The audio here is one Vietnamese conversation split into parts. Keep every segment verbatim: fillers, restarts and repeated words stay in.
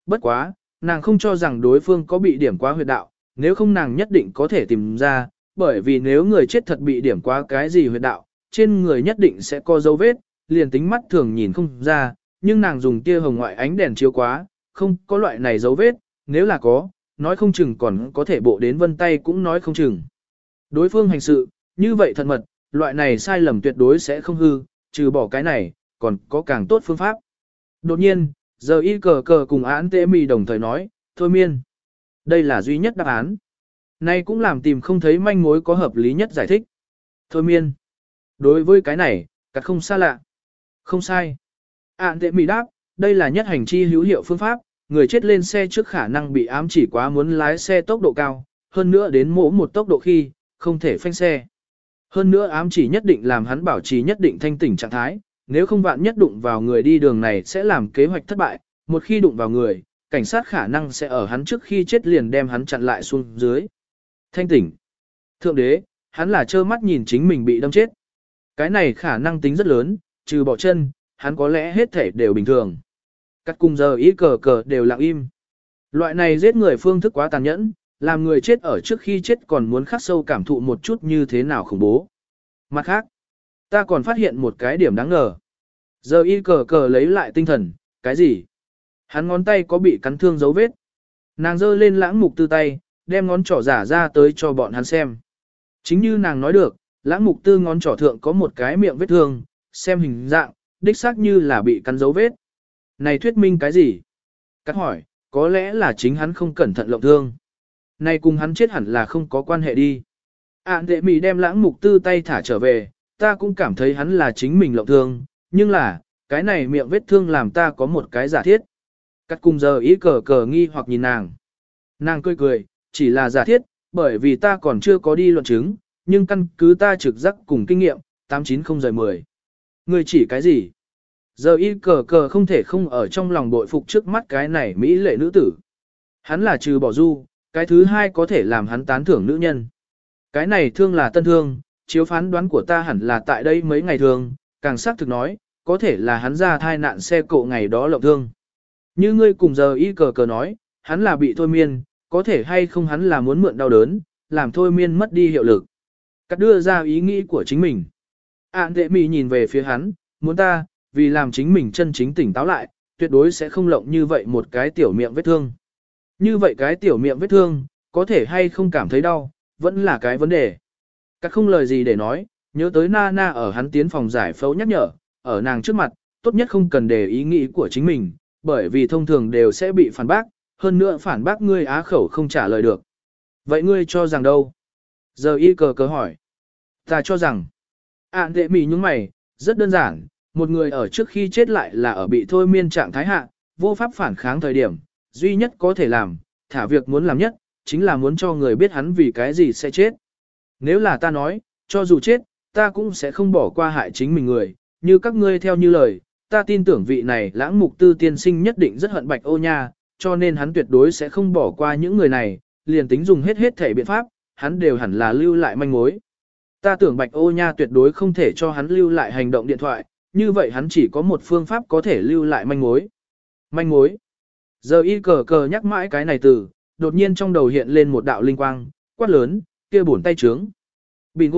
Bất quá, nàng không cho rằng đối phương có bị điểm quá huyệt đạo, nếu không nàng nhất định có thể tìm ra, bởi vì nếu người chết thật bị điểm quá cái gì huyệt đạo, trên người nhất định sẽ có dấu vết, liền tính mắt thường nhìn không ra, nhưng nàng dùng tia hồng ngoại ánh đèn chiếu quá, không có loại này dấu vết, nếu là có, nói không chừng còn có thể bộ đến vân tay cũng nói không chừng. Đối phương hành sự, như vậy thật mật, loại này sai lầm tuyệt đối sẽ không hư, trừ bỏ cái này, còn có càng tốt phương pháp. Đột nhiên, giờ y cờ cờ cùng án tệ mì đồng thời nói, thôi miên. Đây là duy nhất đáp án. Này cũng làm tìm không thấy manh mối có hợp lý nhất giải thích. Thôi miên. Đối với cái này, cắt không xa lạ. Không sai. Án tệ mì đáp, đây là nhất hành chi hữu hiệu phương pháp, người chết lên xe trước khả năng bị ám chỉ quá muốn lái xe tốc độ cao, hơn nữa đến mỗi một tốc độ khi, không thể phanh xe. Hơn nữa ám chỉ nhất định làm hắn bảo trì nhất định thanh tỉnh trạng thái, nếu không vạn nhất đụng vào người đi đường này sẽ làm kế hoạch thất bại, một khi đụng vào người, cảnh sát khả năng sẽ ở hắn trước khi chết liền đem hắn chặn lại xuống dưới. Thanh tỉnh. Thượng đế, hắn là trơ mắt nhìn chính mình bị đâm chết. Cái này khả năng tính rất lớn, trừ bỏ chân, hắn có lẽ hết thể đều bình thường. Các cung giờ ý cờ cờ đều lặng im. Loại này giết người phương thức quá tàn nhẫn, làm người chết ở trước khi chết còn muốn khắc sâu cảm thụ một chút như thế nào khủng bố. Mặt khác, ta còn phát hiện một cái điểm đáng ngờ. Giờ y cờ cờ lấy lại tinh thần, cái gì? Hắn ngón tay có bị cắn thương dấu vết. Nàng giơ lên lãng mục tư tay, đem ngón trỏ giả ra tới cho bọn hắn xem. Chính như nàng nói được, lãng mục tư ngón trỏ thượng có một cái miệng vết thương, xem hình dạng, đích xác như là bị cắn dấu vết. Này thuyết minh cái gì? Cắt hỏi, có lẽ là chính hắn không cẩn thận lộng thương. Này cùng hắn chết hẳn là không có quan hệ đi. Ản đệ mì đem lãng mục tư tay thả trở về, ta cũng cảm thấy hắn là chính mình lộng thương, nhưng là, cái này miệng vết thương làm ta có một cái giả thiết. Cắt cùng giờ ý cờ cờ nghi hoặc nhìn nàng. Nàng cười cười, chỉ là giả thiết, bởi vì ta còn chưa có đi luận chứng, nhưng căn cứ ta trực giác cùng kinh nghiệm, tám chín không rời mười. Người chỉ cái gì? Giờ y cờ cờ không thể không ở trong lòng bội phục trước mắt cái này mỹ lệ nữ tử. Hắn là trừ bỏ du, cái thứ hai có thể làm hắn tán thưởng nữ nhân. Cái này thương là tân thương, chiếu phán đoán của ta hẳn là tại đây mấy ngày thường, càng xác thực nói, có thể là hắn ra thai nạn xe cộ ngày đó lộng thương. Như ngươi cùng giờ y cờ cờ nói, hắn là bị thôi miên, có thể hay không hắn là muốn mượn đau đớn, làm thôi miên mất đi hiệu lực. Cắt đưa ra ý nghĩ của chính mình. Ản đệ mì nhìn về phía hắn, muốn ta, vì làm chính mình chân chính tỉnh táo lại, tuyệt đối sẽ không lộng như vậy một cái tiểu miệng vết thương. Như vậy cái tiểu miệng vết thương, có thể hay không cảm thấy đau, vẫn là cái vấn đề. Các không lời gì để nói, nhớ tới Nana ở hắn tiến phòng giải phẫu nhắc nhở, ở nàng trước mặt, tốt nhất không cần để ý nghĩ của chính mình, bởi vì thông thường đều sẽ bị phản bác, hơn nữa phản bác ngươi á khẩu không trả lời được. Vậy ngươi cho rằng đâu? Giờ y cờ cờ hỏi. Ta cho rằng, ạn đệ mỉ nhúng mày, rất đơn giản, một người ở trước khi chết lại là ở bị thôi miên trạng thái hạ, vô pháp phản kháng thời điểm, duy nhất có thể làm, thả việc muốn làm nhất, chính là muốn cho người biết hắn vì cái gì sẽ chết. Nếu là ta nói, cho dù chết, ta cũng sẽ không bỏ qua hại chính mình người, như các ngươi theo như lời, ta tin tưởng vị này lãng mục tư tiên sinh nhất định rất hận Bạch Ô Nha, cho nên hắn tuyệt đối sẽ không bỏ qua những người này, liền tính dùng hết hết thể biện pháp, hắn đều hẳn là lưu lại manh mối. Ta tưởng Bạch Ô Nha tuyệt đối không thể cho hắn lưu lại hành động điện thoại, như vậy hắn chỉ có một phương pháp có thể lưu lại manh mối. Manh mối. Giờ y cờ cờ nhắc mãi cái này từ, đột nhiên trong đầu hiện lên một đạo linh quang, quát lớn, kia bổn tay trướng. Bingo.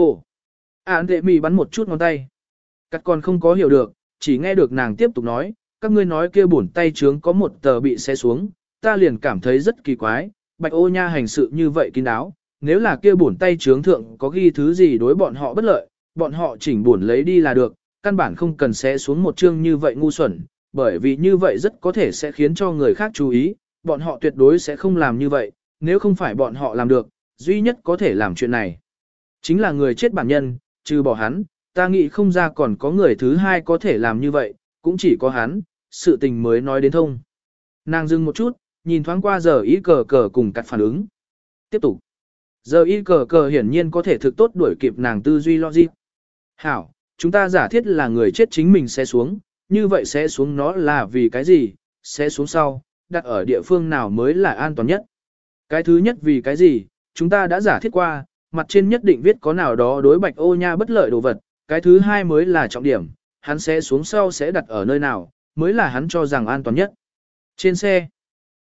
Án đệ mì bắn một chút ngón tay. Cắt còn không có hiểu được, chỉ nghe được nàng tiếp tục nói, các ngươi nói kia bổn tay trướng có một tờ bị xé xuống, ta liền cảm thấy rất kỳ quái, Bạch Ô Nha hành sự như vậy kín đáo, nếu là kia bổn tay trướng thượng có ghi thứ gì đối bọn họ bất lợi, bọn họ chỉnh bổn lấy đi là được, căn bản không cần xé xuống một chương như vậy ngu xuẩn, bởi vì như vậy rất có thể sẽ khiến cho người khác chú ý, bọn họ tuyệt đối sẽ không làm như vậy, nếu không phải bọn họ làm được, duy nhất có thể làm chuyện này. Chính là người chết bản nhân, trừ bỏ hắn, ta nghĩ không ra còn có người thứ hai có thể làm như vậy, cũng chỉ có hắn, sự tình mới nói đến thông. Nàng dừng một chút, nhìn thoáng qua giờ y cờ cờ cùng cắt phản ứng. Tiếp tục. Giờ y cờ cờ hiển nhiên có thể thực tốt đuổi kịp nàng tư duy logic. Hảo, chúng ta giả thiết là người chết chính mình sẽ xuống, như vậy sẽ xuống nó là vì cái gì, sẽ xuống sau, đặt ở địa phương nào mới là an toàn nhất. Cái thứ nhất vì cái gì, chúng ta đã giả thiết qua, mặt trên nhất định viết có nào đó đối Bạch Ô Nha bất lợi đồ vật, cái thứ hai mới là trọng điểm, hắn sẽ xuống sau sẽ đặt ở nơi nào, mới là hắn cho rằng an toàn nhất. Trên xe,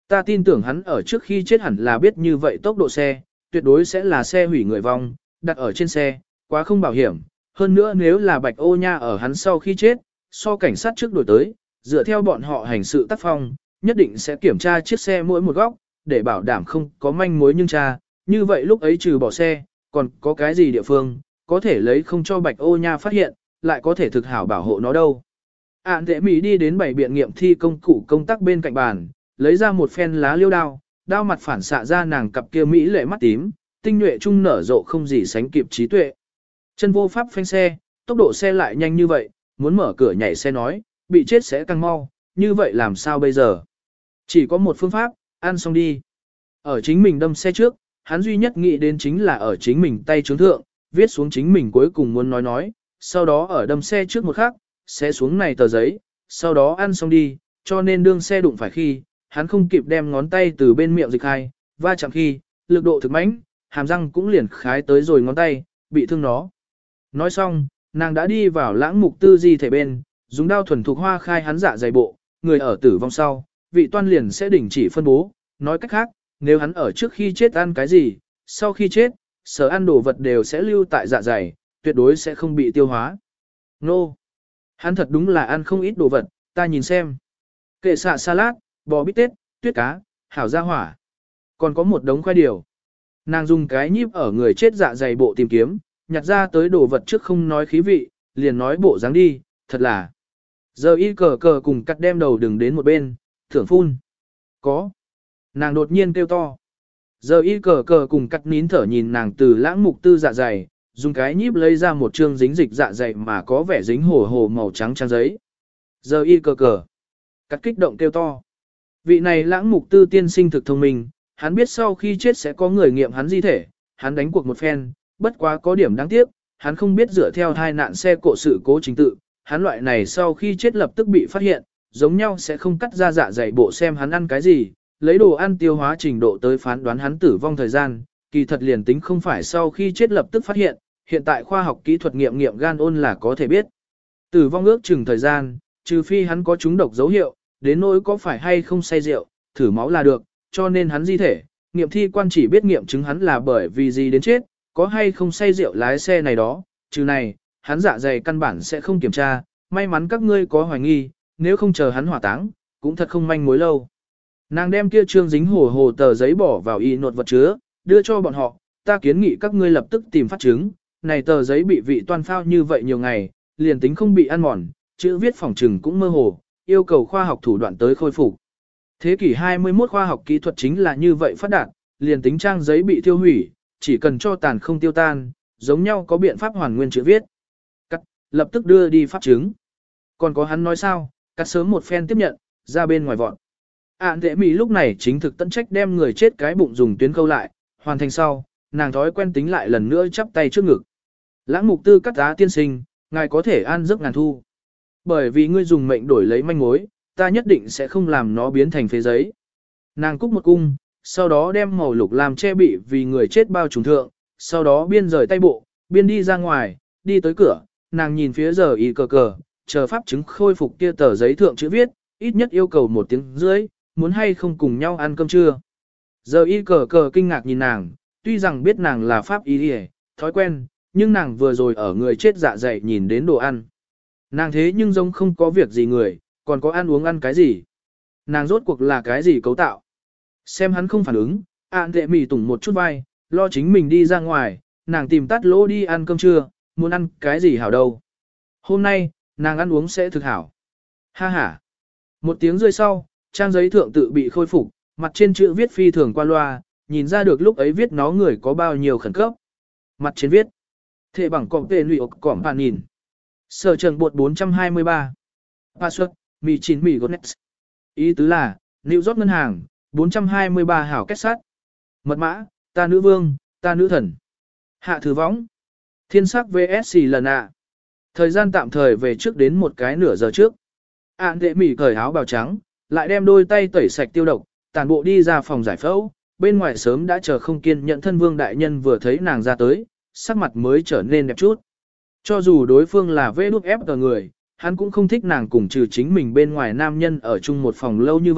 Ta tin tưởng hắn ở trước khi chết hẳn là biết như vậy tốc độ xe, tuyệt đối sẽ là xe hủy người vong, đặt ở trên xe, quá không bảo hiểm. Hơn nữa nếu là Bạch Ô Nha ở hắn sau khi chết, so cảnh sát trước đổi tới, dựa theo bọn họ hành sự tác phong, nhất định sẽ kiểm tra chiếc xe mỗi một góc, để bảo đảm không có manh mối nhưng tra, như vậy lúc ấy trừ bỏ xe, còn có cái gì địa phương, có thể lấy không cho Bạch Ô Nha phát hiện, lại có thể thực hảo bảo hộ nó đâu. Ản tệ Mỹ đi đến bảy biện nghiệm thi công cụ công tác bên cạnh bàn, lấy ra một phen lá liêu đao, đao mặt phản xạ ra nàng cặp kia Mỹ lệ mắt tím, tinh nhuệ trung nở rộ không gì sánh kịp trí tuệ. Chân vô pháp phanh xe, tốc độ xe lại nhanh như vậy, muốn mở cửa nhảy xe nói, bị chết sẽ càng mau, như vậy làm sao bây giờ? Chỉ có một phương pháp, ăn xong đi. Ở chính mình đâm xe trước, hắn duy nhất nghĩ đến chính là ở chính mình tay trướng thượng, viết xuống chính mình cuối cùng muốn nói nói, sau đó ở đâm xe trước một khắc, sẽ xuống này tờ giấy, sau đó ăn xong đi, cho nên đương xe đụng phải khi, hắn không kịp đem ngón tay từ bên miệng dịch hai, va chạm khi, lực độ thực mãnh, hàm răng cũng liền khái tới rồi ngón tay, bị thương nó. Nói xong, nàng đã đi vào lãng mục tư di thể bên, dùng đao thuần thục hoa khai hắn dạ dày bộ, người ở tử vong sau, vị toan liền sẽ đình chỉ phân bố, nói cách khác, nếu hắn ở trước khi chết ăn cái gì, sau khi chết, sở ăn đồ vật đều sẽ lưu tại dạ dày, tuyệt đối sẽ không bị tiêu hóa. Nô! No. Hắn thật đúng là ăn không ít đồ vật, ta nhìn xem. Kệ xạ salad, bò bít tết, tuyết cá, hảo gia hỏa. Còn có một đống khoai điều. Nàng dùng cái nhíp ở người chết dạ dày bộ tìm kiếm, nhặt ra tới đồ vật trước không nói khí vị, liền nói bộ dáng đi, thật là. Giờ y cờ cờ cùng cắt đem đầu đừng đến một bên, thưởng phun. Có. Nàng đột nhiên kêu to. Giờ y cờ cờ cùng cắt nín thở nhìn nàng từ lãng mục tư dạ dày, dùng cái nhíp lấy ra một chương dính dịch dạ dày mà có vẻ dính hồ hồ màu trắng trang giấy. Giờ y cờ cờ. Cắt kích động kêu to. Vị này lãng mục tư tiên sinh thực thông minh, hắn biết sau khi chết sẽ có người nghiệm hắn di thể, hắn đánh cuộc một phen, bất quá có điểm đáng tiếc, hắn không biết dựa theo hai nạn xe cộ sự cố chính tự, hắn loại này sau khi chết lập tức bị phát hiện, giống nhau sẽ không cắt ra dạ dày bộ xem hắn ăn cái gì, lấy đồ ăn tiêu hóa trình độ tới phán đoán hắn tử vong thời gian, kỳ thật liền tính không phải sau khi chết lập tức phát hiện, hiện tại khoa học kỹ thuật nghiệm nghiệm gan ôn là có thể biết. Tử vong ước chừng thời gian, trừ phi hắn có trúng độc dấu hiệu, đến nỗi có phải hay không say rượu, thử máu là được, cho nên hắn di thể, nghiệm thi quan chỉ biết nghiệm chứng hắn là bởi vì gì đến chết, có hay không say rượu lái xe này đó, trừ này, hắn dạ dày căn bản sẽ không kiểm tra, may mắn các ngươi có hoài nghi, nếu không chờ hắn hỏa táng, cũng thật không manh mối lâu. Nàng đem kia trương dính hồ hồ tờ giấy bỏ vào y nột vật chứa, đưa cho bọn họ, ta kiến nghị các ngươi lập tức tìm phát chứng, này tờ giấy bị vị toan phao như vậy nhiều ngày, liền tính không bị ăn mòn, chữ viết phỏng trừng cũng mơ hồ, yêu cầu khoa học thủ đoạn tới khôi phục. Thế kỷ hai mươi mốt khoa học kỹ thuật chính là như vậy phát đạt, liền tính trang giấy bị tiêu hủy, chỉ cần cho tàn không tiêu tan, giống nhau có biện pháp hoàn nguyên chữ viết. Cắt, lập tức đưa đi pháp chứng. Còn có hắn nói sao, cắt sớm một phen tiếp nhận, ra bên ngoài vọt. Ản tệ Mỹ lúc này chính thực tận trách đem người chết cái bụng dùng tuyến câu lại, hoàn thành sau, nàng thói quen tính lại lần nữa chắp tay trước ngực. Lãng mục tư cắt giá tiên sinh, ngài có thể an giấc ngàn thu. Bởi vì ngươi dùng mệnh đổi lấy manh mối, ta nhất định sẽ không làm nó biến thành phế giấy. Nàng cúc một cung, sau đó đem màu lục làm che bị vì người chết bao trùng thượng, sau đó biên rời tay bộ, biên đi ra ngoài, đi tới cửa, nàng nhìn phía giờ y cờ cờ, chờ pháp chứng khôi phục kia tờ giấy thượng chữ viết, ít nhất yêu cầu một tiếng rưỡi, muốn hay không cùng nhau ăn cơm trưa. Giờ y cờ cờ kinh ngạc nhìn nàng, tuy rằng biết nàng là pháp y đi thói quen, nhưng nàng vừa rồi ở người chết dạ dày nhìn đến đồ ăn. Nàng thế nhưng giống không có việc gì người, còn có ăn uống ăn cái gì. Nàng rốt cuộc là cái gì cấu tạo. Xem hắn không phản ứng, ạn tệ mỉ tủng một chút vai, lo chính mình đi ra ngoài, nàng tìm tắt lỗ đi ăn cơm trưa, muốn ăn cái gì hảo đâu. Hôm nay, nàng ăn uống sẽ thực hảo. Ha ha. Một tiếng rơi sau, trang giấy thượng tự bị khôi phục, mặt trên chữ viết phi thường qua loa, nhìn ra được lúc ấy viết nó người có bao nhiêu khẩn cấp. Mặt trên viết. Thệ bằng cọp tên lụy cỏm bàn nhìn. Sở trường bột bốn trăm hai mươi ba. Password, mì chín mì gột nét. Ý tứ là, New York ngân hàng, bốn trăm hai mươi ba hảo kết sát. Mật mã, ta nữ vương, ta nữ thần. Hạ thử võng. Thiên sắc vê ét xê lần ạ. Thời gian tạm thời về trước đến một cái nửa giờ trước. Ản tệ mỉ cởi áo bào trắng, lại đem đôi tay tẩy sạch tiêu độc, tàn bộ đi ra phòng giải phẫu. Bên ngoài sớm đã chờ không kiên nhận thân vương đại nhân vừa thấy nàng ra tới, sắc mặt mới trở nên đẹp chút. Cho dù đối phương là vê đút ép tờ người, hắn cũng không thích nàng cùng trừ chính mình bên ngoài nam nhân ở chung một phòng lâu như vậy,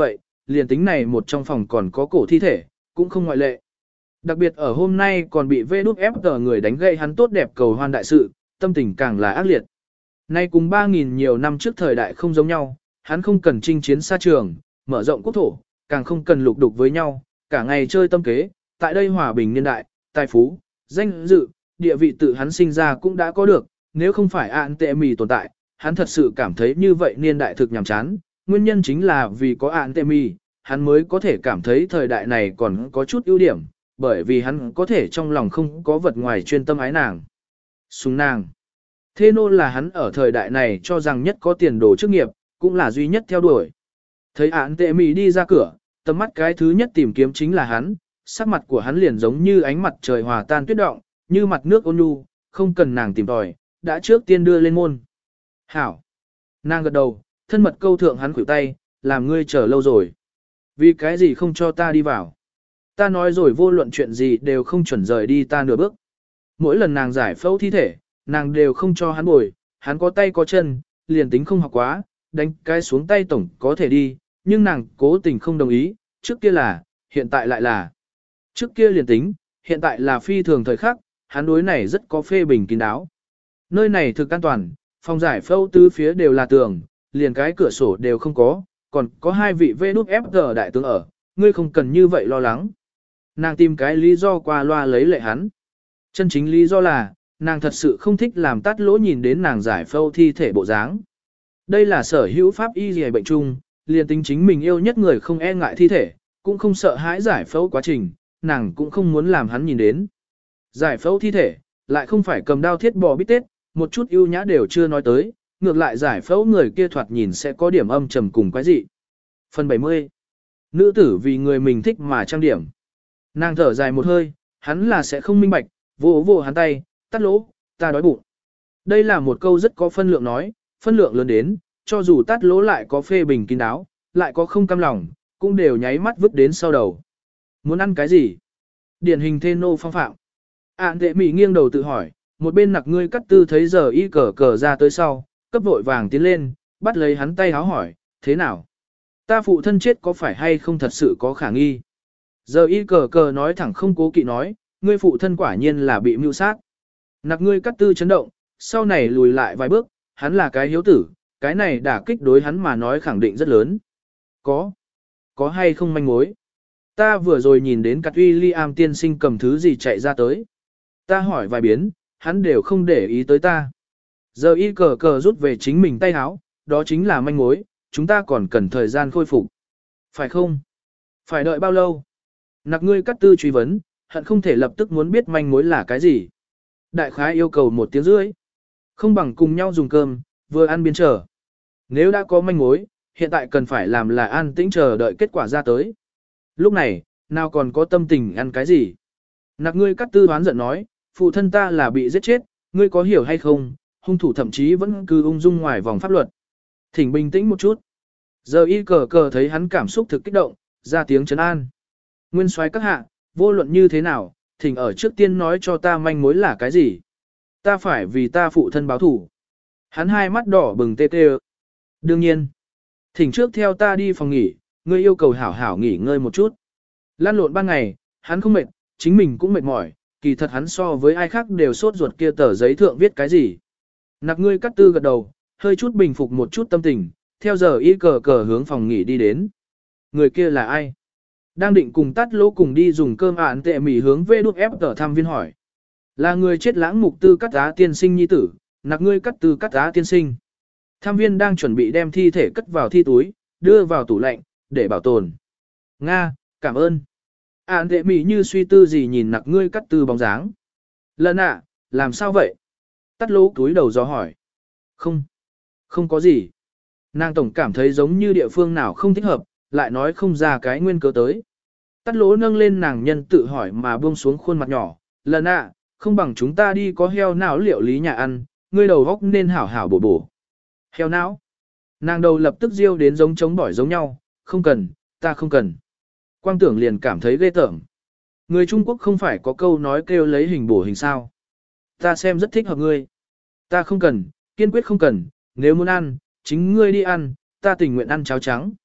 liền tính này một trong phòng còn có cổ thi thể, cũng không ngoại lệ. Đặc biệt ở hôm nay còn bị vê đút ép tờ người đánh gậy hắn tốt đẹp cầu hoan đại sự, tâm tình càng là ác liệt. Nay cùng ba nghìn nhiều năm trước thời đại không giống nhau, hắn không cần chinh chiến xa trường, mở rộng quốc thổ, càng không cần lục đục với nhau, cả ngày chơi tâm kế, tại đây hòa bình niên đại, tài phú, danh dự, địa vị tự hắn sinh ra cũng đã có được, nếu không phải ạn tệ mì tồn tại, hắn thật sự cảm thấy như vậy niên đại thực nhàm chán, nguyên nhân chính là vì có ạn tệ mì, hắn mới có thể cảm thấy thời đại này còn có chút ưu điểm, bởi vì hắn có thể trong lòng không có vật ngoài chuyên tâm ái nàng. Sùng nàng. Thế nô là hắn ở thời đại này cho rằng nhất có tiền đồ chức nghiệp, cũng là duy nhất theo đuổi. Thấy ạn tệ mì đi ra cửa, tầm mắt cái thứ nhất tìm kiếm chính là hắn, sắc mặt của hắn liền giống như ánh mặt trời hòa tan tuyết động, như mặt nước ôn nhu, không cần nàng tìm tòi, đã trước tiên đưa lên môn. Hảo. Nàng gật đầu, thân mật câu thượng hắn khuỷu tay, làm ngươi chờ lâu rồi. Vì cái gì không cho ta đi vào? Ta nói rồi vô luận chuyện gì đều không chuẩn rời đi ta nửa bước. Mỗi lần nàng giải phẫu thi thể, nàng đều không cho hắn bồi, hắn có tay có chân, liền tính không học quá, đánh cái xuống tay tổng có thể đi, nhưng nàng cố tình không đồng ý, trước kia là, hiện tại lại là. Trước kia liền tính, hiện tại là phi thường thời khắc, hắn đối này rất có phê bình kín đáo. Nơi này thực an toàn, phòng giải phẫu tứ phía đều là tường, liền cái cửa sổ đều không có, còn có hai vị vê đút ép giê đại tướng ở, ngươi không cần như vậy lo lắng. Nàng tìm cái lý do qua loa lấy lệ hắn. Chân chính lý do là, nàng thật sự không thích làm tắt lỗ nhìn đến nàng giải phẫu thi thể bộ dáng. Đây là sở hữu pháp y gì bệnh chung, liền tính chính mình yêu nhất người không e ngại thi thể, cũng không sợ hãi giải phẫu quá trình, nàng cũng không muốn làm hắn nhìn đến. Giải phẫu thi thể, lại không phải cầm đao thiết bò bít tết, một chút ưu nhã đều chưa nói tới, ngược lại giải phẫu người kia thoạt nhìn sẽ có điểm âm trầm cùng quái dị. Phần bảy mươi. Nữ tử vì người mình thích mà trang điểm. Nàng thở dài một hơi, hắn là sẽ không minh bạch, vỗ vỗ hắn tay, tắt lỗ, ta đói bụng. Đây là một câu rất có phân lượng nói, phân lượng lớn đến, cho dù tắt lỗ lại có phê bình kín đáo, lại có không cam lòng, cũng đều nháy mắt vứt đến sau đầu. Muốn ăn cái gì? Điển hình thê nô phong phạm. Ản tệ mỉ nghiêng đầu tự hỏi, một bên nặc ngươi cắt tư thấy giờ y cờ cờ ra tới sau, cấp vội vàng tiến lên, bắt lấy hắn tay háo hỏi, thế nào? Ta phụ thân chết có phải hay không thật sự có khả nghi? Giờ y cờ cờ nói thẳng không cố kỵ nói, ngươi phụ thân quả nhiên là bị mưu sát. Nặc ngươi cắt tư chấn động, sau này lùi lại vài bước, hắn là cái hiếu tử, cái này đả kích đối hắn mà nói khẳng định rất lớn. Có. Có hay không manh mối? Ta vừa rồi nhìn đến cắt William tiên sinh cầm thứ gì chạy ra tới. Ta hỏi vài biến, hắn đều không để ý tới ta. Giờ y cờ cờ rút về chính mình tay háo, đó chính là manh mối, chúng ta còn cần thời gian khôi phục. Phải không? Phải đợi bao lâu? Nặc ngươi cắt tư truy vấn, hận không thể lập tức muốn biết manh mối là cái gì. Đại khái yêu cầu một tiếng rưỡi. Không bằng cùng nhau dùng cơm, vừa ăn biên chờ. Nếu đã có manh mối, hiện tại cần phải làm là an tĩnh chờ đợi kết quả ra tới. Lúc này, nào còn có tâm tình ăn cái gì? Nặc ngươi cắt tư đoán giận nói, phụ thân ta là bị giết chết, ngươi có hiểu hay không, hung thủ thậm chí vẫn cứ ung dung ngoài vòng pháp luật. Thỉnh bình tĩnh một chút. Giờ y cờ cờ thấy hắn cảm xúc thực kích động, ra tiếng trấn an. Nguyên soái các hạ, vô luận như thế nào, thỉnh ở trước tiên nói cho ta manh mối là cái gì. Ta phải vì ta phụ thân báo thủ. Hắn hai mắt đỏ bừng tê tê. Đương nhiên. Thỉnh trước theo ta đi phòng nghỉ, ngươi yêu cầu hảo hảo nghỉ ngơi một chút. Lan lộn ban ngày, hắn không mệt, chính mình cũng mệt mỏi, kỳ thật hắn so với ai khác đều sốt ruột kia tờ giấy thượng viết cái gì. Nặc ngươi cắt tư gật đầu, hơi chút bình phục một chút tâm tình, theo giờ y cờ cờ hướng phòng nghỉ đi đến. Người kia là ai? Đang định cùng tắt lỗ cùng đi dùng cơm ạn tệ mỉ hướng về đút ép tờ thăm viên hỏi. Là người chết lãng mục tư cắt á tiên sinh nhi tử, nặc ngươi cắt tư cắt á tiên sinh. Tham viên đang chuẩn bị đem thi thể cất vào thi túi, đưa vào tủ lạnh, để bảo tồn. Nga, cảm ơn. Ản tệ mỉ như suy tư gì nhìn nặc ngươi cắt tư bóng dáng. Lần ạ, làm sao vậy? Tắt lỗ túi đầu gió hỏi. Không, không có gì. Nàng tổng cảm thấy giống như địa phương nào không thích hợp, lại nói không ra cái nguyên cớ tới. Tắt lỗ nâng lên nàng nhân tự hỏi mà buông xuống khuôn mặt nhỏ. Lần ạ, không bằng chúng ta đi có heo não liệu lý nhà ăn, ngươi đầu góc nên hảo hảo bổ bổ. Heo não. Nàng đầu lập tức riêu đến giống trống bỏi giống nhau, không cần, ta không cần. Quang tưởng liền cảm thấy ghê tởm. Người Trung Quốc không phải có câu nói kêu lấy hình bổ hình sao. Ta xem rất thích hợp ngươi. Ta không cần, kiên quyết không cần, nếu muốn ăn, chính ngươi đi ăn, ta tình nguyện ăn cháo trắng.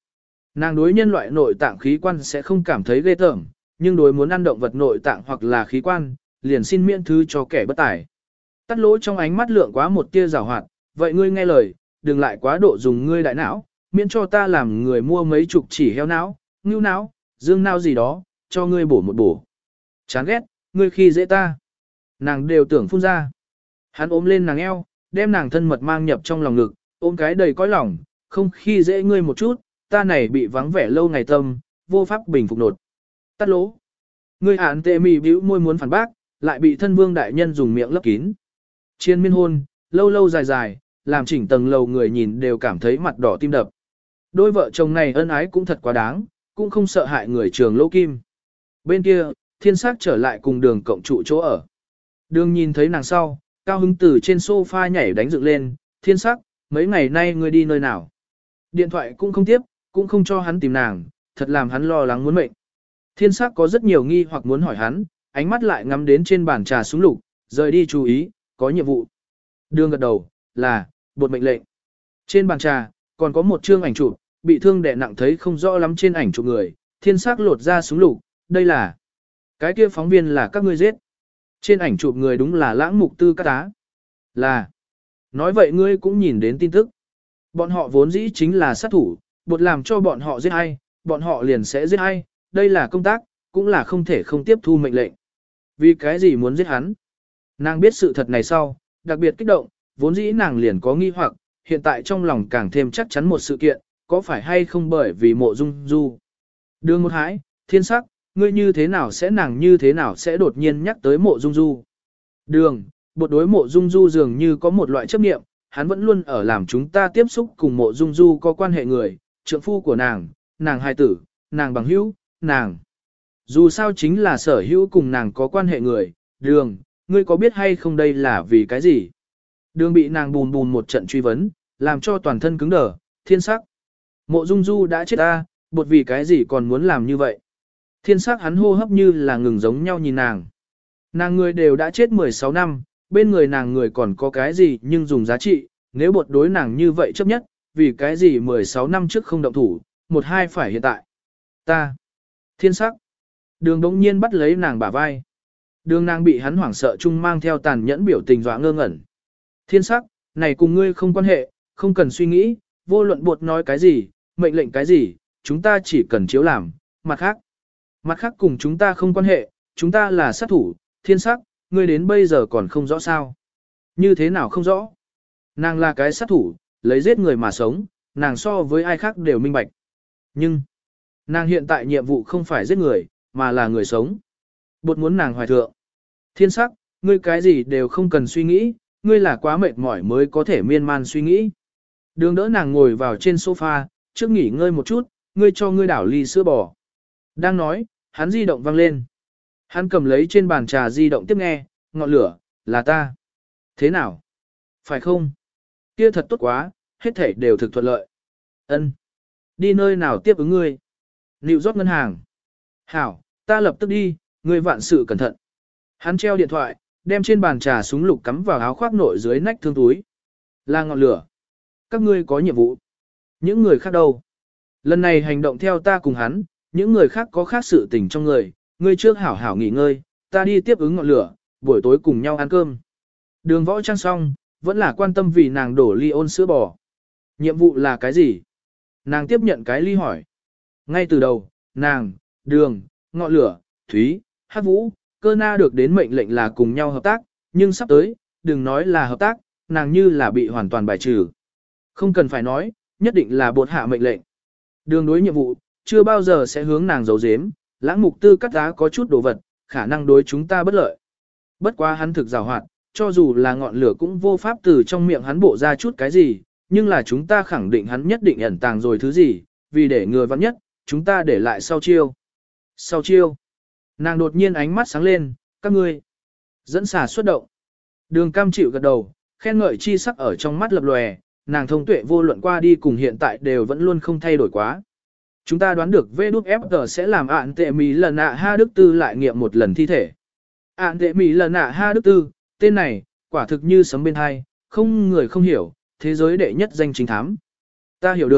Nàng đối nhân loại nội tạng khí quan sẽ không cảm thấy ghê tởm, nhưng đối muốn ăn động vật nội tạng hoặc là khí quan, liền xin miễn thứ cho kẻ bất tài. Tắt lỗ trong ánh mắt lượng quá một tia rào hoạt, vậy ngươi nghe lời, đừng lại quá độ dùng ngươi đại não, miễn cho ta làm người mua mấy chục chỉ heo não, ngưu não, dương não gì đó, cho ngươi bổ một bổ. Chán ghét, ngươi khi dễ ta. Nàng đều tưởng phun ra. Hắn ôm lên nàng eo, đem nàng thân mật mang nhập trong lòng ngực, ôm cái đầy cõi lòng, không khi dễ ngươi một chút, ta này bị vắng vẻ lâu ngày tâm, vô pháp bình phục nột. Tắt lỗ. Ngươi án tệ mì bĩu môi muốn phản bác, lại bị thân vương đại nhân dùng miệng lấp kín. Chiên miên hôn, lâu lâu dài dài, làm chỉnh tầng lầu người nhìn đều cảm thấy mặt đỏ tim đập. Đôi vợ chồng này ân ái cũng thật quá đáng, cũng không sợ hại người trường lỗ kim. Bên kia, thiên sắc trở lại cùng đường cộng trụ chỗ ở. Đường nhìn thấy nàng sau, cao hứng từ trên sofa nhảy đánh dựng lên, thiên sắc, mấy ngày nay ngươi đi nơi nào. Điện thoại cũng không tiếp, cũng không cho hắn tìm nàng, thật làm hắn lo lắng muốn mệnh. Thiên sắc có rất nhiều nghi hoặc muốn hỏi hắn, ánh mắt lại ngắm đến trên bàn trà súng lục, rời đi chú ý, có nhiệm vụ. Đường gật đầu, là, bột mệnh lệnh. Trên bàn trà, còn có một chương ảnh chụp, bị thương đè nặng thấy không rõ lắm trên ảnh chụp người, thiên sắc lột ra súng lục, đây là. Cái kia phóng viên là các ngươi giết. Trên ảnh chụp người đúng là lãng mục tư các tá. Là. Nói vậy ngươi cũng nhìn đến tin tức. Bọn họ vốn dĩ chính là sát thủ, bột làm cho bọn họ giết ai, bọn họ liền sẽ giết ai, đây là công tác, cũng là không thể không tiếp thu mệnh lệnh. Vì cái gì muốn giết hắn? Nàng biết sự thật này sau, đặc biệt kích động, vốn dĩ nàng liền có nghi hoặc, hiện tại trong lòng càng thêm chắc chắn một sự kiện, có phải hay không bởi vì mộ dung du. Đường một hãi, thiên sắc, ngươi như thế nào sẽ nàng như thế nào sẽ đột nhiên nhắc tới mộ dung du. Đường, bột đối mộ dung du dường như có một loại chấp niệm, hắn vẫn luôn ở làm chúng ta tiếp xúc cùng mộ dung du có quan hệ người, trượng phu của nàng, nàng hài tử, nàng bằng hữu, nàng. Dù sao chính là sở hữu cùng nàng có quan hệ người, đường, ngươi có biết hay không đây là vì cái gì? Đường bị nàng bùn bùn một trận truy vấn, làm cho toàn thân cứng đờ, thiên sắc. Mộ dung du đã chết ta, bột vì cái gì còn muốn làm như vậy? Thiên sắc hắn hô hấp như là ngừng giống nhau nhìn nàng. Nàng người đều đã chết mười sáu năm, bên người nàng người còn có cái gì nhưng dùng giá trị, nếu bột đối nàng như vậy chấp nhất, vì cái gì mười sáu năm trước không động thủ, một hai phải hiện tại. Ta. Thiên sắc. Đường đống nhiên bắt lấy nàng bả vai. Đường nàng bị hắn hoảng sợ chung mang theo tàn nhẫn biểu tình dọa ngơ ngẩn. Thiên sắc, này cùng ngươi không quan hệ, không cần suy nghĩ, vô luận bột nói cái gì, mệnh lệnh cái gì, chúng ta chỉ cần chiếu làm, mặt khác. Mặt khác cùng chúng ta không quan hệ, chúng ta là sát thủ, thiên sắc, ngươi đến bây giờ còn không rõ sao. Như thế nào không rõ? Nàng là cái sát thủ, lấy giết người mà sống, nàng so với ai khác đều minh bạch. Nhưng, nàng hiện tại nhiệm vụ không phải giết người, mà là người sống. Bột muốn nàng hoài thượng. Thiên sắc, ngươi cái gì đều không cần suy nghĩ, ngươi là quá mệt mỏi mới có thể miên man suy nghĩ. Đường đỡ nàng ngồi vào trên sofa, trước nghỉ ngơi một chút, ngươi cho ngươi đảo ly sữa bò. Đang nói, hắn di động vang lên. Hắn cầm lấy trên bàn trà di động tiếp nghe, ngọn lửa, là ta. Thế nào? Phải không? Kia thật tốt quá, hết thảy đều thực thuận lợi. Ân. Đi nơi nào tiếp ứng ngươi? Liệu rót ngân hàng. Hảo, ta lập tức đi, ngươi vạn sự cẩn thận. Hắn treo điện thoại, đem trên bàn trà súng lục cắm vào áo khoác nội dưới nách thương túi. Là ngọn lửa. Các ngươi có nhiệm vụ. Những người khác đâu? Lần này hành động theo ta cùng hắn, những người khác có khác sự tình trong người, ngươi trước hảo hảo nghỉ ngơi, ta đi tiếp ứng ngọn lửa, buổi tối cùng nhau ăn cơm. Đường võ trang xong, vẫn là quan tâm vì nàng đổ ly ôn sữa bò. Nhiệm vụ là cái gì? Nàng tiếp nhận cái ly hỏi. Ngay từ đầu, nàng, đường, ngọn lửa, thúy, hát vũ, cơ na được đến mệnh lệnh là cùng nhau hợp tác, nhưng sắp tới, đừng nói là hợp tác, nàng như là bị hoàn toàn bài trừ. Không cần phải nói, nhất định là bột hạ mệnh lệnh. Đường đối nhiệm vụ, chưa bao giờ sẽ hướng nàng giấu giếm, lãng mục tư cắt giá có chút đồ vật, khả năng đối chúng ta bất lợi. Bất quá hắn thực rào hoạt, cho dù là ngọn lửa cũng vô pháp từ trong miệng hắn bộ ra chút cái gì, nhưng là chúng ta khẳng định hắn nhất định ẩn tàng rồi thứ gì, vì để ngừa vắng nhất, chúng ta để lại sau chiêu. Sau chiêu. Nàng đột nhiên ánh mắt sáng lên, các ngươi. Dẫn xả xuất động. Đường cam chịu gật đầu, khen ngợi chi sắc ở trong mắt lập lòe, nàng thông tuệ vô luận qua đi cùng hiện tại đều vẫn luôn không thay đổi quá. Chúng ta đoán được vê đút ép tờ sẽ làm ạn tệ mì lần ạ ha đức tư lại nghiệm một lần thi thể. Ạn tệ mì lần ạ ha đức tư, tên này, quả thực như sấm bên hai, không người không hiểu, thế giới đệ nhất danh chính thám. Ta hiểu được,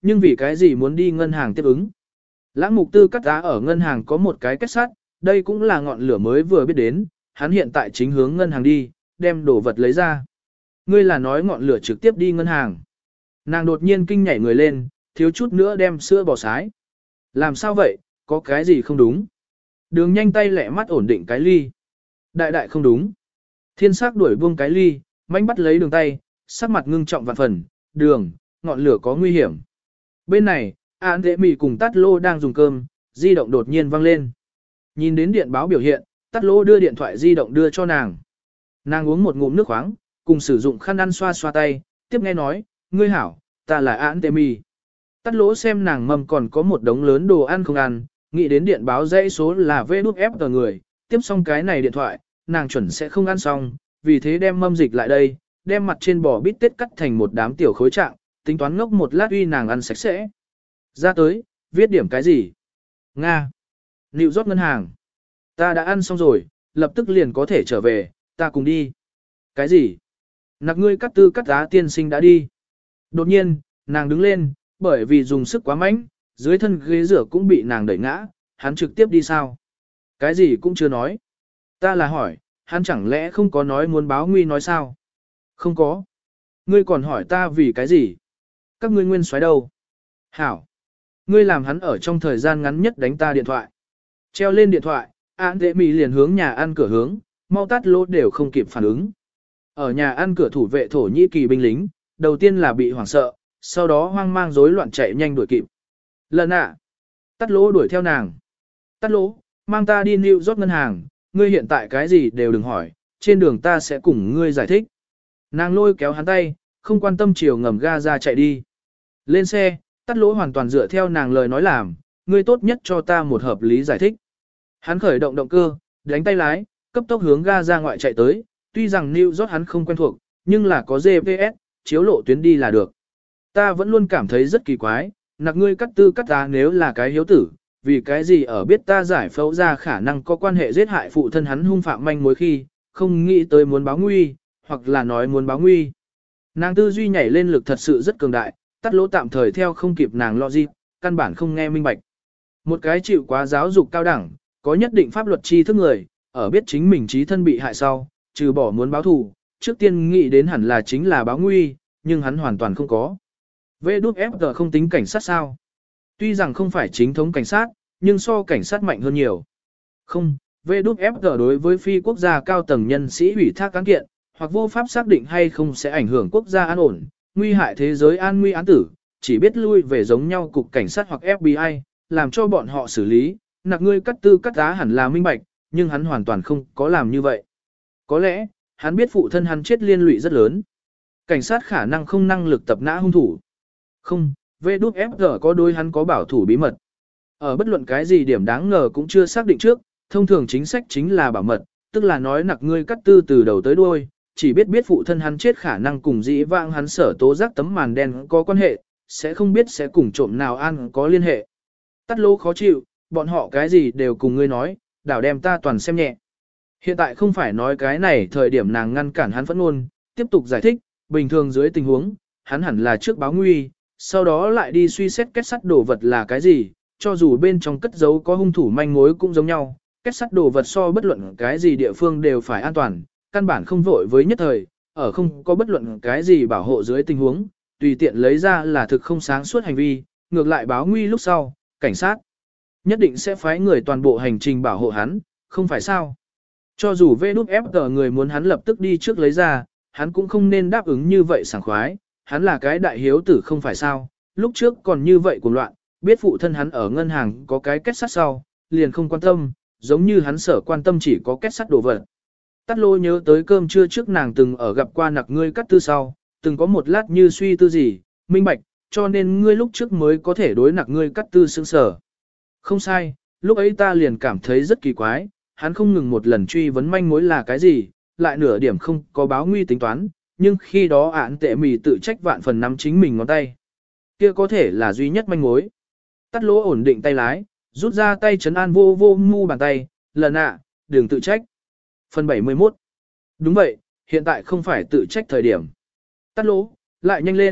nhưng vì cái gì muốn đi ngân hàng tiếp ứng. Lãng mục tư cắt giá ở ngân hàng có một cái kết sắt, đây cũng là ngọn lửa mới vừa biết đến, hắn hiện tại chính hướng ngân hàng đi, đem đồ vật lấy ra. Ngươi là nói ngọn lửa trực tiếp đi ngân hàng. Nàng đột nhiên kinh nhảy người lên, thiếu chút nữa đem sữa bò sái. Làm sao vậy, có cái gì không đúng? Đường nhanh tay lẹ mắt ổn định cái ly. Đại đại không đúng. Thiên sắc đuổi buông cái ly, manh bắt lấy đường tay, sắc mặt ngưng trọng vạn phần, đường, ngọn lửa có nguy hiểm. Bên này, An Đệ Mị cùng Tát Lô đang dùng cơm, di động đột nhiên vang lên. Nhìn đến điện báo biểu hiện, Tát Lô đưa điện thoại di động đưa cho nàng. Nàng uống một ngụm nước khoáng, cùng sử dụng khăn ăn xoa xoa tay, tiếp nghe nói, ngươi hảo, ta là An Đệ Mị. Tát Lô xem nàng mầm còn có một đống lớn đồ ăn không ăn, nghĩ đến điện báo dãy số là vê đút ép tờ người, tiếp xong cái này điện thoại, nàng chuẩn sẽ không ăn xong, vì thế đem mâm dịch lại đây, đem mặt trên bò bít tết cắt thành một đám tiểu khối trạng, tính toán ngốc một lát uy nàng ăn sạch sẽ. Ra tới, viết điểm cái gì? Nga. Nịu rót ngân hàng. Ta đã ăn xong rồi, lập tức liền có thể trở về, ta cùng đi. Cái gì? Nặc ngươi cắt tư cắt giá tiên sinh đã đi. Đột nhiên, nàng đứng lên, bởi vì dùng sức quá mạnh, dưới thân ghế rửa cũng bị nàng đẩy ngã, hắn trực tiếp đi sao? Cái gì cũng chưa nói. Ta là hỏi, hắn chẳng lẽ không có nói muốn báo nguy nói sao? Không có. Ngươi còn hỏi ta vì cái gì? Các ngươi nguyên soái đâu? Hảo. Ngươi làm hắn ở trong thời gian ngắn nhất đánh ta điện thoại. Treo lên điện thoại, An Đệ Mị liền hướng nhà ăn cửa hướng, mau Tát Lô đều không kịp phản ứng. Ở nhà ăn cửa thủ vệ Thổ Nhĩ Kỳ binh lính, đầu tiên là bị hoảng sợ, sau đó hoang mang rối loạn chạy nhanh đuổi kịp. Lần ạ. Tát Lô đuổi theo nàng. Tát Lô, mang ta đi New York ngân hàng, ngươi hiện tại cái gì đều đừng hỏi, trên đường ta sẽ cùng ngươi giải thích. Nàng lôi kéo hắn tay, không quan tâm chiều ngầm ga ra chạy đi. Lên xe, Tát Lỗ hoàn toàn dựa theo nàng lời nói làm, ngươi tốt nhất cho ta một hợp lý giải thích. Hắn khởi động động cơ, đánh tay lái, cấp tốc hướng ga ra ngoại chạy tới, tuy rằng New York hắn không quen thuộc, nhưng là có giê pê ét, chiếu lộ tuyến đi là được. Ta vẫn luôn cảm thấy rất kỳ quái, nặc ngươi cắt tư cắt giá nếu là cái hiếu tử, vì cái gì ở biết ta giải phẫu ra khả năng có quan hệ giết hại phụ thân hắn hung phạm manh mối khi, không nghĩ tới muốn báo nguy, hoặc là nói muốn báo nguy. Nàng tư duy nhảy lên lực thật sự rất cường đại, Tát Lỗ tạm thời theo không kịp nàng logic, căn bản không nghe minh bạch. Một cái chịu quá giáo dục cao đẳng, có nhất định pháp luật tri thức người, ở biết chính mình trí thân bị hại sau, trừ bỏ muốn báo thù, trước tiên nghĩ đến hẳn là chính là báo nguy, nhưng hắn hoàn toàn không có. vê đút ép tờ không tính cảnh sát sao? Tuy rằng không phải chính thống cảnh sát, nhưng so cảnh sát mạnh hơn nhiều. Không, vê đút ép tờ đối với phi quốc gia cao tầng nhân sĩ ủy thác án kiện, hoặc vô pháp xác định hay không sẽ ảnh hưởng quốc gia an ổn, nguy hại thế giới an nguy án tử, chỉ biết lui về giống nhau cục cảnh sát hoặc ép bê i, làm cho bọn họ xử lý, nặc ngươi cắt tư cắt giá hẳn là minh bạch, nhưng hắn hoàn toàn không có làm như vậy. Có lẽ, hắn biết phụ thân hắn chết liên lụy rất lớn. Cảnh sát khả năng không năng lực tập nã hung thủ. Không, vê đút ép giê có đối hắn có bảo thủ bí mật. Ở bất luận cái gì điểm đáng ngờ cũng chưa xác định trước, thông thường chính sách chính là bảo mật, tức là nói nặc ngươi cắt tư từ đầu tới đuôi, chỉ biết biết phụ thân hắn chết khả năng cùng dĩ vãng hắn sở tố giác tấm màn đen có quan hệ, sẽ không biết sẽ cùng trộm nào ăn có liên hệ. Tát Lô khó chịu, bọn họ cái gì đều cùng ngươi nói, đảo đem ta toàn xem nhẹ. Hiện tại không phải nói cái này thời điểm nàng ngăn cản hắn phẫn nôn, tiếp tục giải thích, bình thường dưới tình huống, hắn hẳn là trước báo nguy, sau đó lại đi suy xét kết sắt đồ vật là cái gì, cho dù bên trong cất giấu có hung thủ manh mối cũng giống nhau, kết sắt đồ vật so bất luận cái gì địa phương đều phải an toàn, căn bản không vội với nhất thời, ở không có bất luận cái gì bảo hộ dưới tình huống, tùy tiện lấy ra là thực không sáng suốt hành vi, ngược lại báo nguy lúc sau, cảnh sát nhất định sẽ phái người toàn bộ hành trình bảo hộ hắn, không phải sao. Cho dù vê đút ép tờ người muốn hắn lập tức đi trước lấy ra, hắn cũng không nên đáp ứng như vậy sảng khoái, hắn là cái đại hiếu tử không phải sao, lúc trước còn như vậy cuồng loạn, biết phụ thân hắn ở ngân hàng có cái kết sắt sau, liền không quan tâm, giống như hắn sở quan tâm chỉ có kết sắt đồ vật. Tát Lô nhớ tới cơm trưa trước nàng từng ở gặp qua nặc ngươi cắt tư sau, từng có một lát như suy tư gì, minh bạch, cho nên ngươi lúc trước mới có thể đối nặc ngươi cắt tư sững sở. Không sai, lúc ấy ta liền cảm thấy rất kỳ quái, hắn không ngừng một lần truy vấn manh mối là cái gì, lại nửa điểm không có báo nguy tính toán, nhưng khi đó án tệ mì tự trách vạn phần nắm chính mình ngón tay. Kia có thể là duy nhất manh mối. Tát Lô ổn định tay lái, rút ra tay trấn an vô vô mu bàn tay, lần ạ, đừng tự trách. Phần bảy mươi mốt. Đúng vậy, hiện tại không phải tự trách thời điểm. Tát Lô, lại nhanh lên,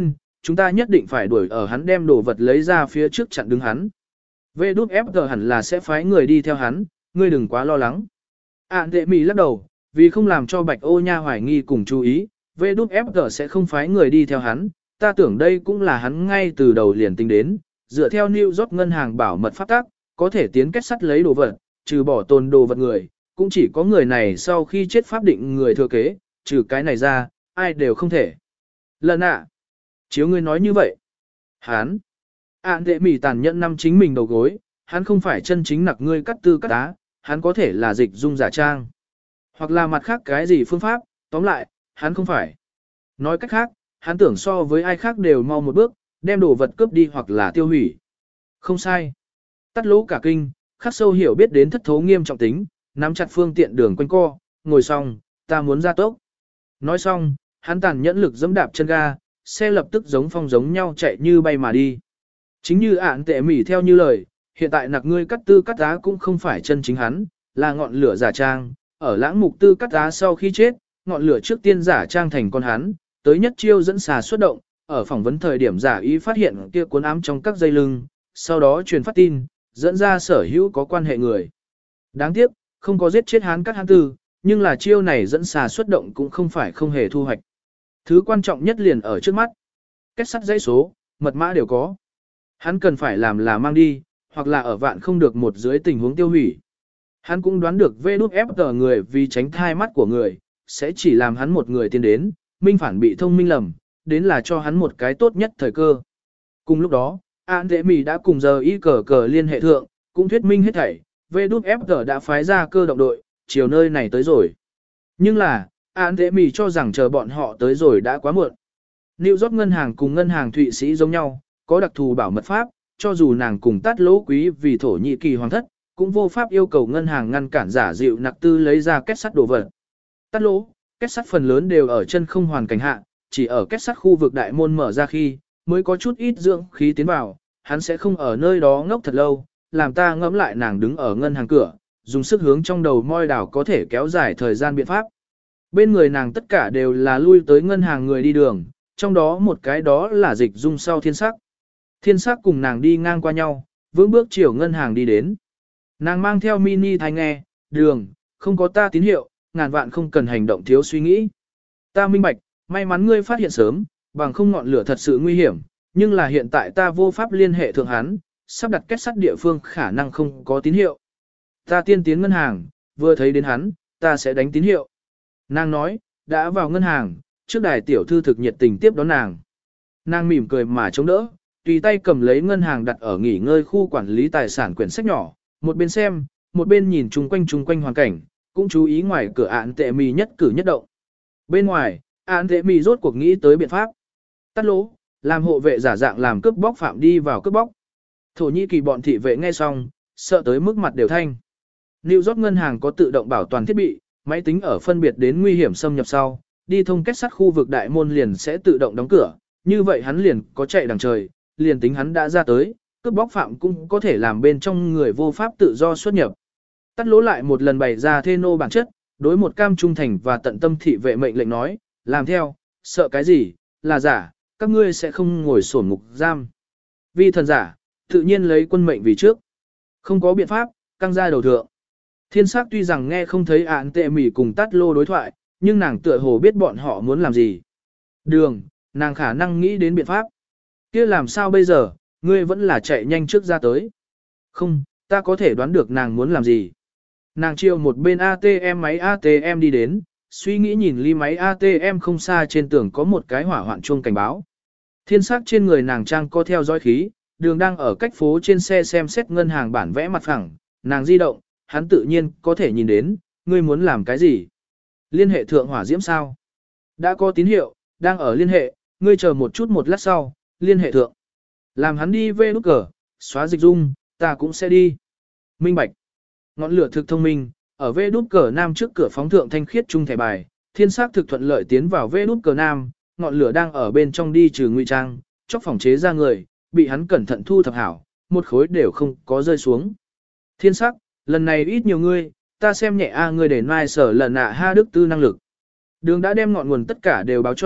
chúng ta nhất định phải đuổi ở hắn đem đồ vật lấy ra phía trước chặn đứng hắn. vê đút ép giê hẳn là sẽ phái người đi theo hắn, ngươi đừng quá lo lắng. Ản tệ mì lắc đầu, vì không làm cho Bạch Ô Nha hoài nghi cùng chú ý, vê đút ép giê sẽ không phái người đi theo hắn, ta tưởng đây cũng là hắn ngay từ đầu liền tính đến, dựa theo New York ngân hàng bảo mật pháp tắc, có thể tiến kết sắt lấy đồ vật, trừ bỏ tồn đồ vật người, cũng chỉ có người này sau khi chết pháp định người thừa kế, trừ cái này ra, ai đều không thể. Lần ạ, chiếu ngươi nói như vậy, hắn, Ản tệ mì tàn nhẫn năm chính mình đầu gối, hắn không phải chân chính nặc ngươi cắt tư cắt đá, hắn có thể là dịch dung giả trang. Hoặc là mặt khác cái gì phương pháp, tóm lại, hắn không phải. Nói cách khác, hắn tưởng so với ai khác đều mau một bước, đem đồ vật cướp đi hoặc là tiêu hủy. Không sai. Tắt lỗ cả kinh, khắc sâu hiểu biết đến thất thố nghiêm trọng tính, nắm chặt phương tiện đường quanh co, ngồi xong, ta muốn ra tốc. Nói xong, hắn tàn nhẫn lực giẫm đạp chân ga, xe lập tức giống phong giống nhau chạy như bay mà đi. Chính như Ản tệ mỉ theo như lời, hiện tại nặc ngươi cắt tư cắt giá cũng không phải chân chính hắn, là ngọn lửa giả trang, ở lãng mục tư cắt giá sau khi chết, ngọn lửa trước tiên giả trang thành con hắn, tới nhất chiêu dẫn xà xuất động, ở phỏng vấn thời điểm giả ý phát hiện kia cuốn ám trong các dây lưng, sau đó truyền phát tin, dẫn ra sở hữu có quan hệ người. Đáng tiếc, không có giết chết hắn cắt hắn tư, nhưng là chiêu này dẫn xà xuất động cũng không phải không hề thu hoạch. Thứ quan trọng nhất liền ở trước mắt. Kết sắt dãy số, mật mã đều có. Hắn cần phải làm là mang đi, hoặc là ở vạn không được một dưới tình huống tiêu hủy. Hắn cũng đoán được vê đút ép giê người vì tránh thai mắt của người, sẽ chỉ làm hắn một người tiến đến, minh phản bị thông minh lầm, đến là cho hắn một cái tốt nhất thời cơ. Cùng lúc đó, An Thế Mì đã cùng giờ y cờ cờ liên hệ thượng, cũng thuyết minh hết thảy, vê đút ép giê đã phái ra cơ động đội, chiều nơi này tới rồi. Nhưng là, An Thế Mì cho rằng chờ bọn họ tới rồi đã quá muộn. New York ngân hàng cùng ngân hàng Thụy Sĩ giống nhau, có đặc thù bảo mật pháp, cho dù nàng cùng tát lỗ quý vì Thổ Nhĩ Kỳ hoàng thất, cũng vô pháp yêu cầu ngân hàng ngăn cản giả dịu nặc tư lấy ra kết sắt đồ vật. Tát lỗ, kết sắt phần lớn đều ở chân không hoàn cảnh hạ, chỉ ở kết sắt khu vực đại môn mở ra khi, mới có chút ít dưỡng khí tiến vào, hắn sẽ không ở nơi đó ngốc thật lâu, làm ta ngẫm lại nàng đứng ở ngân hàng cửa, dùng sức hướng trong đầu moi đảo có thể kéo dài thời gian biện pháp. Bên người nàng tất cả đều là lui tới ngân hàng người đi đường, trong đó một cái đó là dịch dung sau thiên sắc. Thiên sắc cùng nàng đi ngang qua nhau, vững bước chiều ngân hàng đi đến. Nàng mang theo mini tai nghe, đường, không có ta tín hiệu, ngàn vạn không cần hành động thiếu suy nghĩ. Ta minh bạch, may mắn ngươi phát hiện sớm, bằng không ngọn lửa thật sự nguy hiểm, nhưng là hiện tại ta vô pháp liên hệ thượng hắn, sắp đặt kết sắt địa phương khả năng không có tín hiệu. Ta tiên tiến ngân hàng, vừa thấy đến hắn, ta sẽ đánh tín hiệu. Nàng nói, đã vào ngân hàng, trước đài tiểu thư thực nhiệt tình tiếp đón nàng. Nàng mỉm cười mà chống đỡ, tùy tay cầm lấy ngân hàng đặt ở nghỉ ngơi khu quản lý tài sản quyển sách nhỏ, một bên xem, một bên nhìn chung quanh chung quanh hoàn cảnh, cũng chú ý ngoài cửa Án Tệ Mì nhất cử nhất động. Bên ngoài, Án Tệ Mì rốt cuộc nghĩ tới biện pháp. Tắt lỗ, làm hộ vệ giả dạng làm cướp bóc phạm đi vào cướp bóc. Thổ Nhĩ Kỳ bọn thị vệ nghe xong, sợ tới mức mặt đều thanh. New York ngân hàng có tự động bảo toàn thiết bị, máy tính ở phân biệt đến nguy hiểm xâm nhập sau, đi thông kết sắt khu vực đại môn liền sẽ tự động đóng cửa, như vậy hắn liền có chạy đằng trời, liền tính hắn đã ra tới, cướp bóc phạm cũng có thể làm bên trong người vô pháp tự do xuất nhập. Tắt lỗ lại một lần bày ra thê nô bản chất, đối một cam trung thành và tận tâm thị vệ mệnh lệnh nói, làm theo, sợ cái gì, là giả, các ngươi sẽ không ngồi sổn ngục giam. Vì thần giả, tự nhiên lấy quân mệnh vì trước. Không có biện pháp, căng ra đầu thượng. Thiên sắc tuy rằng nghe không thấy Án Tệ Mì cùng Tát lô đối thoại, nhưng nàng tựa hồ biết bọn họ muốn làm gì. Đường, nàng khả năng nghĩ đến biện pháp. Kia làm sao bây giờ, ngươi vẫn là chạy nhanh trước ra tới. Không, ta có thể đoán được nàng muốn làm gì. Nàng chiều một bên a tê em máy a tê em đi đến, suy nghĩ nhìn ly máy a tê em không xa trên tường có một cái hỏa hoạn chuông cảnh báo. Thiên sắc trên người nàng trang có theo dõi khí, đường đang ở cách phố trên xe xem xét ngân hàng bản vẽ mặt phẳng, nàng di động, hắn tự nhiên có thể nhìn đến, ngươi muốn làm cái gì. Liên hệ thượng hỏa diễm sao? Đã có tín hiệu, đang ở liên hệ, ngươi chờ một chút một lát sau, liên hệ thượng. Làm hắn đi về nút cờ, xóa dịch dung, ta cũng sẽ đi. Minh bạch. Ngọn lửa thực thông minh, ở vê đút cờ nam trước cửa phóng thượng thanh khiết trung thẻ bài, thiên sắc thực thuận lợi tiến vào vê đút cờ nam, ngọn lửa đang ở bên trong đi trừ nguy trang, chóc phòng chế ra người, bị hắn cẩn thận thu thập hảo, một khối đều không có rơi xuống. Thiên sắc, lần này ít nhiều ngươi, ta xem nhẹ a ngươi để mai sở lần nạ ha đức tư năng lực. Đường đã đem ngọn nguồn tất cả đều báo cho,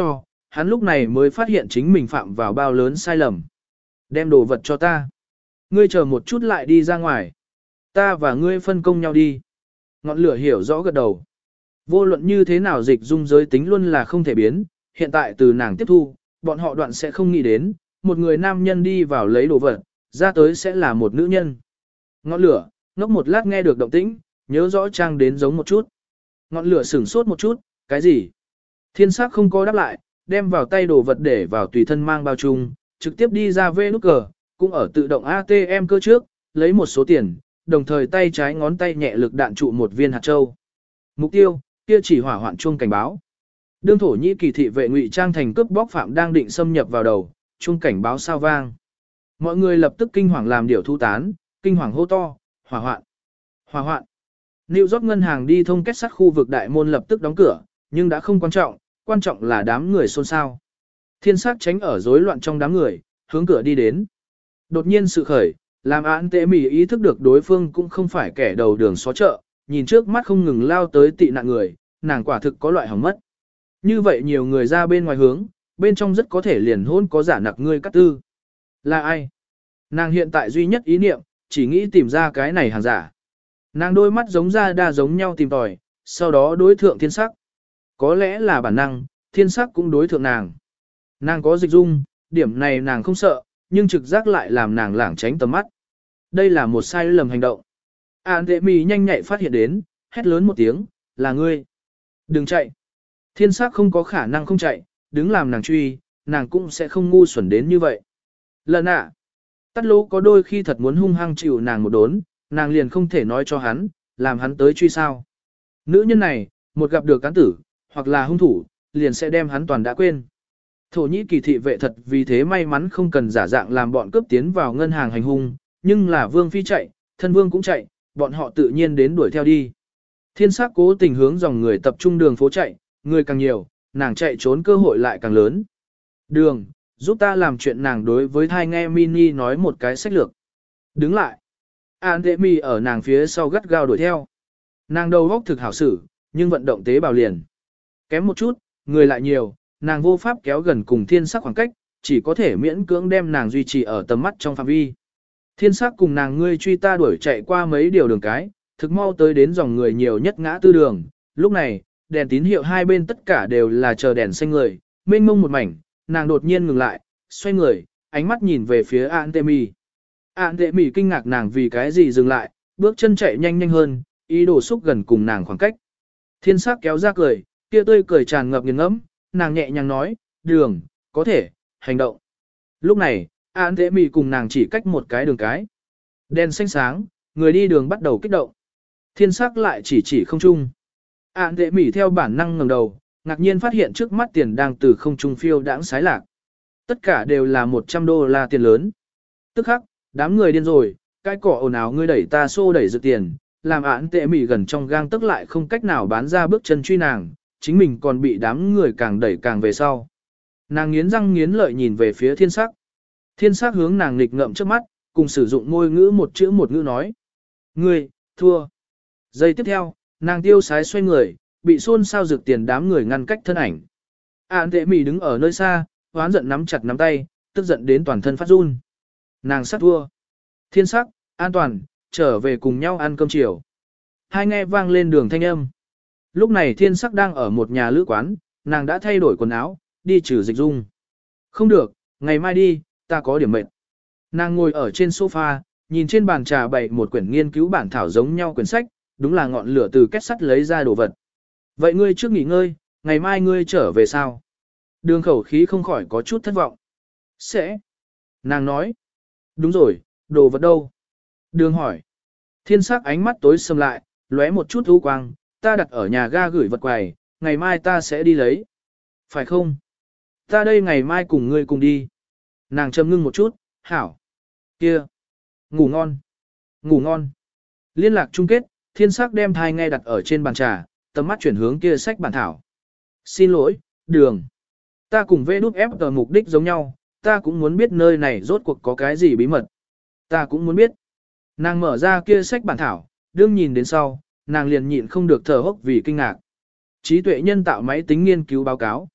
hắn lúc này mới phát hiện chính mình phạm vào bao lớn sai lầm. Đem đồ vật cho ta. Ngươi chờ một chút lại đi ra ngoài. Ta và ngươi phân công nhau đi. Ngọn lửa hiểu rõ gật đầu. Vô luận như thế nào dịch dung giới tính luôn là không thể biến, hiện tại từ nàng tiếp thu, bọn họ đoạn sẽ không nghĩ đến, một người nam nhân đi vào lấy đồ vật, ra tới sẽ là một nữ nhân. Ngọn lửa, ngốc một lát nghe được động tĩnh, nhớ rõ trang đến giống một chút. Ngọn lửa sửng sốt một chút, cái gì? Thiên sắc không có đáp lại, đem vào tay đồ vật để vào tùy thân mang bao chung, trực tiếp đi ra vê nút cờ, cũng ở tự động a tê em cơ trước, lấy một số tiền, đồng thời tay trái ngón tay nhẹ lực đạn trụ một viên hạt châu. Mục tiêu, kia chỉ hỏa hoạn chuông cảnh báo. Đương Thổ Nhĩ Kỳ thị vệ ngụy trang thành cướp bóc phạm đang định xâm nhập vào đầu, chuông cảnh báo sao vang. Mọi người lập tức kinh hoàng làm điều thu tán, kinh hoàng hô to, hỏa hoạn, hỏa hoạn. New York ngân hàng đi thông kết sắt khu vực đại môn lập tức đóng cửa, nhưng đã không quan trọng, quan trọng là đám người xôn xao. Thiên sát tránh ở rối loạn trong đám người, hướng cửa đi đến. Đột nhiên sự khởi, làm án tệ mỉ ý thức được đối phương cũng không phải kẻ đầu đường xó chợ, nhìn trước mắt không ngừng lao tới tị nạn người, nàng quả thực có loại hỏng mất. Như vậy nhiều người ra bên ngoài hướng, bên trong rất có thể liền hôn có giả nặc ngươi cắt tư. Là ai? Nàng hiện tại duy nhất ý niệm, chỉ nghĩ tìm ra cái này hàng giả. Nàng đôi mắt giống ra đa giống nhau tìm tòi, sau đó đối thượng thiên sắc. Có lẽ là bản năng, thiên sắc cũng đối thượng nàng. Nàng có dịch dung, điểm này nàng không sợ, nhưng trực giác lại làm nàng lảng tránh tầm mắt. Đây là một sai lầm hành động. Án tệ mì nhanh nhạy phát hiện đến, hét lớn một tiếng, là ngươi. Đừng chạy. Thiên sắc không có khả năng không chạy, đứng làm nàng truy, nàng cũng sẽ không ngu xuẩn đến như vậy. Lần ạ, à, tắt lỗ có đôi khi thật muốn hung hăng chịu nàng một đốn, nàng liền không thể nói cho hắn, làm hắn tới truy sao. Nữ nhân này, một gặp được cán tử, hoặc là hung thủ, liền sẽ đem hắn toàn đã quên. Thổ Nhĩ Kỳ thị vệ thật vì thế may mắn không cần giả dạng làm bọn cướp tiến vào ngân hàng hành hung, nhưng là vương phi chạy, thân vương cũng chạy, bọn họ tự nhiên đến đuổi theo đi. Thiên sắc cố tình hướng dòng người tập trung đường phố chạy, người càng nhiều, nàng chạy trốn cơ hội lại càng lớn. Đường, giúp ta làm chuyện nàng đối với thai nghe mini nói một cái sách lược. Đứng lại. An tệ mi ở nàng phía sau gắt gao đuổi theo. Nàng đầu góc thực hảo xử, nhưng vận động tế bào liền. Kém một chút, người lại nhiều, nàng vô pháp kéo gần cùng thiên sắc khoảng cách, chỉ có thể miễn cưỡng đem nàng duy trì ở tầm mắt trong phạm vi. Thiên sắc cùng nàng ngươi truy ta đuổi chạy qua mấy điều đường cái, thực mau tới đến dòng người nhiều nhất ngã tư đường. Lúc này, đèn tín hiệu hai bên tất cả đều là chờ đèn xanh người, mênh mông một mảnh, nàng đột nhiên ngừng lại, xoay người, ánh mắt nhìn về phía Antemi. Antemi kinh ngạc nàng vì cái gì dừng lại, bước chân chạy nhanh nhanh hơn, ý đồ xúc gần cùng nàng khoảng cách. Thiên sắc kéo ra cười, kia tươi cười tràn ngập nghiền ngẫm, nàng nhẹ nhàng nói, đường, có thể, hành động. Lúc này, Antemi cùng nàng chỉ cách một cái đường cái. Đèn xanh sáng, người đi đường bắt đầu kích động. Thiên sắc lại chỉ chỉ không trung. Antemi theo bản năng ngẩng đầu, ngạc nhiên phát hiện trước mắt tiền đang từ không trung phiêu đãng sái lạc. Tất cả đều là một trăm đô la tiền lớn. Tức khắc, đám người điên rồi, cái cỏ ồn ào ngươi đẩy ta xô đẩy dự tiền, làm án tệ mỉ gần trong gang tức lại không cách nào bán ra bước chân truy nàng, chính mình còn bị đám người càng đẩy càng về sau. Nàng nghiến răng nghiến lợi nhìn về phía thiên sắc. Thiên sắc hướng nàng nghịch ngậm trước mắt, cùng sử dụng ngôi ngữ một chữ một ngữ nói. Ngươi, thua. Giây tiếp theo, nàng tiêu sái xoay người, bị xôn xao rực tiền đám người ngăn cách thân ảnh. Án tệ mỉ đứng ở nơi xa, hoán giận nắm chặt nắm tay, tức giận đến toàn thân phát run. Nàng sắc thua. Thiên sắc, an toàn, trở về cùng nhau ăn cơm chiều. Hai nghe vang lên đường thanh âm. Lúc này thiên sắc đang ở một nhà lữ quán, nàng đã thay đổi quần áo, đi trừ dịch dung. Không được, ngày mai đi, ta có điểm mệt. Nàng ngồi ở trên sofa, nhìn trên bàn trà bày một quyển nghiên cứu bản thảo giống nhau quyển sách, đúng là ngọn lửa từ kết sắt lấy ra đồ vật. Vậy ngươi trước nghỉ ngơi, ngày mai ngươi trở về sao? Đường khẩu khí không khỏi có chút thất vọng. Sẽ. Nàng nói. Đúng rồi, đồ vật đâu? Đường hỏi. Thiên sắc ánh mắt tối sầm lại, lóe một chút u quang, ta đặt ở nhà ga gửi vật quầy, ngày mai ta sẽ đi lấy. Phải không? Ta đây ngày mai cùng ngươi cùng đi. Nàng châm ngưng một chút, hảo. Kia. Ngủ ngon. Ngủ ngon. Liên lạc chung kết, thiên sắc đem thai nghe đặt ở trên bàn trà, tầm mắt chuyển hướng kia sách bản thảo. Xin lỗi, đường. Ta cùng vê đút ép tờ mục đích giống nhau, ta cũng muốn biết nơi này rốt cuộc có cái gì bí mật. Ta cũng muốn biết. Nàng mở ra kia sách bản thảo, đương nhìn đến sau, nàng liền nhịn không được thở hốc vì kinh ngạc. Trí tuệ nhân tạo máy tính nghiên cứu báo cáo.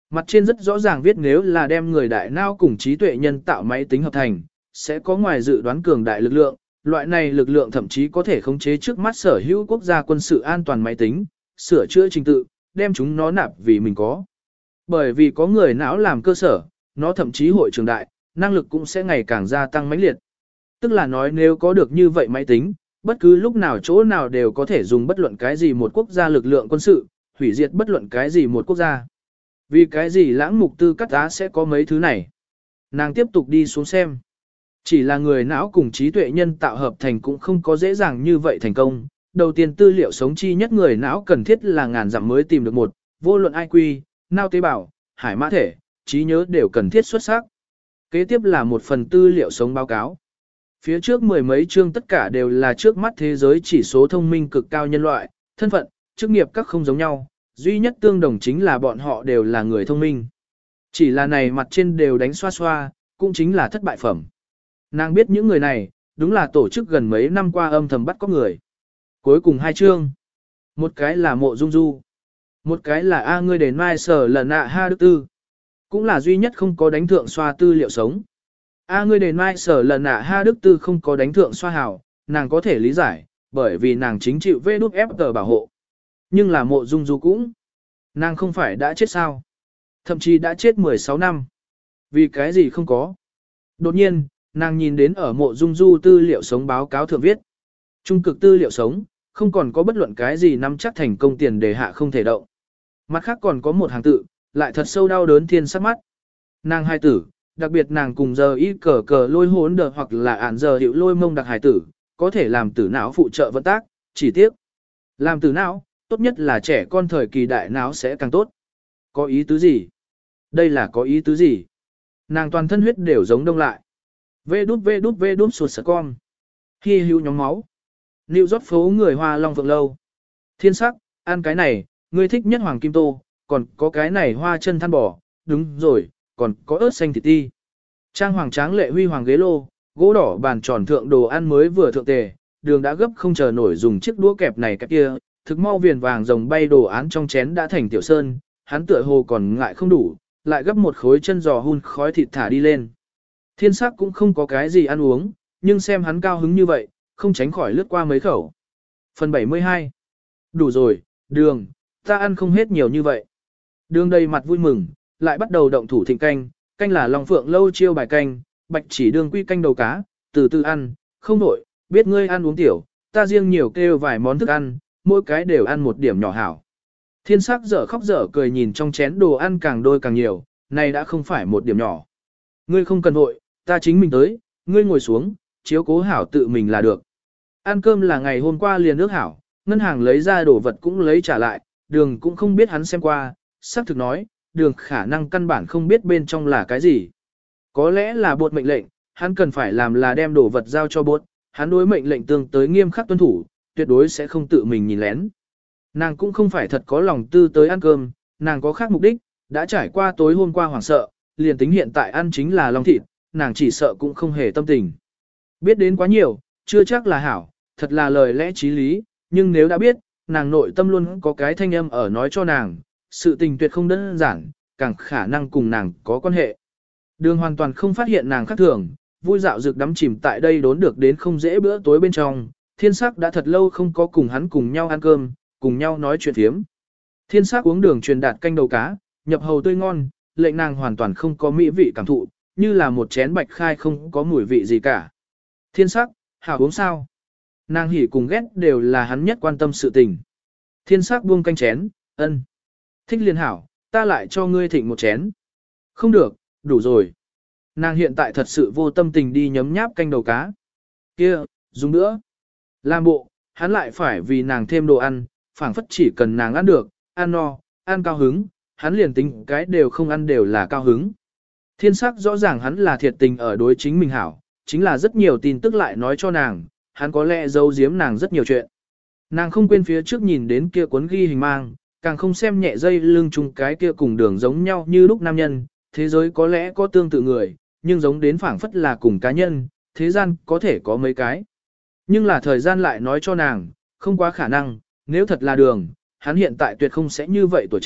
Mặt trên rất rõ ràng viết nếu là đem người đại não cùng trí tuệ nhân tạo máy tính hợp thành, sẽ có ngoài dự đoán cường đại lực lượng, loại này lực lượng thậm chí có thể khống chế trước mắt sở hữu quốc gia quân sự an toàn máy tính, sửa chữa trình tự, đem chúng nó nạp vì mình có. Bởi vì có người não làm cơ sở, nó thậm chí hội trường đại, năng lực cũng sẽ ngày càng gia tăng mãnh liệt. Tức là nói nếu có được như vậy máy tính, bất cứ lúc nào chỗ nào đều có thể dùng bất luận cái gì một quốc gia lực lượng quân sự, hủy diệt bất luận cái gì một quốc gia. Vì cái gì lãng mục tư cắt giá sẽ có mấy thứ này. Nàng tiếp tục đi xuống xem. Chỉ là người não cùng trí tuệ nhân tạo hợp thành cũng không có dễ dàng như vậy thành công. Đầu tiên tư liệu sống chi nhất người não cần thiết là ngàn dặm mới tìm được một, vô luận i kiu, não tế bào, hải mã thể, trí nhớ đều cần thiết xuất sắc. Kế tiếp là một phần tư liệu sống báo cáo. Phía trước mười mấy chương tất cả đều là trước mắt thế giới chỉ số thông minh cực cao nhân loại, thân phận, chức nghiệp các không giống nhau, duy nhất tương đồng chính là bọn họ đều là người thông minh. Chỉ là này mặt trên đều đánh xoa xoa, cũng chính là thất bại phẩm. Nàng biết những người này, đúng là tổ chức gần mấy năm qua âm thầm bắt có người. Cuối cùng hai chương. Một cái là mộ dung du. Một cái là A ngươi đến mai sở lần nạ ha đức tư. Cũng là duy nhất không có đánh thượng xoa tư liệu sống. A ngươi đến mai sở lần nạ ha đức tư không có đánh thượng xoa hào, nàng có thể lý giải, bởi vì nàng chính chịu vê đút ép tờ bảo hộ. Nhưng là mộ dung du cũng. Nàng không phải đã chết sao? Thậm chí đã chết mười sáu năm. Vì cái gì không có? Đột nhiên, nàng nhìn đến ở mộ dung du tư liệu sống báo cáo thượng viết. Trung cực tư liệu sống, không còn có bất luận cái gì nắm chắc thành công tiền đề hạ không thể động. Mặt khác còn có một hàng tự, lại thật sâu đau đớn thiên sắc mắt. Nàng hai tử, đặc biệt nàng cùng giờ y cờ cờ lôi hốn đờ hoặc là ản giờ hiệu lôi mông đặc hài tử, có thể làm tử não phụ trợ vận tác, chỉ tiếc. Làm tử não, tốt nhất là trẻ con thời kỳ đại não sẽ càng tốt. Có ý tứ gì? Đây là có ý tứ gì? Nàng toàn thân huyết đều giống đông lại. Vê đút vê đút vê đút sụt sờ con. Hi hữu nhóm máu. Lưu rót phố người hoa long phượng lâu. Thiên sắc, ăn cái này, ngươi thích nhất hoàng kim tô, còn có cái này hoa chân than bò, đúng rồi, còn có ớt xanh thịt ti. Trang hoàng tráng lệ huy hoàng ghế lô, gỗ đỏ bàn tròn thượng đồ ăn mới vừa thượng tề, đường đã gấp không chờ nổi dùng chiếc đũa kẹp này cái kia, thực mau viền vàng rồng bay đồ án trong chén đã thành tiểu sơn, hắn tựa hồ còn ngại không đủ, lại gấp một khối chân giò hun khói thịt thả đi lên. Thiên sắc cũng không có cái gì ăn uống, nhưng xem hắn cao hứng như vậy, không tránh khỏi lướt qua mấy khẩu. Phần bảy mươi hai. Đủ rồi, đường, ta ăn không hết nhiều như vậy. Đường đầy mặt vui mừng, lại bắt đầu động thủ thịnh canh, canh là lòng phượng lâu chiêu bài canh, bạch chỉ đường quy canh đầu cá, từ từ ăn, không nổi, biết ngươi ăn uống tiểu, ta riêng nhiều kêu vài món thức ăn, mỗi cái đều ăn một điểm nhỏ hảo. Thiên sắc dở khóc dở cười nhìn trong chén đồ ăn càng đôi càng nhiều, này đã không phải một điểm nhỏ. Ngươi không cần vội, ta chính mình tới, ngươi ngồi xuống, chiếu cố hảo tự mình là được. Ăn cơm là ngày hôm qua liền ước hảo, ngân hàng lấy ra đồ vật cũng lấy trả lại, đường cũng không biết hắn xem qua, xác thực nói, đường khả năng căn bản không biết bên trong là cái gì. Có lẽ là bột mệnh lệnh, hắn cần phải làm là đem đồ vật giao cho bột, hắn đối mệnh lệnh tương tới nghiêm khắc tuân thủ, tuyệt đối sẽ không tự mình nhìn lén. Nàng cũng không phải thật có lòng tư tới ăn cơm, nàng có khác mục đích, đã trải qua tối hôm qua hoảng sợ, liền tính hiện tại ăn chính là lòng thịt, nàng chỉ sợ cũng không hề tâm tình. Biết đến quá nhiều, chưa chắc là hảo, thật là lời lẽ trí lý, nhưng nếu đã biết, nàng nội tâm luôn có cái thanh âm ở nói cho nàng, sự tình tuyệt không đơn giản, càng khả năng cùng nàng có quan hệ. Đường hoàn toàn không phát hiện nàng khác thường, vui dạo dược đắm chìm tại đây đốn được đến không dễ bữa tối bên trong, thiên sắc đã thật lâu không có cùng hắn cùng nhau ăn cơm, cùng nhau nói chuyện thiếm. Thiên sắc uống đường truyền đạt canh đầu cá, nhập hầu tươi ngon, lệnh nàng hoàn toàn không có mỹ vị cảm thụ, như là một chén bạch khai không có mùi vị gì cả. Thiên sắc, hảo uống sao? Nàng hỉ cùng ghét đều là hắn nhất quan tâm sự tình. Thiên sắc buông canh chén, ân. Thích liền hảo, ta lại cho ngươi thịnh một chén. Không được, đủ rồi. Nàng hiện tại thật sự vô tâm tình đi nhấm nháp canh đầu cá. Kia, dùng nữa. Làm bộ, hắn lại phải vì nàng thêm đồ ăn, phảng phất chỉ cần nàng ăn được, ăn no, ăn cao hứng, hắn liền tính cái đều không ăn đều là cao hứng. Thiên sắc rõ ràng hắn là thiệt tình ở đối chính mình hảo, chính là rất nhiều tin tức lại nói cho nàng, hắn có lẽ giấu giếm nàng rất nhiều chuyện. Nàng không quên phía trước nhìn đến kia cuốn ghi hình mang, càng không xem nhẹ dây lưng chung cái kia cùng đường giống nhau như lúc nam nhân, thế giới có lẽ có tương tự người, nhưng giống đến phảng phất là cùng cá nhân, thế gian có thể có mấy cái. Nhưng là thời gian lại nói cho nàng, không quá khả năng, nếu thật là đường, hắn hiện tại tuyệt không sẽ như vậy tuổi trẻ,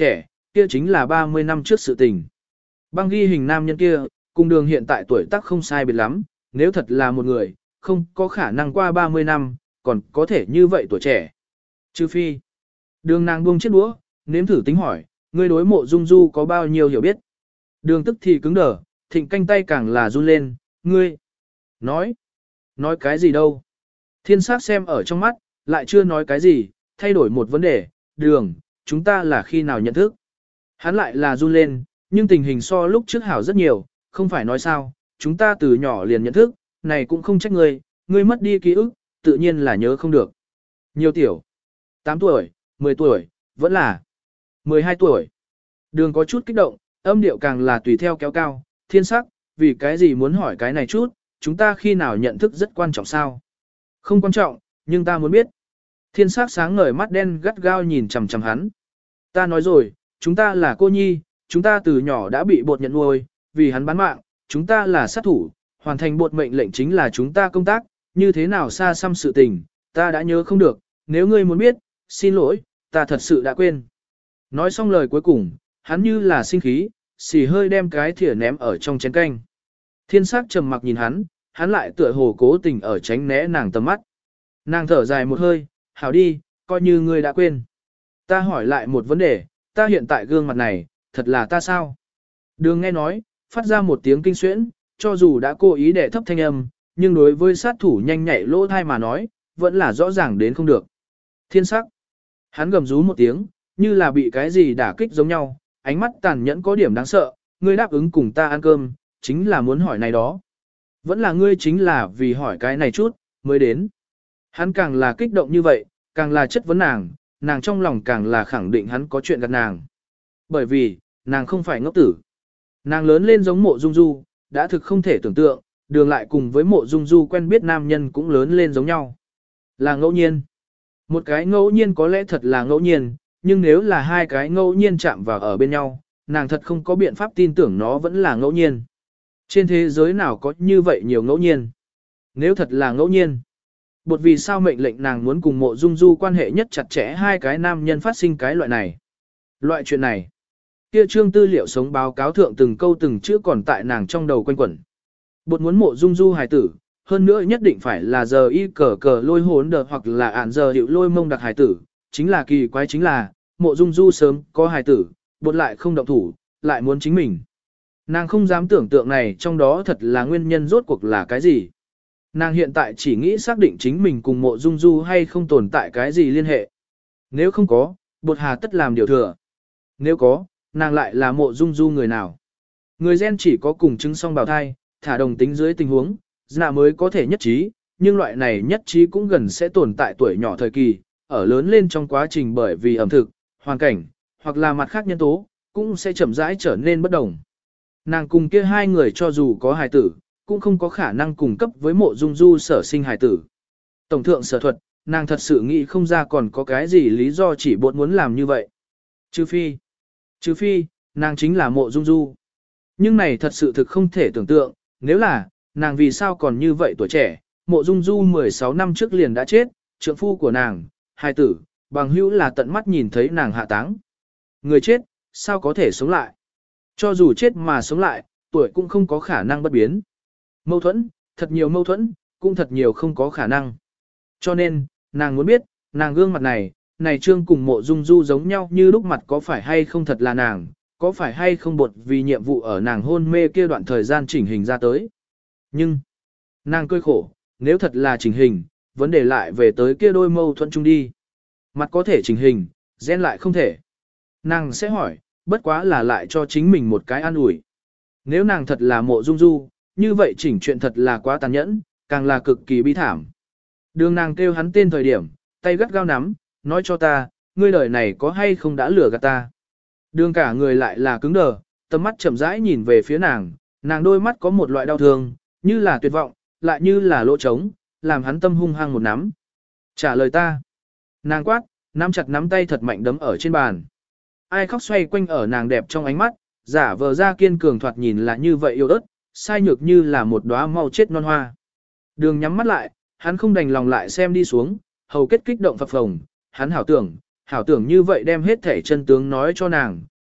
kia chính là ba mươi năm trước sự tình. Băng ghi hình nam nhân kia, cùng đường hiện tại tuổi tác không sai biệt lắm, nếu thật là một người, không có khả năng qua ba mươi năm, còn có thể như vậy tuổi trẻ. Trừ phi, đường nàng buông chiếc đũa, nếm thử tính hỏi, ngươi đối mộ dung du có bao nhiêu hiểu biết. Đường tức thì cứng đờ, thịnh canh tay càng là run lên, ngươi, nói, nói cái gì đâu. Thiên sát xem ở trong mắt, lại chưa nói cái gì, thay đổi một vấn đề, đường, chúng ta là khi nào nhận thức. Hắn lại là run lên, nhưng tình hình so lúc trước hảo rất nhiều, không phải nói sao, chúng ta từ nhỏ liền nhận thức, này cũng không trách ngươi, ngươi mất đi ký ức, tự nhiên là nhớ không được. Nhiều tiểu, tám tuổi, mười tuổi, vẫn là mười hai tuổi. Đường có chút kích động, âm điệu càng là tùy theo kéo cao, thiên sắc, vì cái gì muốn hỏi cái này chút, chúng ta khi nào nhận thức rất quan trọng sao? Không quan trọng, nhưng ta muốn biết. Thiên sắc sáng ngời mắt đen gắt gao nhìn chằm chằm hắn. Ta nói rồi, chúng ta là cô nhi, chúng ta từ nhỏ đã bị bột nhận nuôi, vì hắn bán mạng, chúng ta là sát thủ, hoàn thành bột mệnh lệnh chính là chúng ta công tác, như thế nào xa xăm sự tình, ta đã nhớ không được, nếu ngươi muốn biết, xin lỗi, ta thật sự đã quên. Nói xong lời cuối cùng, hắn như là sinh khí, xì hơi đem cái thìa ném ở trong chén canh. Thiên sắc trầm mặc nhìn hắn, hắn lại tựa hồ cố tình ở tránh né nàng tầm mắt. Nàng thở dài một hơi, hảo đi, coi như ngươi đã quên. Ta hỏi lại một vấn đề, ta hiện tại gương mặt này, thật là ta sao? Đường nghe nói, phát ra một tiếng kinh xuyễn, cho dù đã cố ý để thấp thanh âm, nhưng đối với sát thủ nhanh nhạy lỗ thai mà nói, vẫn là rõ ràng đến không được. Thiên sắc. Hắn gầm rú một tiếng, như là bị cái gì đả kích giống nhau, ánh mắt tàn nhẫn có điểm đáng sợ, ngươi đáp ứng cùng ta ăn cơm, chính là muốn hỏi này đó. Vẫn là ngươi chính là vì hỏi cái này chút, mới đến. Hắn càng là kích động như vậy, càng là chất vấn nàng, nàng trong lòng càng là khẳng định hắn có chuyện gạt nàng. Bởi vì, nàng không phải ngốc tử. Nàng lớn lên giống mộ dung du, đã thực không thể tưởng tượng, đường lại cùng với mộ dung du quen biết nam nhân cũng lớn lên giống nhau. Là ngẫu nhiên. Một cái ngẫu nhiên có lẽ thật là ngẫu nhiên, nhưng nếu là hai cái ngẫu nhiên chạm vào ở bên nhau, nàng thật không có biện pháp tin tưởng nó vẫn là ngẫu nhiên. Trên thế giới nào có như vậy nhiều ngẫu nhiên? Nếu thật là ngẫu nhiên, bột vì sao mệnh lệnh nàng muốn cùng mộ dung du quan hệ nhất chặt chẽ hai cái nam nhân phát sinh cái loại này? Loại chuyện này, kia trương tư liệu sống báo cáo thượng từng câu từng chữ còn tại nàng trong đầu quanh quẩn. Bột muốn mộ dung du hài tử, hơn nữa nhất định phải là giờ y cờ cờ lôi hốn đợt hoặc là ản giờ hiệu lôi mông đặc hài tử, chính là kỳ quái chính là, mộ dung du sớm có hài tử, bột lại không động thủ, lại muốn chính mình. Nàng không dám tưởng tượng này trong đó thật là nguyên nhân rốt cuộc là cái gì. Nàng hiện tại chỉ nghĩ xác định chính mình cùng mộ dung du hay không tồn tại cái gì liên hệ. Nếu không có, bột hà tất làm điều thừa. Nếu có, nàng lại là mộ dung du người nào. Người gen chỉ có cùng chứng song bào thai, thả đồng tính dưới tình huống, là mới có thể nhất trí, nhưng loại này nhất trí cũng gần sẽ tồn tại tuổi nhỏ thời kỳ, ở lớn lên trong quá trình bởi vì ẩm thực, hoàn cảnh, hoặc là mặt khác nhân tố, cũng sẽ chậm rãi trở nên bất đồng. Nàng cùng kia hai người cho dù có hài tử, cũng không có khả năng cung cấp với mộ dung du sở sinh hài tử. Tổng thượng sở thuật, nàng thật sự nghĩ không ra còn có cái gì lý do chỉ bột muốn làm như vậy. Trừ phi, trừ phi, nàng chính là mộ dung du. Nhưng này thật sự thực không thể tưởng tượng, nếu là, nàng vì sao còn như vậy tuổi trẻ, mộ dung du mười sáu năm trước liền đã chết, trượng phu của nàng, hài tử, bằng hữu là tận mắt nhìn thấy nàng hạ táng. Người chết, sao có thể sống lại? Cho dù chết mà sống lại, tuổi cũng không có khả năng bất biến. Mâu thuẫn, thật nhiều mâu thuẫn, cũng thật nhiều không có khả năng. Cho nên, nàng muốn biết, nàng gương mặt này, này trương cùng mộ dung du giống nhau như lúc mặt có phải hay không thật là nàng, có phải hay không bột vì nhiệm vụ ở nàng hôn mê kia đoạn thời gian chỉnh hình ra tới. Nhưng, nàng cười khổ, nếu thật là chỉnh hình, vấn đề lại về tới kia đôi mâu thuẫn chung đi. Mặt có thể chỉnh hình, gen lại không thể. Nàng sẽ hỏi, bất quá là lại cho chính mình một cái an ủi. Nếu nàng thật là mộ dung du, như vậy chỉnh chuyện thật là quá tàn nhẫn, càng là cực kỳ bi thảm. Đường nàng kêu hắn tên thời điểm, tay gắt gao nắm, nói cho ta, ngươi đời này có hay không đã lừa gạt ta. Đường cả người lại là cứng đờ, tầm mắt chậm rãi nhìn về phía nàng, nàng đôi mắt có một loại đau thương, như là tuyệt vọng, lại như là lỗ trống, làm hắn tâm hung hăng một nắm. Trả lời ta. Nàng quát, nắm chặt nắm tay thật mạnh đấm ở trên bàn. Ai khóc xoay quanh ở nàng đẹp trong ánh mắt, giả vờ ra kiên cường thoạt nhìn là như vậy yêu ớt, sai nhược như là một đóa mau chết non hoa. Đường nhắm mắt lại, hắn không đành lòng lại xem đi xuống, hầu kết kích động phập phồng, hắn hảo tưởng, hảo tưởng như vậy đem hết thể chân tướng nói cho nàng,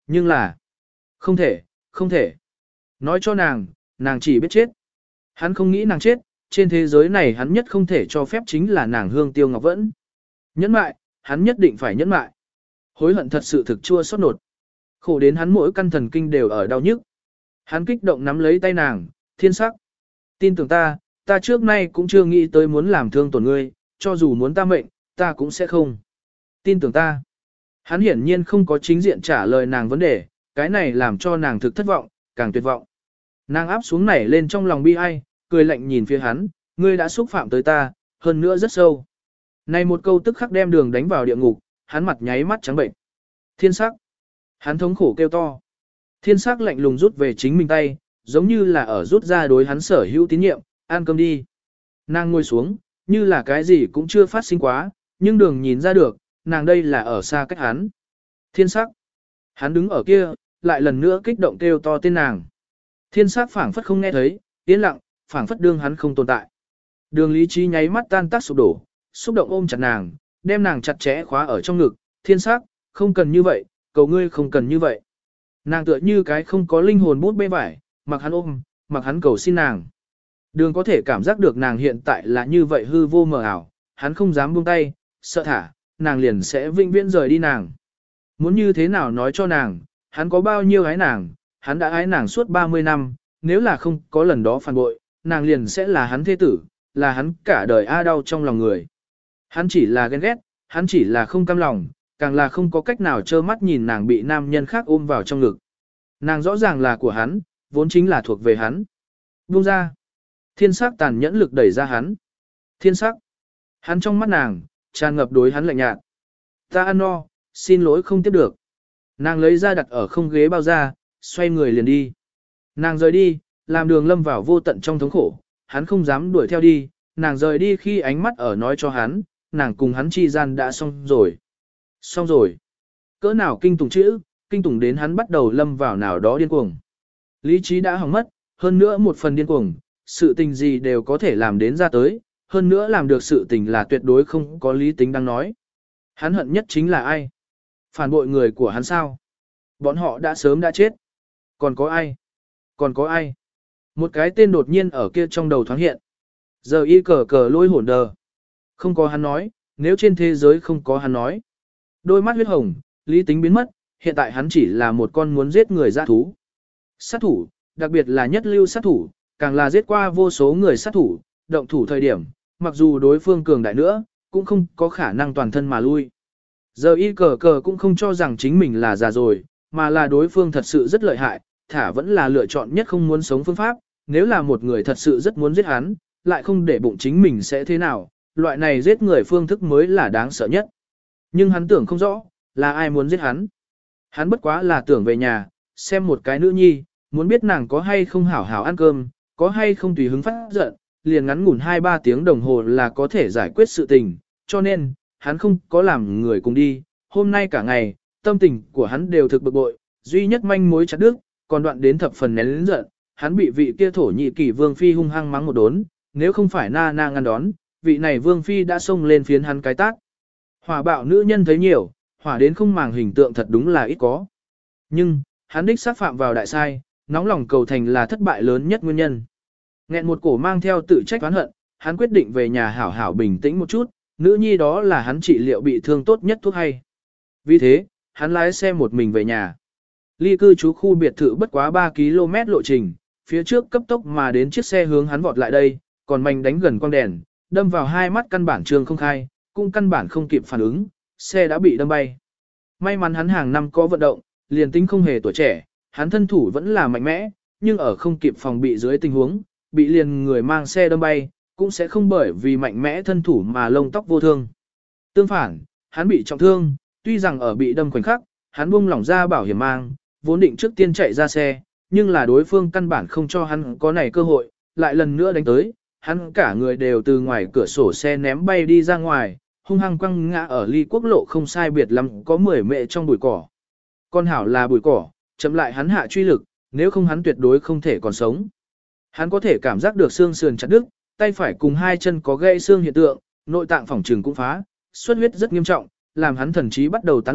nhưng là không thể, không thể. Nói cho nàng, nàng chỉ biết chết. Hắn không nghĩ nàng chết, trên thế giới này hắn nhất không thể cho phép chính là nàng Hương Tiêu Ngọc Vẫn. Nhẫn mại, hắn nhất định phải nhẫn mại. Hối hận thật sự thực chua xót nột. Khổ đến hắn mỗi căn thần kinh đều ở đau nhức. Hắn kích động nắm lấy tay nàng, thiên sắc. Tin tưởng ta, ta trước nay cũng chưa nghĩ tới muốn làm thương tổn ngươi, cho dù muốn ta mệnh, ta cũng sẽ không. Tin tưởng ta. Hắn hiển nhiên không có chính diện trả lời nàng vấn đề, cái này làm cho nàng thực thất vọng, càng tuyệt vọng. Nàng áp xuống nảy lên trong lòng bi ai, cười lạnh nhìn phía hắn, ngươi đã xúc phạm tới ta, hơn nữa rất sâu. Này một câu tức khắc đem đường đánh vào địa ngục, hắn mặt nháy mắt trắng bệnh. Thiên sắc. Hắn thống khổ kêu to. Thiên sắc lạnh lùng rút về chính mình tay, giống như là ở rút ra đối hắn sở hữu tín nhiệm, ăn cơm đi. Nàng ngồi xuống, như là cái gì cũng chưa phát sinh quá, nhưng đường nhìn ra được, nàng đây là ở xa cách hắn. Thiên sắc. Hắn đứng ở kia, lại lần nữa kích động kêu to tên nàng. Thiên sắc phảng phất không nghe thấy, yên lặng, phảng phất đương hắn không tồn tại. Đường lý trí nháy mắt tan tác sụp đổ, xúc động ôm chặt nàng, đem nàng chặt chẽ khóa ở trong ngực. Thiên sắc, không cần như vậy, cầu ngươi không cần như vậy. Nàng tựa như cái không có linh hồn bút bê vải, mặc hắn ôm, mặc hắn cầu xin nàng. Đường có thể cảm giác được nàng hiện tại là như vậy hư vô mờ ảo, hắn không dám buông tay, sợ thả, nàng liền sẽ vĩnh viễn rời đi nàng. Muốn như thế nào nói cho nàng, hắn có bao nhiêu ái nàng, hắn đã ái nàng suốt ba mươi năm, nếu là không có lần đó phản bội, nàng liền sẽ là hắn thế tử, là hắn cả đời a đau trong lòng người. Hắn chỉ là ghen ghét, hắn chỉ là không cam lòng, càng là không có cách nào trơ mắt nhìn nàng bị nam nhân khác ôm vào trong ngực. Nàng rõ ràng là của hắn, vốn chính là thuộc về hắn. Buông ra. Thiên sắc tàn nhẫn lực đẩy ra hắn. Thiên sắc. Hắn trong mắt nàng, tràn ngập đối hắn lạnh nhạt. Ta ăn no, xin lỗi không tiếp được. Nàng lấy ra đặt ở không ghế bao ra, xoay người liền đi. Nàng rời đi, làm đường lâm vào vô tận trong thống khổ, hắn không dám đuổi theo đi, nàng rời đi khi ánh mắt ở nói cho hắn, nàng cùng hắn chi gian đã xong rồi. Xong rồi. Cỡ nào kinh tủng chữ, kinh tủng đến hắn bắt đầu lâm vào nào đó điên cuồng. Lý trí đã hỏng mất, hơn nữa một phần điên cuồng, sự tình gì đều có thể làm đến ra tới, hơn nữa làm được sự tình là tuyệt đối không có lý tính đang nói. Hắn hận nhất chính là ai? Phản bội người của hắn sao? Bọn họ đã sớm đã chết. Còn có ai? Còn có ai? Một cái tên đột nhiên ở kia trong đầu thoáng hiện. Giờ y cờ cờ lôi hổn đờ. Không có hắn nói, nếu trên thế giới không có hắn nói. Đôi mắt huyết hồng, lý tính biến mất, hiện tại hắn chỉ là một con muốn giết người dã thú. Sát thủ, đặc biệt là nhất lưu sát thủ, càng là giết qua vô số người sát thủ, động thủ thời điểm, mặc dù đối phương cường đại nữa, cũng không có khả năng toàn thân mà lui. Giờ y cờ cờ cũng không cho rằng chính mình là già rồi, mà là đối phương thật sự rất lợi hại, thả vẫn là lựa chọn nhất không muốn sống phương pháp, nếu là một người thật sự rất muốn giết hắn, lại không để bụng chính mình sẽ thế nào, loại này giết người phương thức mới là đáng sợ nhất. Nhưng hắn tưởng không rõ, là ai muốn giết hắn. Hắn bất quá là tưởng về nhà, xem một cái nữ nhi, muốn biết nàng có hay không hảo hảo ăn cơm, có hay không tùy hứng phát giận, liền ngắn ngủn hai ba tiếng đồng hồ là có thể giải quyết sự tình, cho nên, hắn không có làm người cùng đi, hôm nay cả ngày, tâm tình của hắn đều thực bực bội, duy nhất manh mối chặt đứt, còn đoạn đến thập phần nén lớn giận, hắn bị vị kia thổ nhị kỷ vương phi hung hăng mắng một đốn, nếu không phải na na ngăn đón, vị này vương phi đã xông lên phiến hắn cái tác. Hỏa bạo nữ nhân thấy nhiều, hỏa đến không màng hình tượng thật đúng là ít có. Nhưng, hắn đích xác phạm vào đại sai, nóng lòng cầu thành là thất bại lớn nhất nguyên nhân. Nghẹn một cổ mang theo tự trách oán hận, hắn quyết định về nhà hảo hảo bình tĩnh một chút, nữ nhi đó là hắn trị liệu bị thương tốt nhất thuốc hay. Vì thế, hắn lái xe một mình về nhà. Ly cư trú khu biệt thự bất quá ba ki lô mét lộ trình, phía trước cấp tốc mà đến chiếc xe hướng hắn vọt lại đây, còn manh đánh gần quang đèn, đâm vào hai mắt căn bản trường không khai, cũng căn bản không kịp phản ứng, xe đã bị đâm bay. May mắn hắn hàng năm có vận động, liền tính không hề tuổi trẻ, hắn thân thủ vẫn là mạnh mẽ, nhưng ở không kịp phòng bị dưới tình huống, bị liền người mang xe đâm bay, cũng sẽ không bởi vì mạnh mẽ thân thủ mà lông tóc vô thương. Tương phản, hắn bị trọng thương, tuy rằng ở bị đâm khoảnh khắc, hắn buông lỏng ra bảo hiểm mang, vốn định trước tiên chạy ra xe, nhưng là đối phương căn bản không cho hắn có này cơ hội, lại lần nữa đánh tới, hắn cả người đều từ ngoài cửa sổ xe ném bay đi ra ngoài, hung hăng quăng ngã ở ly quốc lộ không sai biệt lắm có mười mệ trong bụi cỏ. Con hảo là bụi cỏ, chậm lại hắn hạ truy lực, nếu không hắn tuyệt đối không thể còn sống. Hắn có thể cảm giác được xương sườn chặt đứt, tay phải cùng hai chân có gãy xương hiện tượng, nội tạng phỏng trừng cũng phá, xuất huyết rất nghiêm trọng, làm hắn thần trí bắt đầu tán loạn,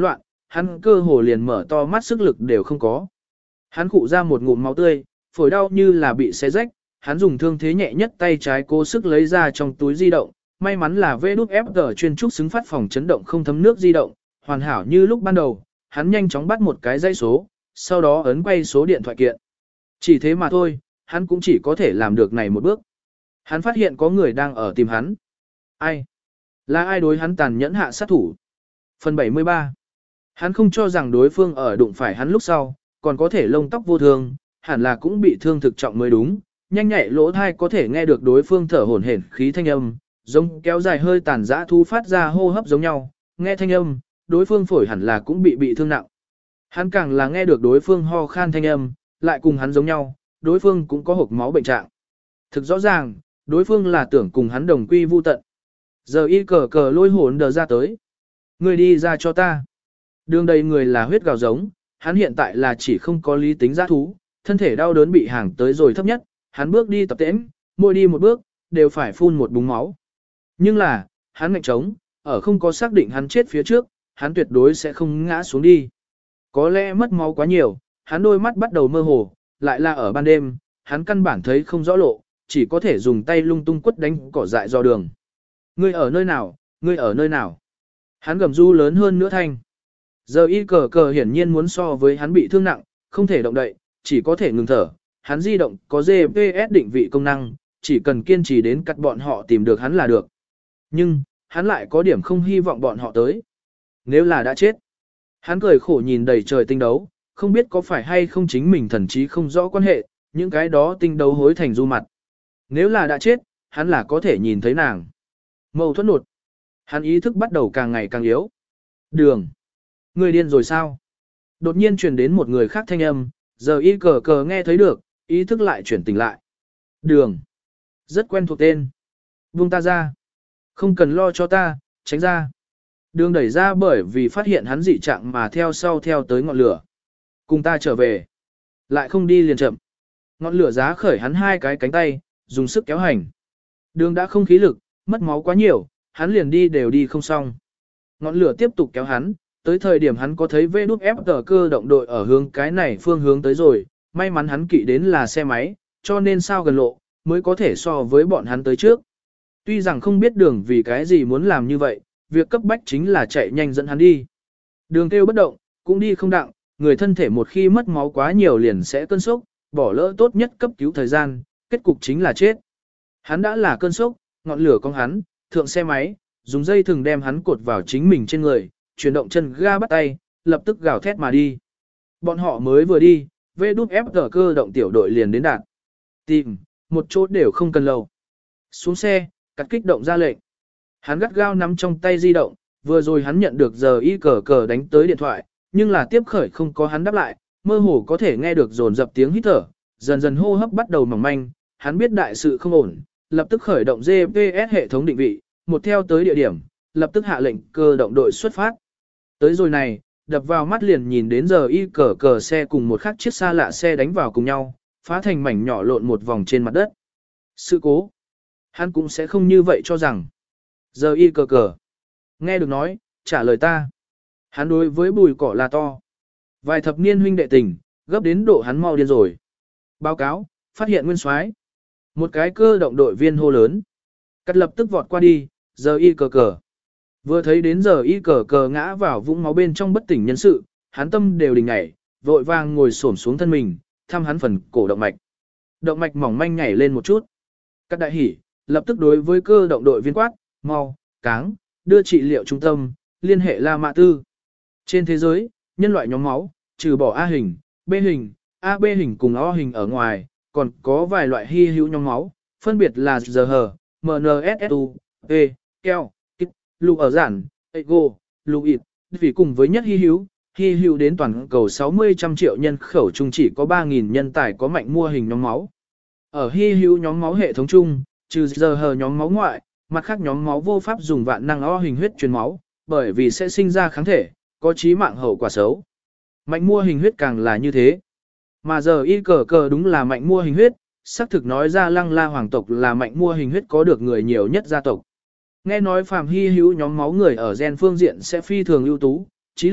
hắn cơ hồ liền mở to mắt sức lực đều không có. Hắn khụ ra một ngụm máu tươi, phổi đau như là bị xé rách, hắn dùng thương thế nhẹ nhất tay trái cố sức lấy ra trong túi di động, may mắn là vê đút ép giê chuyên trúc xứng phát phòng chấn động không thấm nước di động, hoàn hảo như lúc ban đầu, hắn nhanh chóng bắt một cái dãy số, sau đó ấn quay số điện thoại kiện. Chỉ thế mà thôi, hắn cũng chỉ có thể làm được này một bước. Hắn phát hiện có người đang ở tìm hắn. Ai? Là ai đối hắn tàn nhẫn hạ sát thủ? Phần bảy mươi ba. Hắn không cho rằng đối phương ở đụng phải hắn lúc sau, còn có thể lông tóc vô thương, hẳn là cũng bị thương thực trọng mới đúng. Nhanh nhạy lỗ thai có thể nghe được đối phương thở hổn hển khí thanh âm, giống kéo dài hơi tàn dã thu phát ra hô hấp giống nhau, nghe thanh âm, đối phương phổi hẳn là cũng bị bị thương nặng. Hắn càng là nghe được đối phương ho khan thanh âm, lại cùng hắn giống nhau, đối phương cũng có hộc máu bệnh trạng. Thực rõ ràng, đối phương là tưởng cùng hắn đồng quy vu tận. Giờ y cờ cờ lôi hồn đờ ra tới. Người đi ra cho ta. Đường đầy người là huyết gào giống, hắn hiện tại là chỉ không có lý tính giã thú, thân thể đau đớn bị hàng tới rồi thấp nhất, hắn bước đi tập tễnh, mỗi đi một bước, đều phải phun một búng máu. Nhưng là, hắn ngạnh trống, ở không có xác định hắn chết phía trước, hắn tuyệt đối sẽ không ngã xuống đi. Có lẽ mất máu quá nhiều, hắn đôi mắt bắt đầu mơ hồ, lại là ở ban đêm, hắn căn bản thấy không rõ lộ, chỉ có thể dùng tay lung tung quất đánh cỏ dại do đường. Ngươi ở nơi nào, ngươi ở nơi nào? Hắn gầm ru lớn hơn nữa thanh. Giờ y cờ cờ hiển nhiên muốn so với hắn bị thương nặng, không thể động đậy, chỉ có thể ngừng thở. Hắn di động có giê pê ét định vị công năng, chỉ cần kiên trì đến cắt bọn họ tìm được hắn là được. Nhưng, hắn lại có điểm không hy vọng bọn họ tới. Nếu là đã chết. Hắn cười khổ nhìn đầy trời tinh đấu, không biết có phải hay không chính mình thần trí không rõ quan hệ, những cái đó tinh đấu hối thành du mặt. Nếu là đã chết, hắn là có thể nhìn thấy nàng. Mâu thuẫn nột. Hắn ý thức bắt đầu càng ngày càng yếu. Đường. Người điên rồi sao? Đột nhiên truyền đến một người khác thanh âm, giờ y cờ cờ nghe thấy được, ý thức lại chuyển tỉnh lại. Đường. Rất quen thuộc tên. Buông ta ra. Không cần lo cho ta, tránh ra. Đường đẩy ra bởi vì phát hiện hắn dị trạng mà theo sau theo tới ngọn lửa. Cùng ta trở về. Lại không đi liền chậm. Ngọn lửa giá khởi hắn hai cái cánh tay, dùng sức kéo hành. Đường đã không khí lực, mất máu quá nhiều, hắn liền đi đều đi không xong. Ngọn lửa tiếp tục kéo hắn, tới thời điểm hắn có thấy vê đút ép tờ cơ động đội ở hướng cái này phương hướng tới rồi, may mắn hắn kỵ đến là xe máy, cho nên sao gần lộ, mới có thể so với bọn hắn tới trước. Tuy rằng không biết đường vì cái gì muốn làm như vậy, việc cấp bách chính là chạy nhanh dẫn hắn đi. Đường kêu bất động, cũng đi không đặng, người thân thể một khi mất máu quá nhiều liền sẽ cơn sốc, bỏ lỡ tốt nhất cấp cứu thời gian, kết cục chính là chết. Hắn đã là cơn sốc, ngọn lửa con hắn, thượng xe máy, dùng dây thừng đem hắn cột vào chính mình trên người, chuyển động chân ga bắt tay, lập tức gào thét mà đi. Bọn họ mới vừa đi, vê đút ép giê cơ động tiểu đội liền đến đạt. Tìm, một chỗ đều không cần lâu. Xuống xe, cắt kích động ra lệnh. Hắn gắt gao nắm trong tay di động, vừa rồi hắn nhận được giờ y cờ cờ đánh tới điện thoại, nhưng là tiếp khởi không có hắn đáp lại, mơ hồ có thể nghe được dồn dập tiếng hít thở, dần dần hô hấp bắt đầu mỏng manh, hắn biết đại sự không ổn, lập tức khởi động giê pê ét hệ thống định vị, một theo tới địa điểm, lập tức hạ lệnh cơ động đội xuất phát. Tới rồi này, đập vào mắt liền nhìn đến giờ y cờ cờ xe cùng một khắc chiếc xa lạ xe đánh vào cùng nhau, phá thành mảnh nhỏ lộn một vòng trên mặt đất. Sự cố. Hắn cũng sẽ không như vậy cho rằng. Giờ y cờ cờ. Nghe được nói, trả lời ta. Hắn đối với bùi cỏ là to. Vài thập niên huynh đệ tình, gấp đến độ hắn mau điên rồi. Báo cáo, phát hiện nguyên soái. Một cái cơ động đội viên hô lớn. Cắt lập tức vọt qua đi, giờ y cờ cờ. Vừa thấy đến giờ y cờ cờ ngã vào vũng máu bên trong bất tỉnh nhân sự, hắn tâm đều đình nhảy, vội vàng ngồi xổm xuống thân mình, thăm hắn phần cổ động mạch. Động mạch mỏng manh nhảy lên một chút. Các đại hỉ, lập tức đối với cơ động đội viên quát, mau, cáng, đưa trị liệu trung tâm, liên hệ La Mã Tư. Trên thế giới, nhân loại nhóm máu, trừ bỏ A hình, B hình, a bê hình cùng O hình ở ngoài, còn có vài loại hy hữu nhóm máu, phân biệt là giê hát, em en ét ét u, E, keo, kít, lù ở giản, ego, lù ịt, vì cùng với nhất hy hữu, hy hữu đến toàn cầu sáu mươi trăm triệu nhân khẩu chung chỉ có ba nghìn nhân tài có mạnh mua hình nhóm máu. Ở hy hữu nhóm máu hệ thống chung, trừ giê hát nhóm máu ngoại, mặt khác nhóm máu vô pháp dùng vạn năng O hình huyết truyền máu, bởi vì sẽ sinh ra kháng thể, có chí mạng hậu quả xấu. Mạnh mua hình huyết càng là như thế. Mà giờ y cờ cờ đúng là mạnh mua hình huyết, xác thực nói ra lăng la hoàng tộc là mạnh mua hình huyết có được người nhiều nhất gia tộc. Nghe nói phàm hy hữu nhóm máu người ở gen phương diện sẽ phi thường ưu tú, trí lực,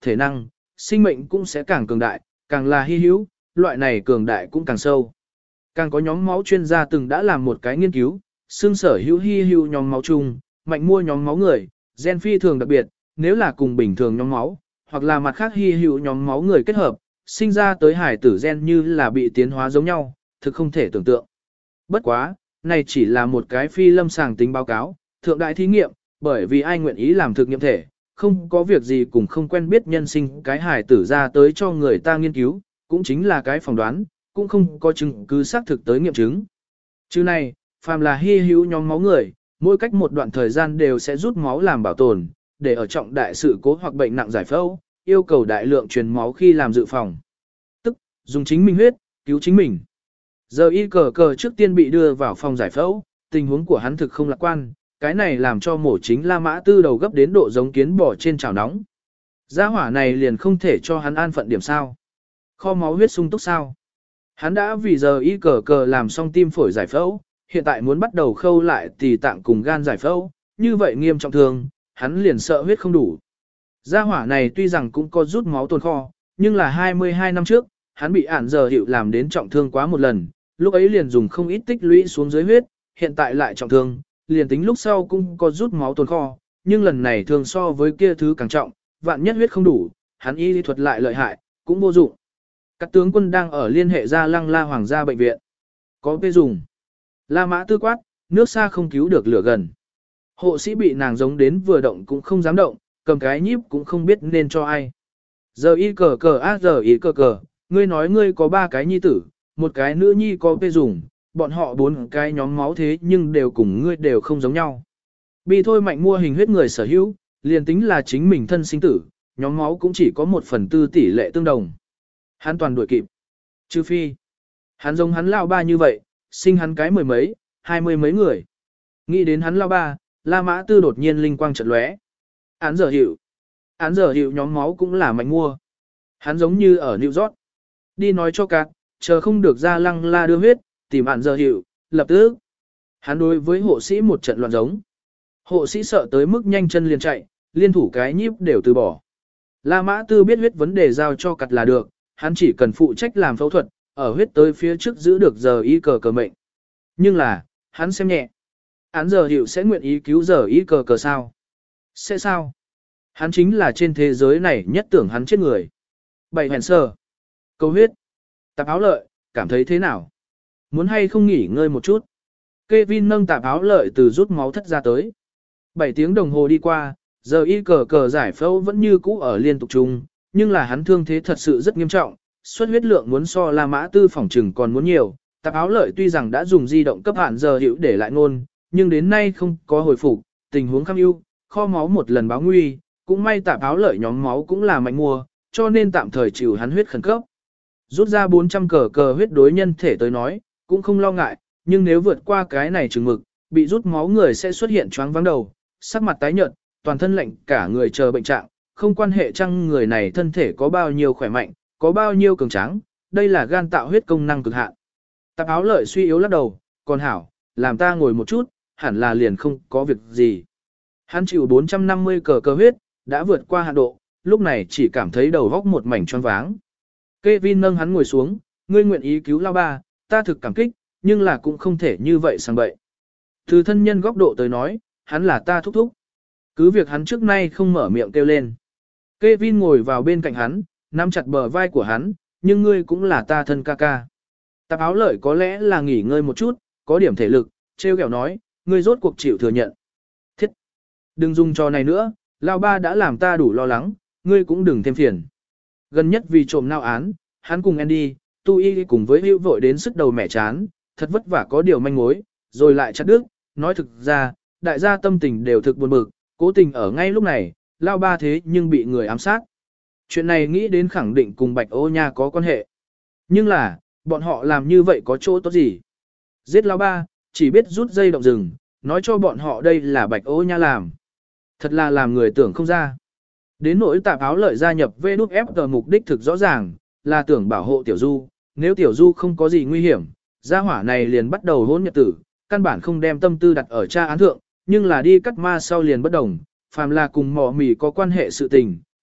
thể năng, sinh mệnh cũng sẽ càng cường đại, càng là hy hữu, loại này cường đại cũng càng sâu. Càng có nhóm máu chuyên gia từng đã làm một cái nghiên cứu, xương sở hữu hy hữu nhóm máu chung, mạnh mua nhóm máu người, gen phi thường đặc biệt, nếu là cùng bình thường nhóm máu, hoặc là mặt khác hy hữu nhóm máu người kết hợp, sinh ra tới hải tử gen như là bị tiến hóa giống nhau, thực không thể tưởng tượng. Bất quá, này chỉ là một cái phi lâm sàng tính báo cáo, thượng đại thí nghiệm, bởi vì ai nguyện ý làm thực nghiệm thể, không có việc gì cùng không quen biết nhân sinh cái hải tử ra tới cho người ta nghiên cứu, cũng chính là cái phỏng đoán, cũng không có chứng cứ xác thực tới nghiệm chứng. Chứ này, phàm là hy hữu nhóm máu người, mỗi cách một đoạn thời gian đều sẽ rút máu làm bảo tồn, để ở trọng đại sự cố hoặc bệnh nặng giải phẫu, yêu cầu đại lượng truyền máu khi làm dự phòng. Tức, dùng chính mình huyết, cứu chính mình. Giờ y cờ cờ trước tiên bị đưa vào phòng giải phẫu, tình huống của hắn thực không lạc quan, cái này làm cho mổ chính La Mã Tư đầu gấp đến độ giống kiến bò trên chảo nóng. Gia hỏa này liền không thể cho hắn an phận điểm sao. Kho máu huyết sung túc sao. Hắn đã vì giờ y cờ cờ làm xong tim phổi giải phẫu, hiện tại muốn bắt đầu khâu lại tỳ tạng cùng gan giải phẫu, như vậy nghiêm trọng thương, hắn liền sợ huyết không đủ. Gia hỏa này tuy rằng cũng có rút máu tồn kho, nhưng là hai mươi hai năm trước, hắn bị ản giờ hiệu làm đến trọng thương quá một lần, lúc ấy liền dùng không ít tích lũy xuống dưới huyết, hiện tại lại trọng thương, liền tính lúc sau cũng có rút máu tồn kho, nhưng lần này thường so với kia thứ càng trọng, vạn nhất huyết không đủ, hắn y lý thuật lại lợi hại, cũng vô dụng. Các tướng quân đang ở liên hệ ra Lăng La Hoàng gia bệnh viện. Có phê dùng. La Mã Tư quát, nước xa không cứu được lửa gần. Hộ sĩ bị nàng giống đến vừa động cũng không dám động, cầm cái nhíp cũng không biết nên cho ai. Giờ y cờ cờ á giờ y cờ cờ, ngươi nói ngươi có ba cái nhi tử, một cái nữ nhi có phê dùng, bọn họ bốn cái nhóm máu thế nhưng đều cùng ngươi đều không giống nhau. Bi thôi mạnh mua hình huyết người sở hữu, liền tính là chính mình thân sinh tử, nhóm máu cũng chỉ có một phần tư tỷ lệ tương đồng. Hắn toàn đuổi kịp. Trừ phi. Hắn giống hắn lao ba như vậy, sinh hắn cái mười mấy, hai mươi mấy người. Nghĩ đến hắn lao ba, La Mã Tư đột nhiên linh quang chợt lóe. Án giờ hiệu. Án giờ hiệu nhóm máu cũng là mạnh mua. Hắn giống như ở New York. Đi nói cho cát, chờ không được ra Lăng La đưa huyết, tìm án giờ hiệu, lập tức. Hắn đối với hộ sĩ một trận loạn giống. Hộ sĩ sợ tới mức nhanh chân liền chạy, liên thủ cái nhíp đều từ bỏ. La Mã Tư biết huyết vấn đề giao cho cát là được, hắn chỉ cần phụ trách làm phẫu thuật, ở huyết tới phía trước giữ được giờ y cờ cờ mệnh. Nhưng là, hắn xem nhẹ. Án giờ hiệu sẽ nguyện ý cứu giờ y cờ cờ sao? Sẽ sao? Hắn chính là trên thế giới này nhất tưởng hắn chết người. Bảy hèn sờ. Câu huyết. Tạp áo lợi, cảm thấy thế nào? Muốn hay không nghỉ ngơi một chút? Kevin nâng tạp áo lợi từ rút máu thất ra tới. Bảy tiếng đồng hồ đi qua, giờ y cờ cờ giải phẫu vẫn như cũ ở liên tục chung, nhưng là hắn thương thế thật sự rất nghiêm trọng, xuất huyết lượng muốn so La Mã Tư phòng trừng còn muốn nhiều. Tạp áo lợi tuy rằng đã dùng di động cấp hạn giờ hiệu để lại ngôn, nhưng đến nay không có hồi phục, tình huống kham ưu, kho máu một lần báo nguy, cũng may tạp áo lợi nhóm máu cũng là mạnh mua, cho nên tạm thời chịu hắn huyết khẩn cấp. Rút ra bốn trăm cờ cờ huyết đối nhân thể tới nói, cũng không lo ngại, nhưng nếu vượt qua cái này chừng mực, bị rút máu người sẽ xuất hiện choáng váng đầu, sắc mặt tái nhợt, toàn thân lạnh cả người chờ bệnh trạng, không quan hệ chăng người này thân thể có bao nhiêu khỏe mạnh, có bao nhiêu cường tráng, đây là gan tạo huyết công năng cực hạn. Tạp áo lợi suy yếu lắc đầu, còn hảo, làm ta ngồi một chút, hẳn là liền không có việc gì. Hắn chịu bốn trăm năm mươi cờ cờ huyết, đã vượt qua hạn độ, lúc này chỉ cảm thấy đầu góc một mảnh choáng váng. Kevin nâng hắn ngồi xuống, ngươi nguyện ý cứu lao ba, ta thực cảm kích, nhưng là cũng không thể như vậy sang bậy. Từ thân nhân góc độ tới nói, hắn là ta thúc thúc. Cứ việc hắn trước nay không mở miệng kêu lên. Kevin ngồi vào bên cạnh hắn, nắm chặt bờ vai của hắn, nhưng ngươi cũng là ta thân ca ca. Tạp áo lợi có lẽ là nghỉ ngơi một chút, có điểm thể lực, treo kẹo nói, ngươi rốt cuộc chịu thừa nhận. Thiết! Đừng dùng trò này nữa, lao ba đã làm ta đủ lo lắng, ngươi cũng đừng thêm phiền. Gần nhất vì trộm nao án, hắn cùng Andy, tu y cùng với hữu vội đến sức đầu mẻ chán, thật vất vả có điều manh mối, rồi lại chặt đứt, nói thực ra, đại gia tâm tình đều thực buồn bực, cố tình ở ngay lúc này, lao ba thế nhưng bị người ám sát. Chuyện này nghĩ đến khẳng định cùng Bạch Ô Nha có quan hệ. Nhưng là, bọn họ làm như vậy có chỗ tốt gì? Giết lao ba, chỉ biết rút dây động rừng, nói cho bọn họ đây là Bạch Ô Nha làm. Thật là làm người tưởng không ra. Đến nỗi tạp áo lợi gia nhập vê đút ép tờ mục đích thực rõ ràng, là tưởng bảo hộ Tiểu Du, nếu Tiểu Du không có gì nguy hiểm, gia hỏa này liền bắt đầu hôn nhật tử, căn bản không đem tâm tư đặt ở tra án thượng, nhưng là đi cắt ma sau liền bất đồng, phàm là cùng mỏ mì có quan hệ sự tình,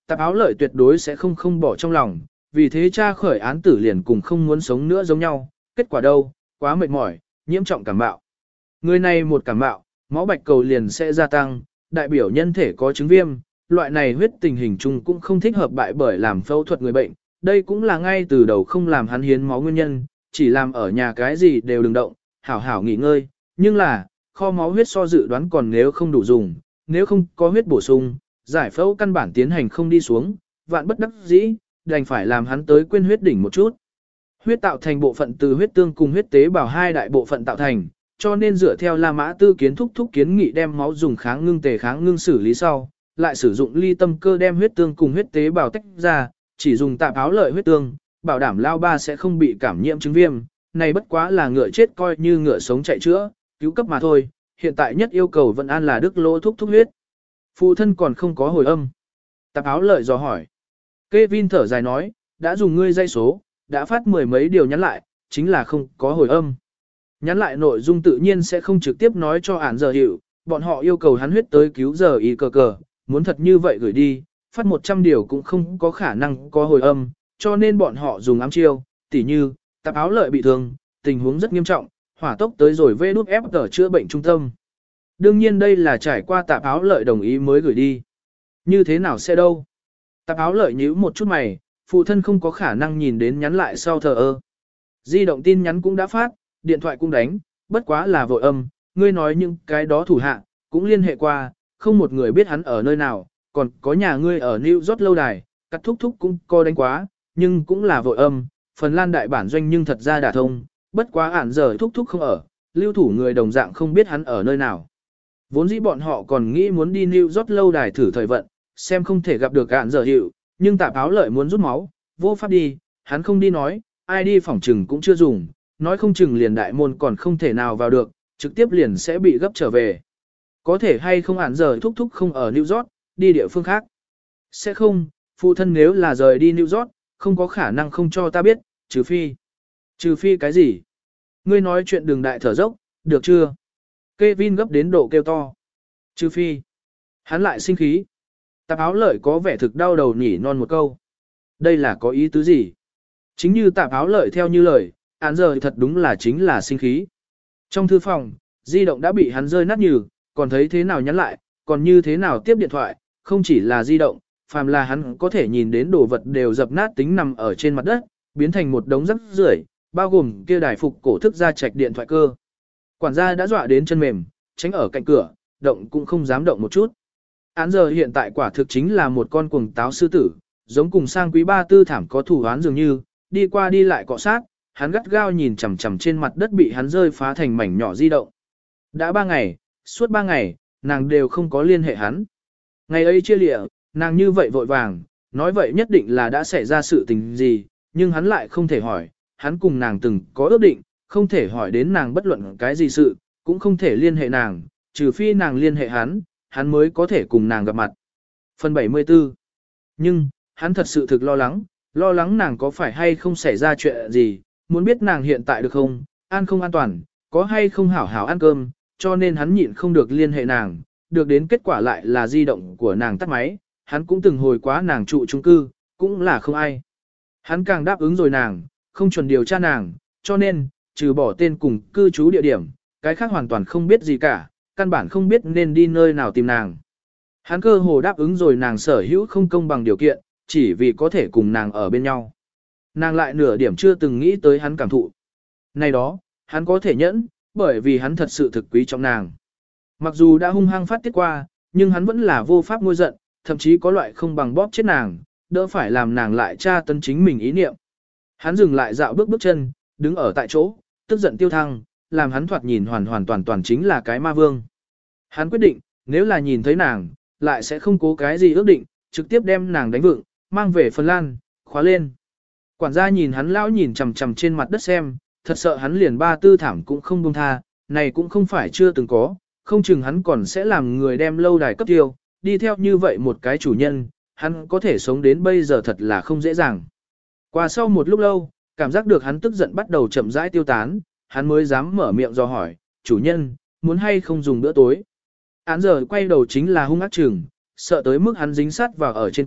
Tạp áo lợi tuyệt đối sẽ không không bỏ trong lòng, vì thế cha khởi án tử liền cùng không muốn sống nữa giống nhau, kết quả đâu, quá mệt mỏi, nhiễm trọng cảm bạo. Người này một cảm bạo, máu bạch cầu liền sẽ gia tăng, đại biểu nhân thể có chứng viêm, loại này huyết tình hình chung cũng không thích hợp bại bởi làm phẫu thuật người bệnh, đây cũng là ngay từ đầu không làm hắn hiến máu nguyên nhân, chỉ làm ở nhà cái gì đều đừng động, hảo hảo nghỉ ngơi, nhưng là, kho máu huyết so dự đoán còn nếu không đủ dùng, nếu không có huyết bổ sung, giải phẫu căn bản tiến hành không đi xuống, vạn bất đắc dĩ, đành phải làm hắn tới quên huyết đỉnh một chút. Huyết tạo thành bộ phận từ huyết tương cùng huyết tế bào hai đại bộ phận tạo thành, cho nên dựa theo La Mã Tư kiến thúc thúc kiến nghị đem máu dùng kháng ngưng tề kháng ngưng xử lý sau, lại sử dụng ly tâm cơ đem huyết tương cùng huyết tế bào tách ra, chỉ dùng tạp áo lợi huyết tương, bảo đảm lao ba sẽ không bị cảm nhiễm chứng viêm, này bất quá là ngựa chết coi như ngựa sống chạy chữa, cứu cấp mà thôi, hiện tại nhất yêu cầu vẫn an là đức lỗ thúc thúc huyết. Phụ thân còn không có hồi âm. Tạp áo lợi dò hỏi. Kevin thở dài nói, đã dùng ngươi dây số, đã phát mười mấy điều nhắn lại, chính là không có hồi âm. Nhắn lại nội dung tự nhiên sẽ không trực tiếp nói cho ản giờ hiệu, bọn họ yêu cầu hắn huyết tới cứu giờ y cờ cờ, muốn thật như vậy gửi đi, phát một trăm điều cũng không có khả năng có hồi âm, cho nên bọn họ dùng ám chiêu, tỉ như, tạp áo lợi bị thương, tình huống rất nghiêm trọng, hỏa tốc tới rồi vê đút ép tờ chữa bệnh trung tâm. Đương nhiên đây là trải qua tạp áo lợi đồng ý mới gửi đi. Như thế nào sẽ đâu? Tạp áo lợi nhíu một chút mày, phụ thân không có khả năng nhìn đến nhắn lại sau thờ ơ. Di động tin nhắn cũng đã phát, điện thoại cũng đánh, bất quá là vội âm, ngươi nói những cái đó thủ hạ, cũng liên hệ qua, không một người biết hắn ở nơi nào, còn có nhà ngươi ở New York lâu đài, cắt thúc thúc cũng có đánh quá, nhưng cũng là vội âm, Phần Lan đại bản doanh nhưng thật ra đả thông, bất quá ản giờ thúc thúc không ở, lưu thủ người đồng dạng không biết hắn ở nơi nào. Vốn dĩ bọn họ còn nghĩ muốn đi New York lâu đài thử thời vận, xem không thể gặp được ản giờ hiệu, nhưng tạp áo lợi muốn rút máu, vô pháp đi, hắn không đi nói, ai đi phỏng trừng cũng chưa dùng, nói không chừng liền đại môn còn không thể nào vào được, trực tiếp liền sẽ bị gấp trở về. Có thể hay không ản giờ thúc thúc không ở New York, đi địa phương khác. Sẽ không, phụ thân nếu là rời đi New York, không có khả năng không cho ta biết, trừ phi. Trừ phi cái gì? Ngươi nói chuyện đường đại thở dốc, được chưa? Kevin gấp đến độ kêu to. Trừ phi. Hắn lại sinh khí. Tạp áo lợi có vẻ thực đau đầu nhỉ non một câu. Đây là có ý tứ gì? Chính như tạp áo lợi theo như lời, án giờ thật đúng là chính là sinh khí. Trong thư phòng, di động đã bị hắn rơi nát nhừ, còn thấy thế nào nhắn lại, còn như thế nào tiếp điện thoại, không chỉ là di động, phàm là hắn có thể nhìn đến đồ vật đều dập nát tính nằm ở trên mặt đất, biến thành một đống rác rưởi, bao gồm kia đài phục cổ thức ra trạch điện thoại cơ. Quản gia đã dọa đến chân mềm, tránh ở cạnh cửa, động cũng không dám động một chút. Án giờ hiện tại quả thực chính là một con cuồng táo sư tử, giống cùng sang quý ba tư thảm có thủ án dường như, đi qua đi lại cọ sát, hắn gắt gao nhìn chằm chằm trên mặt đất bị hắn rơi phá thành mảnh nhỏ di động. Đã ba ngày, suốt ba ngày, nàng đều không có liên hệ hắn. Ngày ấy chia lịa, nàng như vậy vội vàng, nói vậy nhất định là đã xảy ra sự tình gì, nhưng hắn lại không thể hỏi, hắn cùng nàng từng có ước định, không thể hỏi đến nàng bất luận cái gì sự, cũng không thể liên hệ nàng, trừ phi nàng liên hệ hắn, hắn mới có thể cùng nàng gặp mặt. Phần bảy mươi tư. Nhưng, hắn thật sự thực lo lắng, lo lắng nàng có phải hay không xảy ra chuyện gì, muốn biết nàng hiện tại được không, an không an toàn, có hay không hảo hảo ăn cơm, cho nên hắn nhịn không được liên hệ nàng, được đến kết quả lại là di động của nàng tắt máy, hắn cũng từng hồi quá nàng trụ chung cư, cũng là không ai. Hắn càng đáp ứng rồi nàng, không chuẩn điều tra nàng, cho nên, trừ bỏ tên cùng cư trú địa điểm, cái khác hoàn toàn không biết gì cả, căn bản không biết nên đi nơi nào tìm nàng. Hắn cơ hồ đáp ứng rồi nàng sở hữu không công bằng điều kiện, chỉ vì có thể cùng nàng ở bên nhau. Nàng lại nửa điểm chưa từng nghĩ tới hắn cảm thụ. Này đó, hắn có thể nhẫn, bởi vì hắn thật sự thực quý trọng nàng. Mặc dù đã hung hăng phát tiết qua, nhưng hắn vẫn là vô pháp ngôi giận, thậm chí có loại không bằng bóp chết nàng, đỡ phải làm nàng lại tra tấn chính mình ý niệm. Hắn dừng lại dạo bước bước chân, đứng ở tại chỗ, tức giận tiêu thăng, làm hắn thoạt nhìn hoàn hoàn toàn toàn chính là cái ma vương. Hắn quyết định, nếu là nhìn thấy nàng, lại sẽ không cố cái gì ước định, trực tiếp đem nàng đánh vựng, mang về Phần Lan, khóa lên. Quản gia nhìn hắn lão nhìn chằm chằm trên mặt đất xem, thật sợ hắn liền ba tư thảm cũng không buông tha, này cũng không phải chưa từng có, không chừng hắn còn sẽ làm người đem lâu đài cấp tiêu, đi theo như vậy một cái chủ nhân, hắn có thể sống đến bây giờ thật là không dễ dàng. Qua sau một lúc lâu, cảm giác được hắn tức giận bắt đầu chậm rãi tiêu tán, hắn mới dám mở miệng do hỏi, chủ nhân, muốn hay không dùng bữa tối. Án giờ quay đầu chính là hung ác chừng, sợ tới mức hắn dính sát vào ở trên cửa,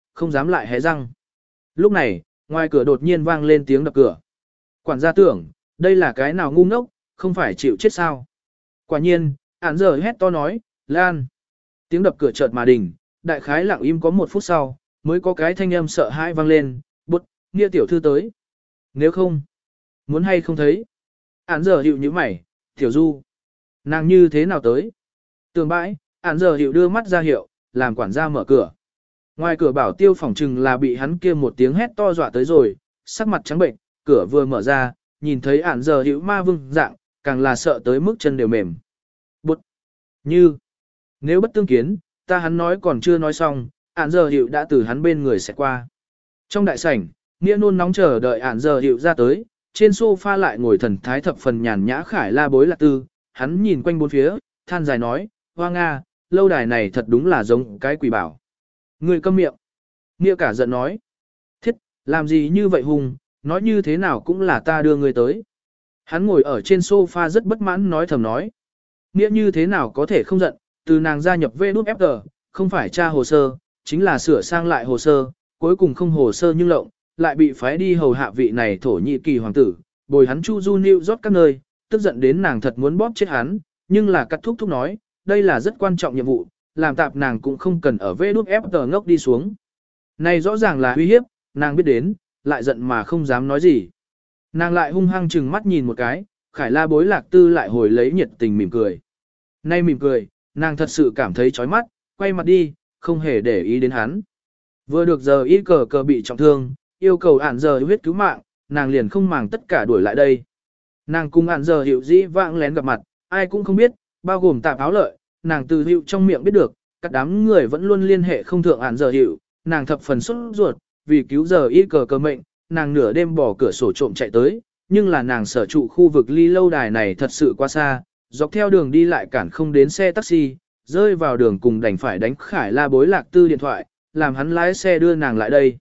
không dám lại hé răng. Lúc này, ngoài cửa đột nhiên vang lên tiếng đập cửa. Quản gia tưởng, đây là cái nào ngu ngốc, không phải chịu chết sao. Quả nhiên, ản giờ hét to nói, Lan. Tiếng đập cửa chợt mà đình, đại khái lặng im có một phút sau, mới có cái thanh âm sợ hãi vang lên, bút, nghĩa tiểu thư tới. Nếu không, muốn hay không thấy. Ản giờ hiệu như mày, tiểu du. Nàng như thế nào tới? Tường bãi, ản giờ hiệu đưa mắt ra hiệu, làm quản gia mở cửa. Ngoài cửa bảo tiêu phỏng trừng là bị hắn kia một tiếng hét to dọa tới rồi, sắc mặt trắng bệnh, cửa vừa mở ra, nhìn thấy ản giờ hiệu ma vương dạng, càng là sợ tới mức chân đều mềm. Bút. Như. Nếu bất tương kiến, ta hắn nói còn chưa nói xong, ản giờ hiệu đã từ hắn bên người sẽ qua. Trong đại sảnh, nghĩa nôn nóng chờ đợi ản giờ hiệu ra tới, trên sofa lại ngồi thần thái thập phần nhàn nhã khải la bối lạc tư, hắn nhìn quanh bốn phía, than dài nói, hoa nga, lâu đài này thật đúng là giống cái quỷ bảo. Người câm miệng. Nghĩa cả giận nói, thiết, làm gì như vậy hùng, nói như thế nào cũng là ta đưa người tới. Hắn ngồi ở trên sofa rất bất mãn nói thầm nói, nghĩa như thế nào có thể không giận, từ nàng gia nhập vê đút ép giê, không phải tra hồ sơ, chính là sửa sang lại hồ sơ, cuối cùng không hồ sơ nhưng lộng, lại bị phái đi hầu hạ vị này thổ nhị kỳ hoàng tử, bồi hắn chu du New York các nơi, tức giận đến nàng thật muốn bóp chết hắn, nhưng là cắt thúc thúc nói, đây là rất quan trọng nhiệm vụ, làm tạp nàng cũng không cần ở vê đút ép giê ngốc đi xuống. Này rõ ràng là uy hiếp, nàng biết đến, lại giận mà không dám nói gì. Nàng lại hung hăng chừng mắt nhìn một cái, khải la bối lạc tư lại hồi lấy nhiệt tình mỉm cười. Nay mỉm cười, nàng thật sự cảm thấy chói mắt, quay mặt đi, không hề để ý đến hắn. Vừa được giờ y cờ cờ bị trọng thương, yêu cầu ản giờ huyết cứu mạng, nàng liền không màng tất cả đuổi lại đây. Nàng cùng ản giờ hiệu dĩ vãng lén gặp mặt, ai cũng không biết, bao gồm tạp áo lợi, nàng từ hiệu trong miệng biết được, các đám người vẫn luôn liên hệ không thượng ản giờ hiệu, nàng thập phần xuất ruột, vì cứu giờ y cờ cờ mệnh, nàng nửa đêm bỏ cửa sổ trộm chạy tới, nhưng là nàng sở trụ khu vực ly lâu đài này thật sự quá xa, dọc theo đường đi lại cản không đến xe taxi, rơi vào đường cùng đành phải đánh khải la bối lạc tư điện thoại, làm hắn lái xe đưa nàng lại đây.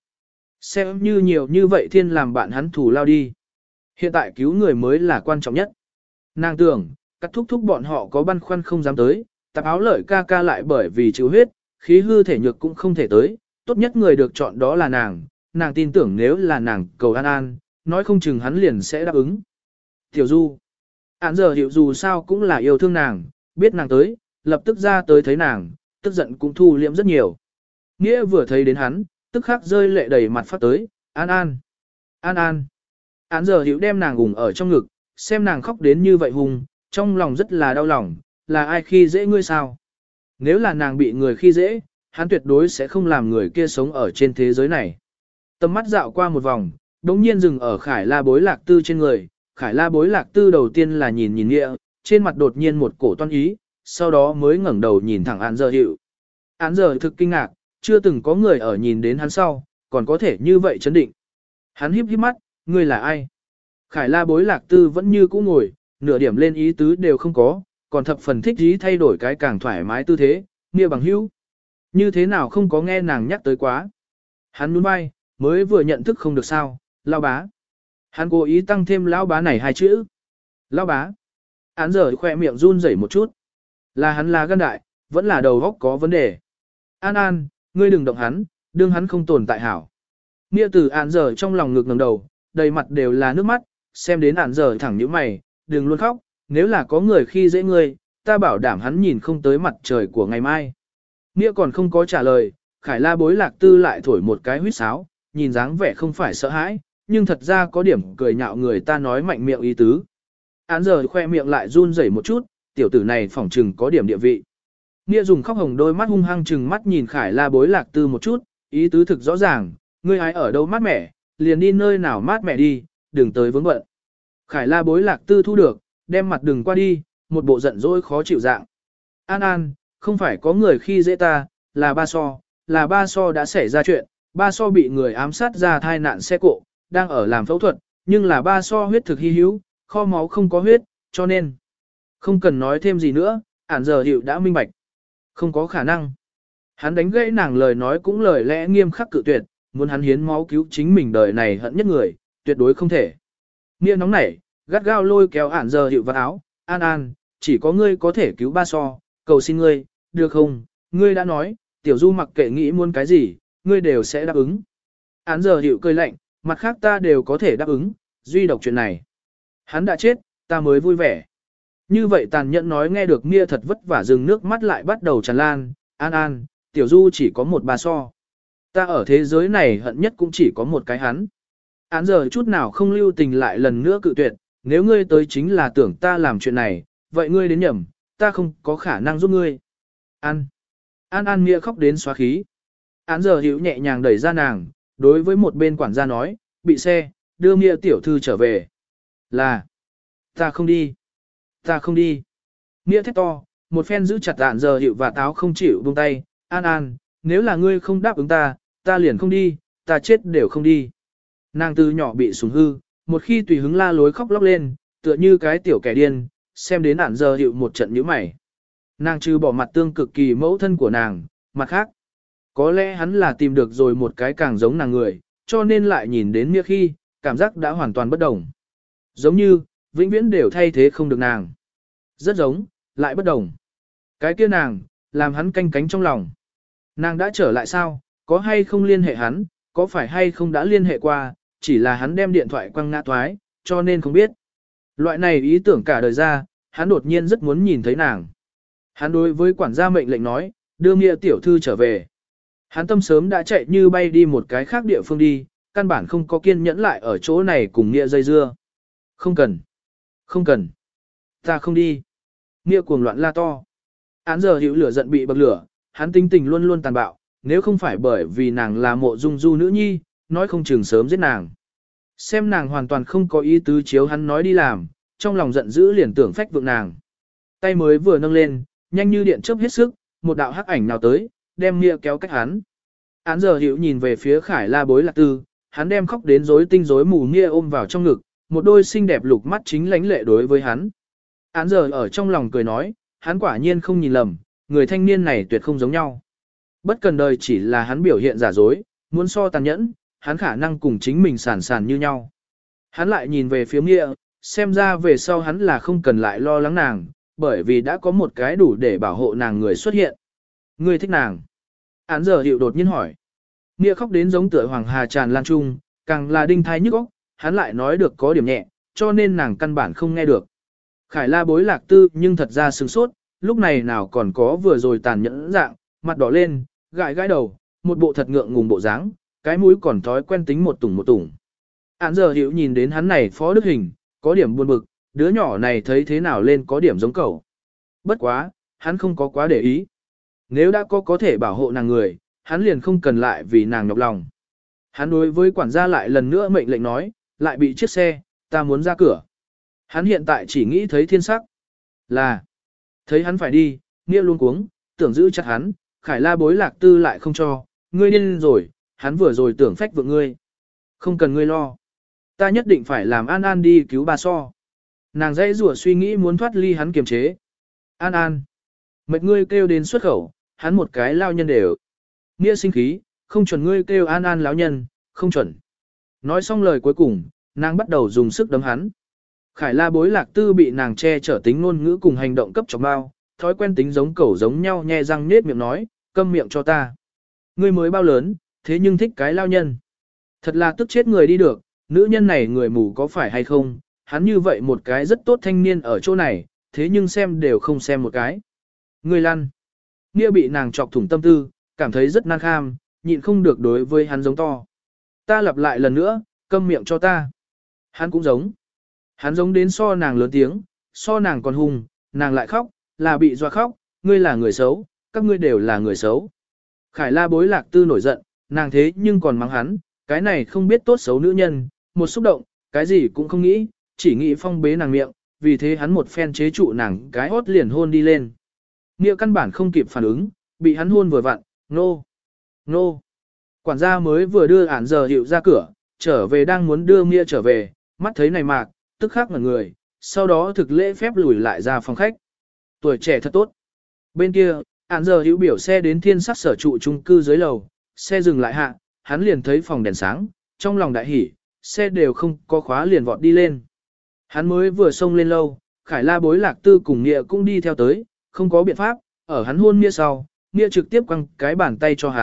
Xem như nhiều như vậy thiên làm bạn hắn thủ lao đi. Hiện tại cứu người mới là quan trọng nhất. Nàng tưởng, các thúc thúc bọn họ có băn khoăn không dám tới, tạp áo lợi ca ca lại bởi vì chịu huyết, khí hư thể nhược cũng không thể tới, tốt nhất người được chọn đó là nàng, nàng tin tưởng nếu là nàng cầu an an, nói không chừng hắn liền sẽ đáp ứng. Tiểu Du, án giờ hiểu dù sao cũng là yêu thương nàng, biết nàng tới, lập tức ra tới thấy nàng, tức giận cũng thu liễm rất nhiều. Nghĩa vừa thấy đến hắn, tức khắc rơi lệ đầy mặt phát tới, an an, an an. Án giờ hiểu đem nàng gùng ở trong ngực, xem nàng khóc đến như vậy hùng, trong lòng rất là đau lòng, là ai khi dễ ngươi sao? Nếu là nàng bị người khi dễ, hắn tuyệt đối sẽ không làm người kia sống ở trên thế giới này. Tầm mắt dạo qua một vòng, đống nhiên dừng ở khải la bối lạc tư trên người, khải la bối lạc tư đầu tiên là nhìn nhìn nghĩa, trên mặt đột nhiên một cổ toan ý, sau đó mới ngẩng đầu nhìn thẳng án giờ hiệu. Án giờ thực kinh ngạc, chưa từng có người ở nhìn đến hắn sau, còn có thể như vậy chấn định. Hắn híp híp mắt, ngươi là ai? Khải la bối lạc tư vẫn như cũ ngồi, nửa điểm lên ý tứ đều không có, còn thập phần thích ý thay đổi cái càng thoải mái tư thế, nghĩa bằng hữu. Như thế nào không có nghe nàng nhắc tới quá. Hắn nhún vai, mới vừa nhận thức không được sao, lao bá. Hắn cố ý tăng thêm lão bá này hai chữ. Lao bá. Án giờ khỏe miệng run rẩy một chút. Là hắn là gan đại, vẫn là đầu góc có vấn đề. An An, ngươi đừng động hắn, đương hắn không tồn tại hảo. Nghĩa từ án giờ trong lòng ngực ngẩng đầu, đầy mặt đều là nước mắt, xem đến án giờ thẳng nhíu mày, đừng luôn khóc, nếu là có người khi dễ ngươi, ta bảo đảm hắn nhìn không tới mặt trời của ngày mai. Nghĩa còn không có trả lời, Khải La bối lạc tư lại thổi một cái huýt sáo, nhìn dáng vẻ không phải sợ hãi, nhưng thật ra có điểm cười nhạo người ta nói mạnh miệng ý tứ. Án giờ khoe miệng lại run rẩy một chút, tiểu tử này phỏng trừng có điểm địa vị. Nghĩa dùng khóc hồng đôi mắt hung hăng trừng mắt nhìn Khải La bối lạc tư một chút, ý tứ thực rõ ràng, ngươi ai ở đâu mát mẻ, liền đi nơi nào mát mẻ đi, đừng tới vướng bận. Khải La bối lạc tư thu được, đem mặt đừng qua đi, một bộ giận dỗi khó chịu dạng. An An, không phải có người khi dễ ta, là ba so, là ba so đã xảy ra chuyện, ba so bị người ám sát ra thai nạn xe cộ, đang ở làm phẫu thuật, nhưng là ba so huyết thực hy hữu, kho máu không có huyết, cho nên không cần nói thêm gì nữa, ản giờ hiệu đã minh bạch. Không có khả năng. Hắn đánh gãy nàng lời nói cũng lời lẽ nghiêm khắc cự tuyệt, muốn hắn hiến máu cứu chính mình đời này hận nhất người, tuyệt đối không thể. Nghĩa nóng nảy, gắt gao lôi kéo ản giờ hiệu vào áo, An An, chỉ có ngươi có thể cứu ba so, cầu xin ngươi, được không, ngươi đã nói, tiểu du mặc kệ nghĩ muốn cái gì, ngươi đều sẽ đáp ứng. Án giờ hiệu cười lạnh, mặt khác ta đều có thể đáp ứng, duy độc chuyện này. Hắn đã chết, ta mới vui vẻ. Như vậy tàn nhẫn nói nghe được Mia thật vất vả dừng nước mắt lại bắt đầu tràn lan, An An, Tiểu Du chỉ có một bà so. Ta ở thế giới này hận nhất cũng chỉ có một cái hắn. Án giờ chút nào không lưu tình lại lần nữa cự tuyệt, nếu ngươi tới chính là tưởng ta làm chuyện này, vậy ngươi đến nhầm, ta không có khả năng giúp ngươi. An. An An Mia khóc đến xóa khí. Án giờ hiểu nhẹ nhàng đẩy ra nàng, đối với một bên quản gia nói, bị xe, đưa Mia tiểu thư trở về. Là. Ta không đi. Ta không đi. Mia thét to, một phen giữ chặt Án giờ hiệu và táo không chịu buông tay. An An, nếu là ngươi không đáp ứng ta, ta liền không đi, ta chết đều không đi. Nàng từ nhỏ bị sủng hư, một khi tùy hứng la lối khóc lóc lên, tựa như cái tiểu kẻ điên, xem đến Án giờ hiệu một trận nhíu mày. Nàng trừ bỏ mặt tương cực kỳ mẫu thân của nàng, mặt khác. Có lẽ hắn là tìm được rồi một cái càng giống nàng người, cho nên lại nhìn đến Mia khi, cảm giác đã hoàn toàn bất đồng. Giống như, vĩnh viễn đều thay thế không được nàng. Rất giống, lại bất đồng. Cái kia nàng, làm hắn canh cánh trong lòng. Nàng đã trở lại sao, có hay không liên hệ hắn, có phải hay không đã liên hệ qua, chỉ là hắn đem điện thoại quăng ngã toái, cho nên không biết. Loại này ý tưởng cả đời ra, hắn đột nhiên rất muốn nhìn thấy nàng. Hắn đối với quản gia mệnh lệnh nói, đưa Mia tiểu thư trở về. Hắn tâm sớm đã chạy như bay đi một cái khác địa phương đi, căn bản không có kiên nhẫn lại ở chỗ này cùng Mia dây dưa. Không cần. Không cần. Ta không đi. Mia cuồng loạn la to. Án giờ hữu lửa giận bị bậc lửa, hắn tinh tình luôn luôn tàn bạo, nếu không phải bởi vì nàng là mộ dung du nữ nhi, nói không chừng sớm giết nàng. Xem nàng hoàn toàn không có ý tứ chiếu hắn nói đi làm, trong lòng giận dữ liền tưởng phách vượng nàng. Tay mới vừa nâng lên, nhanh như điện chớp hết sức, một đạo hắc ảnh nào tới, đem Mia kéo cách hắn. Án giờ hữu nhìn về phía Khải La Bối Lạc Tư, hắn đem khóc đến rối tinh rối mù Mia ôm vào trong ngực, một đôi xinh đẹp lục mắt chính lánh lệ đối với hắn. Án giờ ở trong lòng cười nói, hắn quả nhiên không nhìn lầm, người thanh niên này tuyệt không giống nhau. Bất cần đời chỉ là hắn biểu hiện giả dối, muốn so tàn nhẫn, hắn khả năng cùng chính mình sản sản như nhau. Hắn lại nhìn về phía Mia, xem ra về sau hắn là không cần lại lo lắng nàng, bởi vì đã có một cái đủ để bảo hộ nàng người xuất hiện. Ngươi thích nàng. Án giờ hiệu đột nhiên hỏi. Mia khóc đến giống tựa hoàng hà tràn lan trung, càng là đinh thai nhức óc, hắn lại nói được có điểm nhẹ, cho nên nàng căn bản không nghe được. Khải La Bối Lạc Tư nhưng thật ra sửng sốt, lúc này nào còn có vừa rồi tàn nhẫn dạng, mặt đỏ lên, gãi gãi đầu, một bộ thật ngượng ngùng bộ dáng, cái mũi còn thói quen tính một tủng một tủng. Án giờ hiểu nhìn đến hắn này phó đức hình, có điểm buồn bực, đứa nhỏ này thấy thế nào lên có điểm giống cậu. Bất quá, hắn không có quá để ý. Nếu đã có có thể bảo hộ nàng người, hắn liền không cần lại vì nàng nhọc lòng. Hắn đối với quản gia lại lần nữa mệnh lệnh nói, lại bị chiếc xe, ta muốn ra cửa. Hắn hiện tại chỉ nghĩ thấy thiên sắc. Là, thấy hắn phải đi, Mia luôn cuống, tưởng giữ chặt hắn, Khải La Bối Lạc Tư lại không cho, ngươi điên rồi, hắn vừa rồi tưởng phách vượng ngươi. Không cần ngươi lo. Ta nhất định phải làm An An đi cứu bà so. Nàng dãy rủa suy nghĩ muốn thoát ly hắn kiềm chế. An An. Mệt ngươi kêu đến xuất khẩu, hắn một cái lao nhân đều. Nghĩa sinh khí, không chuẩn ngươi kêu An An lão nhân, không chuẩn. Nói xong lời cuối cùng, nàng bắt đầu dùng sức đấm hắn. Khải La Bối Lạc Tư bị nàng che chở tính ngôn ngữ cùng hành động cấp cho bao, thói quen tính giống cẩu giống nhau nhe răng nết miệng nói, câm miệng cho ta. Ngươi mới bao lớn, thế nhưng thích cái lao nhân. Thật là tức chết người đi được, nữ nhân này người mù có phải hay không, hắn như vậy một cái rất tốt thanh niên ở chỗ này, thế nhưng xem đều không xem một cái. Ngươi lăn. Nghĩa bị nàng chọc thủng tâm tư, cảm thấy rất nan kham, nhịn không được đối với hắn giống to. Ta lặp lại lần nữa, câm miệng cho ta. Hắn cũng giống. Hắn giống đến so nàng lớn tiếng, so nàng còn hung, nàng lại khóc, là bị doa khóc, ngươi là người xấu, các ngươi đều là người xấu. Khải La Bối Lạc Tư nổi giận, nàng thế nhưng còn mắng hắn, cái này không biết tốt xấu nữ nhân, một xúc động, cái gì cũng không nghĩ, chỉ nghĩ phong bế nàng miệng, vì thế hắn một phen chế trụ nàng cái hốt liền hôn đi lên. Nghĩa căn bản không kịp phản ứng, bị hắn hôn vừa vặn, nô, nô. Quản gia mới vừa đưa ản giờ hiệu ra cửa, trở về đang muốn đưa Nghĩa trở về, mắt thấy này mạc, tức khắc ngẩn người, sau đó thực lễ phép lùi lại ra phòng khách. Tuổi trẻ thật tốt. Bên kia, ản giờ hiệu biểu xe đến thiên sắc sở trụ trung cư dưới lầu, xe dừng lại hạ, hắn liền thấy phòng đèn sáng, trong lòng đại hỉ, xe đều không có khóa liền vọt đi lên. Hắn mới vừa xông lên lâu, Khải La Bối Lạc Tư cùng Nghĩa cũng đi theo tới, không có biện pháp, ở hắn hôn Nghĩa sau, Nghĩa trực tiếp quăng cái bàn tay cho hắn,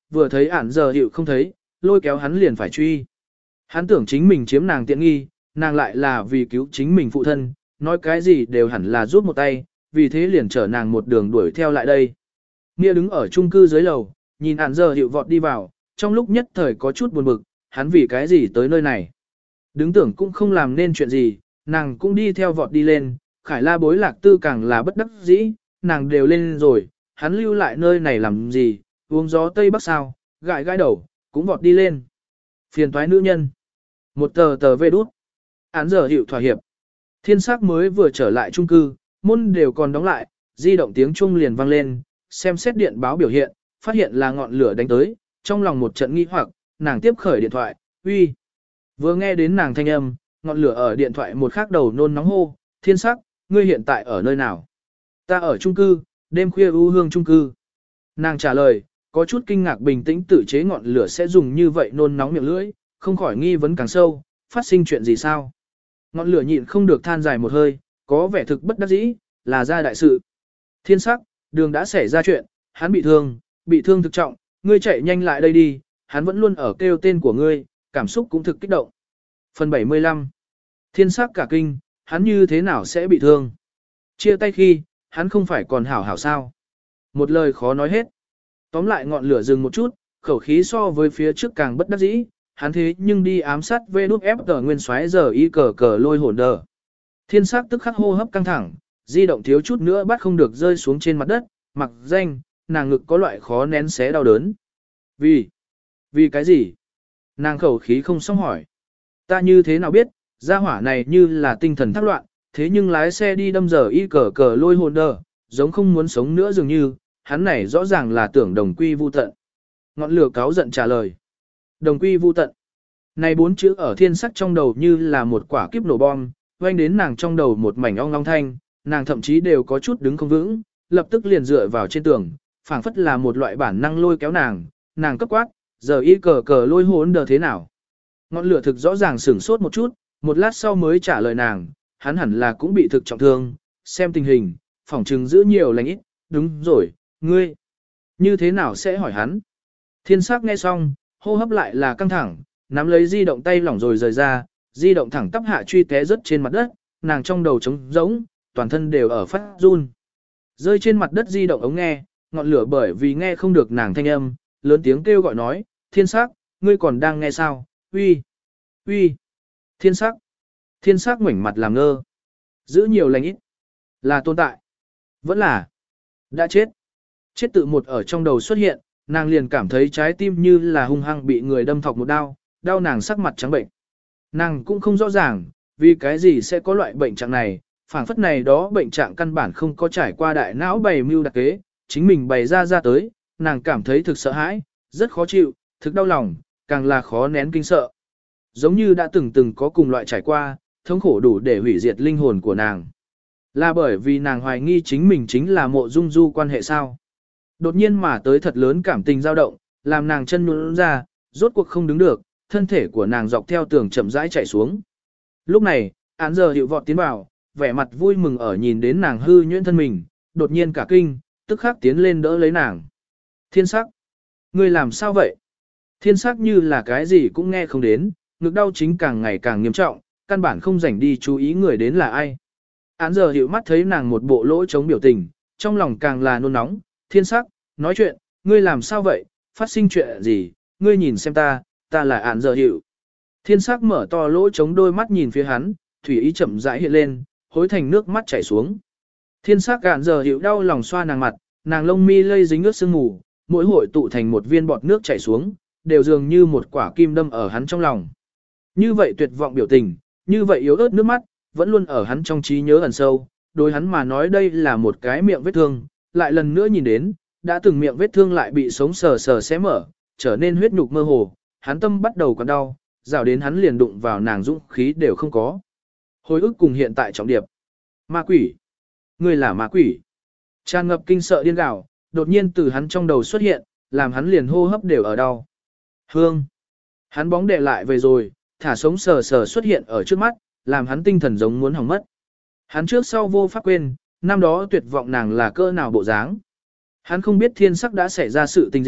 vừa thấy ản giờ hiệu không thấy, lôi kéo hắn liền phải truy. Hắn tưởng chính mình chiếm nàng tiện nghi, nàng lại là vì cứu chính mình phụ thân, nói cái gì đều hẳn là giúp một tay, vì thế liền chở nàng một đường đuổi theo lại đây. Nghĩa đứng ở chung cư dưới lầu, nhìn ản giờ hiệu vọt đi vào, trong lúc nhất thời có chút buồn bực, hắn vì cái gì tới nơi này. Đứng tưởng cũng không làm nên chuyện gì, nàng cũng đi theo vọt đi lên, Khải La bối lạc tư càng là bất đắc dĩ, nàng đều lên rồi, hắn lưu lại nơi này làm gì, uống gió Tây Bắc sao, gãi gãi đầu, cũng vọt đi lên. Phiền toái nữ nhân. Một tờ tờ vê đút. Án giờ hiệu thỏa hiệp. Thiên sắc mới vừa trở lại chung cư, môn đều còn đóng lại, di động tiếng chuông liền vang lên, xem xét điện báo biểu hiện, phát hiện là ngọn lửa đánh tới, trong lòng một trận nghi hoặc, nàng tiếp khởi điện thoại, uy. Vừa nghe đến nàng thanh âm, ngọn lửa ở điện thoại một khắc đầu nôn nóng hô, thiên sắc, ngươi hiện tại ở nơi nào? Ta ở chung cư, đêm khuya u hương chung cư. Nàng trả lời, có chút kinh ngạc bình tĩnh tự chế ngọn lửa sẽ dùng như vậy nôn nóng miệng lưỡi, không khỏi nghi vấn càng sâu, phát sinh chuyện gì sao? Ngọn lửa nhịn không được than dài một hơi, có vẻ thực bất đắc dĩ, là ra đại sự. Thiên sắc, đường đã xảy ra chuyện, hắn bị thương, bị thương thực trọng, ngươi chạy nhanh lại đây đi, hắn vẫn luôn ở kêu tên của ngươi, cảm xúc cũng thực kích động. Phần bảy mươi lăm. Thiên sắc cả kinh, hắn như thế nào sẽ bị thương? Chia tay khi, hắn không phải còn hảo hảo sao? Một lời khó nói hết. Tóm lại ngọn lửa dừng một chút, khẩu khí so với phía trước càng bất đắc dĩ, hắn thế nhưng đi ám sát vê đút ép tờ nguyên xoáy giờ y cờ cờ lôi hồn đờ. Thiên sắc tức khắc hô hấp căng thẳng, di động thiếu chút nữa bắt không được rơi xuống trên mặt đất, mặc danh, nàng ngực có loại khó nén xé đau đớn. Vì? Vì cái gì? Nàng khẩu khí không xong hỏi. Ta như thế nào biết, gia hỏa này như là tinh thần thác loạn, thế nhưng lái xe đi đâm giờ y cờ cờ lôi hồn đờ, giống không muốn sống nữa dường như, hắn này rõ ràng là tưởng đồng quy vu tận. Ngọn lửa cáo giận trả lời. Đồng quy vu tận. Này bốn chữ ở thiên sắc trong đầu như là một quả kiếp nổ bom, vang đến nàng trong đầu một mảnh ong long thanh, nàng thậm chí đều có chút đứng không vững, lập tức liền dựa vào trên tường, phảng phất là một loại bản năng lôi kéo nàng, nàng cấp quát, giờ y cờ cờ lôi hồn đờ thế nào. Ngọn lửa thực rõ ràng sửng sốt một chút, một lát sau mới trả lời nàng, hắn hẳn là cũng bị thực trọng thương, xem tình hình, phỏng chừng giữ nhiều lành ít, đúng rồi, ngươi, như thế nào sẽ hỏi hắn. Thiên sắc nghe xong, hô hấp lại là căng thẳng, nắm lấy di động tay lỏng rồi rời ra, di động thẳng tắp hạ truy té rớt trên mặt đất, nàng trong đầu trống rỗng, toàn thân đều ở phát run. Rơi trên mặt đất di động ống nghe, ngọn lửa bởi vì nghe không được nàng thanh âm, lớn tiếng kêu gọi nói, thiên sắc, ngươi còn đang nghe sao, uy, uy, thiên sắc, thiên sắc ngoảnh mặt làm ngơ, giữ nhiều lành ít, là tồn tại, vẫn là, đã chết, chết tự một ở trong đầu xuất hiện, nàng liền cảm thấy trái tim như là hung hăng bị người đâm thọc một đau, đau nàng sắc mặt trắng bệnh. Nàng cũng không rõ ràng, vì cái gì sẽ có loại bệnh trạng này, phảng phất này đó bệnh trạng căn bản không có trải qua đại não bày mưu đặc kế, chính mình bày ra ra tới, nàng cảm thấy thực sợ hãi, rất khó chịu, thực đau lòng, càng là khó nén kinh sợ. Giống như đã từng từng có cùng loại trải qua, thống khổ đủ để hủy diệt linh hồn của nàng. Là bởi vì nàng hoài nghi chính mình chính là mộ dung du quan hệ sao. Đột nhiên mà tới thật lớn cảm tình dao động, làm nàng chân nhũn ra, rốt cuộc không đứng được, thân thể của nàng dọc theo tường chậm rãi chạy xuống. Lúc này, án giờ hiệu vọt tiến vào, vẻ mặt vui mừng ở nhìn đến nàng hư nhuyễn thân mình, đột nhiên cả kinh, tức khắc tiến lên đỡ lấy nàng. Thiên sắc, ngươi làm sao vậy? Thiên sắc như là cái gì cũng nghe không đến, ngực đau chính càng ngày càng nghiêm trọng, căn bản không rảnh đi chú ý người đến là ai. Án giờ hiệu mắt thấy nàng một bộ lỗ chống biểu tình, trong lòng càng là nôn nóng, thiên sắc, nói chuyện, ngươi làm sao vậy, phát sinh chuyện gì, ngươi nhìn xem ta, ta là án giờ hiệu. Thiên sắc mở to lỗ chống đôi mắt nhìn phía hắn, thủy ý chậm rãi hiện lên, hối thành nước mắt chảy xuống. Thiên sắc án giờ hiệu đau lòng xoa nàng mặt, nàng lông mi lây dính ướt sương mù, mỗi hội tụ thành một viên bọt nước chảy xuống, đều dường như một quả kim đâm ở hắn trong lòng. Như vậy tuyệt vọng biểu tình, như vậy yếu ớt nước mắt, vẫn luôn ở hắn trong trí nhớ ẩn sâu, đối hắn mà nói đây là một cái miệng vết thương, lại lần nữa nhìn đến, đã từng miệng vết thương lại bị sống sờ sờ xé mở, trở nên huyết nhục mơ hồ, hắn tâm bắt đầu còn đau, rào đến hắn liền đụng vào nàng dũng khí đều không có. Hồi ức cùng hiện tại trọng điệp. Ma quỷ. Ngươi là ma quỷ. Tràn ngập kinh sợ điên gạo, đột nhiên từ hắn trong đầu xuất hiện, làm hắn liền hô hấp đều ở đau. Hương. Hắn bóng đệ lại về rồi, thả sống sờ sờ xuất hiện ở trước mắt, làm hắn tinh thần giống muốn hỏng mất. Hắn trước sau vô pháp quên, năm đó tuyệt vọng nàng là cỡ nào bộ dáng. Hắn không biết thiên sắc đã xảy ra sự tình gì,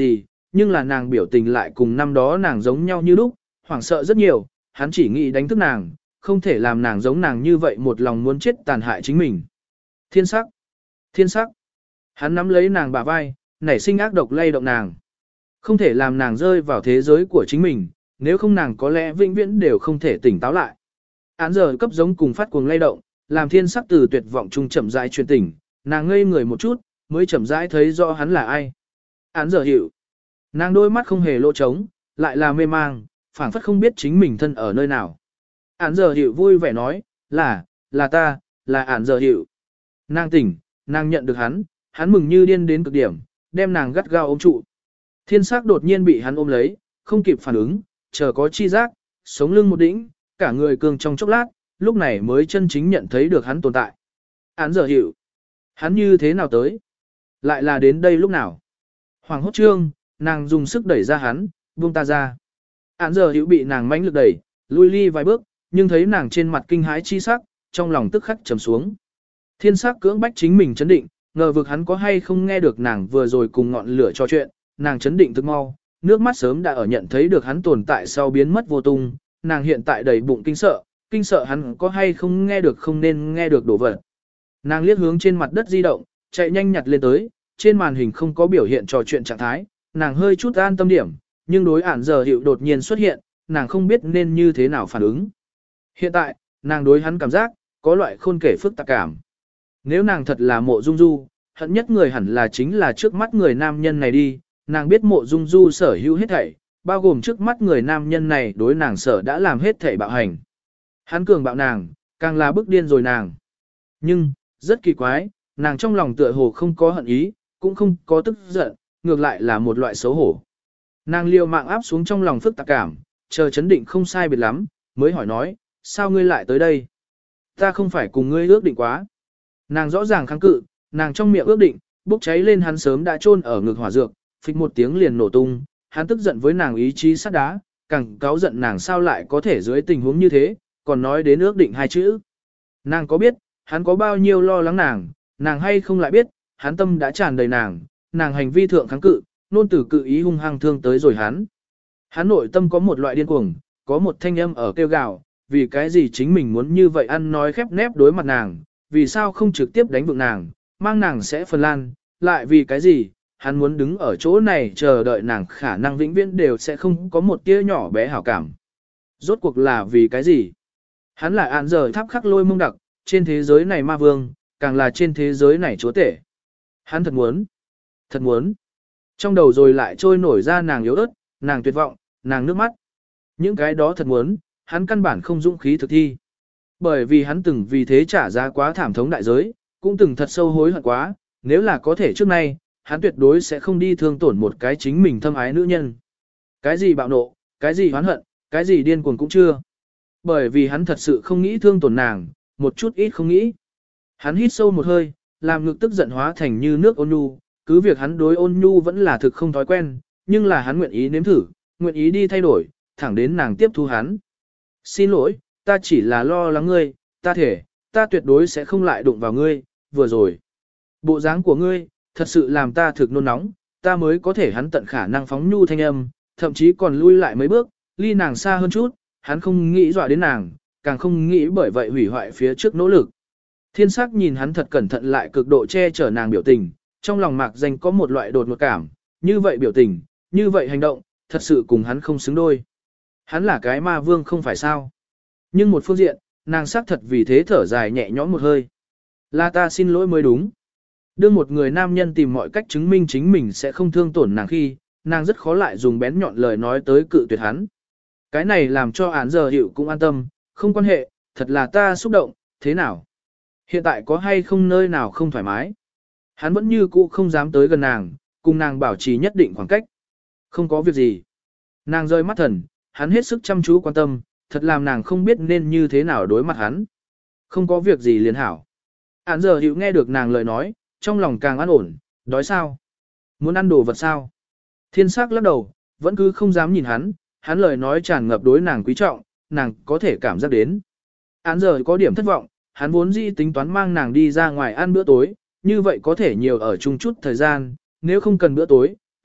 nhưng là nàng biểu tình lại cùng năm đó nàng giống nhau như lúc, hoảng sợ rất nhiều, hắn chỉ nghĩ đánh thức nàng, không thể làm nàng giống nàng như vậy một lòng muốn chết tàn hại chính mình. Thiên sắc, thiên sắc, hắn nắm lấy nàng bả vai, nảy sinh ác độc lay động nàng. Không thể làm nàng rơi vào thế giới của chính mình, nếu không nàng có lẽ vĩnh viễn đều không thể tỉnh táo lại. Án giờ cấp giống cùng phát cuồng lay động, làm thiên sắc từ tuyệt vọng trung chậm rãi truyền tỉnh, nàng ngây người một chút, mới chậm rãi thấy rõ hắn là ai. Án giờ hiểu. Nàng đôi mắt không hề lỗ trống, lại là mê mang, phảng phất không biết chính mình thân ở nơi nào. Án giờ hiểu vui vẻ nói, là, là ta, là án giờ hiểu. Nàng tỉnh, nàng nhận được hắn, hắn mừng như điên đến cực điểm, đem nàng gắt gao ôm trụ. Thiên sắc đột nhiên bị hắn ôm lấy, không kịp phản ứng, chờ có chi giác, sống lưng một đỉnh, cả người cường trong chốc lát, lúc này mới chân chính nhận thấy được hắn tồn tại. Án giờ hiểu. Hắn như thế nào tới? Lại là đến đây lúc nào? Hoàng hốt trương, nàng dùng sức đẩy ra hắn, buông ta ra. Án giờ hiểu bị nàng mãnh lực đẩy, lui ly vài bước, nhưng thấy nàng trên mặt kinh hãi chi sắc, trong lòng tức khắc trầm xuống. Thiên sắc cưỡng bách chính mình chấn định, ngờ vực hắn có hay không nghe được nàng vừa rồi cùng ngọn lửa trò chuyện, nàng chấn định thực mau, nước mắt sớm đã ở nhận thấy được hắn tồn tại sau biến mất vô tung, nàng hiện tại đầy bụng kinh sợ, kinh sợ hắn có hay không nghe được không nên nghe được đổ vật. Nàng liếc hướng trên mặt đất di động, chạy nhanh nhặt lên tới, trên màn hình không có biểu hiện trò chuyện trạng thái, nàng hơi chút an tâm điểm, nhưng đối ản giờ hiệu đột nhiên xuất hiện, nàng không biết nên như thế nào phản ứng. Hiện tại, nàng đối hắn cảm giác, có loại khôn kể phức tạp cảm. Nếu nàng thật là mộ dung du, hận nhất người hẳn là chính là trước mắt người nam nhân này đi, nàng biết mộ dung du sở hữu hết thảy, bao gồm trước mắt người nam nhân này đối nàng sở đã làm hết thảy bạo hành. Hắn cường bạo nàng, càng là bức điên rồi nàng. Nhưng, rất kỳ quái, nàng trong lòng tựa hồ không có hận ý, cũng không có tức giận, ngược lại là một loại xấu hổ. Nàng liều mạng áp xuống trong lòng phức tạp cảm, chờ chấn định không sai biệt lắm, mới hỏi nói, sao ngươi lại tới đây? Ta không phải cùng ngươi ước định quá. Nàng rõ ràng kháng cự, nàng trong miệng ước định, bốc cháy lên hắn sớm đã chôn ở ngực hỏa dược, phịch một tiếng liền nổ tung, hắn tức giận với nàng ý chí sắt đá, càng cáu giận nàng sao lại có thể dưới tình huống như thế, còn nói đến ước định hai chữ. Nàng có biết, hắn có bao nhiêu lo lắng nàng, nàng hay không lại biết, hắn tâm đã tràn đầy nàng, nàng hành vi thượng kháng cự, nôn tử cự ý hung hăng thương tới rồi hắn. Hắn nội tâm có một loại điên cuồng, có một thanh âm ở kêu gào, vì cái gì chính mình muốn như vậy ăn nói khép nép đối mặt nàng, vì sao không trực tiếp đánh vượng nàng, mang nàng sẽ phần lan, lại vì cái gì, hắn muốn đứng ở chỗ này chờ đợi nàng khả năng vĩnh viễn đều sẽ không có một tia nhỏ bé hảo cảm. Rốt cuộc là vì cái gì? Hắn là án giờ tháp khắc lôi mông đặc, trên thế giới này ma vương, càng là trên thế giới này chúa tể. Hắn thật muốn, thật muốn. Trong đầu rồi lại trôi nổi ra nàng yếu ớt, nàng tuyệt vọng, nàng nước mắt. Những cái đó thật muốn, hắn căn bản không dũng khí thực thi. Bởi vì hắn từng vì thế trả giá quá thảm thống đại giới, cũng từng thật sâu hối hận quá, nếu là có thể trước nay, hắn tuyệt đối sẽ không đi thương tổn một cái chính mình thâm ái nữ nhân. Cái gì bạo nộ, cái gì hoán hận, cái gì điên cuồng cũng chưa. Bởi vì hắn thật sự không nghĩ thương tổn nàng, một chút ít không nghĩ. Hắn hít sâu một hơi, làm ngực tức giận hóa thành như nước ôn nhu, cứ việc hắn đối ôn nhu vẫn là thực không thói quen, nhưng là hắn nguyện ý nếm thử, nguyện ý đi thay đổi, thẳng đến nàng tiếp thu hắn. Xin lỗi, ta chỉ là lo lắng ngươi, ta thể, ta tuyệt đối sẽ không lại đụng vào ngươi, vừa rồi. Bộ dáng của ngươi, thật sự làm ta thực nôn nóng, ta mới có thể hắn tận khả năng phóng nhu thanh âm, thậm chí còn lui lại mấy bước, ly nàng xa hơn chút, hắn không nghĩ dọa đến nàng, càng không nghĩ bởi vậy hủy hoại phía trước nỗ lực. Thiên sắc nhìn hắn thật cẩn thận lại cực độ che chở nàng biểu tình, trong lòng mạc danh có một loại đột ngột cảm, như vậy biểu tình, như vậy hành động, thật sự cùng hắn không xứng đôi. Hắn là cái ma vương không phải sao. Nhưng một phương diện, nàng sắc thật vì thế thở dài nhẹ nhõm một hơi. Là ta xin lỗi mới đúng. Đưa một người nam nhân tìm mọi cách chứng minh chính mình sẽ không thương tổn nàng khi, nàng rất khó lại dùng bén nhọn lời nói tới cự tuyệt hắn. Cái này làm cho án giờ hiệu cũng an tâm, không quan hệ, thật là ta xúc động, thế nào? Hiện tại có hay không nơi nào không thoải mái? Hắn vẫn như cũ không dám tới gần nàng, cùng nàng bảo trì nhất định khoảng cách. Không có việc gì. Nàng rơi mắt thần, hắn hết sức chăm chú quan tâm, thật làm nàng không biết nên như thế nào đối mặt hắn. Không có việc gì liền hảo. Án giờ hiệu nghe được nàng lời nói, trong lòng càng an ổn, đói sao? Muốn ăn đồ vật sao? Thiên sắc lắc đầu, vẫn cứ không dám nhìn hắn, hắn lời nói tràn ngập đối nàng quý trọng, nàng có thể cảm giác đến. Án giờ có điểm thất vọng, hắn vốn dĩ tính toán mang nàng đi ra ngoài ăn bữa tối, như vậy có thể nhiều ở chung chút thời gian, nếu không cần bữa tối,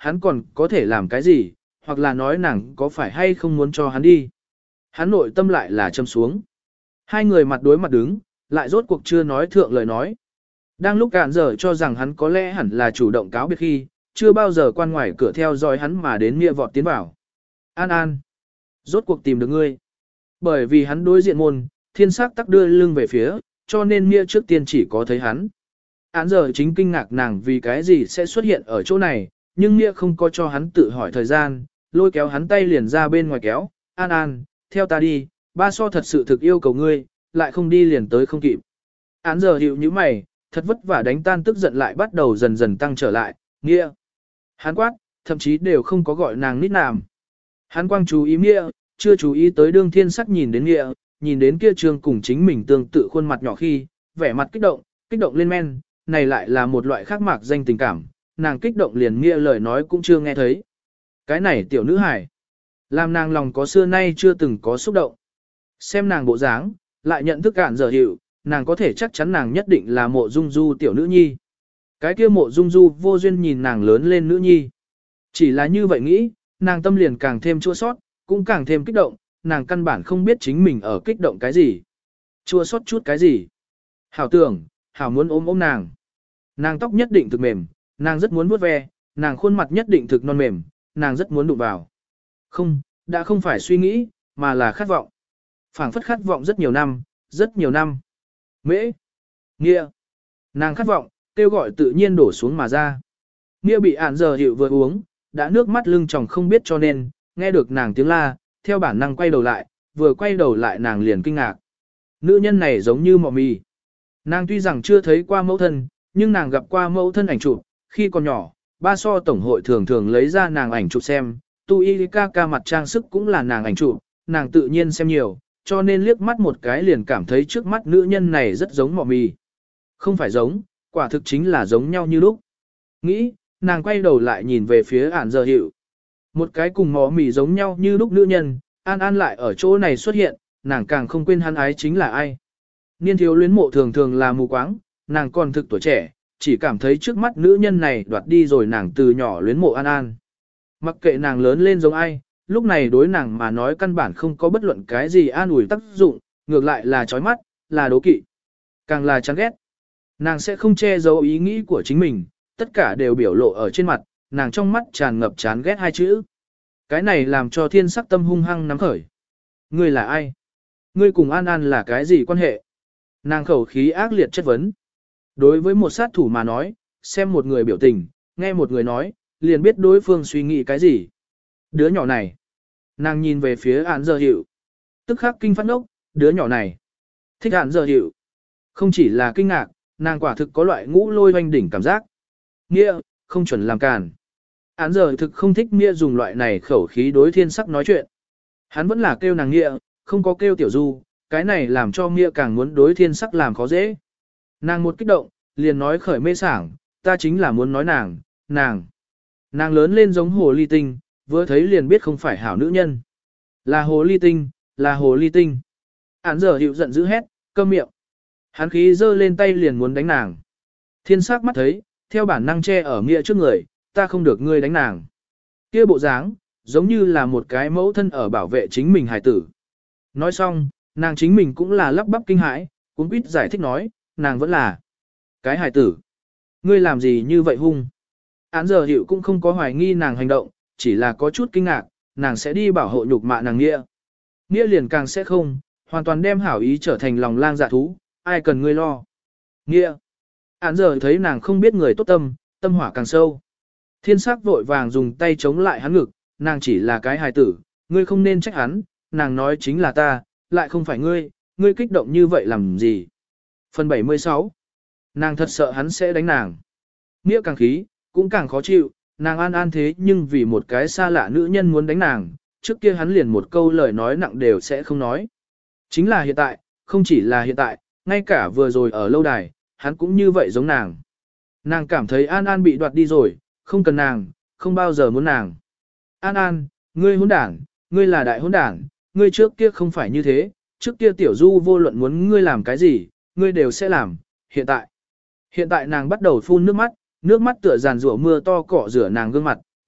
hắn còn có thể làm cái gì, hoặc là nói nàng có phải hay không muốn cho hắn đi. Hắn nội tâm lại là châm xuống. Hai người mặt đối mặt đứng, lại rốt cuộc chưa nói thượng lời nói. Đang lúc cạn giờ cho rằng hắn có lẽ hẳn là chủ động cáo biệt khi, chưa bao giờ quan ngoài cửa theo dõi hắn mà đến Mia vọt tiến vào. An An, rốt cuộc tìm được ngươi. Bởi vì hắn đối diện môn, thiên sắc tắc đưa lưng về phía, cho nên Mia trước tiên chỉ có thấy hắn. Án giờ chính kinh ngạc nàng vì cái gì sẽ xuất hiện ở chỗ này, nhưng Mia không có cho hắn tự hỏi thời gian, lôi kéo hắn tay liền ra bên ngoài kéo. An An, theo ta đi, ba so thật sự thực yêu cầu ngươi, lại không đi liền tới không kịp. Án giờ hiệu như mày, thật vất vả đánh tan tức giận lại bắt đầu dần dần tăng trở lại, Mia. Hắn quát, thậm chí đều không có gọi nàng nít nàm. Hắn quang chú ý Mia, chưa chú ý tới đương thiên sắc nhìn đến Mia, nhìn đến kia trường cùng chính mình tương tự khuôn mặt nhỏ khi, vẻ mặt kích động, kích động lên men, này lại là một loại khác mạc danh tình cảm, nàng kích động liền Mia lời nói cũng chưa nghe thấy. Cái này tiểu nữ hải, làm nàng lòng có xưa nay chưa từng có xúc động. Xem nàng bộ dáng, lại nhận thức cạn giờ hiệu, nàng có thể chắc chắn nàng nhất định là mộ dung du tiểu nữ nhi. Cái kia mộ dung du vô duyên nhìn nàng lớn lên nữ nhi. Chỉ là như vậy nghĩ, nàng tâm liền càng thêm chua sót, cũng càng thêm kích động, nàng căn bản không biết chính mình ở kích động cái gì. Chua sót chút cái gì. Hảo tưởng, hảo muốn ôm ôm nàng. Nàng tóc nhất định thực mềm, nàng rất muốn vuốt ve, nàng khuôn mặt nhất định thực non mềm, nàng rất muốn đụng vào. Không, đã không phải suy nghĩ, mà là khát vọng. Phảng phất khát vọng rất nhiều năm, rất nhiều năm. Mễ, Nghĩa, nàng khát vọng, kêu gọi tự nhiên đổ xuống mà ra. Nghĩa bị ản giờ hiệu vừa uống, đã nước mắt lưng tròng không biết cho nên, nghe được nàng tiếng la, theo bản năng quay đầu lại, vừa quay đầu lại nàng liền kinh ngạc. Nữ nhân này giống như mọ mì. Nàng tuy rằng chưa thấy qua mẫu thân, nhưng nàng gặp qua mẫu thân ảnh chụp, khi còn nhỏ, ba so tổng hội thường thường lấy ra nàng ảnh chụp xem, tu y ca ca mặt trang sức cũng là nàng ảnh chụp, nàng tự nhiên xem nhiều, cho nên liếc mắt một cái liền cảm thấy trước mắt nữ nhân này rất giống mọ mì. Không phải giống, quả thực chính là giống nhau như lúc. Nghĩ, nàng quay đầu lại nhìn về phía ản giờ hiệu. Một cái cùng mọ mì giống nhau như lúc nữ nhân, An An lại ở chỗ này xuất hiện, nàng càng không quên hắn ái chính là ai. Niên thiếu luyến mộ thường thường là mù quáng, nàng còn thực tuổi trẻ, chỉ cảm thấy trước mắt nữ nhân này đoạt đi rồi nàng từ nhỏ luyến mộ An An. Mặc kệ nàng lớn lên giống ai, lúc này đối nàng mà nói căn bản không có bất luận cái gì an ủi tác dụng, ngược lại là chói mắt, là đố kỵ. Càng là chán ghét. Nàng sẽ không che giấu ý nghĩ của chính mình, tất cả đều biểu lộ ở trên mặt, nàng trong mắt tràn ngập chán ghét hai chữ. Cái này làm cho thiên sắc tâm hung hăng nắm khởi. Ngươi là ai? Ngươi cùng An An là cái gì quan hệ? Nàng khẩu khí ác liệt chất vấn. Đối với một sát thủ mà nói, xem một người biểu tình, nghe một người nói, liền biết đối phương suy nghĩ cái gì. Đứa nhỏ này. Nàng nhìn về phía án giờ hiệu. Tức khắc kinh phát ốc, đứa nhỏ này. Thích án giờ hiệu. Không chỉ là kinh ngạc, nàng quả thực có loại ngũ lôi hoanh đỉnh cảm giác. Nghĩa, không chuẩn làm càn. Án giờ thực không thích Nghĩa dùng loại này khẩu khí đối thiên sắc nói chuyện. Hắn vẫn là kêu nàng Nghĩa, không có kêu tiểu du, cái này làm cho Nghĩa càng muốn đối thiên sắc làm khó dễ. Nàng một kích động, liền nói khởi mê sảng, ta chính là muốn nói nàng, nàng. Nàng lớn lên giống hồ ly tinh, vừa thấy liền biết không phải hảo nữ nhân. Là hồ ly tinh, là hồ ly tinh. Án giờ hiệu giận dữ hét, câm miệng. Hắn khí giơ lên tay liền muốn đánh nàng. Thiên sắc mắt thấy, theo bản năng che ở Nghĩa trước người, ta không được ngươi đánh nàng. Kia bộ dáng, giống như là một cái mẫu thân ở bảo vệ chính mình hài tử. Nói xong, nàng chính mình cũng là lắp bắp kinh hãi, cũng biết giải thích nói, nàng vẫn là cái hài tử. Ngươi làm gì như vậy hung? Án giờ hiệu cũng không có hoài nghi nàng hành động, chỉ là có chút kinh ngạc, nàng sẽ đi bảo hộ nhục mạ nàng Nghĩa. Nghĩa liền càng sẽ không, hoàn toàn đem hảo ý trở thành lòng lang dạ thú, ai cần ngươi lo. Nghĩa. Án giờ thấy nàng không biết người tốt tâm, tâm hỏa càng sâu. Thiên sắc vội vàng dùng tay chống lại hắn ngực, nàng chỉ là cái hài tử, ngươi không nên trách hắn, nàng nói chính là ta, lại không phải ngươi, ngươi kích động như vậy làm gì. Phần bảy mươi sáu. Nàng thật sợ hắn sẽ đánh nàng. Nghĩa càng khí, cũng càng khó chịu, nàng an an thế nhưng vì một cái xa lạ nữ nhân muốn đánh nàng, trước kia hắn liền một câu lời nói nặng đều sẽ không nói. Chính là hiện tại, không chỉ là hiện tại, ngay cả vừa rồi ở lâu đài, hắn cũng như vậy giống nàng. Nàng cảm thấy An An bị đoạt đi rồi, không cần nàng, không bao giờ muốn nàng. An An, ngươi hỗn đảng, ngươi là đại hỗn đảng, ngươi trước kia không phải như thế, trước kia tiểu du vô luận muốn ngươi làm cái gì, ngươi đều sẽ làm, hiện tại. Hiện tại nàng bắt đầu phun nước mắt, nước mắt tựa giàn rủa mưa to cọ rửa nàng gương mặt,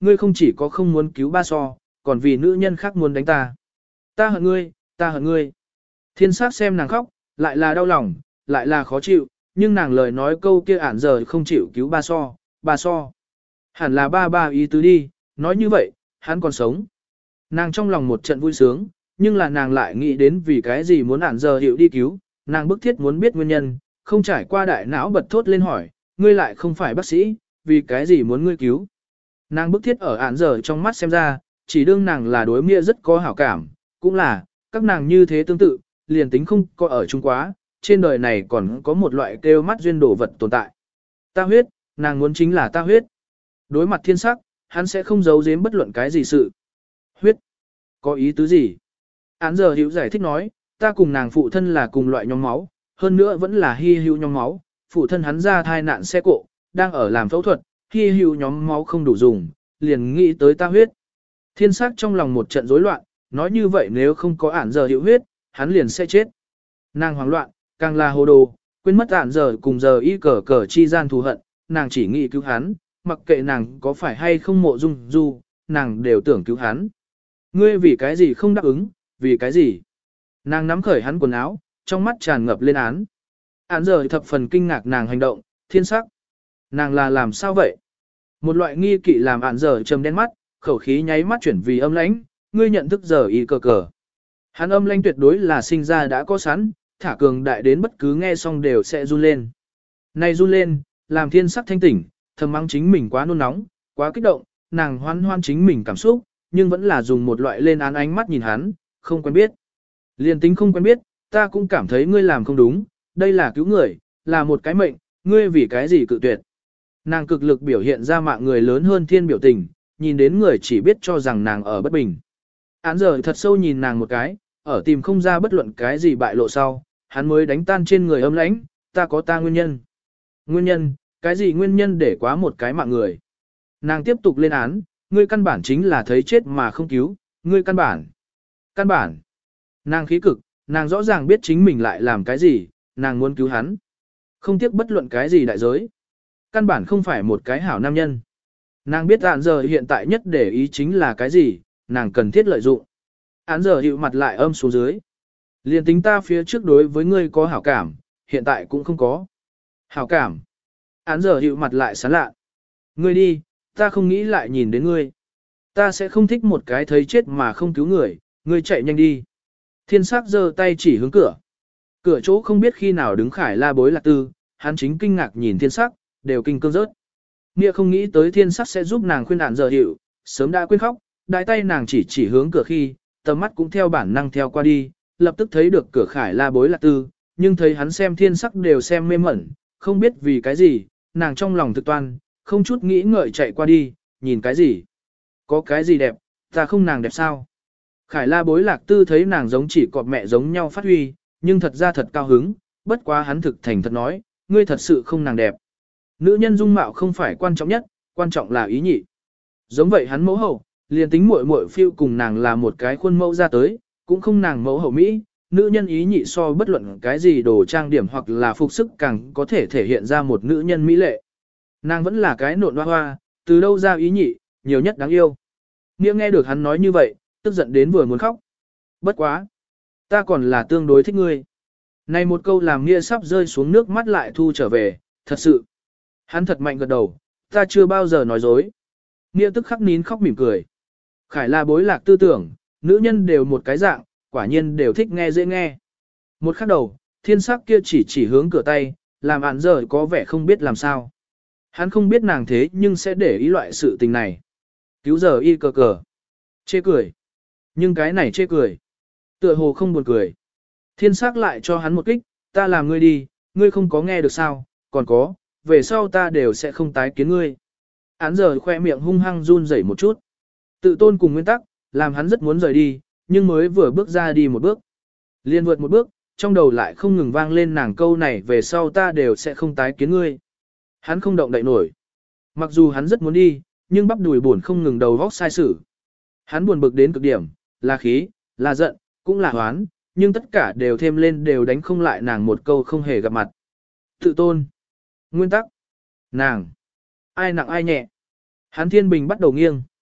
ngươi không chỉ có không muốn cứu ba so, còn vì nữ nhân khác muốn đánh ta. Ta hận ngươi, ta hận ngươi. Thiên sắc xem nàng khóc, lại là đau lòng, lại là khó chịu, nhưng nàng lời nói câu kia ản giờ không chịu cứu ba so, ba so. Hẳn là ba ba ý tứ đi, nói như vậy, hắn còn sống. Nàng trong lòng một trận vui sướng, nhưng là nàng lại nghĩ đến vì cái gì muốn ản giờ hiệu đi cứu, nàng bức thiết muốn biết nguyên nhân, không trải qua đại não bật thốt lên hỏi, ngươi lại không phải bác sĩ, vì cái gì muốn ngươi cứu. Nàng bức thiết ở ản giờ trong mắt xem ra, chỉ đương nàng là đối nghĩa rất có hảo cảm, cũng là, các nàng như thế tương tự, liền tính không có ở chung quá, trên đời này còn có một loại kêu mắt duyên đổ vật tồn tại. Ta huyết, nàng muốn chính là ta huyết. Đối mặt thiên sắc, hắn sẽ không giấu giếm bất luận cái gì sự. Huyết, có ý tứ gì? Án giờ hữu giải thích nói, ta cùng nàng phụ thân là cùng loại nhóm máu, hơn nữa vẫn là hy hữu nhóm máu, phụ thân hắn ra thai nạn xe cộ, đang ở làm phẫu thuật, hy hữu nhóm máu không đủ dùng, liền nghĩ tới ta huyết. Thiên sắc trong lòng một trận rối loạn, nói như vậy nếu không có án giờ hữu huyết, hắn liền sẽ chết. Nàng hoảng loạn, càng là hồ đồ, quên mất án giờ cùng giờ y cờ cờ chi gian thù hận, nàng chỉ nghĩ cứu hắn, mặc kệ nàng có phải hay không mộ dung du, nàng đều tưởng cứu hắn. Ngươi vì cái gì không đáp ứng, vì cái gì? Nàng nắm khởi hắn quần áo, trong mắt tràn ngập lên án. Án giờ thập phần kinh ngạc nàng hành động, thiên sắc. Nàng là làm sao vậy? Một loại nghi kỵ làm án giờ trầm đen mắt, khẩu khí nháy mắt chuyển vì âm lãnh, ngươi nhận thức giờ y cờ cờ. Hắn âm lãnh tuyệt đối là sinh ra đã có sẵn, thả cường đại đến bất cứ nghe xong đều sẽ run lên. Này run lên, làm thiên sắc thanh tỉnh, thầm mắng chính mình quá nôn nóng, quá kích động, nàng hoan hoan chính mình cảm xúc, nhưng vẫn là dùng một loại lên án ánh mắt nhìn hắn, không quen biết. Liên tính không quen biết, ta cũng cảm thấy ngươi làm không đúng, đây là cứu người, là một cái mệnh, ngươi vì cái gì cự tuyệt. Nàng cực lực biểu hiện ra mạng người lớn hơn thiên biểu tình, nhìn đến người chỉ biết cho rằng nàng ở bất bình. Án giờ thật sâu nhìn nàng một cái, ở tìm không ra bất luận cái gì bại lộ sau, hắn mới đánh tan trên người âm lãnh, ta có ta nguyên nhân. Nguyên nhân, cái gì nguyên nhân để quá một cái mạng người. Nàng tiếp tục lên án, ngươi căn bản chính là thấy chết mà không cứu, ngươi căn bản. Căn bản. Nàng khí cực, nàng rõ ràng biết chính mình lại làm cái gì, nàng muốn cứu hắn. Không tiếc bất luận cái gì đại giới. Căn bản không phải một cái hảo nam nhân. Nàng biết án giờ hiện tại nhất để ý chính là cái gì, nàng cần thiết lợi dụng. Án giờ hiệu mặt lại âm xuống dưới. Liên tính ta phía trước đối với ngươi có hảo cảm, hiện tại cũng không có. Hảo cảm. Án giờ hiệu mặt lại sán lạ. Ngươi đi, ta không nghĩ lại nhìn đến ngươi. Ta sẽ không thích một cái thấy chết mà không cứu người, ngươi chạy nhanh đi. Thiên sắc giơ tay chỉ hướng cửa. Cửa chỗ không biết khi nào đứng Khải La Bối Lạc Tư, hắn chính kinh ngạc nhìn thiên sắc, đều kinh cương rớt. Nghĩa không nghĩ tới thiên sắc sẽ giúp nàng khuyên án giờ hiệu, sớm đã quên khóc, đại tay nàng chỉ chỉ hướng cửa khi, tầm mắt cũng theo bản năng theo qua đi, lập tức thấy được cửa Khải La Bối Lạc Tư, nhưng thấy hắn xem thiên sắc đều xem mê mẩn, không biết vì cái gì, nàng trong lòng thực toan, không chút nghĩ ngợi chạy qua đi, nhìn cái gì? Có cái gì đẹp, ta không nàng đẹp sao? Khải La Bối Lạc Tư thấy nàng giống chỉ cọp mẹ giống nhau phát huy, nhưng thật ra thật cao hứng, bất quá hắn thực thành thật nói, ngươi thật sự không nàng đẹp. Nữ nhân dung mạo không phải quan trọng nhất, quan trọng là ý nhị. Giống vậy hắn mẫu hậu, liền tính muội muội phiêu cùng nàng là một cái khuôn mẫu ra tới, cũng không nàng mẫu hậu Mỹ, nữ nhân ý nhị so bất luận cái gì đồ trang điểm hoặc là phục sức càng có thể thể hiện ra một nữ nhân mỹ lệ. Nàng vẫn là cái nộn hoa hoa, từ đâu ra ý nhị, nhiều nhất đáng yêu. Nghĩa nghe được hắn nói như vậy, tức giận đến vừa muốn khóc. Bất quá. Ta còn là tương đối thích ngươi. Này một câu làm Nghĩa sắp rơi xuống nước mắt lại thu trở về, thật sự. Hắn thật mạnh gật đầu, ta chưa bao giờ nói dối. Nghĩa tức khắc nín khóc mỉm cười. Khải La Bối Lạc tư tưởng, nữ nhân đều một cái dạng, quả nhiên đều thích nghe dễ nghe. Một khắc đầu, thiên sắc kia chỉ chỉ hướng cửa tay, làm án giờ có vẻ không biết làm sao. Hắn không biết nàng thế nhưng sẽ để ý loại sự tình này. Cứu giờ y cờ cờ. Chê cười. Nhưng cái này chê cười. Tựa hồ không buồn cười. Thiên sắc lại cho hắn một kích, ta làm ngươi đi, ngươi không có nghe được sao, còn có, về sau ta đều sẽ không tái kiến ngươi. Án giờ khoe miệng hung hăng run rẩy một chút. Tự tôn cùng nguyên tắc, làm hắn rất muốn rời đi, nhưng mới vừa bước ra đi một bước. Liên vượt một bước, trong đầu lại không ngừng vang lên nàng câu này về sau ta đều sẽ không tái kiến ngươi. Hắn không động đậy nổi. Mặc dù hắn rất muốn đi, nhưng bắp đùi buồn không ngừng đầu vóc sai sử. Hắn buồn bực đến cực điểm, là khí, là giận, cũng là hoán, nhưng tất cả đều thêm lên đều đánh không lại nàng một câu không hề gặp mặt. Tự tôn. Nguyên tắc. Nàng. Ai nặng ai nhẹ. Hắn thiên bình bắt đầu nghiêng.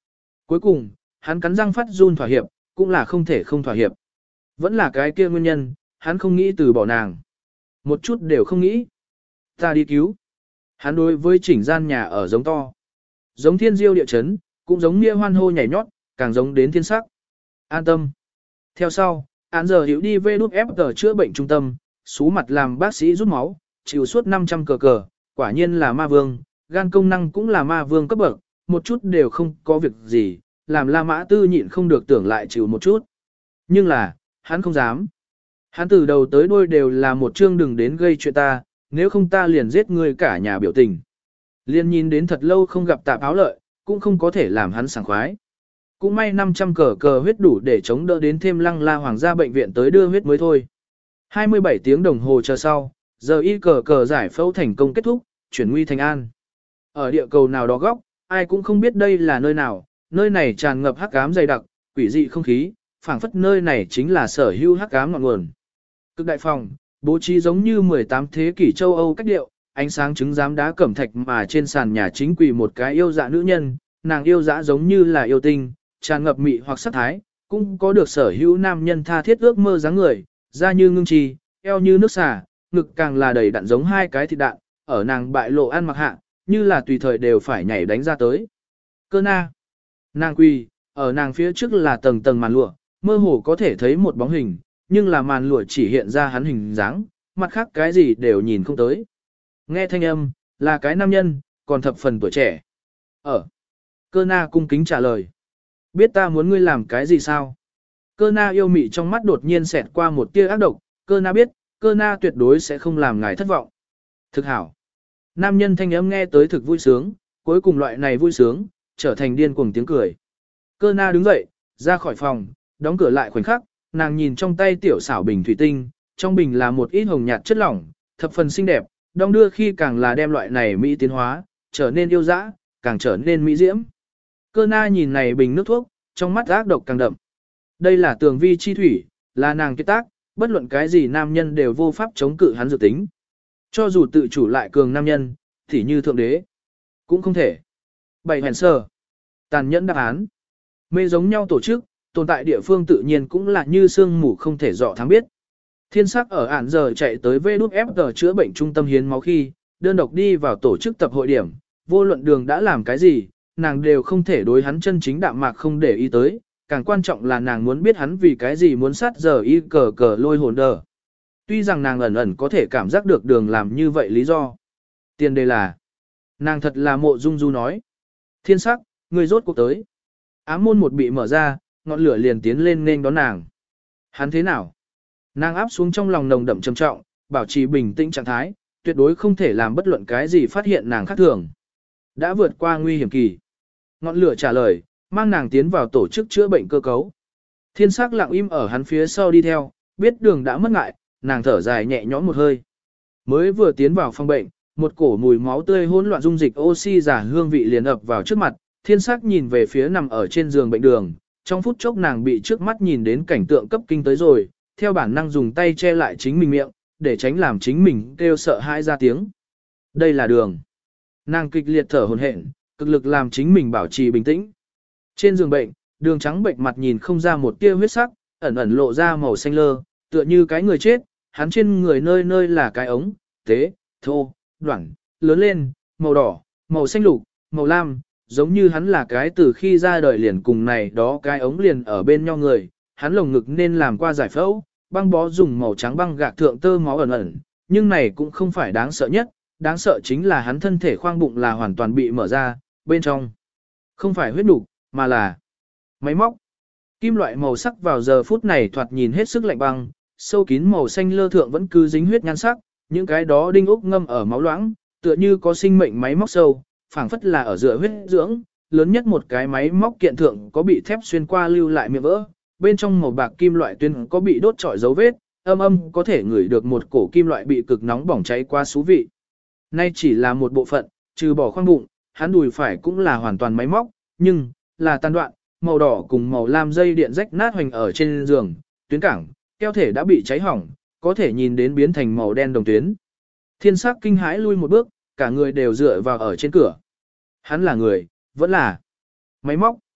Cuối cùng, hắn cắn răng phát run thỏa hiệp, cũng là không thể không thỏa hiệp. Vẫn là cái kia nguyên nhân, hắn không nghĩ từ bỏ nàng. Một chút đều không nghĩ. Ta đi cứu. Hắn đối với chỉnh gian nhà ở giống to. Giống thiên diêu địa chấn, cũng giống nghĩa hoan hô nhảy nhót, càng giống đến thiên sắc. An tâm. Theo sau, án giờ hiểu đi về đút ép tờ chữa bệnh trung tâm, xú mặt làm bác sĩ rút máu, chịu suốt năm trăm cờ cờ, quả nhiên là ma vương, gan công năng cũng là ma vương cấp bậc, một chút đều không có việc gì, làm La Mã Tư nhịn không được tưởng lại chịu một chút. Nhưng là, hắn không dám. Hắn từ đầu tới đuôi đều là một chương đừng đến gây chuyện ta, nếu không ta liền giết ngươi cả nhà biểu tình. Liên nhìn đến thật lâu không gặp tạp áo lợi, cũng không có thể làm hắn sảng khoái. Cũng may năm trăm cờ cờ huyết đủ để chống đỡ đến thêm lăng la hoàng gia bệnh viện tới đưa huyết mới thôi. hai mươi bảy tiếng đồng hồ chờ sau, giờ y cờ cờ giải phẫu thành công kết thúc, chuyển nguy thành an. Ở địa cầu nào đó góc, ai cũng không biết đây là nơi nào, nơi này tràn ngập hắc ám dày đặc, quỷ dị không khí, phảng phất nơi này chính là sở hữu hắc ám ngọn nguồn. Cực đại phòng, bố trí giống như mười tám thế kỷ châu Âu cách điệu, ánh sáng trứng giám đá cẩm thạch mà trên sàn nhà chính quỳ một cái yêu dạ nữ nhân, nàng yêu dã giống như là yêu tinh, tràn ngập mị hoặc sắc thái, cũng có được sở hữu nam nhân tha thiết ước mơ dáng người, da như ngưng trì, eo như nước xả, ngực càng là đầy đặn giống hai cái thịt đạn, ở nàng bại lộ ăn mặc hạ, như là tùy thời đều phải nhảy đánh ra tới. Cơ na. Nàng quỳ, ở nàng phía trước là tầng tầng màn lụa, mơ hồ có thể thấy một bóng hình, nhưng là màn lụa chỉ hiện ra hắn hình dáng, mặt khác cái gì đều nhìn không tới. Nghe thanh âm, là cái nam nhân, còn thập phần tuổi trẻ. Ở. Cơ na cung kính trả lời. Biết ta muốn ngươi làm cái gì sao? Cơ na yêu mị trong mắt đột nhiên xẹt qua một tia ác độc, cơ na biết, cơ na tuyệt đối sẽ không làm ngài thất vọng. Thực hảo. Nam nhân thanh âm nghe tới thực vui sướng, cuối cùng loại này vui sướng, trở thành điên cuồng tiếng cười. Cơ na đứng dậy, ra khỏi phòng, đóng cửa lại khoảnh khắc, nàng nhìn trong tay tiểu xảo bình thủy tinh, trong bình là một ít hồng nhạt chất lỏng, thập phần xinh đẹp, đong đưa khi càng là đem loại này mỹ tiến hóa, trở nên yêu dã, càng trở nên mỹ diễm. Cơ na nhìn này bình nước thuốc, trong mắt ác độc càng đậm. Đây là tường vi chi thủy, là nàng kết tác, bất luận cái gì nam nhân đều vô pháp chống cự hắn dự tính. Cho dù tự chủ lại cường nam nhân, thì như thượng đế, cũng không thể. Bảy hèn sơ. Tàn nhẫn đáp án. Mê giống nhau tổ chức, tồn tại địa phương tự nhiên cũng là như sương mù không thể dọ thắng biết. Thiên sắc ở ản giờ chạy tới vê đút ép tờ chữa bệnh trung tâm hiến máu khi, đơn độc đi vào tổ chức tập hội điểm, vô luận đường đã làm cái gì, nàng đều không thể đối hắn chân chính đạm mạc không để ý tới, càng quan trọng là nàng muốn biết hắn vì cái gì muốn sát giờ y cờ cờ lôi hồn đờ. Tuy rằng nàng ẩn ẩn có thể cảm giác được đường làm như vậy lý do. Tiền đề là, nàng thật là mộ dung du nói. Thiên sắc, người rốt cuộc tới. Ám môn một bị mở ra, ngọn lửa liền tiến lên nên đón nàng. Hắn thế nào? Nàng áp xuống trong lòng nồng đậm trầm trọng, bảo trì bình tĩnh trạng thái, tuyệt đối không thể làm bất luận cái gì phát hiện nàng khác thường. Đã vượt qua nguy hiểm kỳ. Ngọn lửa trả lời, mang nàng tiến vào tổ chức chữa bệnh cơ cấu. Thiên sắc lặng im ở hắn phía sau đi theo, biết đường đã mất ngại, nàng thở dài nhẹ nhõm một hơi. Mới vừa tiến vào phòng bệnh, một cổ mùi máu tươi hỗn loạn dung dịch oxy giả hương vị liền ập vào trước mặt, thiên sắc nhìn về phía nằm ở trên giường bệnh đường, trong phút chốc nàng bị trước mắt nhìn đến cảnh tượng cấp kinh tới rồi, theo bản năng dùng tay che lại chính mình miệng, để tránh làm chính mình kêu sợ hãi ra tiếng. Đây là đường. Nàng kịch liệt thở hổn hển, cực lực làm chính mình bảo trì bình tĩnh. Trên giường bệnh, đường trắng bệnh mặt nhìn không ra một tia huyết sắc, ẩn ẩn lộ ra màu xanh lơ, tựa như cái người chết, hắn trên người nơi nơi là cái ống, tế, thô, đoạn, lớn lên, màu đỏ, màu xanh lục, màu lam, giống như hắn là cái từ khi ra đời liền cùng này đó cái ống liền ở bên nhau người, hắn lồng ngực nên làm qua giải phẫu, băng bó dùng màu trắng băng gạc thượng tơ máu ẩn ẩn, nhưng này cũng không phải đáng sợ nhất, đáng sợ chính là hắn thân thể khoang bụng là hoàn toàn bị mở ra, bên trong không phải huyết nục, mà là máy móc. Kim loại màu sắc vào giờ phút này thoạt nhìn hết sức lạnh băng, sâu kín màu xanh lơ thượng vẫn cứ dính huyết nhan sắc, những cái đó đinh ốc ngâm ở máu loãng, tựa như có sinh mệnh máy móc sâu, phảng phất là ở dựa huyết dưỡng, lớn nhất một cái máy móc kiện thượng có bị thép xuyên qua lưu lại miệng vỡ, bên trong màu bạc kim loại tuyến có bị đốt trọi dấu vết, âm âm có thể ngửi được một cổ kim loại bị cực nóng bỏng cháy qua xú vị. Nay chỉ là một bộ phận, trừ bỏ khoang bụng, hắn đùi phải cũng là hoàn toàn máy móc, nhưng là tan đoạn, màu đỏ cùng màu lam dây điện rách nát hoành ở trên giường, tuyến cảng, keo thể đã bị cháy hỏng, có thể nhìn đến biến thành màu đen đồng tuyến. Thiên sắc kinh hãi lui một bước, cả người đều dựa vào ở trên cửa. Hắn là người, vẫn là máy móc.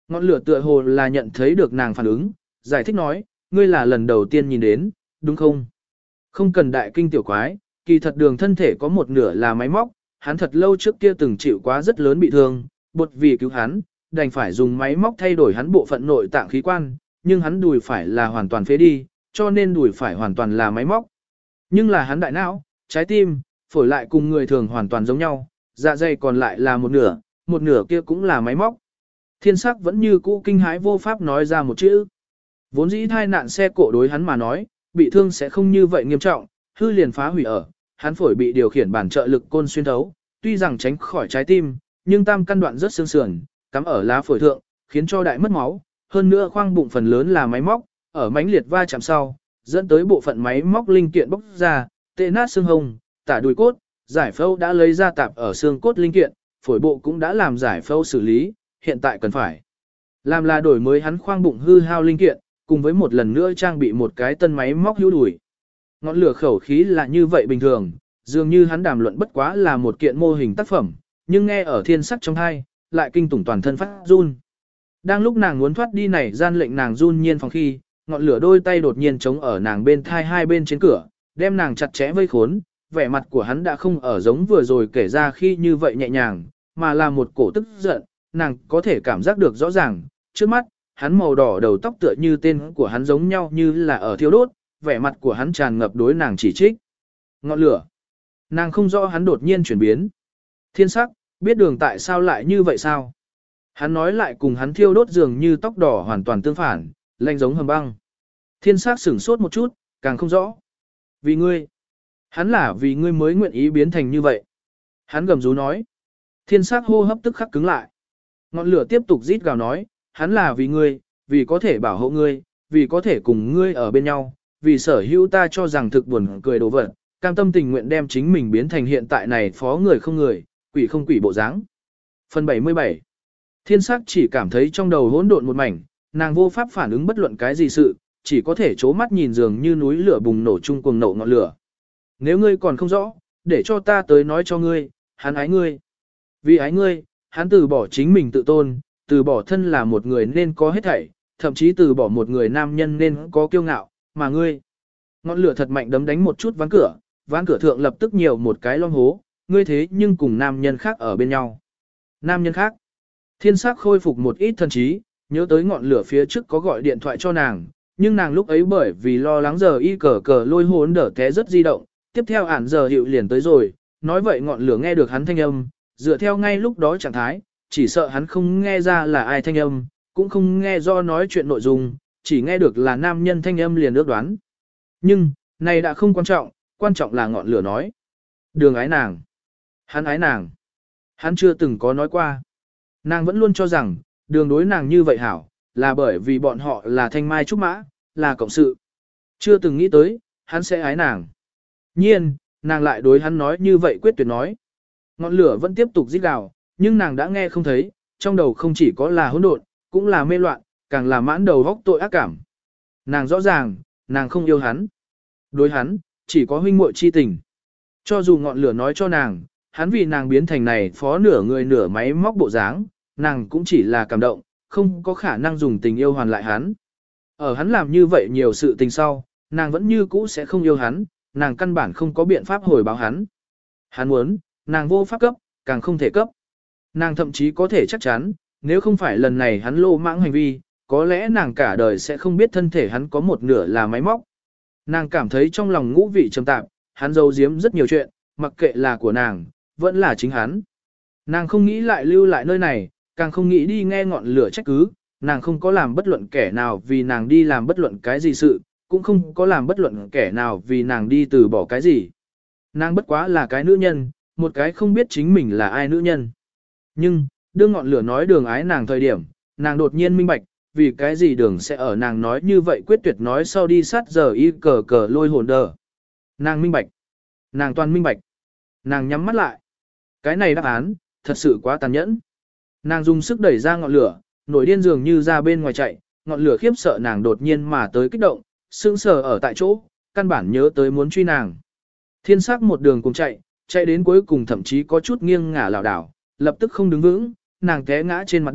Ngọn lửa tựa hồ là nhận thấy được nàng phản ứng, giải thích nói, ngươi là lần đầu tiên nhìn đến, đúng không? Không cần đại kinh tiểu quái, kỳ thật đường thân thể có một nửa là máy móc, hắn thật lâu trước kia từng chịu quá rất lớn bị thương, bột vì cứu hắn, đành phải dùng máy móc thay đổi hắn bộ phận nội tạng khí quan, nhưng hắn đùi phải là hoàn toàn phế đi, cho nên đùi phải hoàn toàn là máy móc. Nhưng là hắn đại não, trái tim, phổi lại cùng người thường hoàn toàn giống nhau, dạ dày còn lại là một nửa, một nửa kia cũng là máy móc. Thiên sắc vẫn như cũ kinh hãi vô pháp nói ra một chữ. Vốn dĩ thai nạn xe cộ đối hắn mà nói, bị thương sẽ không như vậy nghiêm trọng, hư liền phá hủy ở, hắn phổi bị điều khiển bản trợ lực côn xuyên thấu, tuy rằng tránh khỏi trái tim, nhưng tam căn đoạn rất xương sườn, cắm ở lá phổi thượng, khiến cho đại mất máu, hơn nữa khoang bụng phần lớn là máy móc, ở mãnh liệt va chạm sau, dẫn tới bộ phận máy móc linh kiện bốc ra, tệ nát xương hông, tả đùi cốt, giải phẫu đã lấy ra tạp ở xương cốt linh kiện, phổi bộ cũng đã làm giải phẫu xử lý, hiện tại cần phải làm là đổi mới hắn khoang bụng hư hao linh kiện, cùng với một lần nữa trang bị một cái tân máy móc hữu đùi. Ngọn lửa khẩu khí là như vậy bình thường, dường như hắn đàm luận bất quá là một kiện mô hình tác phẩm, nhưng nghe ở thiên sắc trong hai, lại kinh tủng toàn thân phát run. Đang lúc nàng muốn thoát đi này gian lệnh nàng run nhiên phòng khi, ngọn lửa đôi tay đột nhiên chống ở nàng bên thai hai bên trên cửa, đem nàng chặt chẽ vây khốn, vẻ mặt của hắn đã không ở giống vừa rồi kể ra khi như vậy nhẹ nhàng, mà là một cổ tức giận, nàng có thể cảm giác được rõ ràng, trước mắt, hắn màu đỏ đầu tóc tựa như tên của hắn giống nhau như là ở thiêu đốt, vẻ mặt của hắn tràn ngập đối nàng chỉ trích. Ngọn lửa. Nàng không rõ hắn đột nhiên chuyển biến. Thiên sắc, biết đường tại sao lại như vậy sao? Hắn nói lại cùng hắn thiêu đốt dường như tóc đỏ hoàn toàn tương phản, lạnh giống hầm băng. Thiên sắc sửng sốt một chút, càng không rõ. Vì ngươi. Hắn là vì ngươi mới nguyện ý biến thành như vậy. Hắn gầm rú nói. Thiên sắc hô hấp tức khắc cứng lại. Ngọn lửa tiếp tục rít gào nói, hắn là vì ngươi, vì có thể bảo hộ ngươi, vì có thể cùng ngươi ở bên nhau, vì sở hữu ta cho rằng thực buồn cười đồ vật, cam tâm tình nguyện đem chính mình biến thành hiện tại này phó người không người, quỷ không quỷ bộ dáng. Phần bảy mươi bảy. Thiên sắc chỉ cảm thấy trong đầu hỗn độn một mảnh, nàng vô pháp phản ứng bất luận cái gì sự, chỉ có thể chố mắt nhìn dường như núi lửa bùng nổ chung cuồng nổ ngọn lửa. Nếu ngươi còn không rõ, để cho ta tới nói cho ngươi, hắn ái ngươi. Vì ái ngươi, hắn từ bỏ chính mình tự tôn, từ bỏ thân là một người nên có hết thảy, thậm chí từ bỏ một người nam nhân nên có kiêu ngạo, mà ngươi. Ngọn lửa thật mạnh đấm đánh một chút ván cửa, ván cửa thượng lập tức nhiều một cái lom hố, ngươi thế nhưng cùng nam nhân khác ở bên nhau. Nam nhân khác. Thiên sắc khôi phục một ít thân trí, nhớ tới ngọn lửa phía trước có gọi điện thoại cho nàng, nhưng nàng lúc ấy bởi vì lo lắng giờ y cờ cờ lôi hốn đỡ té rất di động, tiếp theo ản giờ hiệu liền tới rồi, nói vậy ngọn lửa nghe được hắn thanh âm, dựa theo ngay lúc đó trạng thái, chỉ sợ hắn không nghe ra là ai thanh âm, cũng không nghe do nói chuyện nội dung, chỉ nghe được là nam nhân thanh âm liền ước đoán. Nhưng, này đã không quan trọng, quan trọng là ngọn lửa nói. Đường ái nàng. Hắn ái nàng. Hắn chưa từng có nói qua. Nàng vẫn luôn cho rằng, đường đối nàng như vậy hảo, là bởi vì bọn họ là thanh mai trúc mã, là cộng sự. Chưa từng nghĩ tới, hắn sẽ ái nàng. Nhiên, nàng lại đối hắn nói như vậy quyết tuyệt nói. Ngọn lửa vẫn tiếp tục rít gào, nhưng nàng đã nghe không thấy, trong đầu không chỉ có là hỗn độn, cũng là mê loạn, càng là mãn đầu góc tội ác cảm. Nàng rõ ràng, nàng không yêu hắn. Đối hắn, chỉ có huynh muội chi tình. Cho dù ngọn lửa nói cho nàng, hắn vì nàng biến thành này phó nửa người nửa máy móc bộ dáng, nàng cũng chỉ là cảm động, không có khả năng dùng tình yêu hoàn lại hắn. Ở hắn làm như vậy nhiều sự tình sau, nàng vẫn như cũ sẽ không yêu hắn, nàng căn bản không có biện pháp hồi báo hắn. Hắn muốn, nàng vô pháp cấp, càng không thể cấp. Nàng thậm chí có thể chắc chắn, nếu không phải lần này hắn lô mãng hành vi, có lẽ nàng cả đời sẽ không biết thân thể hắn có một nửa là máy móc. Nàng cảm thấy trong lòng ngũ vị trầm tạp, hắn giấu giếm rất nhiều chuyện, mặc kệ là của nàng, vẫn là chính hắn. Nàng không nghĩ lại lưu lại nơi này, càng không nghĩ đi nghe ngọn lửa trách cứ, nàng không có làm bất luận kẻ nào vì nàng đi làm bất luận cái gì sự, cũng không có làm bất luận kẻ nào vì nàng đi từ bỏ cái gì. Nàng bất quá là cái nữ nhân, một cái không biết chính mình là ai nữ nhân. Nhưng, đương ngọn lửa nói đường ái nàng thời điểm, nàng đột nhiên minh bạch, vì cái gì đường sẽ ở nàng nói như vậy quyết tuyệt nói sau đi sát giờ y cờ cờ lôi hồn đờ. Nàng minh bạch. Nàng toàn minh bạch. Nàng nhắm mắt lại. Cái này đáp án, thật sự quá tàn nhẫn. Nàng dùng sức đẩy ra ngọn lửa, nổi điên dường như ra bên ngoài chạy, ngọn lửa khiếp sợ nàng đột nhiên mà tới kích động, sững sờ ở tại chỗ, căn bản nhớ tới muốn truy nàng. Thiên sắc một đường cùng chạy, chạy đến cuối cùng thậm chí có chút nghiêng ngả lảo đảo, lập tức không đứng vững, nàng té ngã trên mặt đất,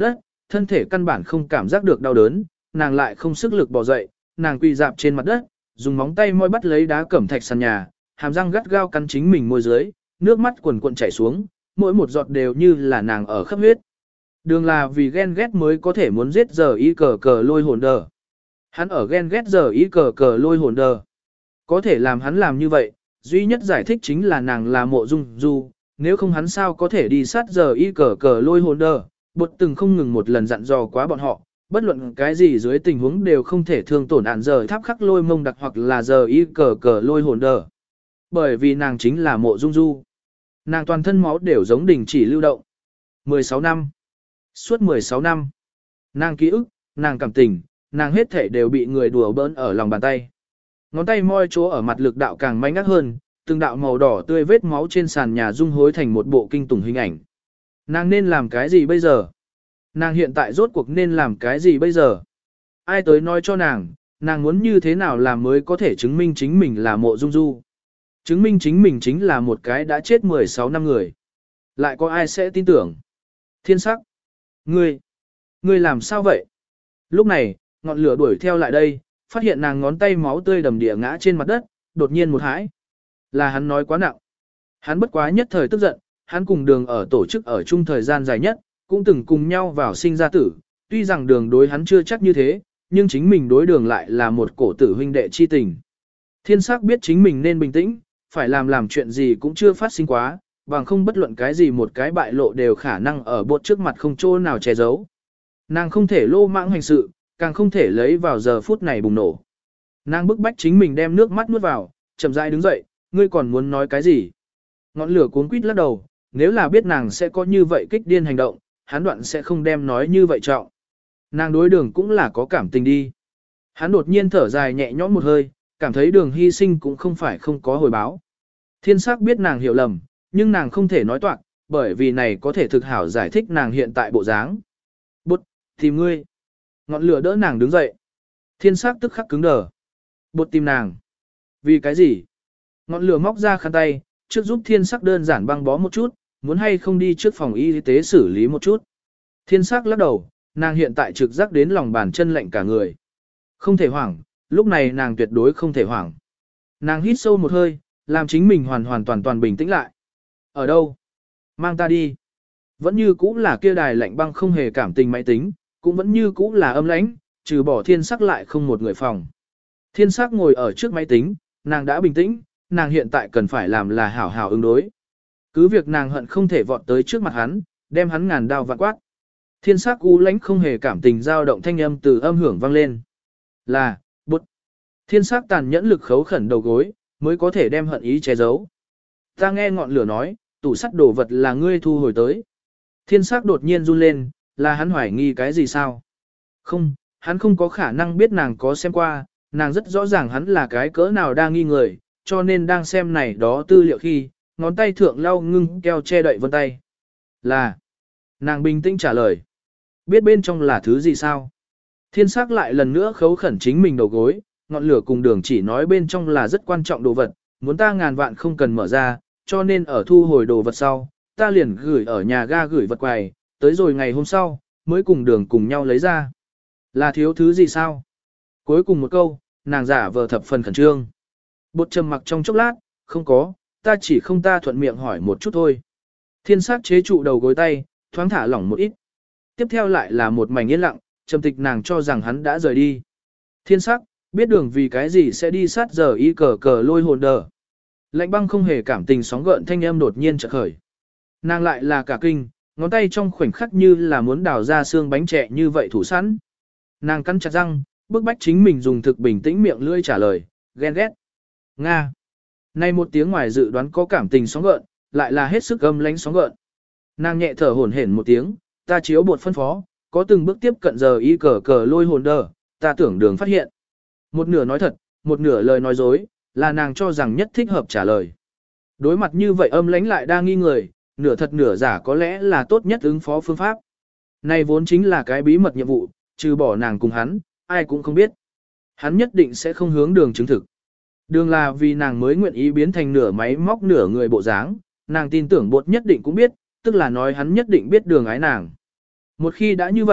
thân thể căn bản không cảm giác được đau đớn, nàng lại không sức lực bò dậy, nàng quỳ dạp trên mặt đất, dùng móng tay moi bắt lấy đá cẩm thạch sàn nhà, hàm răng gắt gao cắn chính mình môi dưới, nước mắt quần cuộn chảy xuống, mỗi một giọt đều như là nàng ở khắp huyết. Đường là vì ghen ghét mới có thể muốn giết giờ y cờ cờ lôi hồn đờ. Hắn ở ghen ghét giờ y cờ cờ lôi hồn đờ. Có thể làm hắn làm như vậy, duy nhất giải thích chính là nàng là mộ dung du, nếu không hắn sao có thể đi sát giờ y cờ cờ lôi hồn đờ. Bột từng không ngừng một lần dặn dò quá bọn họ, bất luận cái gì dưới tình huống đều không thể thương tổn ản giờ tháp khắc lôi mông đặc hoặc là giờ y cờ cờ lôi hồn đờ. Bởi vì nàng chính là mộ dung du. Nàng toàn thân máu đều giống đình chỉ lưu động. mười sáu năm. Suốt mười sáu năm. Nàng ký ức, nàng cảm tình, nàng hết thể đều bị người đùa bỡn ở lòng bàn tay. Ngón tay moi chỗ ở mặt lực đạo càng manh ác hơn, từng đạo màu đỏ tươi vết máu trên sàn nhà dung hối thành một bộ kinh tủng hình ảnh. Nàng nên làm cái gì bây giờ? Nàng hiện tại rốt cuộc nên làm cái gì bây giờ? Ai tới nói cho nàng, nàng muốn như thế nào làm mới có thể chứng minh chính mình là mộ dung du? Chứng minh chính mình chính là một cái đã chết mười sáu năm người. Lại có ai sẽ tin tưởng? Thiên sắc. Ngươi. Ngươi làm sao vậy? Lúc này, ngọn lửa đuổi theo lại đây, phát hiện nàng ngón tay máu tươi đầm địa ngã trên mặt đất, đột nhiên một hãi. Là hắn nói quá nặng. Hắn bất quá nhất thời tức giận, hắn cùng đường ở tổ chức ở chung thời gian dài nhất, cũng từng cùng nhau vào sinh ra tử. Tuy rằng đường đối hắn chưa chắc như thế, nhưng chính mình đối đường lại là một cổ tử huynh đệ chi tình. Thiên sắc biết chính mình nên bình tĩnh, phải làm làm chuyện gì cũng chưa phát sinh quá, bằng không bất luận cái gì một cái bại lộ đều khả năng ở bột trước mặt không chỗ nào che giấu. Nàng không thể lô mãng hành sự, càng không thể lấy vào giờ phút này bùng nổ. Nàng bức bách chính mình đem nước mắt nuốt vào, chậm rãi đứng dậy, ngươi còn muốn nói cái gì? Ngọn lửa cuốn quýt lắc đầu, nếu là biết nàng sẽ có như vậy kích điên hành động, hắn đoạn sẽ không đem nói như vậy trọng. Nàng đối đường cũng là có cảm tình đi. Hắn đột nhiên thở dài nhẹ nhõm một hơi, cảm thấy đường hy sinh cũng không phải không có hồi báo. Thiên sắc biết nàng hiểu lầm, nhưng nàng không thể nói toạc, bởi vì này có thể thực hảo giải thích nàng hiện tại bộ dáng. Bụt, tìm ngươi. Ngọn lửa đỡ nàng đứng dậy. Thiên sắc tức khắc cứng đờ. Bụt tìm nàng. Vì cái gì? Ngọn lửa móc ra khăn tay, trước giúp thiên sắc đơn giản băng bó một chút, muốn hay không đi trước phòng y tế xử lý một chút. Thiên sắc lắc đầu, nàng hiện tại trực giác đến lòng bàn chân lạnh cả người. Không thể hoảng, lúc này nàng tuyệt đối không thể hoảng. Nàng hít sâu một hơi, làm chính mình hoàn hoàn toàn toàn bình tĩnh lại. Ở đâu? Mang ta đi. Vẫn như cũ là kia đài lạnh băng không hề cảm tình máy tính, cũng vẫn như cũ là âm lãnh, trừ bỏ thiên sắc lại không một người phòng. Thiên sắc ngồi ở trước máy tính, nàng đã bình tĩnh, nàng hiện tại cần phải làm là hảo hảo ứng đối. Cứ việc nàng hận không thể vọt tới trước mặt hắn, đem hắn ngàn đao vạn quát. Thiên sắc u lãnh không hề cảm tình dao động thanh âm từ âm hưởng vang lên. Là, bút. Thiên sắc tàn nhẫn lực khấu khẩn đầu gối, mới có thể đem hận ý che giấu. Ta nghe ngọn lửa nói, tủ sắt đồ vật là ngươi thu hồi tới. Thiên sắc đột nhiên run lên, là hắn hoài nghi cái gì sao? Không, hắn không có khả năng biết nàng có xem qua, nàng rất rõ ràng hắn là cái cỡ nào đang nghi người, cho nên đang xem này đó tư liệu khi, ngón tay thượng lau ngưng keo che đậy vân tay. Là, nàng bình tĩnh trả lời. Biết bên trong là thứ gì sao? Thiên sắc lại lần nữa khấu khẩn chính mình đầu gối, ngọn lửa cùng đường chỉ nói bên trong là rất quan trọng đồ vật, muốn ta ngàn vạn không cần mở ra, cho nên ở thu hồi đồ vật sau, ta liền gửi ở nhà ga gửi vật quầy, tới rồi ngày hôm sau, mới cùng đường cùng nhau lấy ra. Là thiếu thứ gì sao? Cuối cùng một câu, nàng giả vờ thập phần khẩn trương. Bột trầm mặc trong chốc lát, không có, ta chỉ không ta thuận miệng hỏi một chút thôi. Thiên sắc chế trụ đầu gối tay, thoáng thả lỏng một ít. Tiếp theo lại là một mảnh yên lặng, trầm tịch nàng cho rằng hắn đã rời đi. Thiên sắc, biết đường vì cái gì sẽ đi sát giờ y cờ cờ lôi hồn đờ. Lạnh băng không hề cảm tình sóng gợn thanh âm đột nhiên chợt khởi. Nàng lại là cả kinh, ngón tay trong khoảnh khắc như là muốn đào ra xương bánh trẻ như vậy thủ sẵn. Nàng cắn chặt răng, bức bách chính mình dùng thực bình tĩnh miệng lưỡi trả lời, ghen ghét. Nga. Nay một tiếng ngoài dự đoán có cảm tình sóng gợn, lại là hết sức âm lánh sóng gợn. Nàng nhẹ thở hổn hển một tiếng, ta chiếu bột phân phó, có từng bước tiếp cận giờ y cờ cờ lôi hồn đờ, ta tưởng đường phát hiện. Một nửa nói thật, một nửa lời nói dối, là nàng cho rằng nhất thích hợp trả lời. Đối mặt như vậy âm lãnh lại đang nghi người, nửa thật nửa giả có lẽ là tốt nhất ứng phó phương pháp. Này vốn chính là cái bí mật nhiệm vụ, trừ bỏ nàng cùng hắn, ai cũng không biết. Hắn nhất định sẽ không hướng đường chứng thực. Đường là vì nàng mới nguyện ý biến thành nửa máy móc nửa người bộ dáng, nàng tin tưởng bột nhất định cũng biết, tức là nói hắn nhất định biết đường ái nàng. Một khi đã như vậy,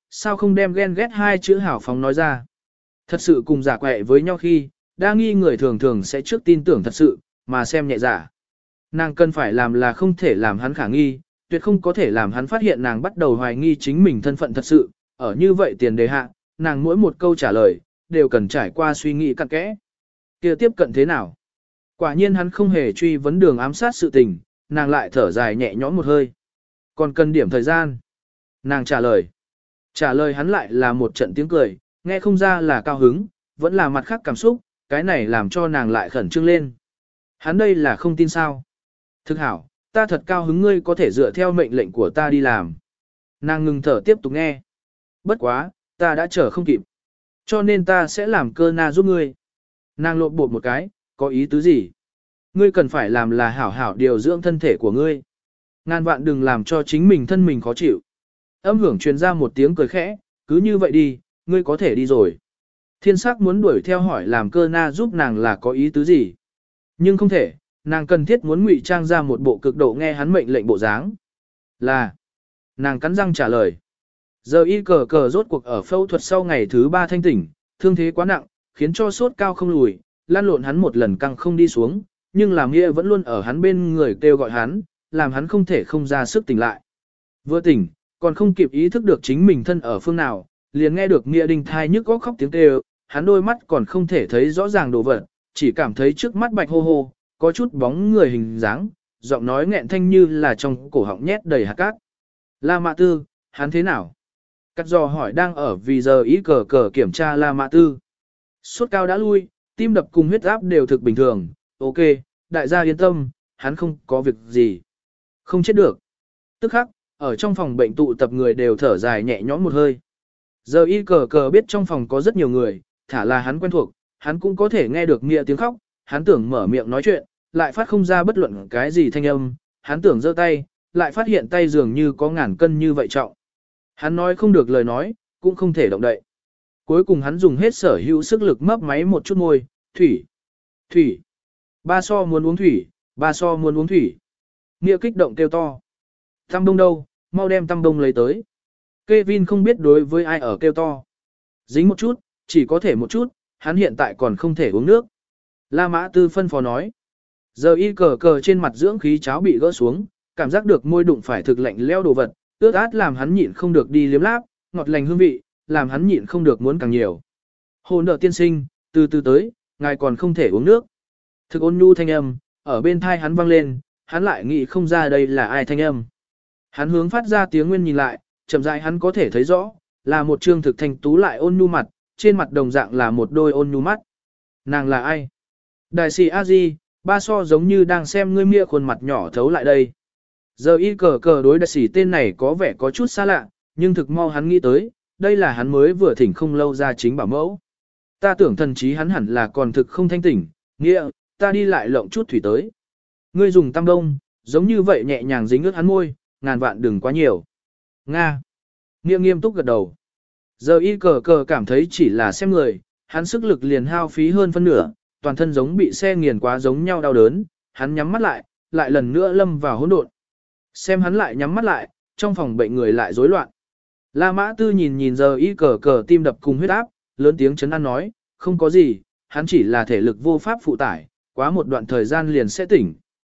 sao không đem ghen ghét hai chữ hảo phóng nói ra. Thật sự cùng giả quẹ với nhau khi, đa nghi người thường thường sẽ trước tin tưởng thật sự, mà xem nhẹ giả. Nàng cần phải làm là không thể làm hắn khả nghi, tuyệt không có thể làm hắn phát hiện nàng bắt đầu hoài nghi chính mình thân phận thật sự, ở như vậy tiền đề hạ, nàng mỗi một câu trả lời, đều cần trải qua suy nghĩ cặn kẽ. Kia tiếp cận thế nào? Quả nhiên hắn không hề truy vấn đường ám sát sự tình, nàng lại thở dài nhẹ nhõm một hơi. Còn cần điểm thời gian. Nàng trả lời. Trả lời hắn lại là một trận tiếng cười, nghe không ra là cao hứng, vẫn là mặt khác cảm xúc, cái này làm cho nàng lại khẩn trương lên. Hắn đây là không tin sao. Thực hảo, ta thật cao hứng ngươi có thể dựa theo mệnh lệnh của ta đi làm. Nàng ngừng thở tiếp tục nghe. Bất quá, ta đã chờ không kịp. Cho nên ta sẽ làm cơ na giúp ngươi. Nàng lộn bột một cái, có ý tứ gì? Ngươi cần phải làm là hảo hảo điều dưỡng thân thể của ngươi. Ngàn vạn đừng làm cho chính mình thân mình khó chịu. Âm hưởng truyền ra một tiếng cười khẽ, cứ như vậy đi, ngươi có thể đi rồi. Thiên sắc muốn đuổi theo hỏi làm cơ na giúp nàng là có ý tứ gì. Nhưng không thể, nàng cần thiết muốn ngụy trang ra một bộ cực độ nghe hắn mệnh lệnh bộ dáng. Là, nàng cắn răng trả lời. Giờ y cờ cờ rốt cuộc ở phẫu thuật sau ngày thứ ba thanh tỉnh, thương thế quá nặng, khiến cho sốt cao không lùi, lan lộn hắn một lần căng không đi xuống, nhưng làm nghĩa vẫn luôn ở hắn bên người kêu gọi hắn, làm hắn không thể không ra sức tỉnh lại. Vừa tỉnh, còn không kịp ý thức được chính mình thân ở phương nào, liền nghe được nghĩa đình thai nhức góc khóc tiếng kêu, hắn đôi mắt còn không thể thấy rõ ràng đồ vật, chỉ cảm thấy trước mắt bạch hô hô, có chút bóng người hình dáng, giọng nói nghẹn thanh như là trong cổ họng nhét đầy hạt cát. La Mã Tư, hắn thế nào? Cắt dò hỏi đang ở vì giờ ý cờ cờ kiểm tra La Mã Tư. Sốt cao đã lui, tim đập cùng huyết áp đều thực bình thường, ok, đại gia yên tâm, hắn không có việc gì. Không chết được. Tức khắc, ở trong phòng bệnh tụ tập người đều thở dài nhẹ nhõm một hơi. Giờ y cờ cờ biết trong phòng có rất nhiều người, thả là hắn quen thuộc, hắn cũng có thể nghe được nghĩa tiếng khóc, hắn tưởng mở miệng nói chuyện, lại phát không ra bất luận cái gì thanh âm, hắn tưởng giơ tay, lại phát hiện tay dường như có ngàn cân như vậy trọng. Hắn nói không được lời nói, cũng không thể động đậy. Cuối cùng hắn dùng hết sở hữu sức lực mấp máy một chút môi, thủy, thủy, ba so muốn uống thủy, ba so muốn uống thủy. Nghĩa kích động kêu to. Tăm đông đâu, mau đem tăm đông lấy tới. Kevin không biết đối với ai ở kêu to. Dính một chút, chỉ có thể một chút, hắn hiện tại còn không thể uống nước. La Mã Tư phân phó nói. Giờ y cờ cờ trên mặt dưỡng khí cháo bị gỡ xuống, cảm giác được môi đụng phải thực lạnh leo đồ vật, ướt át làm hắn nhịn không được đi liếm láp, ngọt lành hương vị, làm hắn nhịn không được muốn càng nhiều. Hồ nợ tiên sinh, từ từ tới, ngài còn không thể uống nước. Thực ôn nhu thanh âm, ở bên thai hắn vang lên, hắn lại nghĩ không ra đây là ai thanh âm. Hắn hướng phát ra tiếng nguyên nhìn lại, chậm rãi hắn có thể thấy rõ, là một trương thực thanh tú lại ôn nhu mặt, trên mặt đồng dạng là một đôi ôn nhu mắt. Nàng là ai? Đại sĩ A-di, ba so giống như đang xem ngươi mia khuôn mặt nhỏ thấu lại đây. Giờ y cờ cờ đối đại sĩ tên này có vẻ có chút xa lạ, nhưng thực mau hắn nghĩ tới, đây là hắn mới vừa thỉnh không lâu ra chính bảo mẫu. Ta tưởng thần chí hắn hẳn là còn thực không thanh tỉnh, nghĩa, ta đi lại lộng chút thủy tới. Ngươi dùng tăm đông, giống như vậy nhẹ nhàng dính ướt hắn môi, ngàn vạn đừng quá nhiều. Nga. Nghĩa nghiêm túc gật đầu. Giờ y cờ cờ cảm thấy chỉ là xem người, hắn sức lực liền hao phí hơn phân nửa, toàn thân giống bị xe nghiền quá giống nhau đau đớn, hắn nhắm mắt lại, lại lần nữa lâm vào hỗn độn. Xem hắn lại nhắm mắt lại, trong phòng bệnh người lại rối loạn. La Mã Tư nhìn nhìn giờ y cờ cờ tim đập cùng huyết áp, lớn tiếng chấn an nói, không có gì, hắn chỉ là thể lực vô pháp phụ tải, quá một đoạn thời gian liền sẽ tỉnh.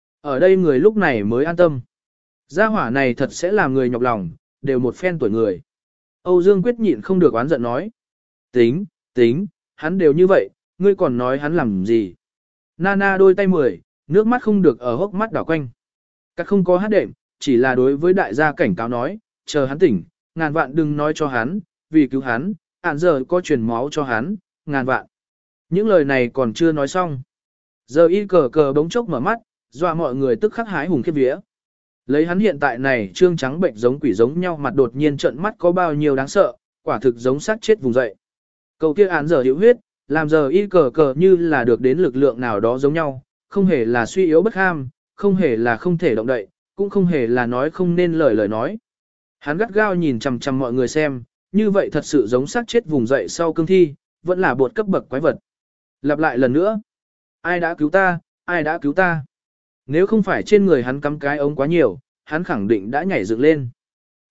Ở đây người lúc này mới an tâm. Gia hỏa này thật sẽ làm người nhọc lòng, đều một phen tuổi người. Âu Dương Quyết nhịn không được oán giận nói. Tính, tính, hắn đều như vậy, ngươi còn nói hắn làm gì. Nana đôi tay mười, nước mắt không được ở hốc mắt đảo quanh. Các không có hát đệm, chỉ là đối với đại gia cảnh cáo nói, chờ hắn tỉnh, ngàn vạn đừng nói cho hắn, vì cứu hắn, ản giờ có truyền máu cho hắn, ngàn vạn. Những lời này còn chưa nói xong. Giờ y cờ cờ bỗng chốc mở mắt, dọa mọi người tức khắc hái hùng khiếp vía. Lấy hắn hiện tại này trương trắng bệnh giống quỷ giống nhau mặt đột nhiên trợn mắt có bao nhiêu đáng sợ, quả thực giống sát chết vùng dậy. Cầu kia án giờ hữu huyết, làm giờ y cờ cờ như là được đến lực lượng nào đó giống nhau, không hề là suy yếu bất ham, không hề là không thể động đậy, cũng không hề là nói không nên lời lời nói. Hắn gắt gao nhìn chằm chằm mọi người xem, như vậy thật sự giống sát chết vùng dậy sau cương thi, vẫn là bột cấp bậc quái vật. Lặp lại lần nữa. Ai đã cứu ta, ai đã cứu ta. Nếu không phải trên người hắn cắm cái ống quá nhiều, hắn khẳng định đã nhảy dựng lên.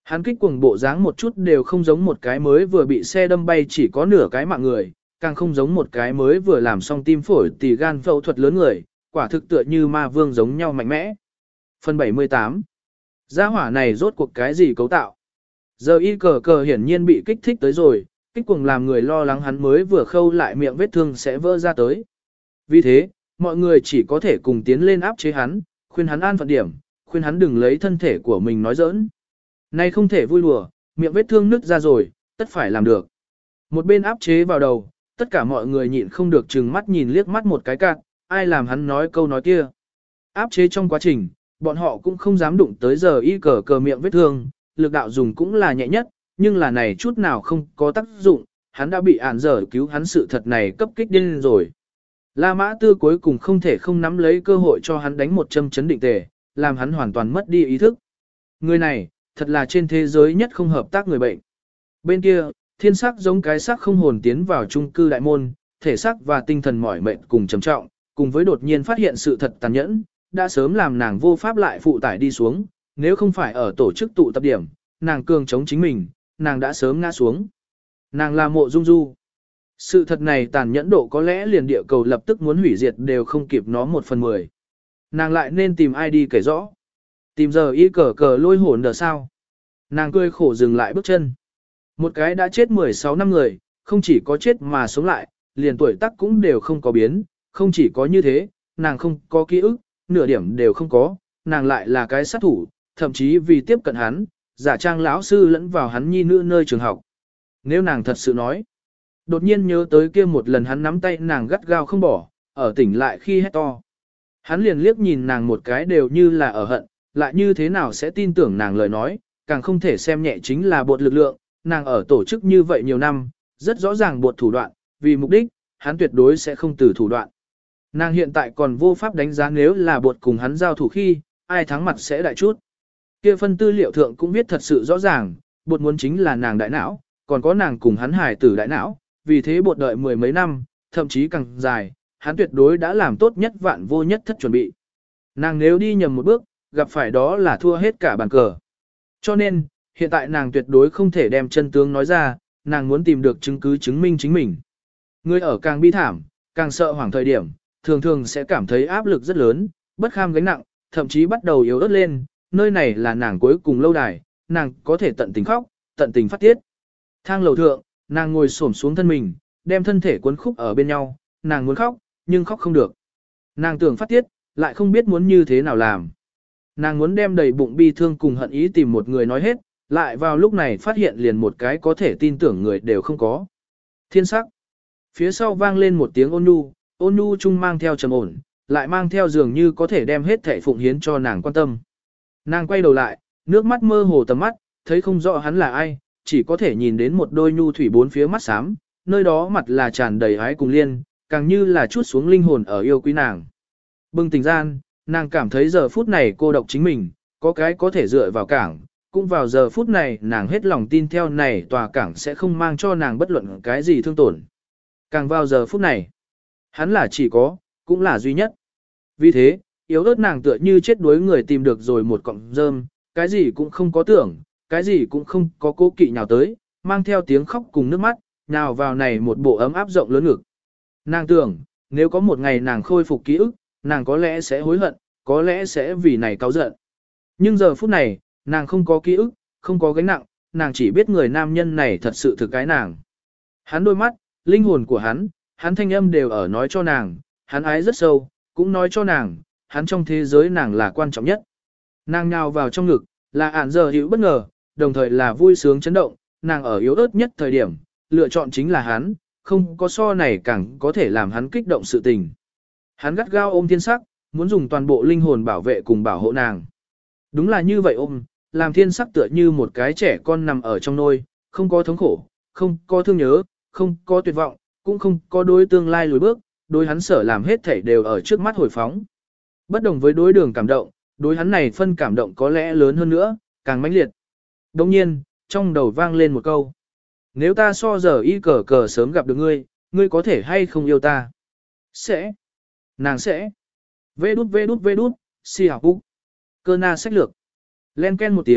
Hắn kích cuồng bộ dáng một chút đều không giống một cái mới vừa bị xe đâm bay chỉ có nửa cái mạng người, càng không giống một cái mới vừa làm xong tim phổi tỳ gan phẫu thuật lớn người, quả thực tựa như ma vương giống nhau mạnh mẽ. Phần bảy mươi tám. Gia hỏa này rốt cuộc cái gì cấu tạo? Giờ y cờ cờ hiển nhiên bị kích thích tới rồi, kích cuồng làm người lo lắng hắn mới vừa khâu lại miệng vết thương sẽ vỡ ra tới. Vì thế, mọi người chỉ có thể cùng tiến lên áp chế hắn, khuyên hắn an phận điểm, khuyên hắn đừng lấy thân thể của mình nói giỡn. Nay không thể vui đùa, miệng vết thương nứt ra rồi, tất phải làm được. Một bên áp chế vào đầu, tất cả mọi người nhịn không được chừng mắt nhìn liếc mắt một cái cạn, ai làm hắn nói câu nói kia. Áp chế trong quá trình, bọn họ cũng không dám đụng tới giờ y cờ cờ miệng vết thương, lực đạo dùng cũng là nhẹ nhất, nhưng là này chút nào không có tác dụng, hắn đã bị ản dở cứu hắn sự thật này cấp kích điên rồi. La Mã Tư cuối cùng không thể không nắm lấy cơ hội cho hắn đánh một châm chấn định tề, làm hắn hoàn toàn mất đi ý thức. Người này, thật là trên thế giới nhất không hợp tác người bệnh. Bên kia, thiên sắc giống cái sắc không hồn tiến vào trung cư đại môn, thể xác và tinh thần mỏi mệt cùng trầm trọng, cùng với đột nhiên phát hiện sự thật tàn nhẫn, đã sớm làm nàng vô pháp lại phụ tải đi xuống, nếu không phải ở tổ chức tụ tập điểm, nàng cường chống chính mình, nàng đã sớm ngã xuống. Nàng là Mộ Dung Du. Sự thật này tàn nhẫn độ có lẽ liền địa cầu lập tức muốn hủy diệt đều không kịp nó một phần mười. Nàng lại nên tìm ai đi kể rõ. Tìm giờ y cờ cờ lôi hồn đờ sao. Nàng cười khổ dừng lại bước chân. Một cái đã chết mười sáu năm người, không chỉ có chết mà sống lại, liền tuổi tác cũng đều không có biến, không chỉ có như thế, nàng không có ký ức, nửa điểm đều không có, nàng lại là cái sát thủ, thậm chí vì tiếp cận hắn, giả trang lão sư lẫn vào hắn nhi nữ nơi trường học. Nếu nàng thật sự nói, đột nhiên nhớ tới kia một lần hắn nắm tay nàng gắt gao không bỏ, ở tỉnh lại khi hét to. Hắn liền liếc nhìn nàng một cái đều như là ở hận, lại như thế nào sẽ tin tưởng nàng lời nói, càng không thể xem nhẹ chính là bột lực lượng, nàng ở tổ chức như vậy nhiều năm, rất rõ ràng bột thủ đoạn, vì mục đích, hắn tuyệt đối sẽ không từ thủ đoạn. Nàng hiện tại còn vô pháp đánh giá nếu là bột cùng hắn giao thủ khi, ai thắng mặt sẽ đại chút. Kia phân tư liệu thượng cũng viết thật sự rõ ràng, bột muốn chính là nàng đại não, còn có nàng cùng hắn hài tử đại não, vì thế bột đợi mười mấy năm, thậm chí càng dài, hắn tuyệt đối đã làm tốt nhất vạn vô nhất thất chuẩn bị. Nàng nếu đi nhầm một bước, gặp phải đó là thua hết cả bàn cờ. Cho nên, hiện tại nàng tuyệt đối không thể đem chân tướng nói ra, nàng muốn tìm được chứng cứ chứng minh chính mình. Người ở càng bi thảm, càng sợ hoảng thời điểm, thường thường sẽ cảm thấy áp lực rất lớn, bất kham gánh nặng, thậm chí bắt đầu yếu ớt lên, nơi này là nàng cuối cùng lâu đài, nàng có thể tận tình khóc, tận tình phát tiết. Thang lầu thượng, nàng ngồi xổm xuống thân mình, đem thân thể cuốn khúc ở bên nhau, nàng muốn khóc, nhưng khóc không được. Nàng tưởng phát tiết, lại không biết muốn như thế nào làm. Nàng muốn đem đầy bụng bi thương cùng hận ý tìm một người nói hết, lại vào lúc này phát hiện liền một cái có thể tin tưởng người đều không có. Thiên sắc. Phía sau vang lên một tiếng ôn nhu, ôn nhu chung mang theo trầm ổn, lại mang theo dường như có thể đem hết thể phụng hiến cho nàng quan tâm. Nàng quay đầu lại, nước mắt mơ hồ tầm mắt, thấy không rõ hắn là ai, chỉ có thể nhìn đến một đôi nhu thủy bốn phía mắt xám, nơi đó mặt là tràn đầy ái cùng liên, càng như là chút xuống linh hồn ở yêu quý nàng. Bừng tỉnh gian, nàng cảm thấy giờ phút này cô độc chính mình, có cái có thể dựa vào cảng, cũng vào giờ phút này nàng hết lòng tin theo này tòa cảng sẽ không mang cho nàng bất luận cái gì thương tổn. Càng vào giờ phút này, hắn là chỉ có, cũng là duy nhất. Vì thế, yếu ớt nàng tựa như chết đuối người tìm được rồi một cọng rơm, cái gì cũng không có tưởng, cái gì cũng không có cố kỵ nhào tới, mang theo tiếng khóc cùng nước mắt, nhào vào này một bộ ấm áp rộng lớn ngực. Nàng tưởng, nếu có một ngày nàng khôi phục ký ức, nàng có lẽ sẽ hối hận, có lẽ sẽ vì này cáu giận. Nhưng giờ phút này, nàng không có ký ức, không có gánh nặng, nàng chỉ biết người nam nhân này thật sự thực cái nàng. Hắn đôi mắt, linh hồn của hắn, hắn thanh âm đều ở nói cho nàng, hắn ái rất sâu, cũng nói cho nàng, hắn trong thế giới nàng là quan trọng nhất. Nàng nhào vào trong ngực, là ản giờ hữu bất ngờ, đồng thời là vui sướng chấn động, nàng ở yếu ớt nhất thời điểm, lựa chọn chính là hắn, không có so này càng có thể làm hắn kích động sự tình. Hắn gắt gao ôm thiên sắc, muốn dùng toàn bộ linh hồn bảo vệ cùng bảo hộ nàng. Đúng là như vậy ôm, làm thiên sắc tựa như một cái trẻ con nằm ở trong nôi, không có thống khổ, không có thương nhớ, không có tuyệt vọng, cũng không có đối tương lai lùi bước, đối hắn sở làm hết thảy đều ở trước mắt hồi phóng. Bất đồng với đối đường cảm động, đối hắn này phân cảm động có lẽ lớn hơn nữa, càng mãnh liệt. Đồng nhiên, trong đầu vang lên một câu. Nếu ta so giờ y cờ cờ sớm gặp được ngươi, ngươi có thể hay không yêu ta? Sẽ. Nàng sẽ. Vê đút vê đút vê đút, si học úc. Cơ na sách lược. Len ken một tiếng,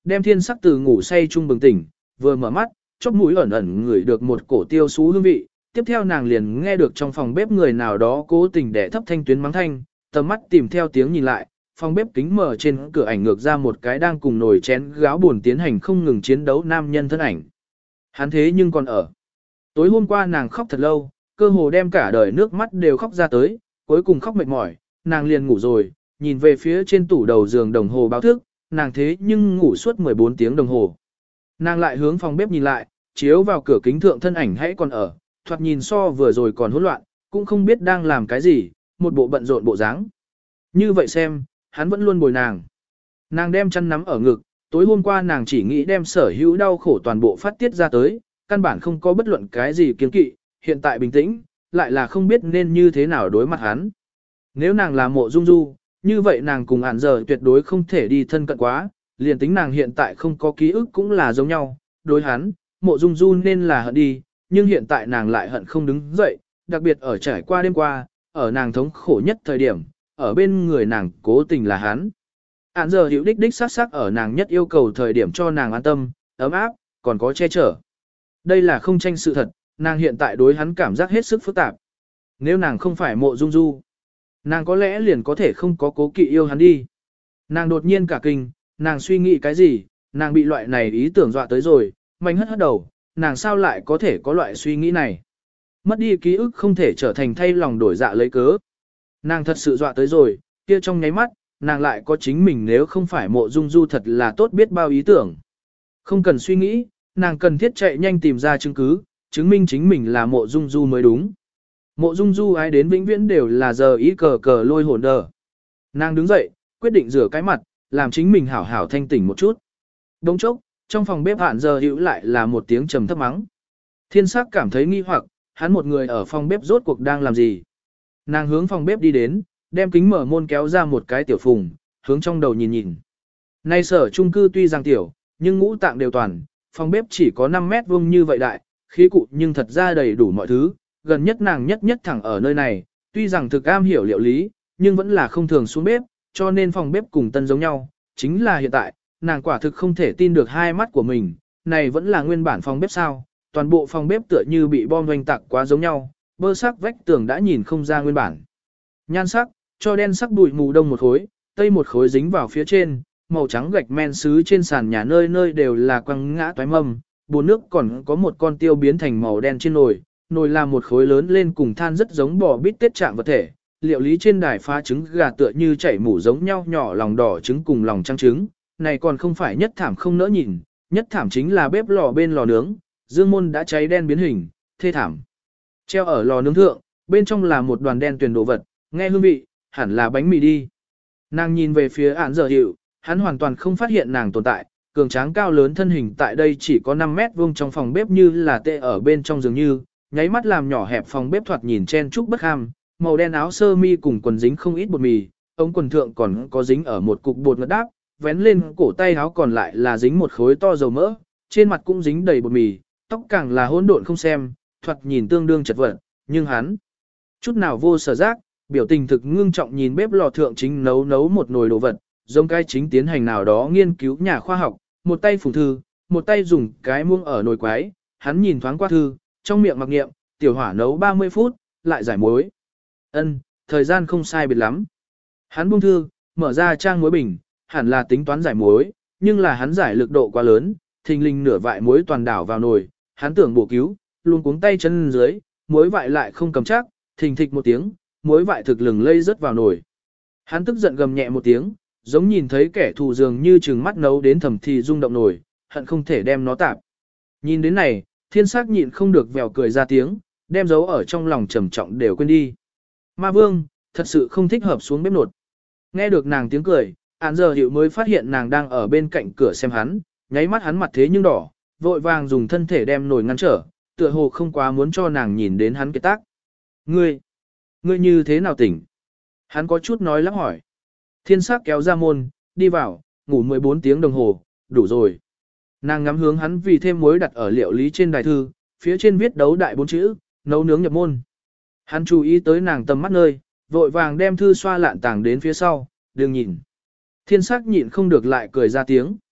đem thiên sắc từ ngủ say trung bừng tỉnh, vừa mở mắt, chóp mũi ẩn ẩn ngửi được một cổ tiêu xú hương vị, tiếp theo nàng liền nghe được trong phòng bếp người nào đó cố tình đẻ thấp thanh tuyến mắng thanh, tầm mắt tìm theo tiếng nhìn lại, phòng bếp kính mở trên cửa ảnh ngược ra một cái đang cùng nồi chén gáo buồn tiến hành không ngừng chiến đấu nam nhân thân ảnh. Hắn thế nhưng còn ở. Tối hôm qua nàng khóc thật lâu, cơ hồ đem cả đời nước mắt đều khóc ra tới, cuối cùng khóc mệt mỏi, nàng liền ngủ rồi, nhìn về phía trên tủ đầu giường đồng hồ báo thức, nàng thế nhưng ngủ suốt mười bốn tiếng đồng hồ. Nàng lại hướng phòng bếp nhìn lại, chiếu vào cửa kính thượng thân ảnh hãy còn ở, thoạt nhìn so vừa rồi còn hỗn loạn, cũng không biết đang làm cái gì, một bộ bận rộn bộ dáng. Như vậy xem, hắn vẫn luôn bồi nàng. Nàng đem chăn nắm ở ngực, tối hôm qua nàng chỉ nghĩ đem sở hữu đau khổ toàn bộ phát tiết ra tới, căn bản không có bất luận cái gì kiêng kỵ, hiện tại bình tĩnh, lại là không biết nên như thế nào đối mặt hắn. Nếu nàng là Mộ Dung Du, như vậy nàng cùng ản giờ tuyệt đối không thể đi thân cận quá, liền tính nàng hiện tại không có ký ức cũng là giống nhau, đối hắn, Mộ Dung Du nên là hận đi, nhưng hiện tại nàng lại hận không đứng dậy, đặc biệt ở trải qua đêm qua, ở nàng thống khổ nhất thời điểm, ở bên người nàng cố tình là hắn. Ản giờ hữu đích đích sát sắc ở nàng nhất yêu cầu thời điểm cho nàng an tâm, ấm áp, còn có che chở. Đây là không tranh sự thật, nàng hiện tại đối hắn cảm giác hết sức phức tạp. Nếu nàng không phải Mộ Dung Du, nàng có lẽ liền có thể không có cố kỵ yêu hắn đi. Nàng đột nhiên cả kinh, nàng suy nghĩ cái gì, nàng bị loại này ý tưởng dọa tới rồi, mạnh hất hất đầu, nàng sao lại có thể có loại suy nghĩ này. Mất đi ký ức không thể trở thành thay lòng đổi dạ lấy cớ. Nàng thật sự dọa tới rồi, kia trong nháy mắt, nàng lại có chính mình nếu không phải Mộ Dung Du thật là tốt biết bao ý tưởng. Không cần suy nghĩ, nàng cần thiết chạy nhanh tìm ra chứng cứ, chứng minh chính mình là Mộ Dung Du mới đúng. Mộ Dung Du ai đến vĩnh viễn đều là giờ ý cờ cờ lôi hồn đờ. Nàng đứng dậy, quyết định rửa cái mặt, làm chính mình hảo hảo thanh tỉnh một chút. Đông chốc, trong phòng bếp hạn giờ hữu lại là một tiếng trầm thấp mắng. Thiên sắc cảm thấy nghi hoặc, hắn một người ở phòng bếp rốt cuộc đang làm gì. Nàng hướng phòng bếp đi đến, đem kính mở môn kéo ra một cái tiểu phùng, hướng trong đầu nhìn nhìn. Nay sở chung cư tuy rằng tiểu, nhưng ngũ tạng đều toàn, phòng bếp chỉ có năm mét vuông như vậy đại, khí cụ nhưng thật ra đầy đủ mọi thứ, gần nhất nàng nhất nhất thẳng ở nơi này, tuy rằng thực am hiểu liệu lý, nhưng vẫn là không thường xuống bếp, cho nên phòng bếp cùng tân giống nhau, chính là hiện tại, nàng quả thực không thể tin được hai mắt của mình, này vẫn là nguyên bản phòng bếp sao, toàn bộ phòng bếp tựa như bị bom oanh tạc quá giống nhau, bơ sắc vách tường đã nhìn không ra nguyên bản. Nhan sắc, cho đen sắc bụi mù đông một khối, tây một khối dính vào phía trên, màu trắng gạch men sứ trên sàn nhà nơi nơi đều là quăng ngã toái mâm, bồn nước còn có một con tiêu biến thành màu đen trên nồi, nồi là một khối lớn lên cùng than rất giống bò bít tết trạng vật thể, liệu lý trên đài pha trứng gà tựa như chảy mủ giống nhau nhỏ lòng đỏ trứng cùng lòng trắng trứng, này còn không phải nhất thảm không nỡ nhìn, nhất thảm chính là bếp lò bên lò nướng, dương môn đã cháy đen biến hình, thê thảm. Treo ở lò nướng thượng, bên trong là một đoàn đen tuyền đồ vật, nghe hương vị, hẳn là bánh mì đi. Nàng nhìn về phía án giờ hiệu, hắn hoàn toàn không phát hiện nàng tồn tại, cường tráng cao lớn thân hình tại đây chỉ có năm mét vuông trong phòng bếp như là tệ ở bên trong giường như, nháy mắt làm nhỏ hẹp phòng bếp thoạt nhìn chen chúc bất ham, màu đen áo sơ mi cùng quần dính không ít bột mì, ống quần thượng còn có dính ở một cục bột ngất đáp, vén lên cổ tay áo còn lại là dính một khối to dầu mỡ, trên mặt cũng dính đầy bột mì, tóc càng là hỗn độn không xem, thoạt nhìn tương đương chật vật, nhưng hắn chút nào vô sở giác, biểu tình thực ngưng trọng nhìn bếp lò thượng chính nấu nấu một nồi đồ vật, giống cái chính tiến hành nào đó nghiên cứu nhà khoa học, một tay phùng thư, một tay dùng cái muông ở nồi quái, hắn nhìn thoáng qua thư, trong miệng mặc niệm, tiểu hỏa nấu ba mươi phút, lại giải muối. Ân, thời gian không sai biệt lắm. Hắn buông thư, mở ra trang muối bình, hẳn là tính toán giải muối, nhưng là hắn giải lực độ quá lớn, thình lình nửa vại muối toàn đảo vào nồi, hắn tưởng bổ cứu, luôn cuống tay chân dưới, muối vại lại không cầm chắc, thình thịch một tiếng, muối vại thực lừng lây rớt vào nồi. Hắn tức giận gầm nhẹ một tiếng, giống nhìn thấy kẻ thù dường như trừng mắt nấu đến thầm thì rung động nồi, hận không thể đem nó tạp. Nhìn đến này, thiên sắc nhịn không được vèo cười ra tiếng, đem dấu ở trong lòng trầm trọng đều quên đi. Ma vương, thật sự không thích hợp xuống bếp nột. Nghe được nàng tiếng cười, án giờ hiệu mới phát hiện nàng đang ở bên cạnh cửa xem hắn, nháy mắt hắn mặt thế nhưng đỏ, vội vàng dùng thân thể đem nồi ngăn trở, tựa hồ không quá muốn cho nàng nhìn đến hắn cái tác. Ngươi, ngươi như thế nào tỉnh? Hắn có chút nói lắp hỏi. Thiên sắc kéo ra môn, đi vào, ngủ mười bốn tiếng đồng hồ, đủ rồi. Nàng ngắm hướng hắn vì thêm muối đặt ở liệu lý trên đài thư, phía trên viết đấu đại bốn chữ, nấu nướng nhập môn. Hắn chú ý tới nàng tầm mắt nơi, vội vàng đem thư xoa lạn tàng đến phía sau, đừng nhìn. Thiên sắc nhịn không được lại cười ra tiếng.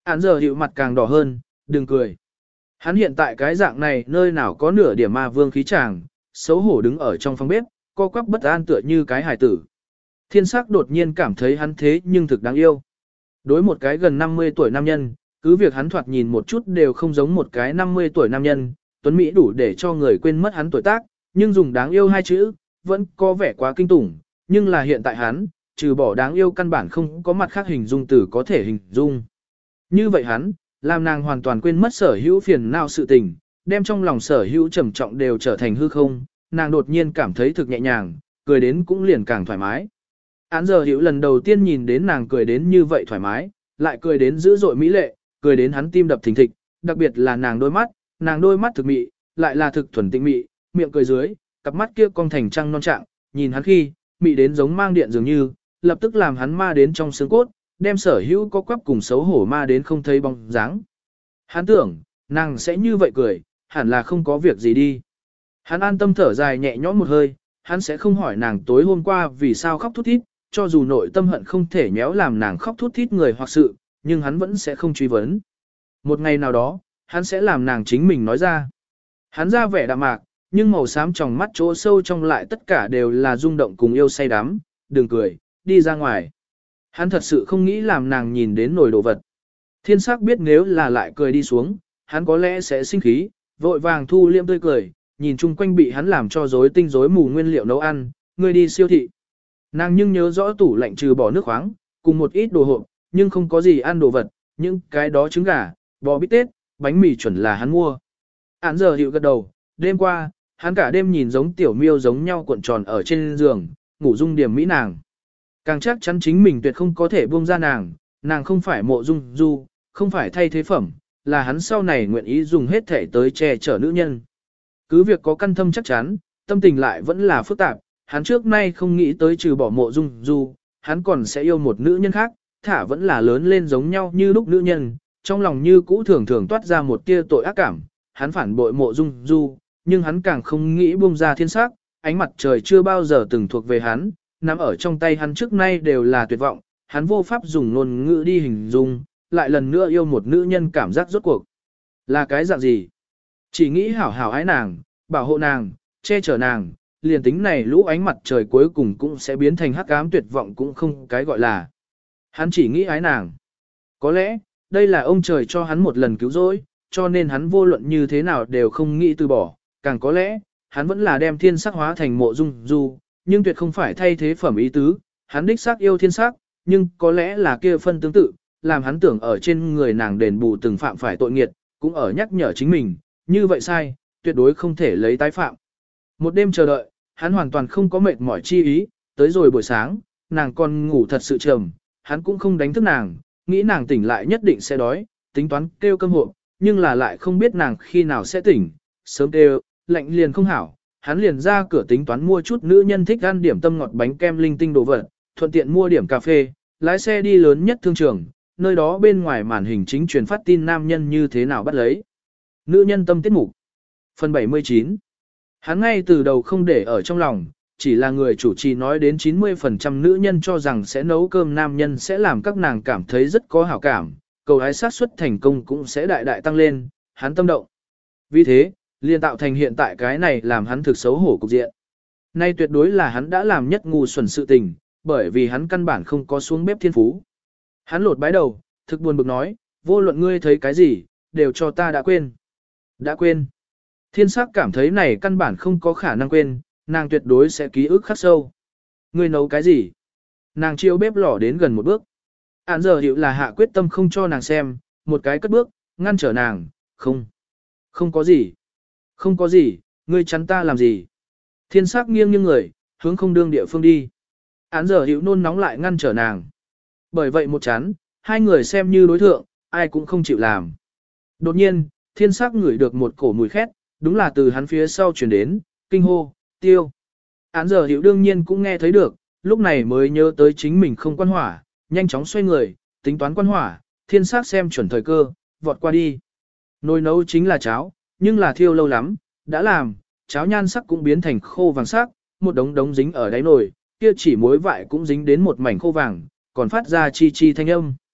Án giờ hiệu mặt càng đỏ hơn, đừng cười. Hắn hiện tại cái dạng này nơi nào có nửa điểm ma vương khí chàng, xấu hổ đứng ở trong phòng bếp, co quắp bất an tựa như cái hài tử. Thiên sắc đột nhiên cảm thấy hắn thế nhưng thực đáng yêu. Đối một cái gần năm mươi tuổi nam nhân, cứ việc hắn thoạt nhìn một chút đều không giống một cái năm mươi tuổi nam nhân, tuấn Mỹ đủ để cho người quên mất hắn tuổi tác, nhưng dùng đáng yêu hai chữ, vẫn có vẻ quá kinh tủng, nhưng là hiện tại hắn, trừ bỏ đáng yêu căn bản không có mặt khác hình dung từ có thể hình dung. Như vậy hắn, làm nàng hoàn toàn quên mất sở hữu phiền não sự tình, đem trong lòng sở hữu trầm trọng đều trở thành hư không, nàng đột nhiên cảm thấy thực nhẹ nhàng, cười đến cũng liền càng thoải mái. Án giờ hữu lần đầu tiên nhìn đến nàng cười đến như vậy thoải mái, lại cười đến dữ dội mỹ lệ, cười đến hắn tim đập thình thịch, đặc biệt là nàng đôi mắt, nàng đôi mắt thực mị, lại là thực thuần tĩnh mị, miệng cười dưới, cặp mắt kia cong thành trăng non trạng, nhìn hắn khi, mị đến giống mang điện dường như, lập tức làm hắn ma đến trong xương cốt, đem sở hữu có quắp cùng xấu hổ ma đến không thấy bóng dáng. Hắn tưởng, nàng sẽ như vậy cười, hẳn là không có việc gì đi. Hắn an tâm thở dài nhẹ nhõm một hơi, hắn sẽ không hỏi nàng tối hôm qua vì sao khóc thút thít, cho dù nội tâm hận không thể nhéo làm nàng khóc thút thít người hoặc sự, nhưng hắn vẫn sẽ không truy vấn. Một ngày nào đó, hắn sẽ làm nàng chính mình nói ra. Hắn ra vẻ đạm mạc, nhưng màu xám trong mắt chỗ sâu trong lại tất cả đều là rung động cùng yêu say đắm, đừng cười, đi ra ngoài. Hắn thật sự không nghĩ làm nàng nhìn đến nổi đồ vật. Thiên sắc biết nếu là lại cười đi xuống, hắn có lẽ sẽ sinh khí, vội vàng thu liêm tươi cười, nhìn chung quanh bị hắn làm cho rối tinh rối mù nguyên liệu nấu ăn, người đi siêu thị. Nàng nhưng nhớ rõ tủ lạnh trừ bỏ nước khoáng, cùng một ít đồ hộp, nhưng không có gì ăn đồ vật, những cái đó trứng gà, bò bít tết, bánh mì chuẩn là hắn mua. Án giờ hiệu gật đầu, đêm qua, hắn cả đêm nhìn giống tiểu miêu giống nhau cuộn tròn ở trên giường, ngủ dung điểm mỹ nàng. Càng chắc chắn chính mình tuyệt không có thể buông ra nàng, nàng không phải mộ dung du, không phải thay thế phẩm, là hắn sau này nguyện ý dùng hết thể tới che chở nữ nhân. Cứ việc có căn thâm chắc chắn, tâm tình lại vẫn là phức tạp, hắn trước nay không nghĩ tới trừ bỏ mộ dung du, hắn còn sẽ yêu một nữ nhân khác, thả vẫn là lớn lên giống nhau như lúc nữ nhân, trong lòng như cũ thường thường toát ra một tia tội ác cảm, hắn phản bội mộ dung du, nhưng hắn càng không nghĩ buông ra thiên sắc, ánh mặt trời chưa bao giờ từng thuộc về hắn, nắm ở trong tay hắn trước nay đều là tuyệt vọng, hắn vô pháp dùng ngôn ngữ đi hình dung, lại lần nữa yêu một nữ nhân cảm giác rốt cuộc. Là cái dạng gì? Chỉ nghĩ hảo hảo ái nàng, bảo hộ nàng, che chở nàng, liền tính này lũ ánh mặt trời cuối cùng cũng sẽ biến thành hắc ám tuyệt vọng cũng không cái gọi là. Hắn chỉ nghĩ ái nàng. Có lẽ, đây là ông trời cho hắn một lần cứu rỗi, cho nên hắn vô luận như thế nào đều không nghĩ từ bỏ, càng có lẽ, hắn vẫn là đem thiên sắc hóa thành mộ dung du, nhưng tuyệt không phải thay thế phẩm ý tứ, hắn đích xác yêu thiên sắc, nhưng có lẽ là kia phân tương tự, làm hắn tưởng ở trên người nàng đền bù từng phạm phải tội nghiệt, cũng ở nhắc nhở chính mình, như vậy sai, tuyệt đối không thể lấy tái phạm. Một đêm chờ đợi, hắn hoàn toàn không có mệt mỏi chi ý, tới rồi buổi sáng, nàng còn ngủ thật sự trầm, hắn cũng không đánh thức nàng, nghĩ nàng tỉnh lại nhất định sẽ đói, tính toán kêu cơm hộp, nhưng là lại không biết nàng khi nào sẽ tỉnh, sớm kêu, lạnh liền không hảo, hắn liền ra cửa tính toán mua chút nữ nhân thích ăn điểm tâm ngọt bánh kem linh tinh đồ vật, thuận tiện mua điểm cà phê, lái xe đi lớn nhất thương trường, nơi đó bên ngoài màn hình chính truyền phát tin nam nhân như thế nào bắt lấy. Nữ nhân tâm tiết mục. Phần bảy mươi chín. Hắn ngay từ đầu không để ở trong lòng, chỉ là người chủ trì nói đến chín mươi phần trăm nữ nhân cho rằng sẽ nấu cơm nam nhân sẽ làm các nàng cảm thấy rất có hảo cảm, cầu hái sát suất thành công cũng sẽ đại đại tăng lên, hắn tâm động. Vì thế, liền tạo thành hiện tại cái này làm hắn thực xấu hổ cục diện. Nay tuyệt đối là hắn đã làm nhất ngu xuẩn sự tình, bởi vì hắn căn bản không có xuống bếp thiên phú. Hắn lột bái đầu, thực buồn bực nói, vô luận ngươi thấy cái gì, đều cho ta đã quên. Đã quên. Thiên sắc cảm thấy này căn bản không có khả năng quên, nàng tuyệt đối sẽ ký ức khắc sâu. Ngươi nấu cái gì? Nàng chiêu bếp lò đến gần một bước. Án giờ hiệu là hạ quyết tâm không cho nàng xem, một cái cất bước, ngăn trở nàng, không. Không có gì. Không có gì, ngươi chắn ta làm gì? Thiên sắc nghiêng nghiêng người, hướng không đương địa phương đi. Án giờ hiệu nôn nóng lại ngăn trở nàng. Bởi vậy một chán, hai người xem như đối thượng, ai cũng không chịu làm. Đột nhiên, thiên sắc ngửi được một cổ mùi khét, đúng là từ hắn phía sau chuyển đến, kinh hô, tiêu. Án giờ hiệu đương nhiên cũng nghe thấy được, lúc này mới nhớ tới chính mình không quan hỏa, nhanh chóng xoay người, tính toán quan hỏa, thiên sắc xem chuẩn thời cơ, vọt qua đi. Nồi nấu chính là cháo, nhưng là thiêu lâu lắm, đã làm, cháo nhan sắc cũng biến thành khô vàng sắc, một đống đống dính ở đáy nồi, kia chỉ muối vại cũng dính đến một mảnh khô vàng, còn phát ra chi chi thanh âm.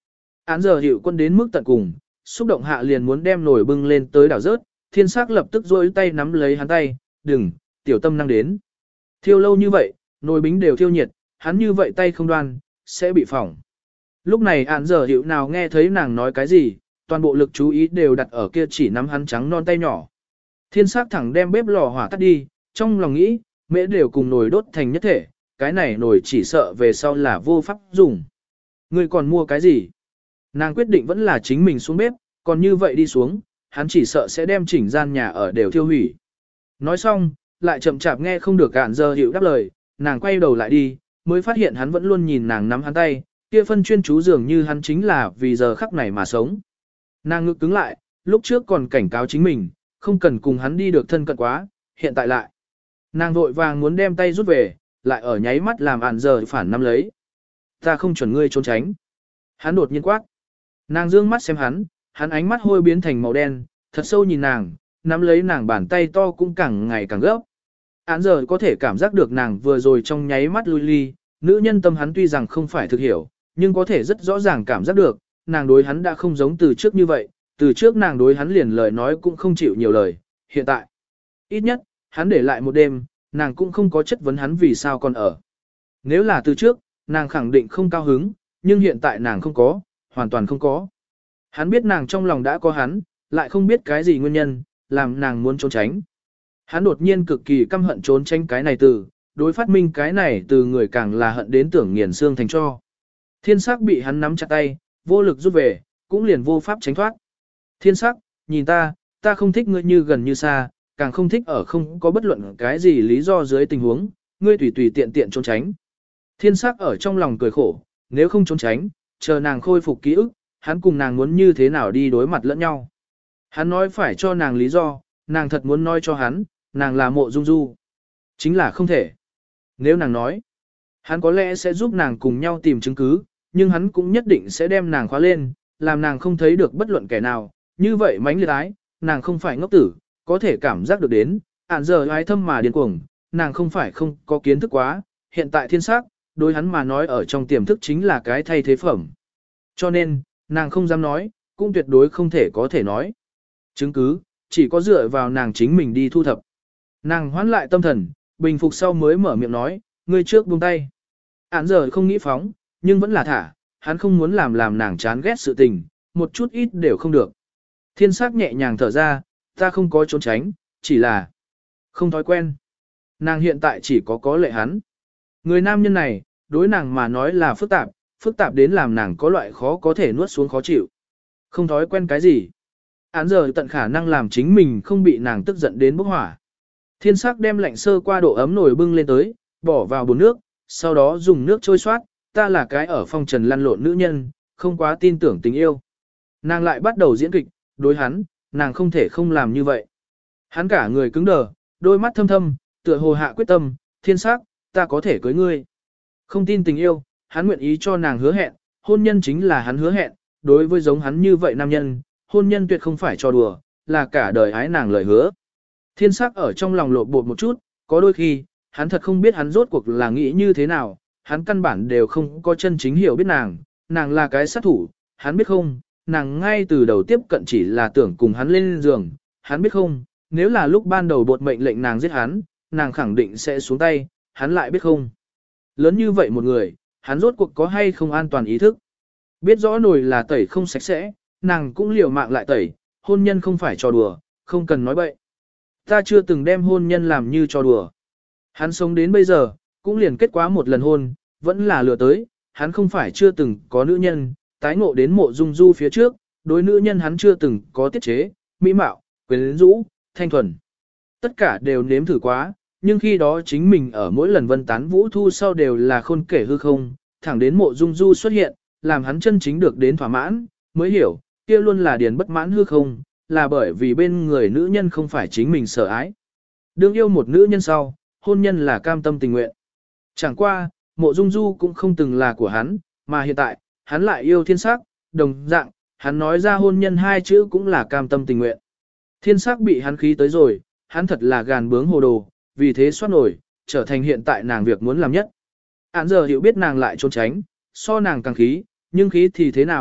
Án giờ hiệu quân đến mức tận cùng, xúc động hạ liền muốn đem nồi bưng lên tới đảo rớt, thiên sắc lập tức rôi tay nắm lấy hắn tay, đừng, tiểu tâm năng đến. Thiêu lâu như vậy, nồi bính đều thiêu nhiệt, hắn như vậy tay không đoan, sẽ bị phỏng. Lúc này án giờ hiệu nào nghe thấy nàng nói cái gì, toàn bộ lực chú ý đều đặt ở kia chỉ nắm hắn trắng non tay nhỏ. Thiên sắc thẳng đem bếp lò hỏa tắt đi, trong lòng nghĩ, mễ đều cùng nồi đốt thành nhất thể, cái này nồi chỉ sợ về sau là vô pháp dùng. Ngươi còn mua cái gì? Nàng quyết định vẫn là chính mình xuống bếp, còn như vậy đi xuống, hắn chỉ sợ sẽ đem chỉnh gian nhà ở đều thiêu hủy. Nói xong, lại chậm chạp nghe không được cản giờ hiệu đáp lời, nàng quay đầu lại đi, mới phát hiện hắn vẫn luôn nhìn nàng nắm hắn tay, kia phân chuyên chú dường như hắn chính là vì giờ khắc này mà sống. Nàng ngực cứng lại, lúc trước còn cảnh cáo chính mình, không cần cùng hắn đi được thân cận quá, hiện tại lại. Nàng vội vàng muốn đem tay rút về, lại ở nháy mắt làm ản giờ phản nắm lấy. Ta không chuẩn ngươi trốn tránh. Hắn đột nhiên quát. Nàng dương mắt xem hắn, hắn ánh mắt hôi biến thành màu đen, thật sâu nhìn nàng, nắm lấy nàng bàn tay to cũng càng ngày càng gấp. Án giờ có thể cảm giác được nàng vừa rồi trong nháy mắt lui ly, nữ nhân tâm hắn tuy rằng không phải thực hiểu, nhưng có thể rất rõ ràng cảm giác được, nàng đối hắn đã không giống từ trước như vậy, từ trước nàng đối hắn liền lời nói cũng không chịu nhiều lời, hiện tại. Ít nhất, hắn để lại một đêm, nàng cũng không có chất vấn hắn vì sao còn ở. Nếu là từ trước, nàng khẳng định không cao hứng, nhưng hiện tại nàng không có, hoàn toàn không có. Hắn biết nàng trong lòng đã có hắn, lại không biết cái gì nguyên nhân, làm nàng muốn trốn tránh. Hắn đột nhiên cực kỳ căm hận trốn tránh cái này từ, đối phát minh cái này từ người càng là hận đến tưởng nghiền xương thành cho. Thiên sắc bị hắn nắm chặt tay, vô lực rút về, cũng liền vô pháp tránh thoát. Thiên sắc, nhìn ta, ta không thích ngươi như gần như xa, càng không thích ở không có bất luận cái gì lý do dưới tình huống, ngươi tùy tùy tiện tiện trốn tránh. Thiên sắc ở trong lòng cười khổ, nếu không trốn tránh, chờ nàng khôi phục ký ức, hắn cùng nàng muốn như thế nào đi đối mặt lẫn nhau. Hắn nói phải cho nàng lý do, nàng thật muốn nói cho hắn, nàng là Mộ Dung Du. Chính là không thể. Nếu nàng nói, hắn có lẽ sẽ giúp nàng cùng nhau tìm chứng cứ, nhưng hắn cũng nhất định sẽ đem nàng khóa lên, làm nàng không thấy được bất luận kẻ nào. Như vậy mánh liệt ái, nàng không phải ngốc tử, có thể cảm giác được đến, ản giờ ái thâm mà điên cuồng, nàng không phải không có kiến thức quá, hiện tại thiên sắc, đối hắn mà nói ở trong tiềm thức chính là cái thay thế phẩm. Cho nên, nàng không dám nói, cũng tuyệt đối không thể có thể nói. Chứng cứ, chỉ có dựa vào nàng chính mình đi thu thập. Nàng hoán lại tâm thần, bình phục sau mới mở miệng nói, ngươi trước buông tay. Án giờ không nghĩ phóng, nhưng vẫn là thả, hắn không muốn làm làm nàng chán ghét sự tình, một chút ít đều không được. Thiên sắc nhẹ nhàng thở ra, ta không có trốn tránh, chỉ là không thói quen. Nàng hiện tại chỉ có có lệ hắn. Người nam nhân này, đối nàng mà nói là phức tạp, phức tạp đến làm nàng có loại khó có thể nuốt xuống khó chịu. Không thói quen cái gì. Án giờ tận khả năng làm chính mình không bị nàng tức giận đến bốc hỏa. Thiên sắc đem lạnh sơ qua độ ấm nồi bưng lên tới, bỏ vào bồn nước, sau đó dùng nước trôi xoát, ta là cái ở phong trần lăn lộn nữ nhân, không quá tin tưởng tình yêu. Nàng lại bắt đầu diễn kịch, đối hắn, nàng không thể không làm như vậy. Hắn cả người cứng đờ, đôi mắt thâm thâm, tựa hồ hạ quyết tâm, thiên sắc, ta có thể cưới ngươi. Không tin tình yêu, hắn nguyện ý cho nàng hứa hẹn, hôn nhân chính là hắn hứa hẹn, đối với giống hắn như vậy nam nhân, hôn nhân tuyệt không phải cho đùa, là cả đời ái nàng lời hứa. Thiên sắc ở trong lòng lộn bột một chút, có đôi khi, hắn thật không biết hắn rốt cuộc là nghĩ như thế nào, hắn căn bản đều không có chân chính hiểu biết nàng, nàng là cái sát thủ, hắn biết không, nàng ngay từ đầu tiếp cận chỉ là tưởng cùng hắn lên giường, hắn biết không, nếu là lúc ban đầu bột mệnh lệnh nàng giết hắn, nàng khẳng định sẽ xuống tay, hắn lại biết không. Lớn như vậy một người, hắn rốt cuộc có hay không an toàn ý thức. Biết rõ nồi là tẩy không sạch sẽ, nàng cũng liều mạng lại tẩy, hôn nhân không phải trò đùa, không cần nói bậy. Ta chưa từng đem hôn nhân làm như trò đùa. Hắn sống đến bây giờ, cũng liền kết quá một lần hôn, vẫn là lừa tới, hắn không phải chưa từng có nữ nhân, tái ngộ đến Mộ Dung Du phía trước, đối nữ nhân hắn chưa từng có tiết chế, mỹ mạo, quyến rũ, thanh thuần. Tất cả đều nếm thử quá, nhưng khi đó chính mình ở mỗi lần vân tán vũ thu sau đều là khôn kể hư không, thẳng đến Mộ Dung Du xuất hiện, làm hắn chân chính được đến thỏa mãn, mới hiểu, kia luôn là điền bất mãn hư không, là bởi vì bên người nữ nhân không phải chính mình sợ ái. Đương yêu một nữ nhân sau, hôn nhân là cam tâm tình nguyện. Chẳng qua, Mộ Dung Du cũng không từng là của hắn, mà hiện tại, hắn lại yêu thiên sắc, đồng dạng, hắn nói ra hôn nhân hai chữ cũng là cam tâm tình nguyện. Thiên sắc bị hắn khí tới rồi, hắn thật là gàn bướng hồ đồ, vì thế xoát nổi, trở thành hiện tại nàng việc muốn làm nhất. Án giờ hiểu biết nàng lại trốn tránh, so nàng càng khí, nhưng khí thì thế nào,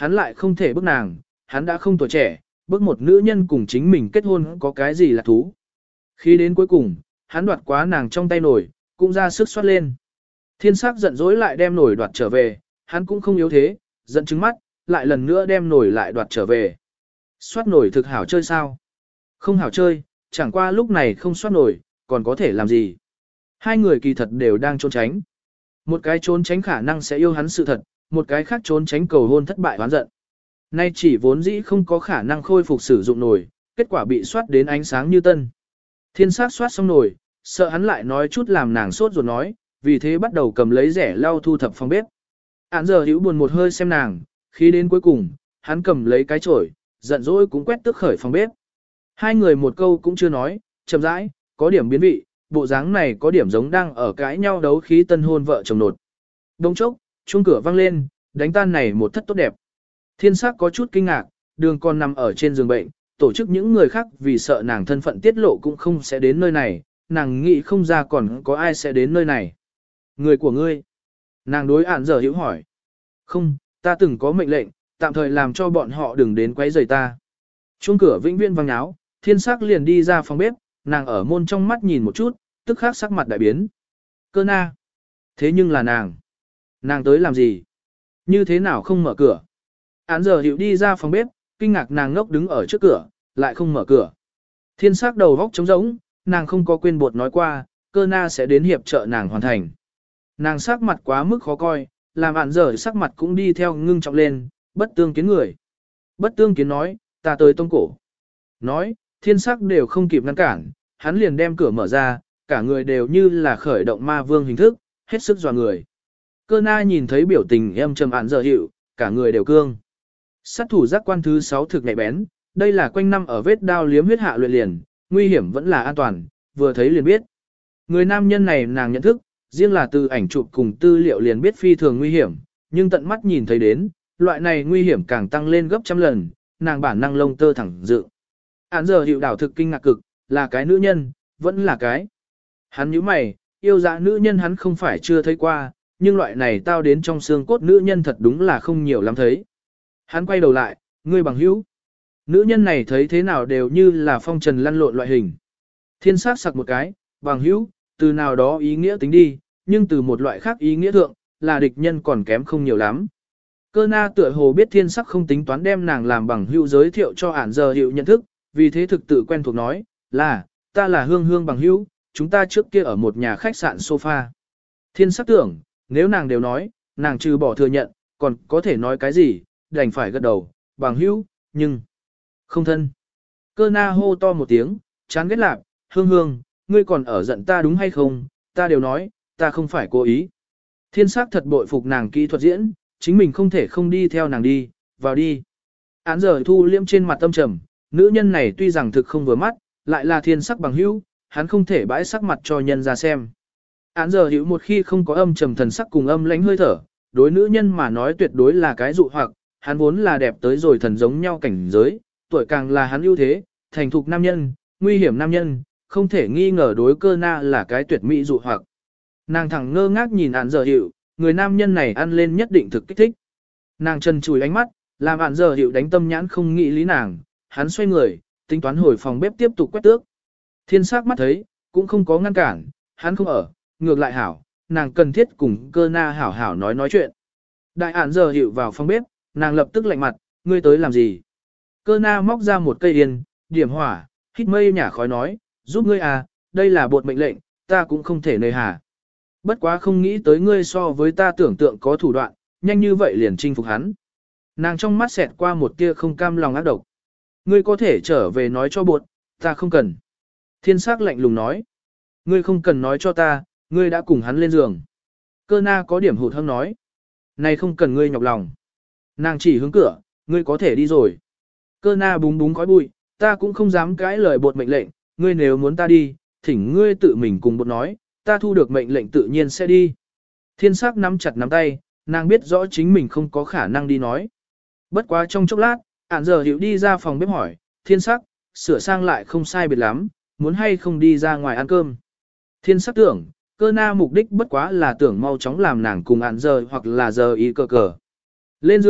hắn lại không thể bức nàng, hắn đã không tuổi trẻ, bức một nữ nhân cùng chính mình kết hôn có cái gì là thú. Khi đến cuối cùng, hắn đoạt quá nàng trong tay nổi, cũng ra sức xoát lên. Thiên sắc giận dỗi lại đem nổi đoạt trở về, hắn cũng không yếu thế, giận trứng mắt, lại lần nữa đem nổi lại đoạt trở về. Xoát nổi thực hảo chơi sao? Không hảo chơi, chẳng qua lúc này không xoát nổi, còn có thể làm gì? Hai người kỳ thật đều đang trốn tránh. Một cái trốn tránh khả năng sẽ yêu hắn sự thật, một cái khác trốn tránh cầu hôn thất bại oán giận. Nay chỉ vốn dĩ không có khả năng khôi phục sử dụng nổi, kết quả bị soát đến ánh sáng như tân. Thiên sát soát xong nổi, sợ hắn lại nói chút làm nàng sốt ruột nói, vì thế bắt đầu cầm lấy rẻ lau thu thập phòng bếp. Án giờ hữu buồn một hơi xem nàng, khi đến cuối cùng, hắn cầm lấy cái chổi, giận dỗi cũng quét tức khởi phòng bếp. Hai người một câu cũng chưa nói, chậm rãi, có điểm biến vị, bộ dáng này có điểm giống đang ở cãi nhau đấu khí tân hôn vợ chồng nột. Đông chốc, chuông cửa vang lên, đánh tan này một thất tốt đẹp. Thiên sắc có chút kinh ngạc, đường còn nằm ở trên giường bệnh, tổ chức những người khác vì sợ nàng thân phận tiết lộ cũng không sẽ đến nơi này, nàng nghĩ không ra còn có ai sẽ đến nơi này. Người của ngươi. Nàng đối ản giờ hiểu hỏi. Không, ta từng có mệnh lệnh, tạm thời làm cho bọn họ đừng đến quấy rầy ta. Chuông cửa vĩnh viễn vang áo, thiên sắc liền đi ra phòng bếp, nàng ở môn trong mắt nhìn một chút, tức khắc sắc mặt đại biến. Cơ na. Thế nhưng là nàng. Nàng tới làm gì? Như thế nào không mở cửa? Án giờ hiểu đi ra phòng bếp, kinh ngạc nàng ngốc đứng ở trước cửa, lại không mở cửa. Thiên sắc đầu góc trống rỗng, nàng không có quên bột nói qua, cơ na sẽ đến hiệp trợ nàng hoàn thành. Nàng sắc mặt quá mức khó coi, làm án giờ sắc mặt cũng đi theo ngưng trọng lên, bất tương kiến người. Bất tương kiến nói, ta tới tông cổ. Nói, thiên sắc đều không kịp ngăn cản, hắn liền đem cửa mở ra, cả người đều như là khởi động ma vương hình thức, hết sức dọa người. Cơ na nhìn thấy biểu tình em trầm án giờ hiệu, cả người đều cương. Sát thủ giác quan thứ sáu thực nhạy bén, đây là quanh năm ở vết đao liếm huyết hạ luyện liền, nguy hiểm vẫn là an toàn, vừa thấy liền biết. Người nam nhân này nàng nhận thức, riêng là từ ảnh chụp cùng tư liệu liền biết phi thường nguy hiểm, nhưng tận mắt nhìn thấy đến, loại này nguy hiểm càng tăng lên gấp trăm lần, nàng bản năng lông tơ thẳng dự. Án giờ hiệu đảo thực kinh ngạc cực, là cái nữ nhân, vẫn là cái. Hắn nhíu mày, yêu dạ nữ nhân hắn không phải chưa thấy qua, nhưng loại này tao đến trong xương cốt nữ nhân thật đúng là không nhiều lắm thấy. Hắn quay đầu lại, ngươi bằng hữu. Nữ nhân này thấy thế nào đều như là phong trần lăn lộn loại hình. Thiên sát sặc một cái, bằng hữu, từ nào đó ý nghĩa tính đi, nhưng từ một loại khác ý nghĩa thượng, là địch nhân còn kém không nhiều lắm. Cơ na tựa hồ biết thiên sắc không tính toán đem nàng làm bằng hữu giới thiệu cho ản giờ hiệu nhận thức, vì thế thực tự quen thuộc nói, là, ta là hương hương bằng hữu, chúng ta trước kia ở một nhà khách sạn sofa. Thiên sắc tưởng, nếu nàng đều nói, nàng trừ bỏ thừa nhận, còn có thể nói cái gì, đành phải gật đầu, bằng hữu, nhưng không thân. Cơ na hô to một tiếng, chán ghét lạp, hương hương, ngươi còn ở giận ta đúng hay không, ta đều nói, ta không phải cố ý. Thiên sắc thật bội phục nàng kỹ thuật diễn, chính mình không thể không đi theo nàng đi, vào đi. Án giờ thu liêm trên mặt tâm trầm, nữ nhân này tuy rằng thực không vừa mắt, lại là thiên sắc bằng hữu, hắn không thể bãi sắc mặt cho nhân ra xem. Án giờ hữu một khi không có âm trầm thần sắc cùng âm lãnh hơi thở, đối nữ nhân mà nói tuyệt đối là cái dụ hoặc, hắn vốn là đẹp tới rồi thần giống nhau cảnh giới, tuổi càng là hắn ưu thế, thành thục nam nhân, nguy hiểm nam nhân, không thể nghi ngờ đối cơ na là cái tuyệt mỹ dụ hoặc. Nàng thẳng ngơ ngác nhìn án giờ hiệu, người nam nhân này ăn lên nhất định thực kích thích. Nàng chân chùi ánh mắt, làm án giờ hiệu đánh tâm nhãn không nghĩ lý nàng, hắn xoay người, tính toán hồi phòng bếp tiếp tục quét tước. Thiên sắc mắt thấy, cũng không có ngăn cản, hắn không ở, ngược lại hảo, nàng cần thiết cùng cơ na hảo hảo nói nói chuyện. Đại án giờ hiệu vào phòng bếp, nàng lập tức lạnh mặt, ngươi tới làm gì? Cơ na móc ra một cây yên, điểm hỏa, hít mây nhả khói nói, giúp ngươi à, đây là bột mệnh lệnh, ta cũng không thể nơi hà. Bất quá không nghĩ tới ngươi so với ta tưởng tượng có thủ đoạn, nhanh như vậy liền chinh phục hắn. Nàng trong mắt xẹt qua một tia không cam lòng ác độc. Ngươi có thể trở về nói cho bột, ta không cần. Thiên sắc lạnh lùng nói. Ngươi không cần nói cho ta, ngươi đã cùng hắn lên giường. Cơ na có điểm hụt hâm nói. Này không cần ngươi nhọc lòng. Nàng chỉ hướng cửa, ngươi có thể đi rồi. Cơ na búng búng khói bụi, ta cũng không dám cãi lời bột mệnh lệnh, ngươi nếu muốn ta đi, thỉnh ngươi tự mình cùng bột nói, ta thu được mệnh lệnh tự nhiên sẽ đi. Thiên sắc nắm chặt nắm tay, nàng biết rõ chính mình không có khả năng đi nói. Bất quá trong chốc lát, ản giờ hiểu đi ra phòng bếp hỏi, thiên sắc, sửa sang lại không sai biệt lắm, muốn hay không đi ra ngoài ăn cơm. Thiên sắc tưởng, cơ na mục đích bất quá là tưởng mau chóng làm nàng cùng ản giờ hoặc là giờ ý cờ cờ. Lên giường,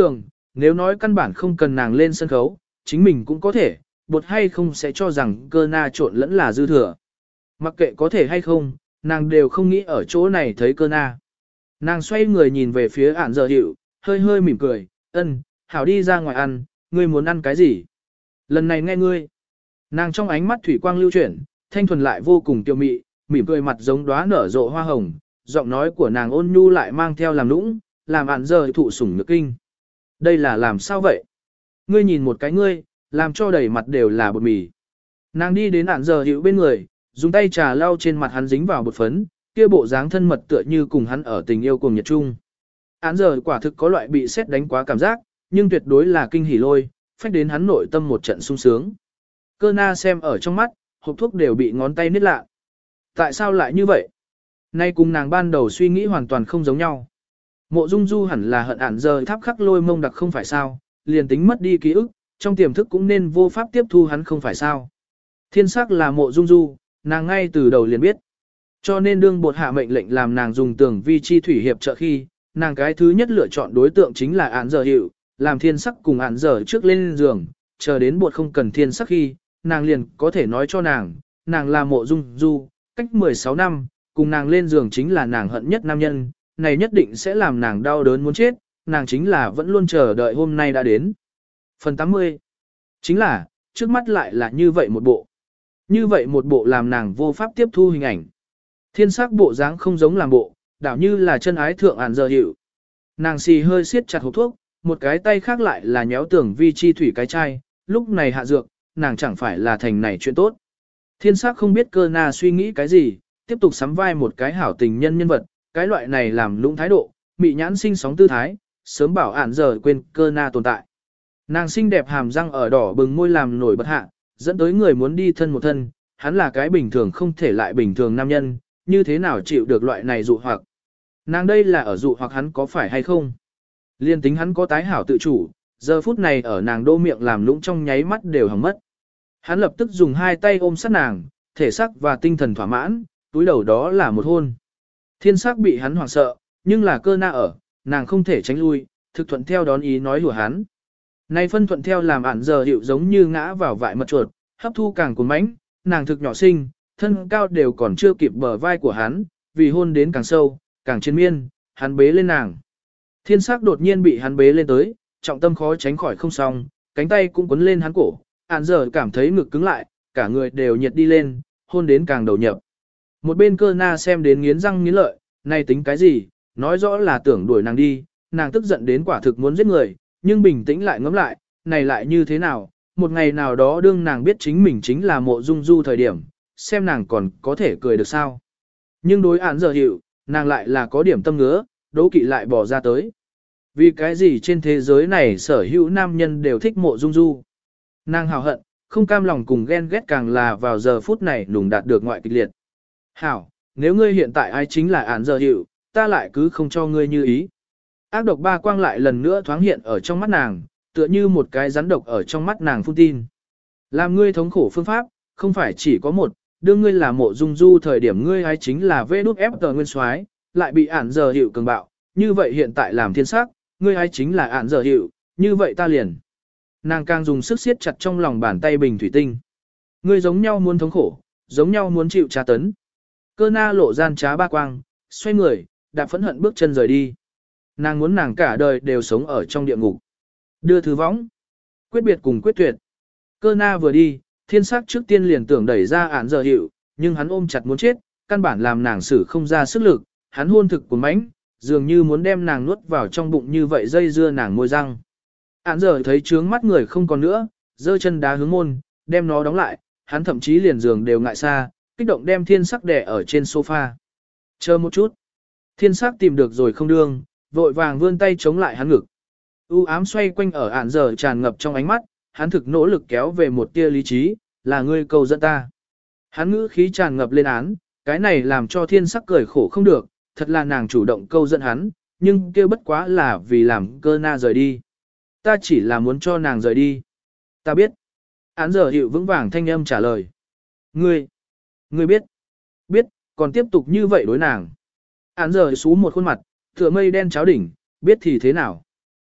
nếu nói căn bản không cần nàng lên sân khấu, chính mình cũng có thể, bột hay không sẽ cho rằng cơ na trộn lẫn là dư thừa. Mặc kệ có thể hay không, nàng đều không nghĩ ở chỗ này thấy cơ na. Nàng xoay người nhìn về phía ản giờ hiệu, hơi hơi mỉm cười, ân, hảo đi ra ngoài ăn, ngươi muốn ăn cái gì? Lần này nghe ngươi. Nàng trong ánh mắt thủy quang lưu chuyển, thanh thuần lại vô cùng tiêu mị, mỉm cười mặt giống đóa nở rộ hoa hồng, giọng nói của nàng ôn nhu lại mang theo làm nũng, làm ản giờ thụ sủng nhược kinh. Đây là làm sao vậy? Ngươi nhìn một cái ngươi, làm cho đầy mặt đều là bột mì. Nàng đi đến ản giờ hiệu bên người, dùng tay trà lau trên mặt hắn dính vào bột phấn, kia bộ dáng thân mật tựa như cùng hắn ở tình yêu cùng nhật chung. Ản giờ quả thực có loại bị sét đánh quá cảm giác, nhưng tuyệt đối là kinh hỉ lôi, phách đến hắn nội tâm một trận sung sướng. Cơ na xem ở trong mắt, hộp thuốc đều bị ngón tay nít lạ. Tại sao lại như vậy? Nay cùng nàng ban đầu suy nghĩ hoàn toàn không giống nhau. Mộ Dung Du hẳn là hận ản giờ tháp khắc lôi mông đặc không phải sao, liền tính mất đi ký ức, trong tiềm thức cũng nên vô pháp tiếp thu hắn không phải sao. Thiên sắc là Mộ Dung Du, nàng ngay từ đầu liền biết. Cho nên đương bột hạ mệnh lệnh làm nàng dùng tường vi chi thủy hiệp trợ khi, nàng cái thứ nhất lựa chọn đối tượng chính là ản giờ hiệu, làm thiên sắc cùng ản giờ trước lên giường, chờ đến bột không cần thiên sắc khi, nàng liền có thể nói cho nàng, nàng là Mộ Dung Du, cách mười sáu năm, cùng nàng lên giường chính là nàng hận nhất nam nhân, này nhất định sẽ làm nàng đau đớn muốn chết, nàng chính là vẫn luôn chờ đợi hôm nay đã đến. Phần tám mươi. Chính là, trước mắt lại là như vậy một bộ. Như vậy một bộ làm nàng vô pháp tiếp thu hình ảnh. Thiên sắc bộ dáng không giống làm bộ, đảo như là chân ái thượng ản giờ hiệu. Nàng xì hơi siết chặt hộp thuốc, một cái tay khác lại là nhéo tưởng vi chi thủy cái chai, lúc này hạ dược, nàng chẳng phải là thành này chuyện tốt. Thiên sắc không biết cơ na suy nghĩ cái gì, tiếp tục sắm vai một cái hảo tình nhân nhân vật, cái loại này làm lũng thái độ, mị nhãn sinh sóng tư thái, sớm bảo ản giờ quên cơ na tồn tại. Nàng xinh đẹp hàm răng ở đỏ bừng môi làm nổi bật hạ, dẫn tới người muốn đi thân một thân, hắn là cái bình thường không thể lại bình thường nam nhân, như thế nào chịu được loại này dụ hoặc. Nàng đây là ở dụ hoặc hắn có phải hay không. Liên tính hắn có tái hảo tự chủ, giờ phút này ở nàng đô miệng làm lũng trong nháy mắt đều hỏng mất. Hắn lập tức dùng hai tay ôm sát nàng, thể xác và tinh thần thỏa mãn, túi đầu đó là một hôn. Thiên sắc bị hắn hoảng sợ, nhưng là cơ na ở, nàng không thể tránh lui, thực thuận theo đón ý nói hùa hắn. Nay phân thuận theo làm ản giờ hiệu giống như ngã vào vại mật chuột, hấp thu càng cuốn mãnh, nàng thực nhỏ xinh, thân cao đều còn chưa kịp bờ vai của hắn, vì hôn đến càng sâu, càng trên miên, hắn bế lên nàng. Thiên sắc đột nhiên bị hắn bế lên tới, trọng tâm khó tránh khỏi không xong, cánh tay cũng quấn lên hắn cổ, ản giờ cảm thấy ngực cứng lại, cả người đều nhiệt đi lên, hôn đến càng đầu nhập. Một bên cơ na xem đến nghiến răng nghiến lợi, này tính cái gì, nói rõ là tưởng đuổi nàng đi, nàng tức giận đến quả thực muốn giết người, nhưng bình tĩnh lại ngẫm lại, này lại như thế nào, một ngày nào đó đương nàng biết chính mình chính là Mộ Dung Du thời điểm, xem nàng còn có thể cười được sao. Nhưng đối án giờ hiệu, nàng lại là có điểm tâm ngứa, đố kỵ lại bỏ ra tới. Vì cái gì trên thế giới này sở hữu nam nhân đều thích Mộ Dung Du. Nàng hào hận, không cam lòng cùng ghen ghét càng là vào giờ phút này nùng đạt được ngoại kịch liệt. Hảo, nếu ngươi hiện tại ai chính là án giờ hiệu, ta lại cứ không cho ngươi như ý. Ác độc ba quang lại lần nữa thoáng hiện ở trong mắt nàng, tựa như một cái rắn độc ở trong mắt nàng phun tin. Làm ngươi thống khổ phương pháp, không phải chỉ có một, đương ngươi là Mộ Dung Du thời điểm ngươi ai chính là vê đút ép tờ nguyên soái, lại bị ản giờ hiệu cường bạo, như vậy hiện tại làm thiên sắc, ngươi ai chính là ản giờ hiệu, như vậy ta liền. Nàng càng dùng sức siết chặt trong lòng bàn tay bình thủy tinh. Ngươi giống nhau muốn thống khổ, giống nhau muốn chịu tra tấn. Cơ na lộ gian trá ba quang, xoay người, đạp phẫn hận bước chân rời đi. Nàng muốn nàng cả đời đều sống ở trong địa ngục. Đưa thư võng. Quyết biệt cùng quyết tuyệt. Cơ na vừa đi, thiên sắc trước tiên liền tưởng đẩy ra án giờ hiệu, nhưng hắn ôm chặt muốn chết, căn bản làm nàng xử không ra sức lực, hắn hôn thực của mãnh, dường như muốn đem nàng nuốt vào trong bụng như vậy dây dưa nàng môi răng. Án giờ thấy trướng mắt người không còn nữa, giơ chân đá hướng môn, đem nó đóng lại, hắn thậm chí liền giường đều ngại xa, kích động đem thiên sắc đè ở trên sofa. Chờ một chút. Thiên sắc tìm được rồi không đương, vội vàng vươn tay chống lại hắn ngực. U ám xoay quanh ở ản giờ tràn ngập trong ánh mắt, hắn thực nỗ lực kéo về một tia lý trí, là ngươi cầu dẫn ta. Hắn ngữ khí tràn ngập lên án, cái này làm cho thiên sắc cười khổ không được, thật là nàng chủ động câu dẫn hắn, nhưng kia bất quá là vì làm cơ na rời đi. Ta chỉ là muốn cho nàng rời đi. Ta biết. Án giờ hiệu vững vàng thanh âm trả lời. Ngươi, ngươi biết, biết, còn tiếp tục như vậy đối nàng. Án giờ xú một khuôn mặt, tựa mây đen cháo đỉnh, biết thì thế nào.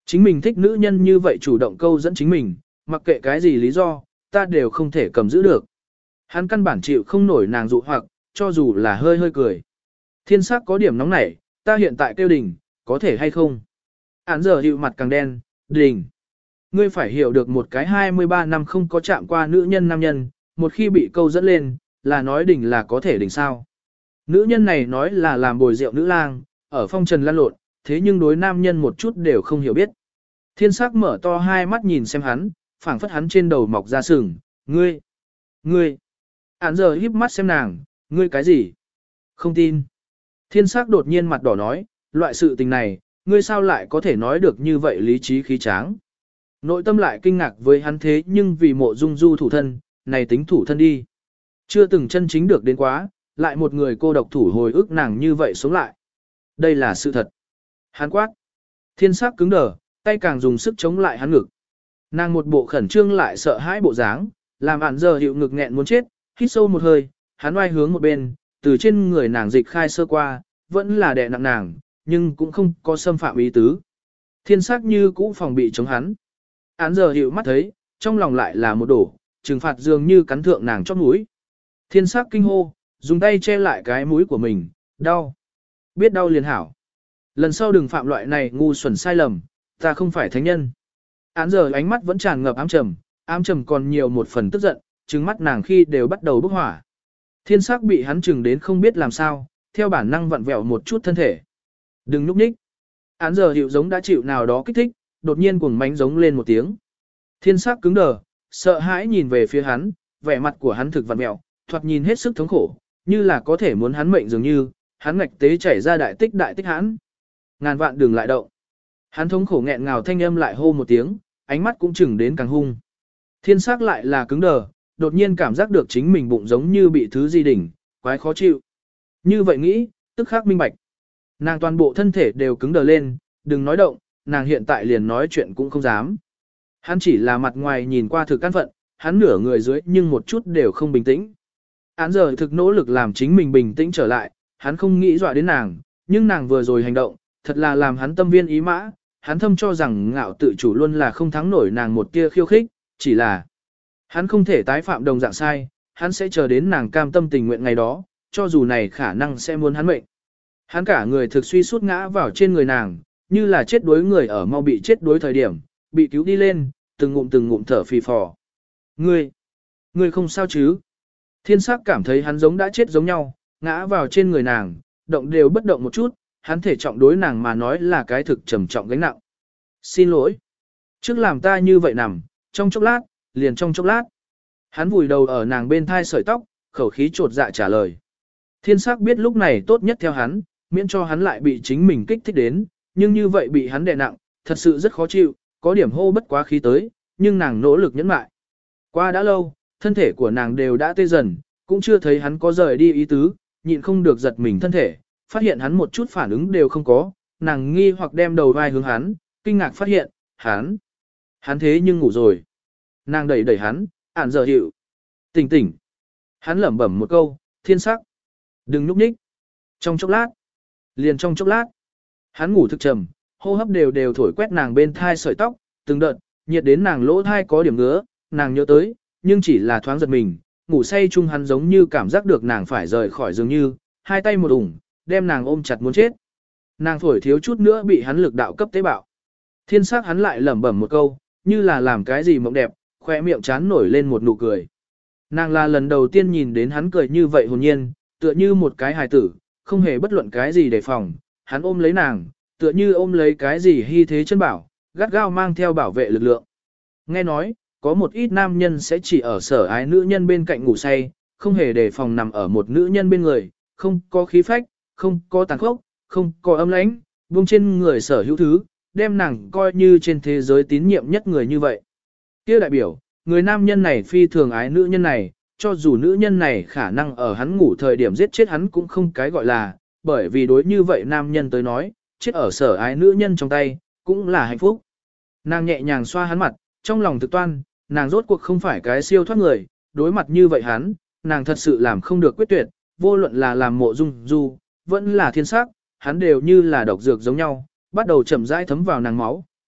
Chính mình thích nữ nhân như vậy chủ động câu dẫn chính mình, mặc kệ cái gì lý do, ta đều không thể cầm giữ được. Hắn căn bản chịu không nổi nàng dụ hoặc, cho dù là hơi hơi cười. Thiên sắc có điểm nóng nảy, ta hiện tại kêu đình, có thể hay không? Án giờ hiệu mặt càng đen, đình. Ngươi phải hiểu được một cái hai mươi ba năm không có chạm qua nữ nhân nam nhân, một khi bị câu dẫn lên, là nói đình là có thể đình sao. Nữ nhân này nói là làm bồi rượu nữ lang, ở phong trần lan lộn, thế nhưng đối nam nhân một chút đều không hiểu biết. Thiên sắc mở to hai mắt nhìn xem hắn, phảng phất hắn trên đầu mọc ra sừng, ngươi, ngươi. Án giờ híp mắt xem nàng, ngươi cái gì? Không tin. Thiên sắc đột nhiên mặt đỏ nói, loại sự tình này, ngươi sao lại có thể nói được như vậy lý trí khí tráng. Nội tâm lại kinh ngạc với hắn thế nhưng vì mộ dung du thủ thân, này tính thủ thân đi. Chưa từng chân chính được đến quá, lại một người cô độc thủ hồi ức nàng như vậy sống lại. Đây là sự thật. Hắn quát. Thiên sắc cứng đờ, tay càng dùng sức chống lại hắn ngực. Nàng một bộ khẩn trương lại sợ hãi bộ dáng, làm ản giờ hiệu ngực nghẹn muốn chết, hít sâu một hơi, hắn oai hướng một bên, từ trên người nàng dịch khai sơ qua, vẫn là đè nặng nàng, nhưng cũng không có xâm phạm ý tứ. Thiên sắc như cũ phòng bị chống hắn. Án giờ hiệu mắt thấy, trong lòng lại là một đổ, trừng phạt dường như cắn thượng nàng chót mũi. Thiên sắc kinh hô, dùng tay che lại cái mũi của mình, đau. Biết đau liền hảo. Lần sau đừng phạm loại này ngu xuẩn sai lầm, ta không phải thánh nhân. Án giờ ánh mắt vẫn tràn ngập ám trầm, ám trầm còn nhiều một phần tức giận, trừng mắt nàng khi đều bắt đầu bốc hỏa. Thiên sắc bị hắn trừng đến không biết làm sao, theo bản năng vặn vẹo một chút thân thể. Đừng núp nhích. Án giờ hiệu giống đã chịu nào đó kích thích, đột nhiên cuồng mánh giống lên một tiếng. Thiên sắc cứng đờ, sợ hãi nhìn về phía hắn, vẻ mặt của hắn thực vặn vẹo, thoạt nhìn hết sức thống khổ, như là có thể muốn hắn mệnh dường như, hắn ngạch tế chảy ra đại tích đại tích hãn. Ngàn vạn đừng lại động. Hắn thống khổ nghẹn ngào thanh âm lại hô một tiếng, ánh mắt cũng chừng đến càng hung. Thiên sắc lại là cứng đờ, đột nhiên cảm giác được chính mình bụng giống như bị thứ gì đỉnh, quái khó chịu. Như vậy nghĩ, tức khắc minh bạch. Nàng toàn bộ thân thể đều cứng đờ lên, đừng nói động, nàng hiện tại liền nói chuyện cũng không dám. Hắn chỉ là mặt ngoài nhìn qua thực căn phận, hắn nửa người dưới nhưng một chút đều không bình tĩnh. Hắn giờ thực nỗ lực làm chính mình bình tĩnh trở lại, hắn không nghĩ dọa đến nàng, nhưng nàng vừa rồi hành động, thật là làm hắn tâm viên ý mã, hắn thâm cho rằng ngạo tự chủ luôn là không thắng nổi nàng một tia khiêu khích, chỉ là hắn không thể tái phạm đồng dạng sai, hắn sẽ chờ đến nàng cam tâm tình nguyện ngày đó, cho dù này khả năng sẽ muốn hắn mệnh. Hắn cả người thực suy suốt ngã vào trên người nàng, như là chết đuối người ở mau bị chết đuối thời điểm, bị cứu đi lên, từng ngụm từng ngụm thở phì phò. Ngươi, ngươi không sao chứ? Thiên sắc cảm thấy hắn giống đã chết giống nhau, ngã vào trên người nàng, động đều bất động một chút, hắn thể trọng đối nàng mà nói là cái thực trầm trọng gánh nặng. Xin lỗi. Trước làm ta như vậy nằm, trong chốc lát, liền trong chốc lát. Hắn vùi đầu ở nàng bên thai sợi tóc, khẩu khí trột dạ trả lời. Thiên sắc biết lúc này tốt nhất theo hắn, miễn cho hắn lại bị chính mình kích thích đến, nhưng như vậy bị hắn đè nặng, thật sự rất khó chịu, có điểm hô bất quá khí tới, nhưng nàng nỗ lực nhẫn mại. Qua đã lâu, thân thể của nàng đều đã tê dần, cũng chưa thấy hắn có rời đi ý tứ, nhịn không được giật mình thân thể, phát hiện hắn một chút phản ứng đều không có, nàng nghi hoặc đem đầu vai hướng hắn, kinh ngạc phát hiện, hắn, hắn thế nhưng ngủ rồi. Nàng đẩy đẩy hắn, ản giờ hiệu. Tỉnh tỉnh. Hắn lẩm bẩm một câu, thiên sắc. Đừng nhúc nhích. Trong chốc lát. Liền trong chốc lát. Hắn ngủ thực trầm, hô hấp đều đều thổi quét nàng bên thai sợi tóc, từng đợt, nhiệt đến nàng lỗ thai có điểm ngứa, nàng nhớ tới, nhưng chỉ là thoáng giật mình, ngủ say chung hắn giống như cảm giác được nàng phải rời khỏi dường như, hai tay một ủng, đem nàng ôm chặt muốn chết. Nàng phổi thiếu chút nữa bị hắn lực đạo cấp tế bạo. Thiên sắc hắn lại lẩm bẩm một câu, như là làm cái gì mộng đẹp, khoe miệng chán nổi lên một nụ cười. Nàng là lần đầu tiên nhìn đến hắn cười như vậy hồn nhiên, tựa như một cái hài tử, không hề bất luận cái gì đề phòng, hắn ôm lấy nàng, tựa như ôm lấy cái gì hy thế chân bảo, gắt gao mang theo bảo vệ lực lượng. Nghe nói, có một ít nam nhân sẽ chỉ ở sở ái nữ nhân bên cạnh ngủ say, không hề đề phòng nằm ở một nữ nhân bên người, không có khí phách, không có tàn khốc, không có âm lãnh, buông trên người sở hữu thứ, đem nàng coi như trên thế giới tín nhiệm nhất người như vậy. Kia đại biểu, người nam nhân này phi thường ái nữ nhân này, cho dù nữ nhân này khả năng ở hắn ngủ thời điểm giết chết hắn cũng không cái gọi là, bởi vì đối như vậy nam nhân tới nói, chết ở sở ái nữ nhân trong tay, cũng là hạnh phúc. Nàng nhẹ nhàng xoa hắn mặt, trong lòng thực toan, nàng rốt cuộc không phải cái siêu thoát người, đối mặt như vậy hắn, nàng thật sự làm không được quyết tuyệt, vô luận là làm mộ dung du, vẫn là thiên sắc, hắn đều như là độc dược giống nhau, bắt đầu chậm rãi thấm vào nàng máu,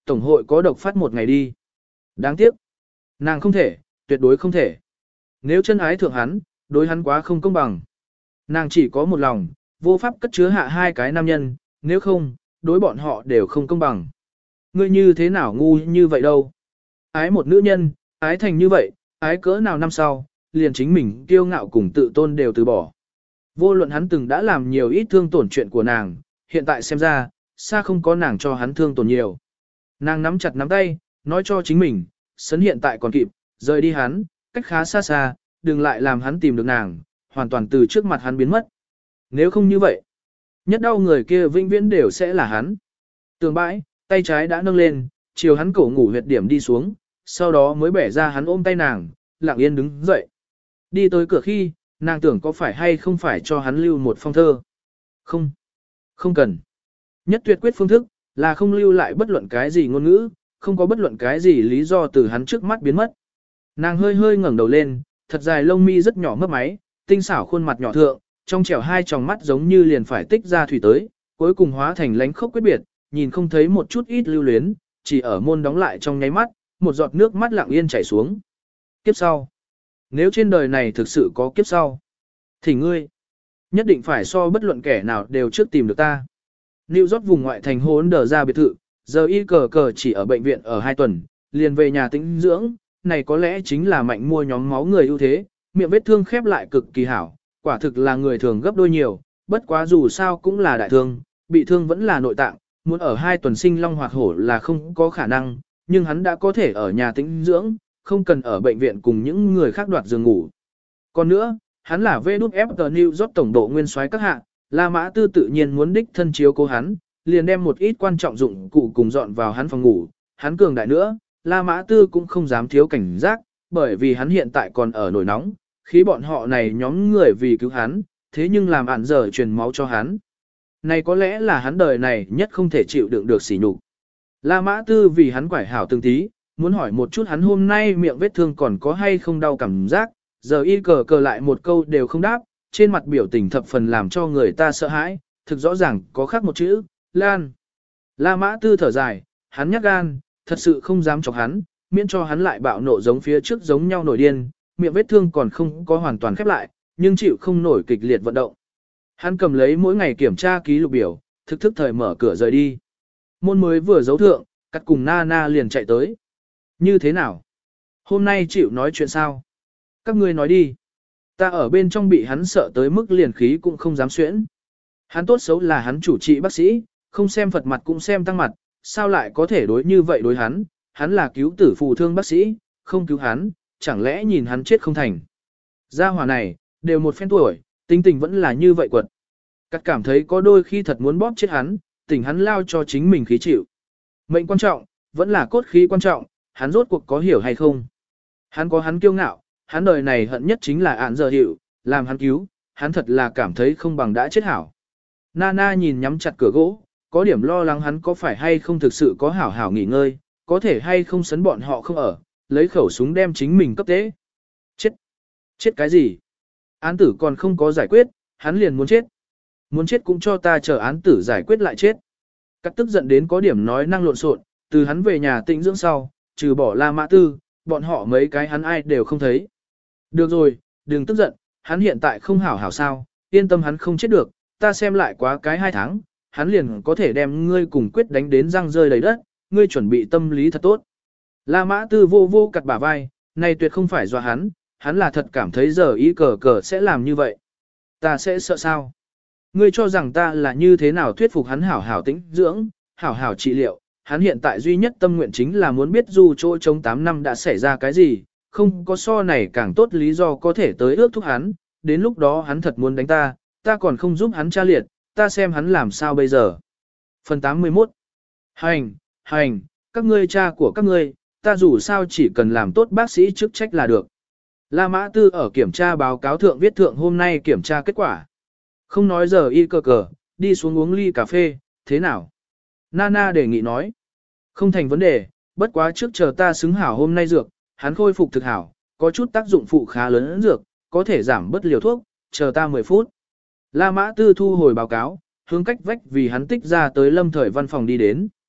tổng hội có độc phát một ngày đi. Đáng tiếc. Nàng không thể, tuyệt đối không thể. Nếu chân ái thượng hắn, đối hắn quá không công bằng. Nàng chỉ có một lòng, vô pháp cất chứa hạ hai cái nam nhân, nếu không, đối bọn họ đều không công bằng. Ngươi như thế nào ngu như vậy đâu. Ái một nữ nhân, ái thành như vậy, ái cỡ nào năm sau, liền chính mình kiêu ngạo cùng tự tôn đều từ bỏ. Vô luận hắn từng đã làm nhiều ít thương tổn chuyện của nàng, hiện tại xem ra, xa không có nàng cho hắn thương tổn nhiều. Nàng nắm chặt nắm tay, nói cho chính mình, sấn hiện tại còn kịp, rời đi hắn, cách khá xa xa, đừng lại làm hắn tìm được nàng, hoàn toàn từ trước mặt hắn biến mất. Nếu không như vậy, nhất đau người kia vĩnh viễn đều sẽ là hắn. Tường bãi, tay trái đã nâng lên, chiều hắn cổ ngủ huyệt điểm đi xuống, sau đó mới bẻ ra hắn ôm tay nàng, lặng yên đứng dậy. Đi tới cửa khi, nàng tưởng có phải hay không phải cho hắn lưu một phong thơ. Không, không cần. Nhất tuyệt quyết phương thức, là không lưu lại bất luận cái gì ngôn ngữ, không có bất luận cái gì lý do từ hắn trước mắt biến mất. Nàng hơi hơi ngẩng đầu lên, thật dài lông mi rất nhỏ mấp máy, tinh xảo khuôn mặt nhỏ thượng, trong trẻo hai tròng mắt giống như liền phải tích ra thủy tới, cuối cùng hóa thành lánh khốc quyết biệt, nhìn không thấy một chút ít lưu luyến, chỉ ở môn đóng lại trong nháy mắt, một giọt nước mắt lặng yên chảy xuống. Kiếp sau. Nếu trên đời này thực sự có kiếp sau, thì ngươi nhất định phải so bất luận kẻ nào đều trước tìm được ta. New York vùng ngoại thành hốn đờ ra biệt thự, giờ y cờ cờ chỉ ở bệnh viện ở hai tuần, liền về nhà tĩnh dưỡng, này có lẽ chính là mạnh mua nhóm máu người ưu thế, miệng vết thương khép lại cực kỳ hảo, quả thực là người thường gấp đôi nhiều, bất quá dù sao cũng là đại thương, bị thương vẫn là nội tạng, muốn ở hai tuần sinh long hoạt hổ là không có khả năng, nhưng hắn đã có thể ở nhà tĩnh dưỡng, không cần ở bệnh viện cùng những người khác đoạt giường ngủ. Còn nữa, hắn là vê đút ép tờ New York tổng độ nguyên soái các hạ, La Mã Tư tự nhiên muốn đích thân chiếu cố hắn, liền đem một ít quan trọng dụng cụ cùng dọn vào hắn phòng ngủ, hắn cường đại nữa, La Mã Tư cũng không dám thiếu cảnh giác, bởi vì hắn hiện tại còn ở nổi nóng, khí bọn họ này nhóm người vì cứu hắn, thế nhưng làm ản giờ truyền máu cho hắn. Này có lẽ là hắn đời này nhất không thể chịu đựng được sỉ nhục. La Mã Tư vì hắn quải hảo từng tí, muốn hỏi một chút hắn hôm nay miệng vết thương còn có hay không đau cảm giác, giờ y cờ cờ lại một câu đều không đáp, trên mặt biểu tình thập phần làm cho người ta sợ hãi, thực rõ ràng có khác một chữ, Lan. La Mã Tư thở dài, hắn nhát gan, thật sự không dám chọc hắn, miễn cho hắn lại bạo nộ giống phía trước giống nhau nổi điên, miệng vết thương còn không có hoàn toàn khép lại, nhưng chịu không nổi kịch liệt vận động. Hắn cầm lấy mỗi ngày kiểm tra ký lục biểu, thực thức thời mở cửa rời đi. Môn mới vừa giấu thượng, cắt cùng Nana liền chạy tới. Như thế nào? Hôm nay chịu nói chuyện sao? Các ngươi nói đi. Ta ở bên trong bị hắn sợ tới mức liền khí cũng không dám xuyễn. Hắn tốt xấu là hắn chủ trị bác sĩ, không xem Phật mặt cũng xem tăng mặt, sao lại có thể đối như vậy đối hắn? Hắn là cứu tử phù thương bác sĩ, không cứu hắn, chẳng lẽ nhìn hắn chết không thành. Gia hỏa này, đều một phen tuổi, tính tình vẫn là như vậy quật. Cắt cảm thấy có đôi khi thật muốn bóp chết hắn, tỉnh hắn lao cho chính mình khí chịu. Mệnh quan trọng, vẫn là cốt khí quan trọng, hắn rốt cuộc có hiểu hay không. Hắn có hắn kiêu ngạo, hắn đời này hận nhất chính là ạn giờ hiệu, làm hắn cứu, hắn thật là cảm thấy không bằng đã chết hảo. Nana nhìn nhắm chặt cửa gỗ, có điểm lo lắng hắn có phải hay không thực sự có hảo hảo nghỉ ngơi, có thể hay không sấn bọn họ không ở, lấy khẩu súng đem chính mình cấp tế. Chết! Chết cái gì? Án tử còn không có giải quyết, hắn liền muốn chết. Muốn chết cũng cho ta chờ án tử giải quyết lại chết. Cắt tức giận đến có điểm nói năng lộn xộn, từ hắn về nhà tĩnh dưỡng sau, trừ bỏ La Mã Tư, bọn họ mấy cái hắn ai đều không thấy. Được rồi, đừng tức giận, hắn hiện tại không hảo hảo sao, yên tâm hắn không chết được, ta xem lại quá cái hai tháng, hắn liền có thể đem ngươi cùng quyết đánh đến răng rơi đầy đất, ngươi chuẩn bị tâm lý thật tốt. La Mã Tư vô vô cặt bả vai, này tuyệt không phải do hắn, hắn là thật cảm thấy giờ ý cờ cờ sẽ làm như vậy. Ta sẽ sợ sao? Ngươi cho rằng ta là như thế nào thuyết phục hắn hảo hảo tĩnh dưỡng, hảo hảo trị liệu, hắn hiện tại duy nhất tâm nguyện chính là muốn biết dù chỗ chống tám năm đã xảy ra cái gì, không có so này càng tốt lý do có thể tới ước thúc hắn, đến lúc đó hắn thật muốn đánh ta, ta còn không giúp hắn tra liệt, ta xem hắn làm sao bây giờ. Phần tám mươi mốt. Hành, hành, các ngươi cha của các ngươi, ta dù sao chỉ cần làm tốt bác sĩ chức trách là được. La Mã Tư ở kiểm tra báo cáo thượng viết thượng hôm nay kiểm tra kết quả. Không nói giờ y cờ cờ, đi xuống uống ly cà phê, thế nào? Nana đề nghị nói. Không thành vấn đề, bất quá trước chờ ta xứng hảo hôm nay dược, hắn khôi phục thực hảo, có chút tác dụng phụ khá lớn dược, có thể giảm bớt liều thuốc, chờ ta mười phút. La Mã Tư thu hồi báo cáo, hướng cách vách vì hắn tích ra tới lâm thời văn phòng đi đến.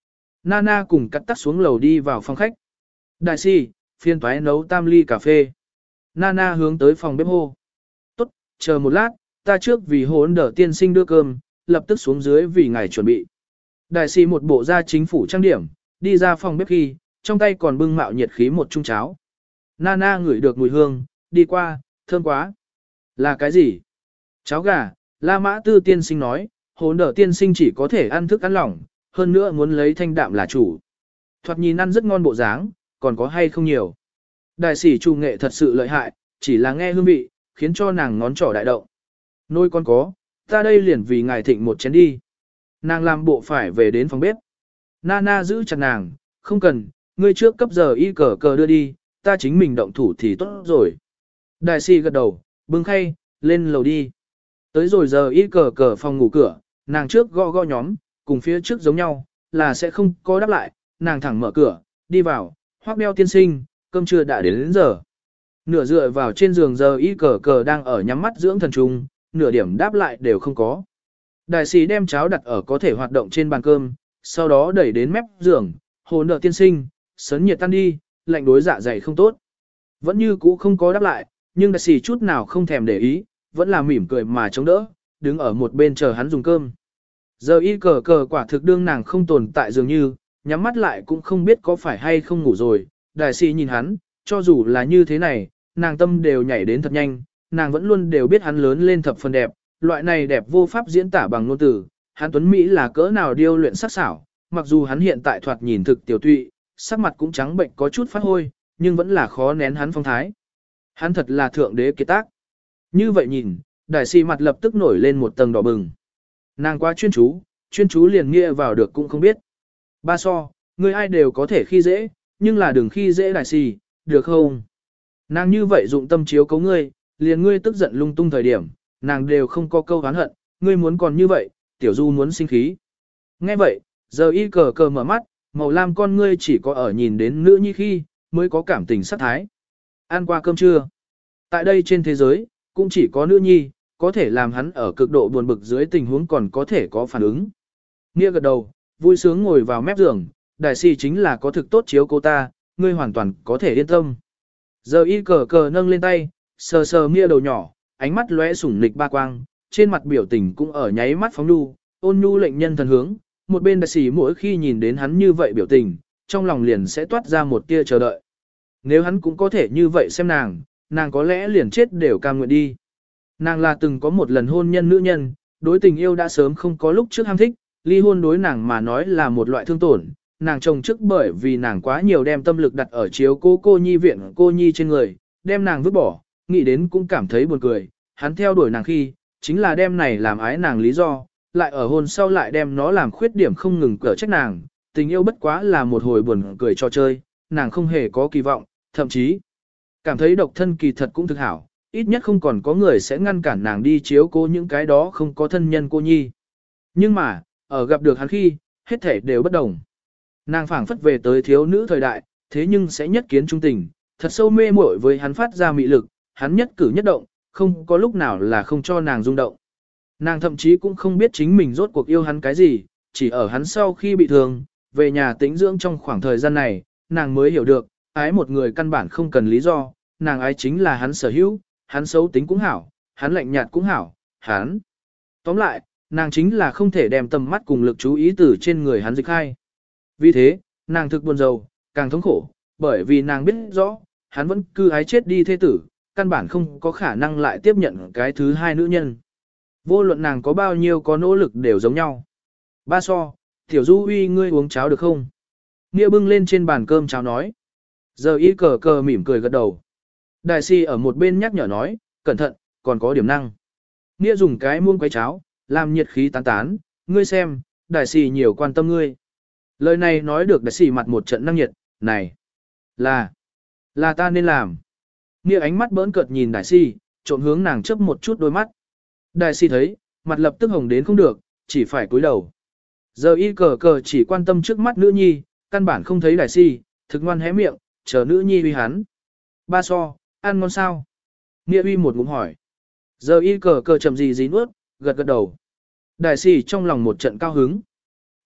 Nana cùng cắt tắt xuống lầu đi vào phòng khách. Đại si, phiên toái nấu tam ly cà phê. Nana hướng tới phòng bếp hô. Tốt, chờ một lát, ta trước vì hốn đỡ tiên sinh đưa cơm, lập tức xuống dưới vì ngài chuẩn bị. Đại si một bộ da chính phủ trang điểm, đi ra phòng bếp khi, trong tay còn bưng mạo nhiệt khí một chung cháo. Nana ngửi được mùi hương, đi qua, thơm quá. Là cái gì? Cháo gà, La Mã Tư tiên sinh nói, hốn đỡ tiên sinh chỉ có thể ăn thức ăn lỏng, hơn nữa muốn lấy thanh đạm là chủ. Thoạt nhìn ăn rất ngon bộ dáng, còn có hay không nhiều. Đại sĩ chủ nghệ thật sự lợi hại, chỉ là nghe hương vị, khiến cho nàng ngón trỏ đại động. Nôi con có, ta đây liền vì ngài thịnh một chén đi. Nàng làm bộ phải về đến phòng bếp. Nana giữ chặt nàng, không cần, ngươi trước cấp giờ y cờ cờ đưa đi, ta chính mình động thủ thì tốt rồi. Đại sĩ gật đầu, bưng khay, lên lầu đi. Tới rồi giờ y cờ cờ phòng ngủ cửa, nàng trước gõ gõ nhóm, cùng phía trước giống nhau, là sẽ không có đáp lại, nàng thẳng mở cửa, đi vào, Hoắc Beo tiên sinh, cơm trưa đã đến, đến giờ. Nửa dựa vào trên giường giờ y cờ cờ đang ở nhắm mắt dưỡng thần trung, nửa điểm đáp lại đều không có. Đại sĩ đem cháo đặt ở có thể hoạt động trên bàn cơm, sau đó đẩy đến mép giường, hồ nợ tiên sinh, sấn nhiệt tan đi, lạnh đối dạ dày không tốt. Vẫn như cũ không có đáp lại, nhưng đại sĩ chút nào không thèm để ý, vẫn là mỉm cười mà chống đỡ, đứng ở một bên chờ hắn dùng cơm. Giờ y cờ cờ quả thực đương nàng không tồn tại dường như, nhắm mắt lại cũng không biết có phải hay không ngủ rồi. Đại sĩ nhìn hắn, cho dù là như thế này, nàng tâm đều nhảy đến thật nhanh, nàng vẫn luôn đều biết hắn lớn lên thập phần đẹp, loại này đẹp vô pháp diễn tả bằng ngôn từ. Hắn tuấn Mỹ là cỡ nào điêu luyện sắc xảo, mặc dù hắn hiện tại thoạt nhìn thực tiểu tụy, sắc mặt cũng trắng bệnh có chút phát hôi, nhưng vẫn là khó nén hắn phong thái. Hắn thật là thượng đế kiệt tác. Như vậy nhìn, đại sĩ mặt lập tức nổi lên một tầng đỏ bừng. Nàng quá chuyên chú, chuyên chú liền nghĩa vào được cũng không biết. Ba so, người ai đều có thể khi dễ, nhưng là đừng khi dễ đại sĩ, được không? Nàng như vậy dụng tâm chiếu cấu ngươi, liền ngươi tức giận lung tung thời điểm, nàng đều không có câu oán hận, ngươi muốn còn như vậy, tiểu du muốn sinh khí. Nghe vậy, giờ y cờ cờ mở mắt, màu lam con ngươi chỉ có ở nhìn đến nữ nhi khi, mới có cảm tình sát thái. Ăn qua cơm trưa. Tại đây trên thế giới, cũng chỉ có nữ nhi, có thể làm hắn ở cực độ buồn bực dưới tình huống còn có thể có phản ứng. Nghĩa gật đầu, vui sướng ngồi vào mép giường, đại sĩ chính là có thực tốt chiếu cô ta, ngươi hoàn toàn có thể yên tâm. Giờ y cờ cờ nâng lên tay, sờ sờ Nghĩa đầu nhỏ, ánh mắt lóe sủng nịch ba quang, trên mặt biểu tình cũng ở nháy mắt phóng nhu, ôn nhu lệnh nhân thần hướng, một bên đại sĩ mỗi khi nhìn đến hắn như vậy biểu tình, trong lòng liền sẽ toát ra một tia chờ đợi. Nếu hắn cũng có thể như vậy xem nàng, nàng có lẽ liền chết đều cam nguyện đi. Nàng là từng có một lần hôn nhân nữ nhân, đối tình yêu đã sớm không có lúc trước ham thích, ly hôn đối nàng mà nói là một loại thương tổn. Nàng chồng trước bởi vì nàng quá nhiều đem tâm lực đặt ở chiếu cô cô nhi viện cô nhi trên người, đem nàng vứt bỏ, nghĩ đến cũng cảm thấy buồn cười. Hắn theo đuổi nàng khi, chính là đem này làm ái nàng lý do, lại ở hôn sau lại đem nó làm khuyết điểm không ngừng cở trách nàng. Tình yêu bất quá là một hồi buồn cười cho chơi, nàng không hề có kỳ vọng, thậm chí cảm thấy độc thân kỳ thật cũng thực hảo. Ít nhất không còn có người sẽ ngăn cản nàng đi chiếu cố những cái đó không có thân nhân cô nhi. Nhưng mà, ở gặp được hắn khi, hết thể đều bất đồng. Nàng phảng phất về tới thiếu nữ thời đại, thế nhưng sẽ nhất kiến trung tình, thật sâu mê muội với hắn phát ra mị lực, hắn nhất cử nhất động, không có lúc nào là không cho nàng rung động. Nàng thậm chí cũng không biết chính mình rốt cuộc yêu hắn cái gì, chỉ ở hắn sau khi bị thương, về nhà tĩnh dưỡng trong khoảng thời gian này, nàng mới hiểu được, ái một người căn bản không cần lý do, nàng ái chính là hắn sở hữu. Hắn xấu tính cũng hảo, hắn lạnh nhạt cũng hảo, hắn. Tóm lại, nàng chính là không thể đem tầm mắt cùng lực chú ý từ trên người hắn dịch hai. Vì thế, nàng thực buồn rầu, càng thống khổ, bởi vì nàng biết rõ, hắn vẫn cứ ái chết đi thế tử, căn bản không có khả năng lại tiếp nhận cái thứ hai nữ nhân. Vô luận nàng có bao nhiêu có nỗ lực đều giống nhau. Ba so, tiểu du uy ngươi uống cháo được không? Nghĩa bưng lên trên bàn cơm cháo nói. Giờ y cờ cờ mỉm cười gật đầu. Đại sĩ ở một bên nhắc nhở nói, cẩn thận, còn có điểm năng. Nghĩa dùng cái muông quấy cháo, làm nhiệt khí tán tán, ngươi xem, đại sĩ nhiều quan tâm ngươi. Lời này nói được đại sĩ mặt một trận năng nhiệt, này, là, là ta nên làm. Nghĩa ánh mắt bỡn cợt nhìn đại sĩ, trộn hướng nàng chớp một chút đôi mắt. Đại sĩ thấy, mặt lập tức hồng đến không được, chỉ phải cúi đầu. Giờ y cờ cờ chỉ quan tâm trước mắt nữ nhi, căn bản không thấy đại sĩ, thực ngoan hé miệng, chờ nữ nhi uy hắn. Ba so, ăn ngon sao? Nghĩa uy một ngụm hỏi. Giờ y cờ cờ chậm gì gì nuốt, gật gật đầu. Đại sĩ trong lòng một trận cao hứng.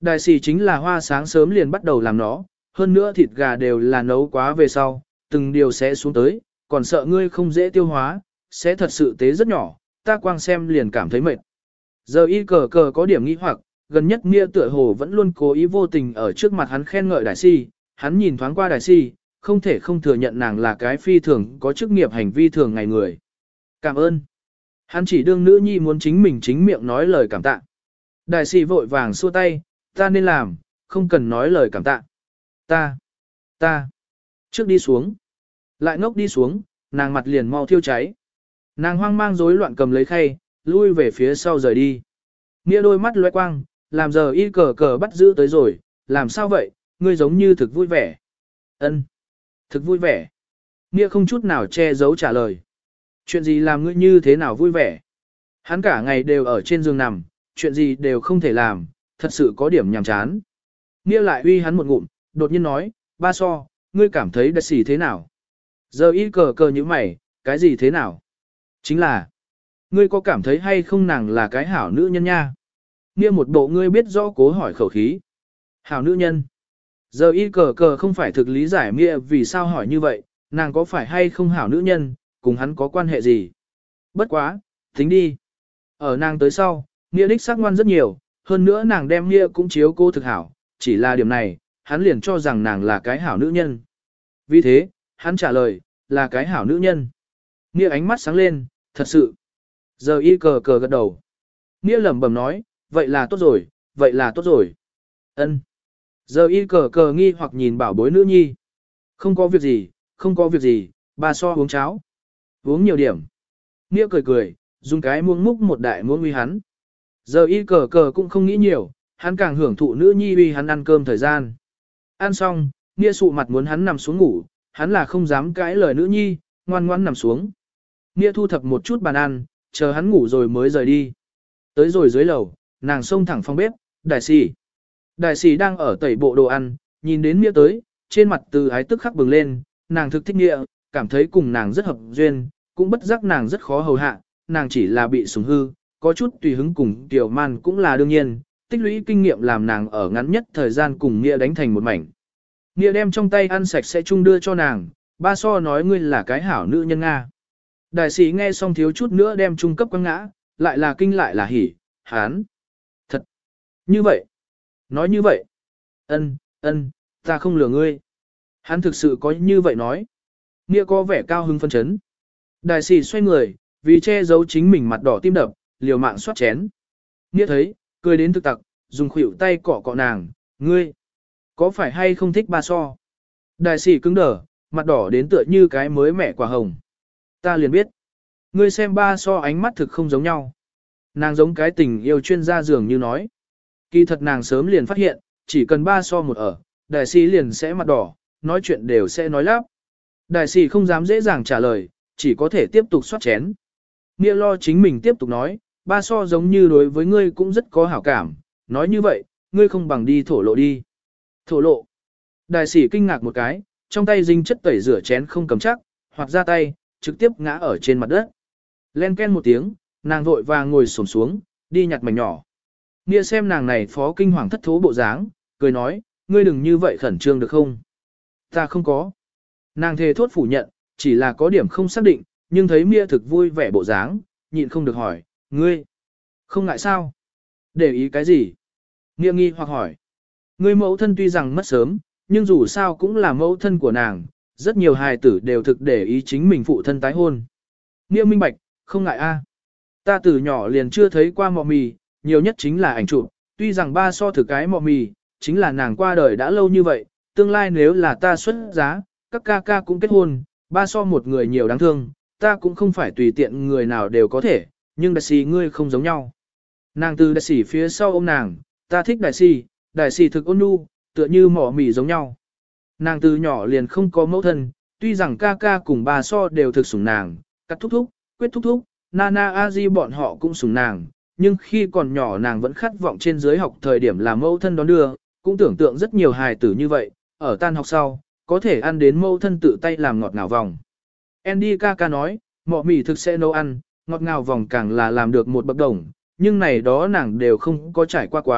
Đại sĩ chính là hoa sáng sớm liền bắt đầu làm nó, hơn nữa thịt gà đều là nấu quá về sau, từng điều sẽ xuống tới, còn sợ ngươi không dễ tiêu hóa, sẽ thật sự tế rất nhỏ, ta quang xem liền cảm thấy mệt. Giờ y cờ cờ có điểm nghi hoặc, gần nhất Mia tựa hồ vẫn luôn cố ý vô tình ở trước mặt hắn khen ngợi đại si, hắn nhìn thoáng qua đại si, không thể không thừa nhận nàng là cái phi thường có chức nghiệp hành vi thường ngày người. Cảm ơn. Hắn chỉ đương nữ nhi muốn chính mình chính miệng nói lời cảm tạ. Đại si vội vàng xua tay, ta nên làm, không cần nói lời cảm tạ. Ta, ta, trước đi xuống. Lại ngốc đi xuống, nàng mặt liền mau thiêu cháy. Nàng hoang mang rối loạn cầm lấy khay, lui về phía sau rời đi. Nghĩa đôi mắt loe quang, làm giờ y cờ cờ bắt giữ tới rồi, làm sao vậy, ngươi giống như thực vui vẻ. Ân, thực vui vẻ. Nghĩa không chút nào che giấu trả lời. Chuyện gì làm ngươi như thế nào vui vẻ? Hắn cả ngày đều ở trên giường nằm, chuyện gì đều không thể làm, thật sự có điểm nhàm chán. Nghĩa lại uy hắn một ngụm, đột nhiên nói, ba so, ngươi cảm thấy đặc xỉ thế nào? Giờ y cờ cờ như mày, cái gì thế nào? Chính là, ngươi có cảm thấy hay không nàng là cái hảo nữ nhân nha? Nghĩa một bộ ngươi biết rõ cố hỏi khẩu khí. Hảo nữ nhân. Giờ y cờ cờ không phải thực lý giải Nghĩa vì sao hỏi như vậy, nàng có phải hay không hảo nữ nhân, cùng hắn có quan hệ gì? Bất quá, tính đi. Ở nàng tới sau, Nghĩa đích xác ngoan rất nhiều, hơn nữa nàng đem Nghĩa cũng chiếu cô thực hảo, chỉ là điểm này, hắn liền cho rằng nàng là cái hảo nữ nhân. Vì thế, hắn trả lời, là cái hảo nữ nhân. Nghĩa ánh mắt sáng lên, thật sự. Giờ y cờ cờ gật đầu. Nghĩa lẩm bẩm nói, vậy là tốt rồi, vậy là tốt rồi. Ân. Giờ y cờ cờ nghi hoặc nhìn bảo bối nữ nhi. Không có việc gì, không có việc gì, bà so uống cháo. Uống nhiều điểm. Nghĩa cười cười, dùng cái muỗng múc một đại muỗng uy hắn. Giờ y cờ cờ cũng không nghĩ nhiều, hắn càng hưởng thụ nữ nhi uy hắn ăn cơm thời gian. Ăn xong, Nghĩa sụ mặt muốn hắn nằm xuống ngủ, hắn là không dám cãi lời nữ nhi, ngoan ngoãn nằm xuống. Nghĩa thu thập một chút bàn ăn, chờ hắn ngủ rồi mới rời đi. Tới rồi dưới lầu, nàng xông thẳng phòng bếp, đại sĩ. Đại sĩ đang ở tẩy bộ đồ ăn, nhìn đến Nghĩa tới, trên mặt từ ái tức khắc bừng lên, nàng thực thích Nghĩa, cảm thấy cùng nàng rất hợp duyên, cũng bất giác nàng rất khó hầu hạ, nàng chỉ là bị sủng hư, có chút tùy hứng cùng tiểu man cũng là đương nhiên, tích lũy kinh nghiệm làm nàng ở ngắn nhất thời gian cùng Nghĩa đánh thành một mảnh. Nghĩa đem trong tay ăn sạch sẽ chung đưa cho nàng, ba so nói ngươi là cái hảo nữ nhân Nga. Đại sĩ nghe xong thiếu chút nữa đem trung cấp quăng ngã, lại là kinh lại là hỉ, hán. Thật. Như vậy. Nói như vậy. Ân, ân, ta không lừa ngươi. Hắn thực sự có như vậy nói. Nghĩa có vẻ cao hứng phân chấn. Đại sĩ xoay người, vì che giấu chính mình mặt đỏ tim đập, liều mạng xoát chén. Nghĩa thấy, cười đến thực tặc, dùng khuỷu tay cọ cọ nàng, ngươi. Có phải hay không thích ba so? Đại sĩ cứng đờ, mặt đỏ đến tựa như cái mới mẻ quả hồng. Ta liền biết. Ngươi xem ba so ánh mắt thực không giống nhau. Nàng giống cái tình yêu chuyên gia dường như nói. Kỳ thật nàng sớm liền phát hiện, chỉ cần ba so một ở, đại sĩ liền sẽ mặt đỏ, nói chuyện đều sẽ nói lắp. Đại sĩ không dám dễ dàng trả lời, chỉ có thể tiếp tục soát chén. Nghĩa lo chính mình tiếp tục nói, ba so giống như đối với ngươi cũng rất có hảo cảm, nói như vậy, ngươi không bằng đi thổ lộ đi. Thổ lộ. Đại sĩ kinh ngạc một cái, trong tay dinh chất tẩy rửa chén không cầm chắc, hoặc ra tay, trực tiếp ngã ở trên mặt đất. Len ken một tiếng, nàng vội vàng ngồi xổm xuống, đi nhặt mảnh nhỏ. Nghĩa xem nàng này phó kinh hoàng thất thố bộ dáng, cười nói, ngươi đừng như vậy khẩn trương được không? Ta không có. Nàng thề thốt phủ nhận, chỉ là có điểm không xác định, nhưng thấy Mia thực vui vẻ bộ dáng, nhịn không được hỏi, ngươi, không ngại sao? Để ý cái gì? Nghĩa nghi hoặc hỏi. Ngươi mẫu thân tuy rằng mất sớm, nhưng dù sao cũng là mẫu thân của nàng, rất nhiều hài tử đều thực để ý chính mình phụ thân tái hôn. Nghĩa minh bạch, không ngại a. Ta từ nhỏ liền chưa thấy qua mọ mì, nhiều nhất chính là ảnh chụp, tuy rằng ba so thử cái mọ mì, chính là nàng qua đời đã lâu như vậy, tương lai nếu là ta xuất giá, các ca ca cũng kết hôn, ba so một người nhiều đáng thương, ta cũng không phải tùy tiện người nào đều có thể, nhưng đại sĩ ngươi không giống nhau. Nàng từ đại sĩ phía sau ôm nàng, ta thích đại sĩ, đại sĩ thực ôn nhu, tựa như mỏ mì giống nhau. Nàng từ nhỏ liền không có mẫu thân, tuy rằng ca ca cùng bà so đều thực sủng nàng, cắt thúc thúc, quyết thúc thúc, Nana A Di bọn họ cũng sủng nàng, nhưng khi còn nhỏ nàng vẫn khát vọng trên dưới học thời điểm là mẫu thân đón đưa, cũng tưởng tượng rất nhiều hài tử như vậy, ở tan học sau, có thể ăn đến mẫu thân tự tay làm ngọt ngào vòng. Andy ca ca nói, mọ mì thực sẽ nấu ăn, ngọt ngào vòng càng là làm được một bậc đồng, nhưng này đó nàng đều không có trải qua quá,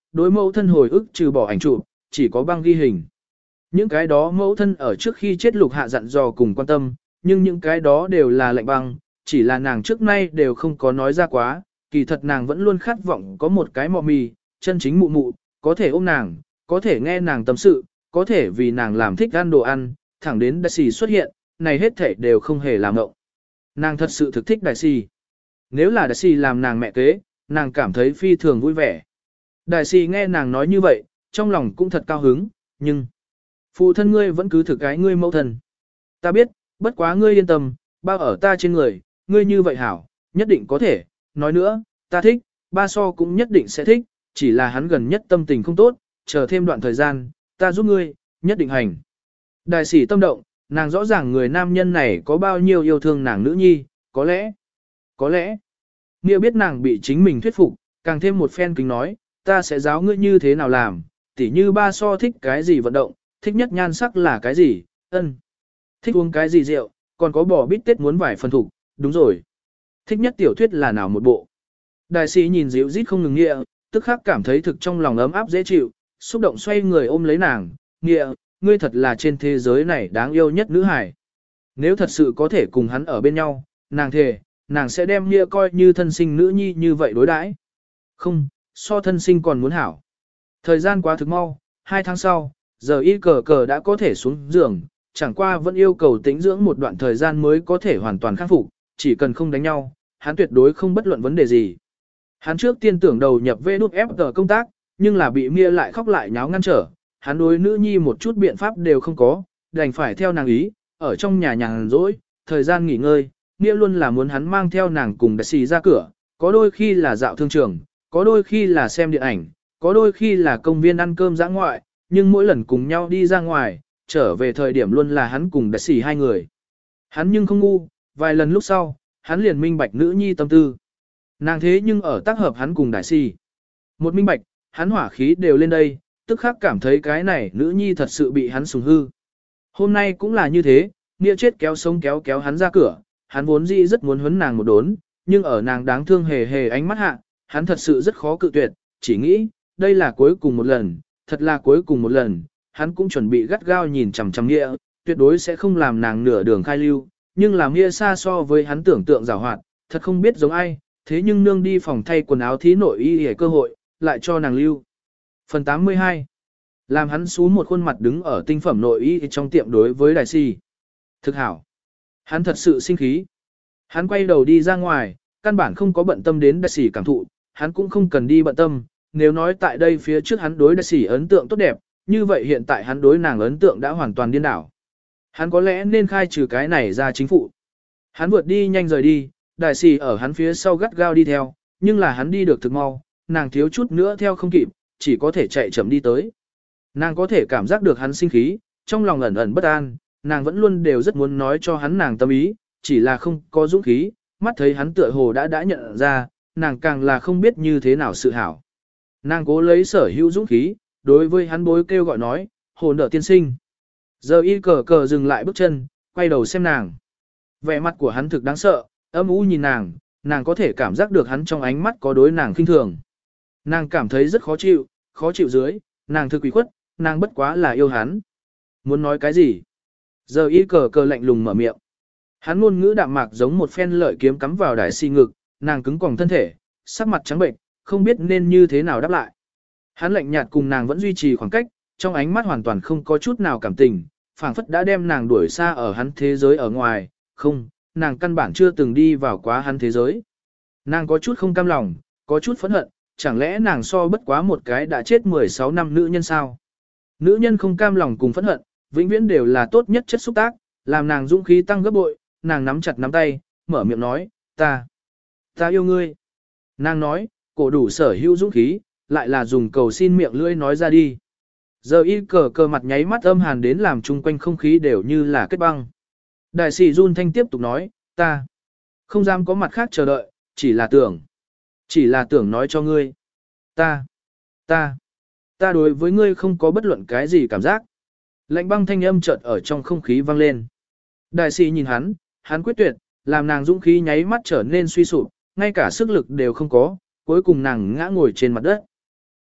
đối mẫu thân hồi ức trừ bỏ ảnh chụp, chỉ có băng ghi hình. Những cái đó mẫu thân ở trước khi chết Lục Hạ dặn dò cùng quan tâm, nhưng những cái đó đều là lạnh băng, chỉ là nàng trước nay đều không có nói ra quá, kỳ thật nàng vẫn luôn khát vọng có một cái mọ mì, chân chính mụ mụ, có thể ôm nàng, có thể nghe nàng tâm sự, có thể vì nàng làm thích ăn đồ ăn, thẳng đến đại sĩ xuất hiện, này hết thể đều không hề làm ngộng. Nàng thật sự thực thích đại sĩ. Nếu là đại sĩ làm nàng mẹ kế, nàng cảm thấy phi thường vui vẻ. Đại sĩ nghe nàng nói như vậy, trong lòng cũng thật cao hứng, nhưng phụ thân ngươi vẫn cứ thực cái ngươi mẫu thân. Ta biết, bất quá ngươi yên tâm, bao ở ta trên người, ngươi như vậy hảo, nhất định có thể. Nói nữa, ta thích, ba so cũng nhất định sẽ thích, chỉ là hắn gần nhất tâm tình không tốt, chờ thêm đoạn thời gian, ta giúp ngươi, nhất định hành. Đại sĩ tâm động, nàng rõ ràng người nam nhân này có bao nhiêu yêu thương nàng nữ nhi, có lẽ, có lẽ. Nghĩa biết nàng bị chính mình thuyết phục, càng thêm một phen kính nói, ta sẽ giáo ngươi như thế nào làm, tỉ như ba so thích cái gì vận động, thích nhất nhan sắc là cái gì, ân. Thích uống cái gì rượu, còn có bò bít tết muốn vải phần thủ, đúng rồi. Thích nhất tiểu thuyết là nào một bộ. Đại sĩ nhìn dịu rít không ngừng Nghĩa, tức khắc cảm thấy thực trong lòng ấm áp dễ chịu, xúc động xoay người ôm lấy nàng, Nghĩa, ngươi thật là trên thế giới này đáng yêu nhất nữ hải. Nếu thật sự có thể cùng hắn ở bên nhau, nàng thề, nàng sẽ đem Nghĩa coi như thân sinh nữ nhi như vậy đối đãi. Không, so thân sinh còn muốn hảo. Thời gian quá thực mau, hai tháng sau, giờ y cờ cờ đã có thể xuống giường, chẳng qua vẫn yêu cầu tĩnh dưỡng một đoạn thời gian mới có thể hoàn toàn khắc phục, chỉ cần không đánh nhau, hắn tuyệt đối không bất luận vấn đề gì. Hắn trước tiên tưởng đầu nhập vê nút ép tờ công tác, nhưng là bị Mia lại khóc lại nháo ngăn trở, hắn đối nữ nhi một chút biện pháp đều không có, đành phải theo nàng ý, ở trong nhà nhàn rỗi, thời gian nghỉ ngơi, Mia luôn là muốn hắn mang theo nàng cùng đại sĩ ra cửa, có đôi khi là dạo thương trường, có đôi khi là xem điện ảnh, có đôi khi là công viên ăn cơm dã ngoại, nhưng mỗi lần cùng nhau đi ra ngoài, trở về thời điểm luôn là hắn cùng đại sĩ hai người. Hắn nhưng không ngu, vài lần lúc sau, hắn liền minh bạch nữ nhi tâm tư. Nàng thế nhưng ở tác hợp hắn cùng đại sĩ. Một minh bạch, hắn hỏa khí đều lên đây, tức khắc cảm thấy cái này nữ nhi thật sự bị hắn sủng hư. Hôm nay cũng là như thế, Nghĩa chết kéo sống kéo kéo hắn ra cửa, hắn vốn dĩ rất muốn huấn nàng một đốn, nhưng ở nàng đáng thương hề hề ánh mắt hạ, hắn thật sự rất khó cự tuyệt, chỉ nghĩ, đây là cuối cùng một lần, thật là cuối cùng một lần, hắn cũng chuẩn bị gắt gao nhìn chằm chằm Nghĩa, tuyệt đối sẽ không làm nàng nửa đường khai lưu, nhưng làm Nghĩa xa so với hắn tưởng tượng giàu hoạt, thật không biết giống ai, thế nhưng nương đi phòng thay quần áo thí nội y hề cơ hội, lại cho nàng lưu. Phần tám mươi hai. Làm hắn xuống một khuôn mặt đứng ở tinh phẩm nội y trong tiệm đối với đại sĩ. Thực hảo. Hắn thật sự sinh khí. Hắn quay đầu đi ra ngoài, căn bản không có bận tâm đến đại sĩ cảm thụ, hắn cũng không cần đi bận tâm, nếu nói tại đây phía trước hắn đối đại sĩ ấn tượng tốt đẹp, như vậy hiện tại hắn đối nàng ấn tượng đã hoàn toàn điên đảo. Hắn có lẽ nên khai trừ cái này ra chính phủ. Hắn vượt đi nhanh rời đi, đại sĩ ở hắn phía sau gắt gao đi theo, nhưng là hắn đi được thực mau, nàng thiếu chút nữa theo không kịp, chỉ có thể chạy chậm đi tới. Nàng có thể cảm giác được hắn sinh khí, trong lòng ẩn ẩn bất an, nàng vẫn luôn đều rất muốn nói cho hắn nàng tâm ý, chỉ là không có dũng khí, mắt thấy hắn tựa hồ đã đã nhận ra, nàng càng là không biết như thế nào sự hảo. Nàng cố lấy sở hữu dũng khí, đối với hắn bối kêu gọi nói, hồn nợ tiên sinh. Giờ y cờ cờ dừng lại bước chân, quay đầu xem nàng. Vẻ mặt của hắn thực đáng sợ, âm u nhìn nàng, nàng có thể cảm giác được hắn trong ánh mắt có đối nàng khinh thường. Nàng cảm thấy rất khó chịu, khó chịu dưới, nàng thực quỷ khuất, nàng bất quá là yêu hắn. Muốn nói cái gì? Giờ y cờ cờ lạnh lùng mở miệng. Hắn ngôn ngữ đạm mạc giống một phen lợi kiếm cắm vào đại si ngực, nàng cứng còng thân thể, sắc mặt trắng bệnh, không biết nên như thế nào đáp lại. Hắn lạnh nhạt cùng nàng vẫn duy trì khoảng cách, trong ánh mắt hoàn toàn không có chút nào cảm tình, phảng phất đã đem nàng đuổi xa ở hắn thế giới ở ngoài, không, nàng căn bản chưa từng đi vào quá hắn thế giới. Nàng có chút không cam lòng, có chút phẫn hận, chẳng lẽ nàng so bất quá một cái đã chết mười sáu năm nữ nhân sao? Nữ nhân không cam lòng cùng phẫn hận, vĩnh viễn đều là tốt nhất chất xúc tác, làm nàng dũng khí tăng gấp bội, nàng nắm chặt nắm tay, mở miệng nói, ta, ta yêu ngươi. Nàng nói, cổ đủ sở hữu dũng khí, lại là dùng cầu xin miệng lưỡi nói ra đi. Giờ y cờ cờ mặt nháy mắt âm hàn đến làm chung quanh không khí đều như là kết băng. Đại sĩ run thanh tiếp tục nói, ta không dám có mặt khác chờ đợi, chỉ là tưởng. Chỉ là tưởng nói cho ngươi. Ta, ta, ta đối với ngươi không có bất luận cái gì cảm giác. Lạnh băng thanh âm chợt ở trong không khí vang lên. Đại sĩ nhìn hắn, hắn quyết tuyệt, làm nàng dũng khí nháy mắt trở nên suy sụp, ngay cả sức lực đều không có, cuối cùng nàng ngã ngồi trên mặt đất.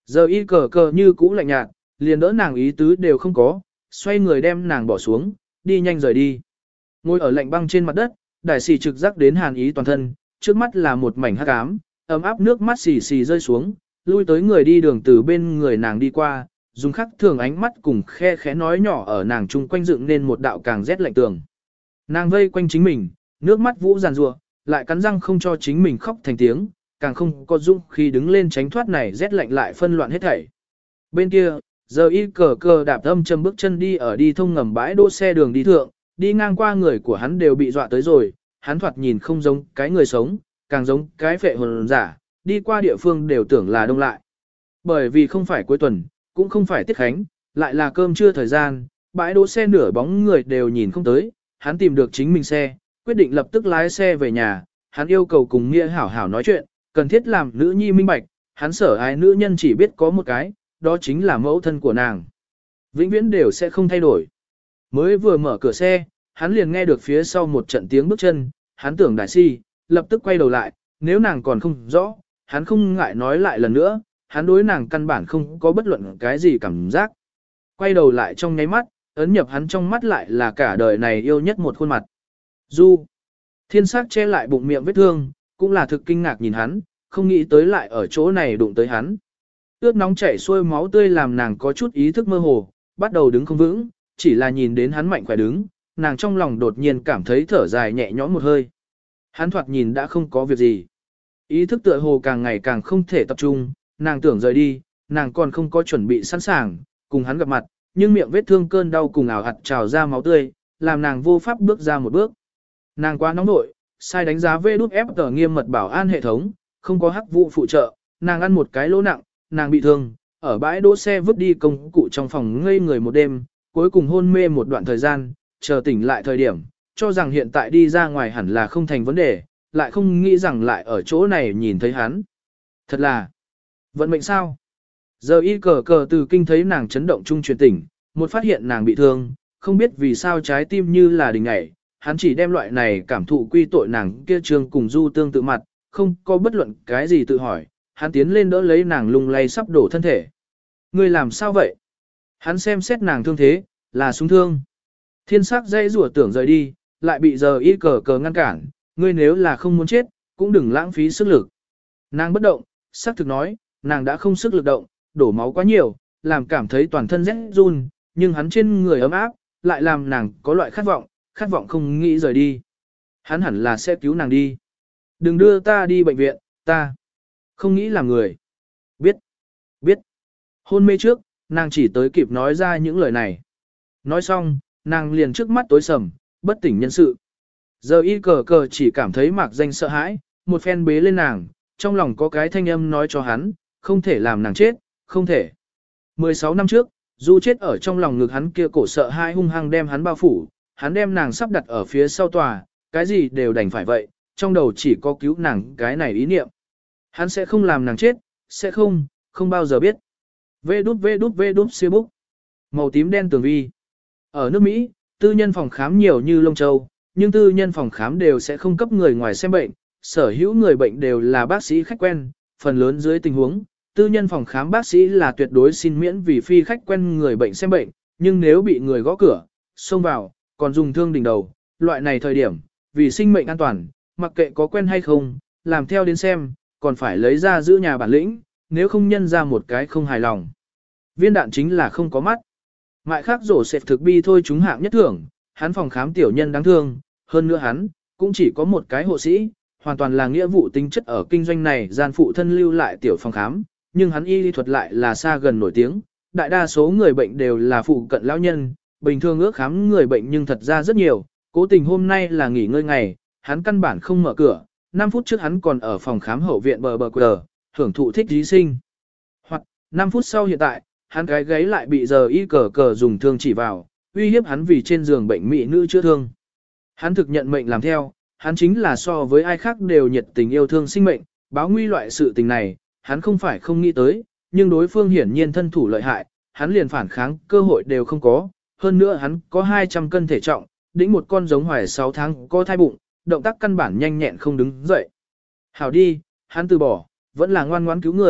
Giờ y cờ cờ như cũ lạnh nhạt, liền đỡ nàng ý tứ đều không có, xoay người đem nàng bỏ xuống, đi nhanh rời đi. Ngồi ở lạnh băng trên mặt đất, đại sĩ trực giác đến hàn ý toàn thân, trước mắt là một mảnh hắc ám, ấm áp nước mắt xì xì rơi xuống, lui tới người đi đường từ bên người nàng đi qua, dùng khắc thường ánh mắt cùng khe khẽ nói nhỏ ở nàng chung quanh dựng nên một đạo càng rét lạnh tường. Nàng vây quanh chính mình, nước mắt vũ giàn rủa, lại cắn răng không cho chính mình khóc thành tiếng, càng không có dũng khi đứng lên tránh thoát này rét lạnh lại phân loạn hết thảy. Bên kia, giờ y cờ cờ đạp âm châm bước chân đi ở đi thông ngầm bãi đỗ xe đường đi thượng, đi ngang qua người của hắn đều bị dọa tới rồi, hắn thoạt nhìn không giống cái người sống, càng giống cái phệ hồn giả, đi qua địa phương đều tưởng là đông lại. Bởi vì không phải cuối tuần, cũng không phải tiết khánh, lại là cơm trưa thời gian, bãi đỗ xe nửa bóng người đều nhìn không tới, hắn tìm được chính mình xe, quyết định lập tức lái xe về nhà, hắn yêu cầu cùng Nghĩa hảo hảo nói chuyện, cần thiết làm nữ nhi minh bạch, hắn sở ái nữ nhân chỉ biết có một cái, đó chính là mẫu thân của nàng. Vĩnh viễn đều sẽ không thay đổi. Mới vừa mở cửa xe, hắn liền nghe được phía sau một trận tiếng bước chân, hắn tưởng đại si, lập tức quay đầu lại, nếu nàng còn không rõ, hắn không ngại nói lại lần nữa, hắn đối nàng căn bản không có bất luận cái gì cảm giác. Quay đầu lại trong nháy mắt, ấn nhập hắn trong mắt lại là cả đời này yêu nhất một khuôn mặt. Du. Thiên sắc che lại bụng miệng vết thương, cũng là thực kinh ngạc nhìn hắn, không nghĩ tới lại ở chỗ này đụng tới hắn. Ướt nóng chảy xuôi máu tươi làm nàng có chút ý thức mơ hồ, bắt đầu đứng không vững, chỉ là nhìn đến hắn mạnh khỏe đứng, nàng trong lòng đột nhiên cảm thấy thở dài nhẹ nhõm một hơi. Hắn thoạt nhìn đã không có việc gì. Ý thức tựa hồ càng ngày càng không thể tập trung, nàng tưởng rời đi, nàng còn không có chuẩn bị sẵn sàng, cùng hắn gặp mặt, nhưng miệng vết thương cơn đau cùng ảo hạt trào ra máu tươi, làm nàng vô pháp bước ra một bước. Nàng quá nóng nội, sai đánh giá vê đút ép tờ nghiêm mật bảo an hệ thống, không có hắc vụ phụ trợ, nàng ăn một cái lỗ nặng, nàng bị thương, ở bãi đỗ xe vứt đi công cụ trong phòng ngây người một đêm, cuối cùng hôn mê một đoạn thời gian, chờ tỉnh lại thời điểm, cho rằng hiện tại đi ra ngoài hẳn là không thành vấn đề, lại không nghĩ rằng lại ở chỗ này nhìn thấy hắn. Thật là, vận mệnh sao? Giờ y cờ cờ từ kinh thấy nàng chấn động trung truyền tỉnh, một phát hiện nàng bị thương, không biết vì sao trái tim như là đình ngảy, hắn chỉ đem loại này cảm thụ quy tội nàng kia trường cùng du tương tự mặt, không có bất luận cái gì tự hỏi, hắn tiến lên đỡ lấy nàng lung lay sắp đổ thân thể. Ngươi làm sao vậy? Hắn xem xét nàng thương thế, là súng thương. Thiên sắc dây rủa tưởng rời đi, lại bị giờ y cờ cờ ngăn cản, ngươi nếu là không muốn chết, cũng đừng lãng phí sức lực. Nàng bất động, xác thực nói, nàng đã không sức lực động, đổ máu quá nhiều, làm cảm thấy toàn thân rét run, nhưng hắn trên người ấm áp, lại làm nàng có loại khát vọng, khát vọng không nghĩ rời đi. Hắn hẳn là sẽ cứu nàng đi. Đừng đưa ta đi bệnh viện, ta không nghĩ làm người. Biết, biết. Hôn mê trước, nàng chỉ tới kịp nói ra những lời này. Nói xong, nàng liền trước mắt tối sầm, bất tỉnh nhân sự. Giờ y cờ cờ chỉ cảm thấy mạc danh sợ hãi, một phen bế lên nàng, trong lòng có cái thanh âm nói cho hắn, không thể làm nàng chết, không thể. mười sáu năm trước, Du chết ở trong lòng ngực hắn kia cổ sợ hãi hung hăng đem hắn bao phủ, hắn đem nàng sắp đặt ở phía sau tòa, cái gì đều đành phải vậy, trong đầu chỉ có cứu nàng cái này ý niệm. Hắn sẽ không làm nàng chết, sẽ không, không bao giờ biết. Vê đút vê đút vê đút siêu búc. Màu tím đen tường vi. Ở nước Mỹ, tư nhân phòng khám nhiều như lông châu, nhưng tư nhân phòng khám đều sẽ không cấp người ngoài xem bệnh, sở hữu người bệnh đều là bác sĩ khách quen, phần lớn dưới tình huống, tư nhân phòng khám bác sĩ là tuyệt đối xin miễn vì phi khách quen người bệnh xem bệnh, nhưng nếu bị người gõ cửa, xông vào, còn dùng thương đỉnh đầu, loại này thời điểm, vì sinh mệnh an toàn, mặc kệ có quen hay không, làm theo đến xem, còn phải lấy ra giữ nhà bản lĩnh, nếu không nhân ra một cái không hài lòng. Viên đạn chính là không có mắt. Mại khác rổ xẹp thực bi thôi chúng hạng nhất thưởng, hắn phòng khám tiểu nhân đáng thương, hơn nữa hắn, cũng chỉ có một cái hộ sĩ, hoàn toàn là nghĩa vụ tính chất ở kinh doanh này gian phụ thân lưu lại tiểu phòng khám, nhưng hắn y lý thuật lại là xa gần nổi tiếng, đại đa số người bệnh đều là phụ cận lão nhân, bình thường ước khám người bệnh nhưng thật ra rất nhiều, cố tình hôm nay là nghỉ ngơi ngày, hắn căn bản không mở cửa, năm phút trước hắn còn ở phòng khám hậu viện bờ bờ quờ, hưởng thụ thích thí sinh. Hoặc, năm phút sau hiện tại, hắn cái gáy lại bị giờ y cờ cờ dùng thương chỉ vào, uy hiếp hắn vì trên giường bệnh mỹ nữ chữa thương. Hắn thực nhận mệnh làm theo, hắn chính là so với ai khác đều nhiệt tình yêu thương sinh mệnh, báo nguy loại sự tình này, hắn không phải không nghĩ tới, nhưng đối phương hiển nhiên thân thủ lợi hại, hắn liền phản kháng cơ hội đều không có, hơn nữa hắn có hai trăm cân thể trọng, đĩnh một con giống hoài sáu tháng có thai bụng, động tác căn bản nhanh nhẹn không đứng dậy. Hảo đi, hắn từ bỏ, vẫn là ngoan ngoãn cứu người,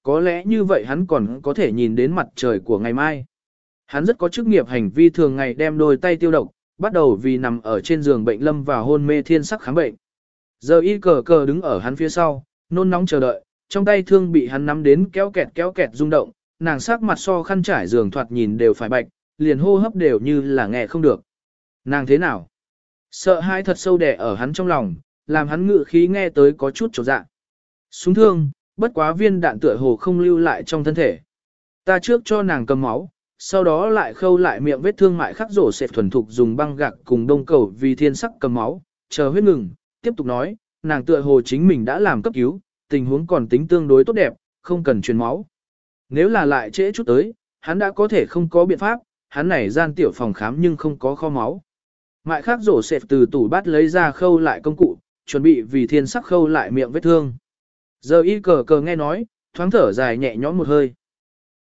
có lẽ như vậy hắn còn có thể nhìn đến mặt trời của ngày mai. Hắn rất có chức nghiệp hành vi thường ngày đem đôi tay tiêu độc, bắt đầu vì nằm ở trên giường bệnh lâm và hôn mê thiên sắc kháng bệnh. Giờ y cờ cờ đứng ở hắn phía sau, nôn nóng chờ đợi, trong tay thương bị hắn nắm đến kéo kẹt kéo kẹt rung động, nàng sắc mặt so khăn trải giường thoạt nhìn đều phải bạch, liền hô hấp đều như là nghe không được. Nàng thế nào? Sợ hãi thật sâu đè ở hắn trong lòng, làm hắn ngự khí nghe tới có chút trột dạ. Súng thương, bất quá viên đạn tựa hồ không lưu lại trong thân thể. Ta trước cho nàng cầm máu, sau đó lại khâu lại miệng vết thương mại khắc rổ sệt thuần thục dùng băng gạc cùng đông cầu vì thiên sắc cầm máu, chờ huyết ngừng, tiếp tục nói, nàng tựa hồ chính mình đã làm cấp cứu, tình huống còn tính tương đối tốt đẹp, không cần truyền máu. Nếu là lại trễ chút tới, hắn đã có thể không có biện pháp, hắn này gian tiểu phòng khám nhưng không có kho máu. Mại khắc rổ sệt từ tủ bát lấy ra khâu lại công cụ, chuẩn bị vì thiên sắc khâu lại miệng vết thương. Giờ y cờ cờ nghe nói, thoáng thở dài nhẹ nhõm một hơi.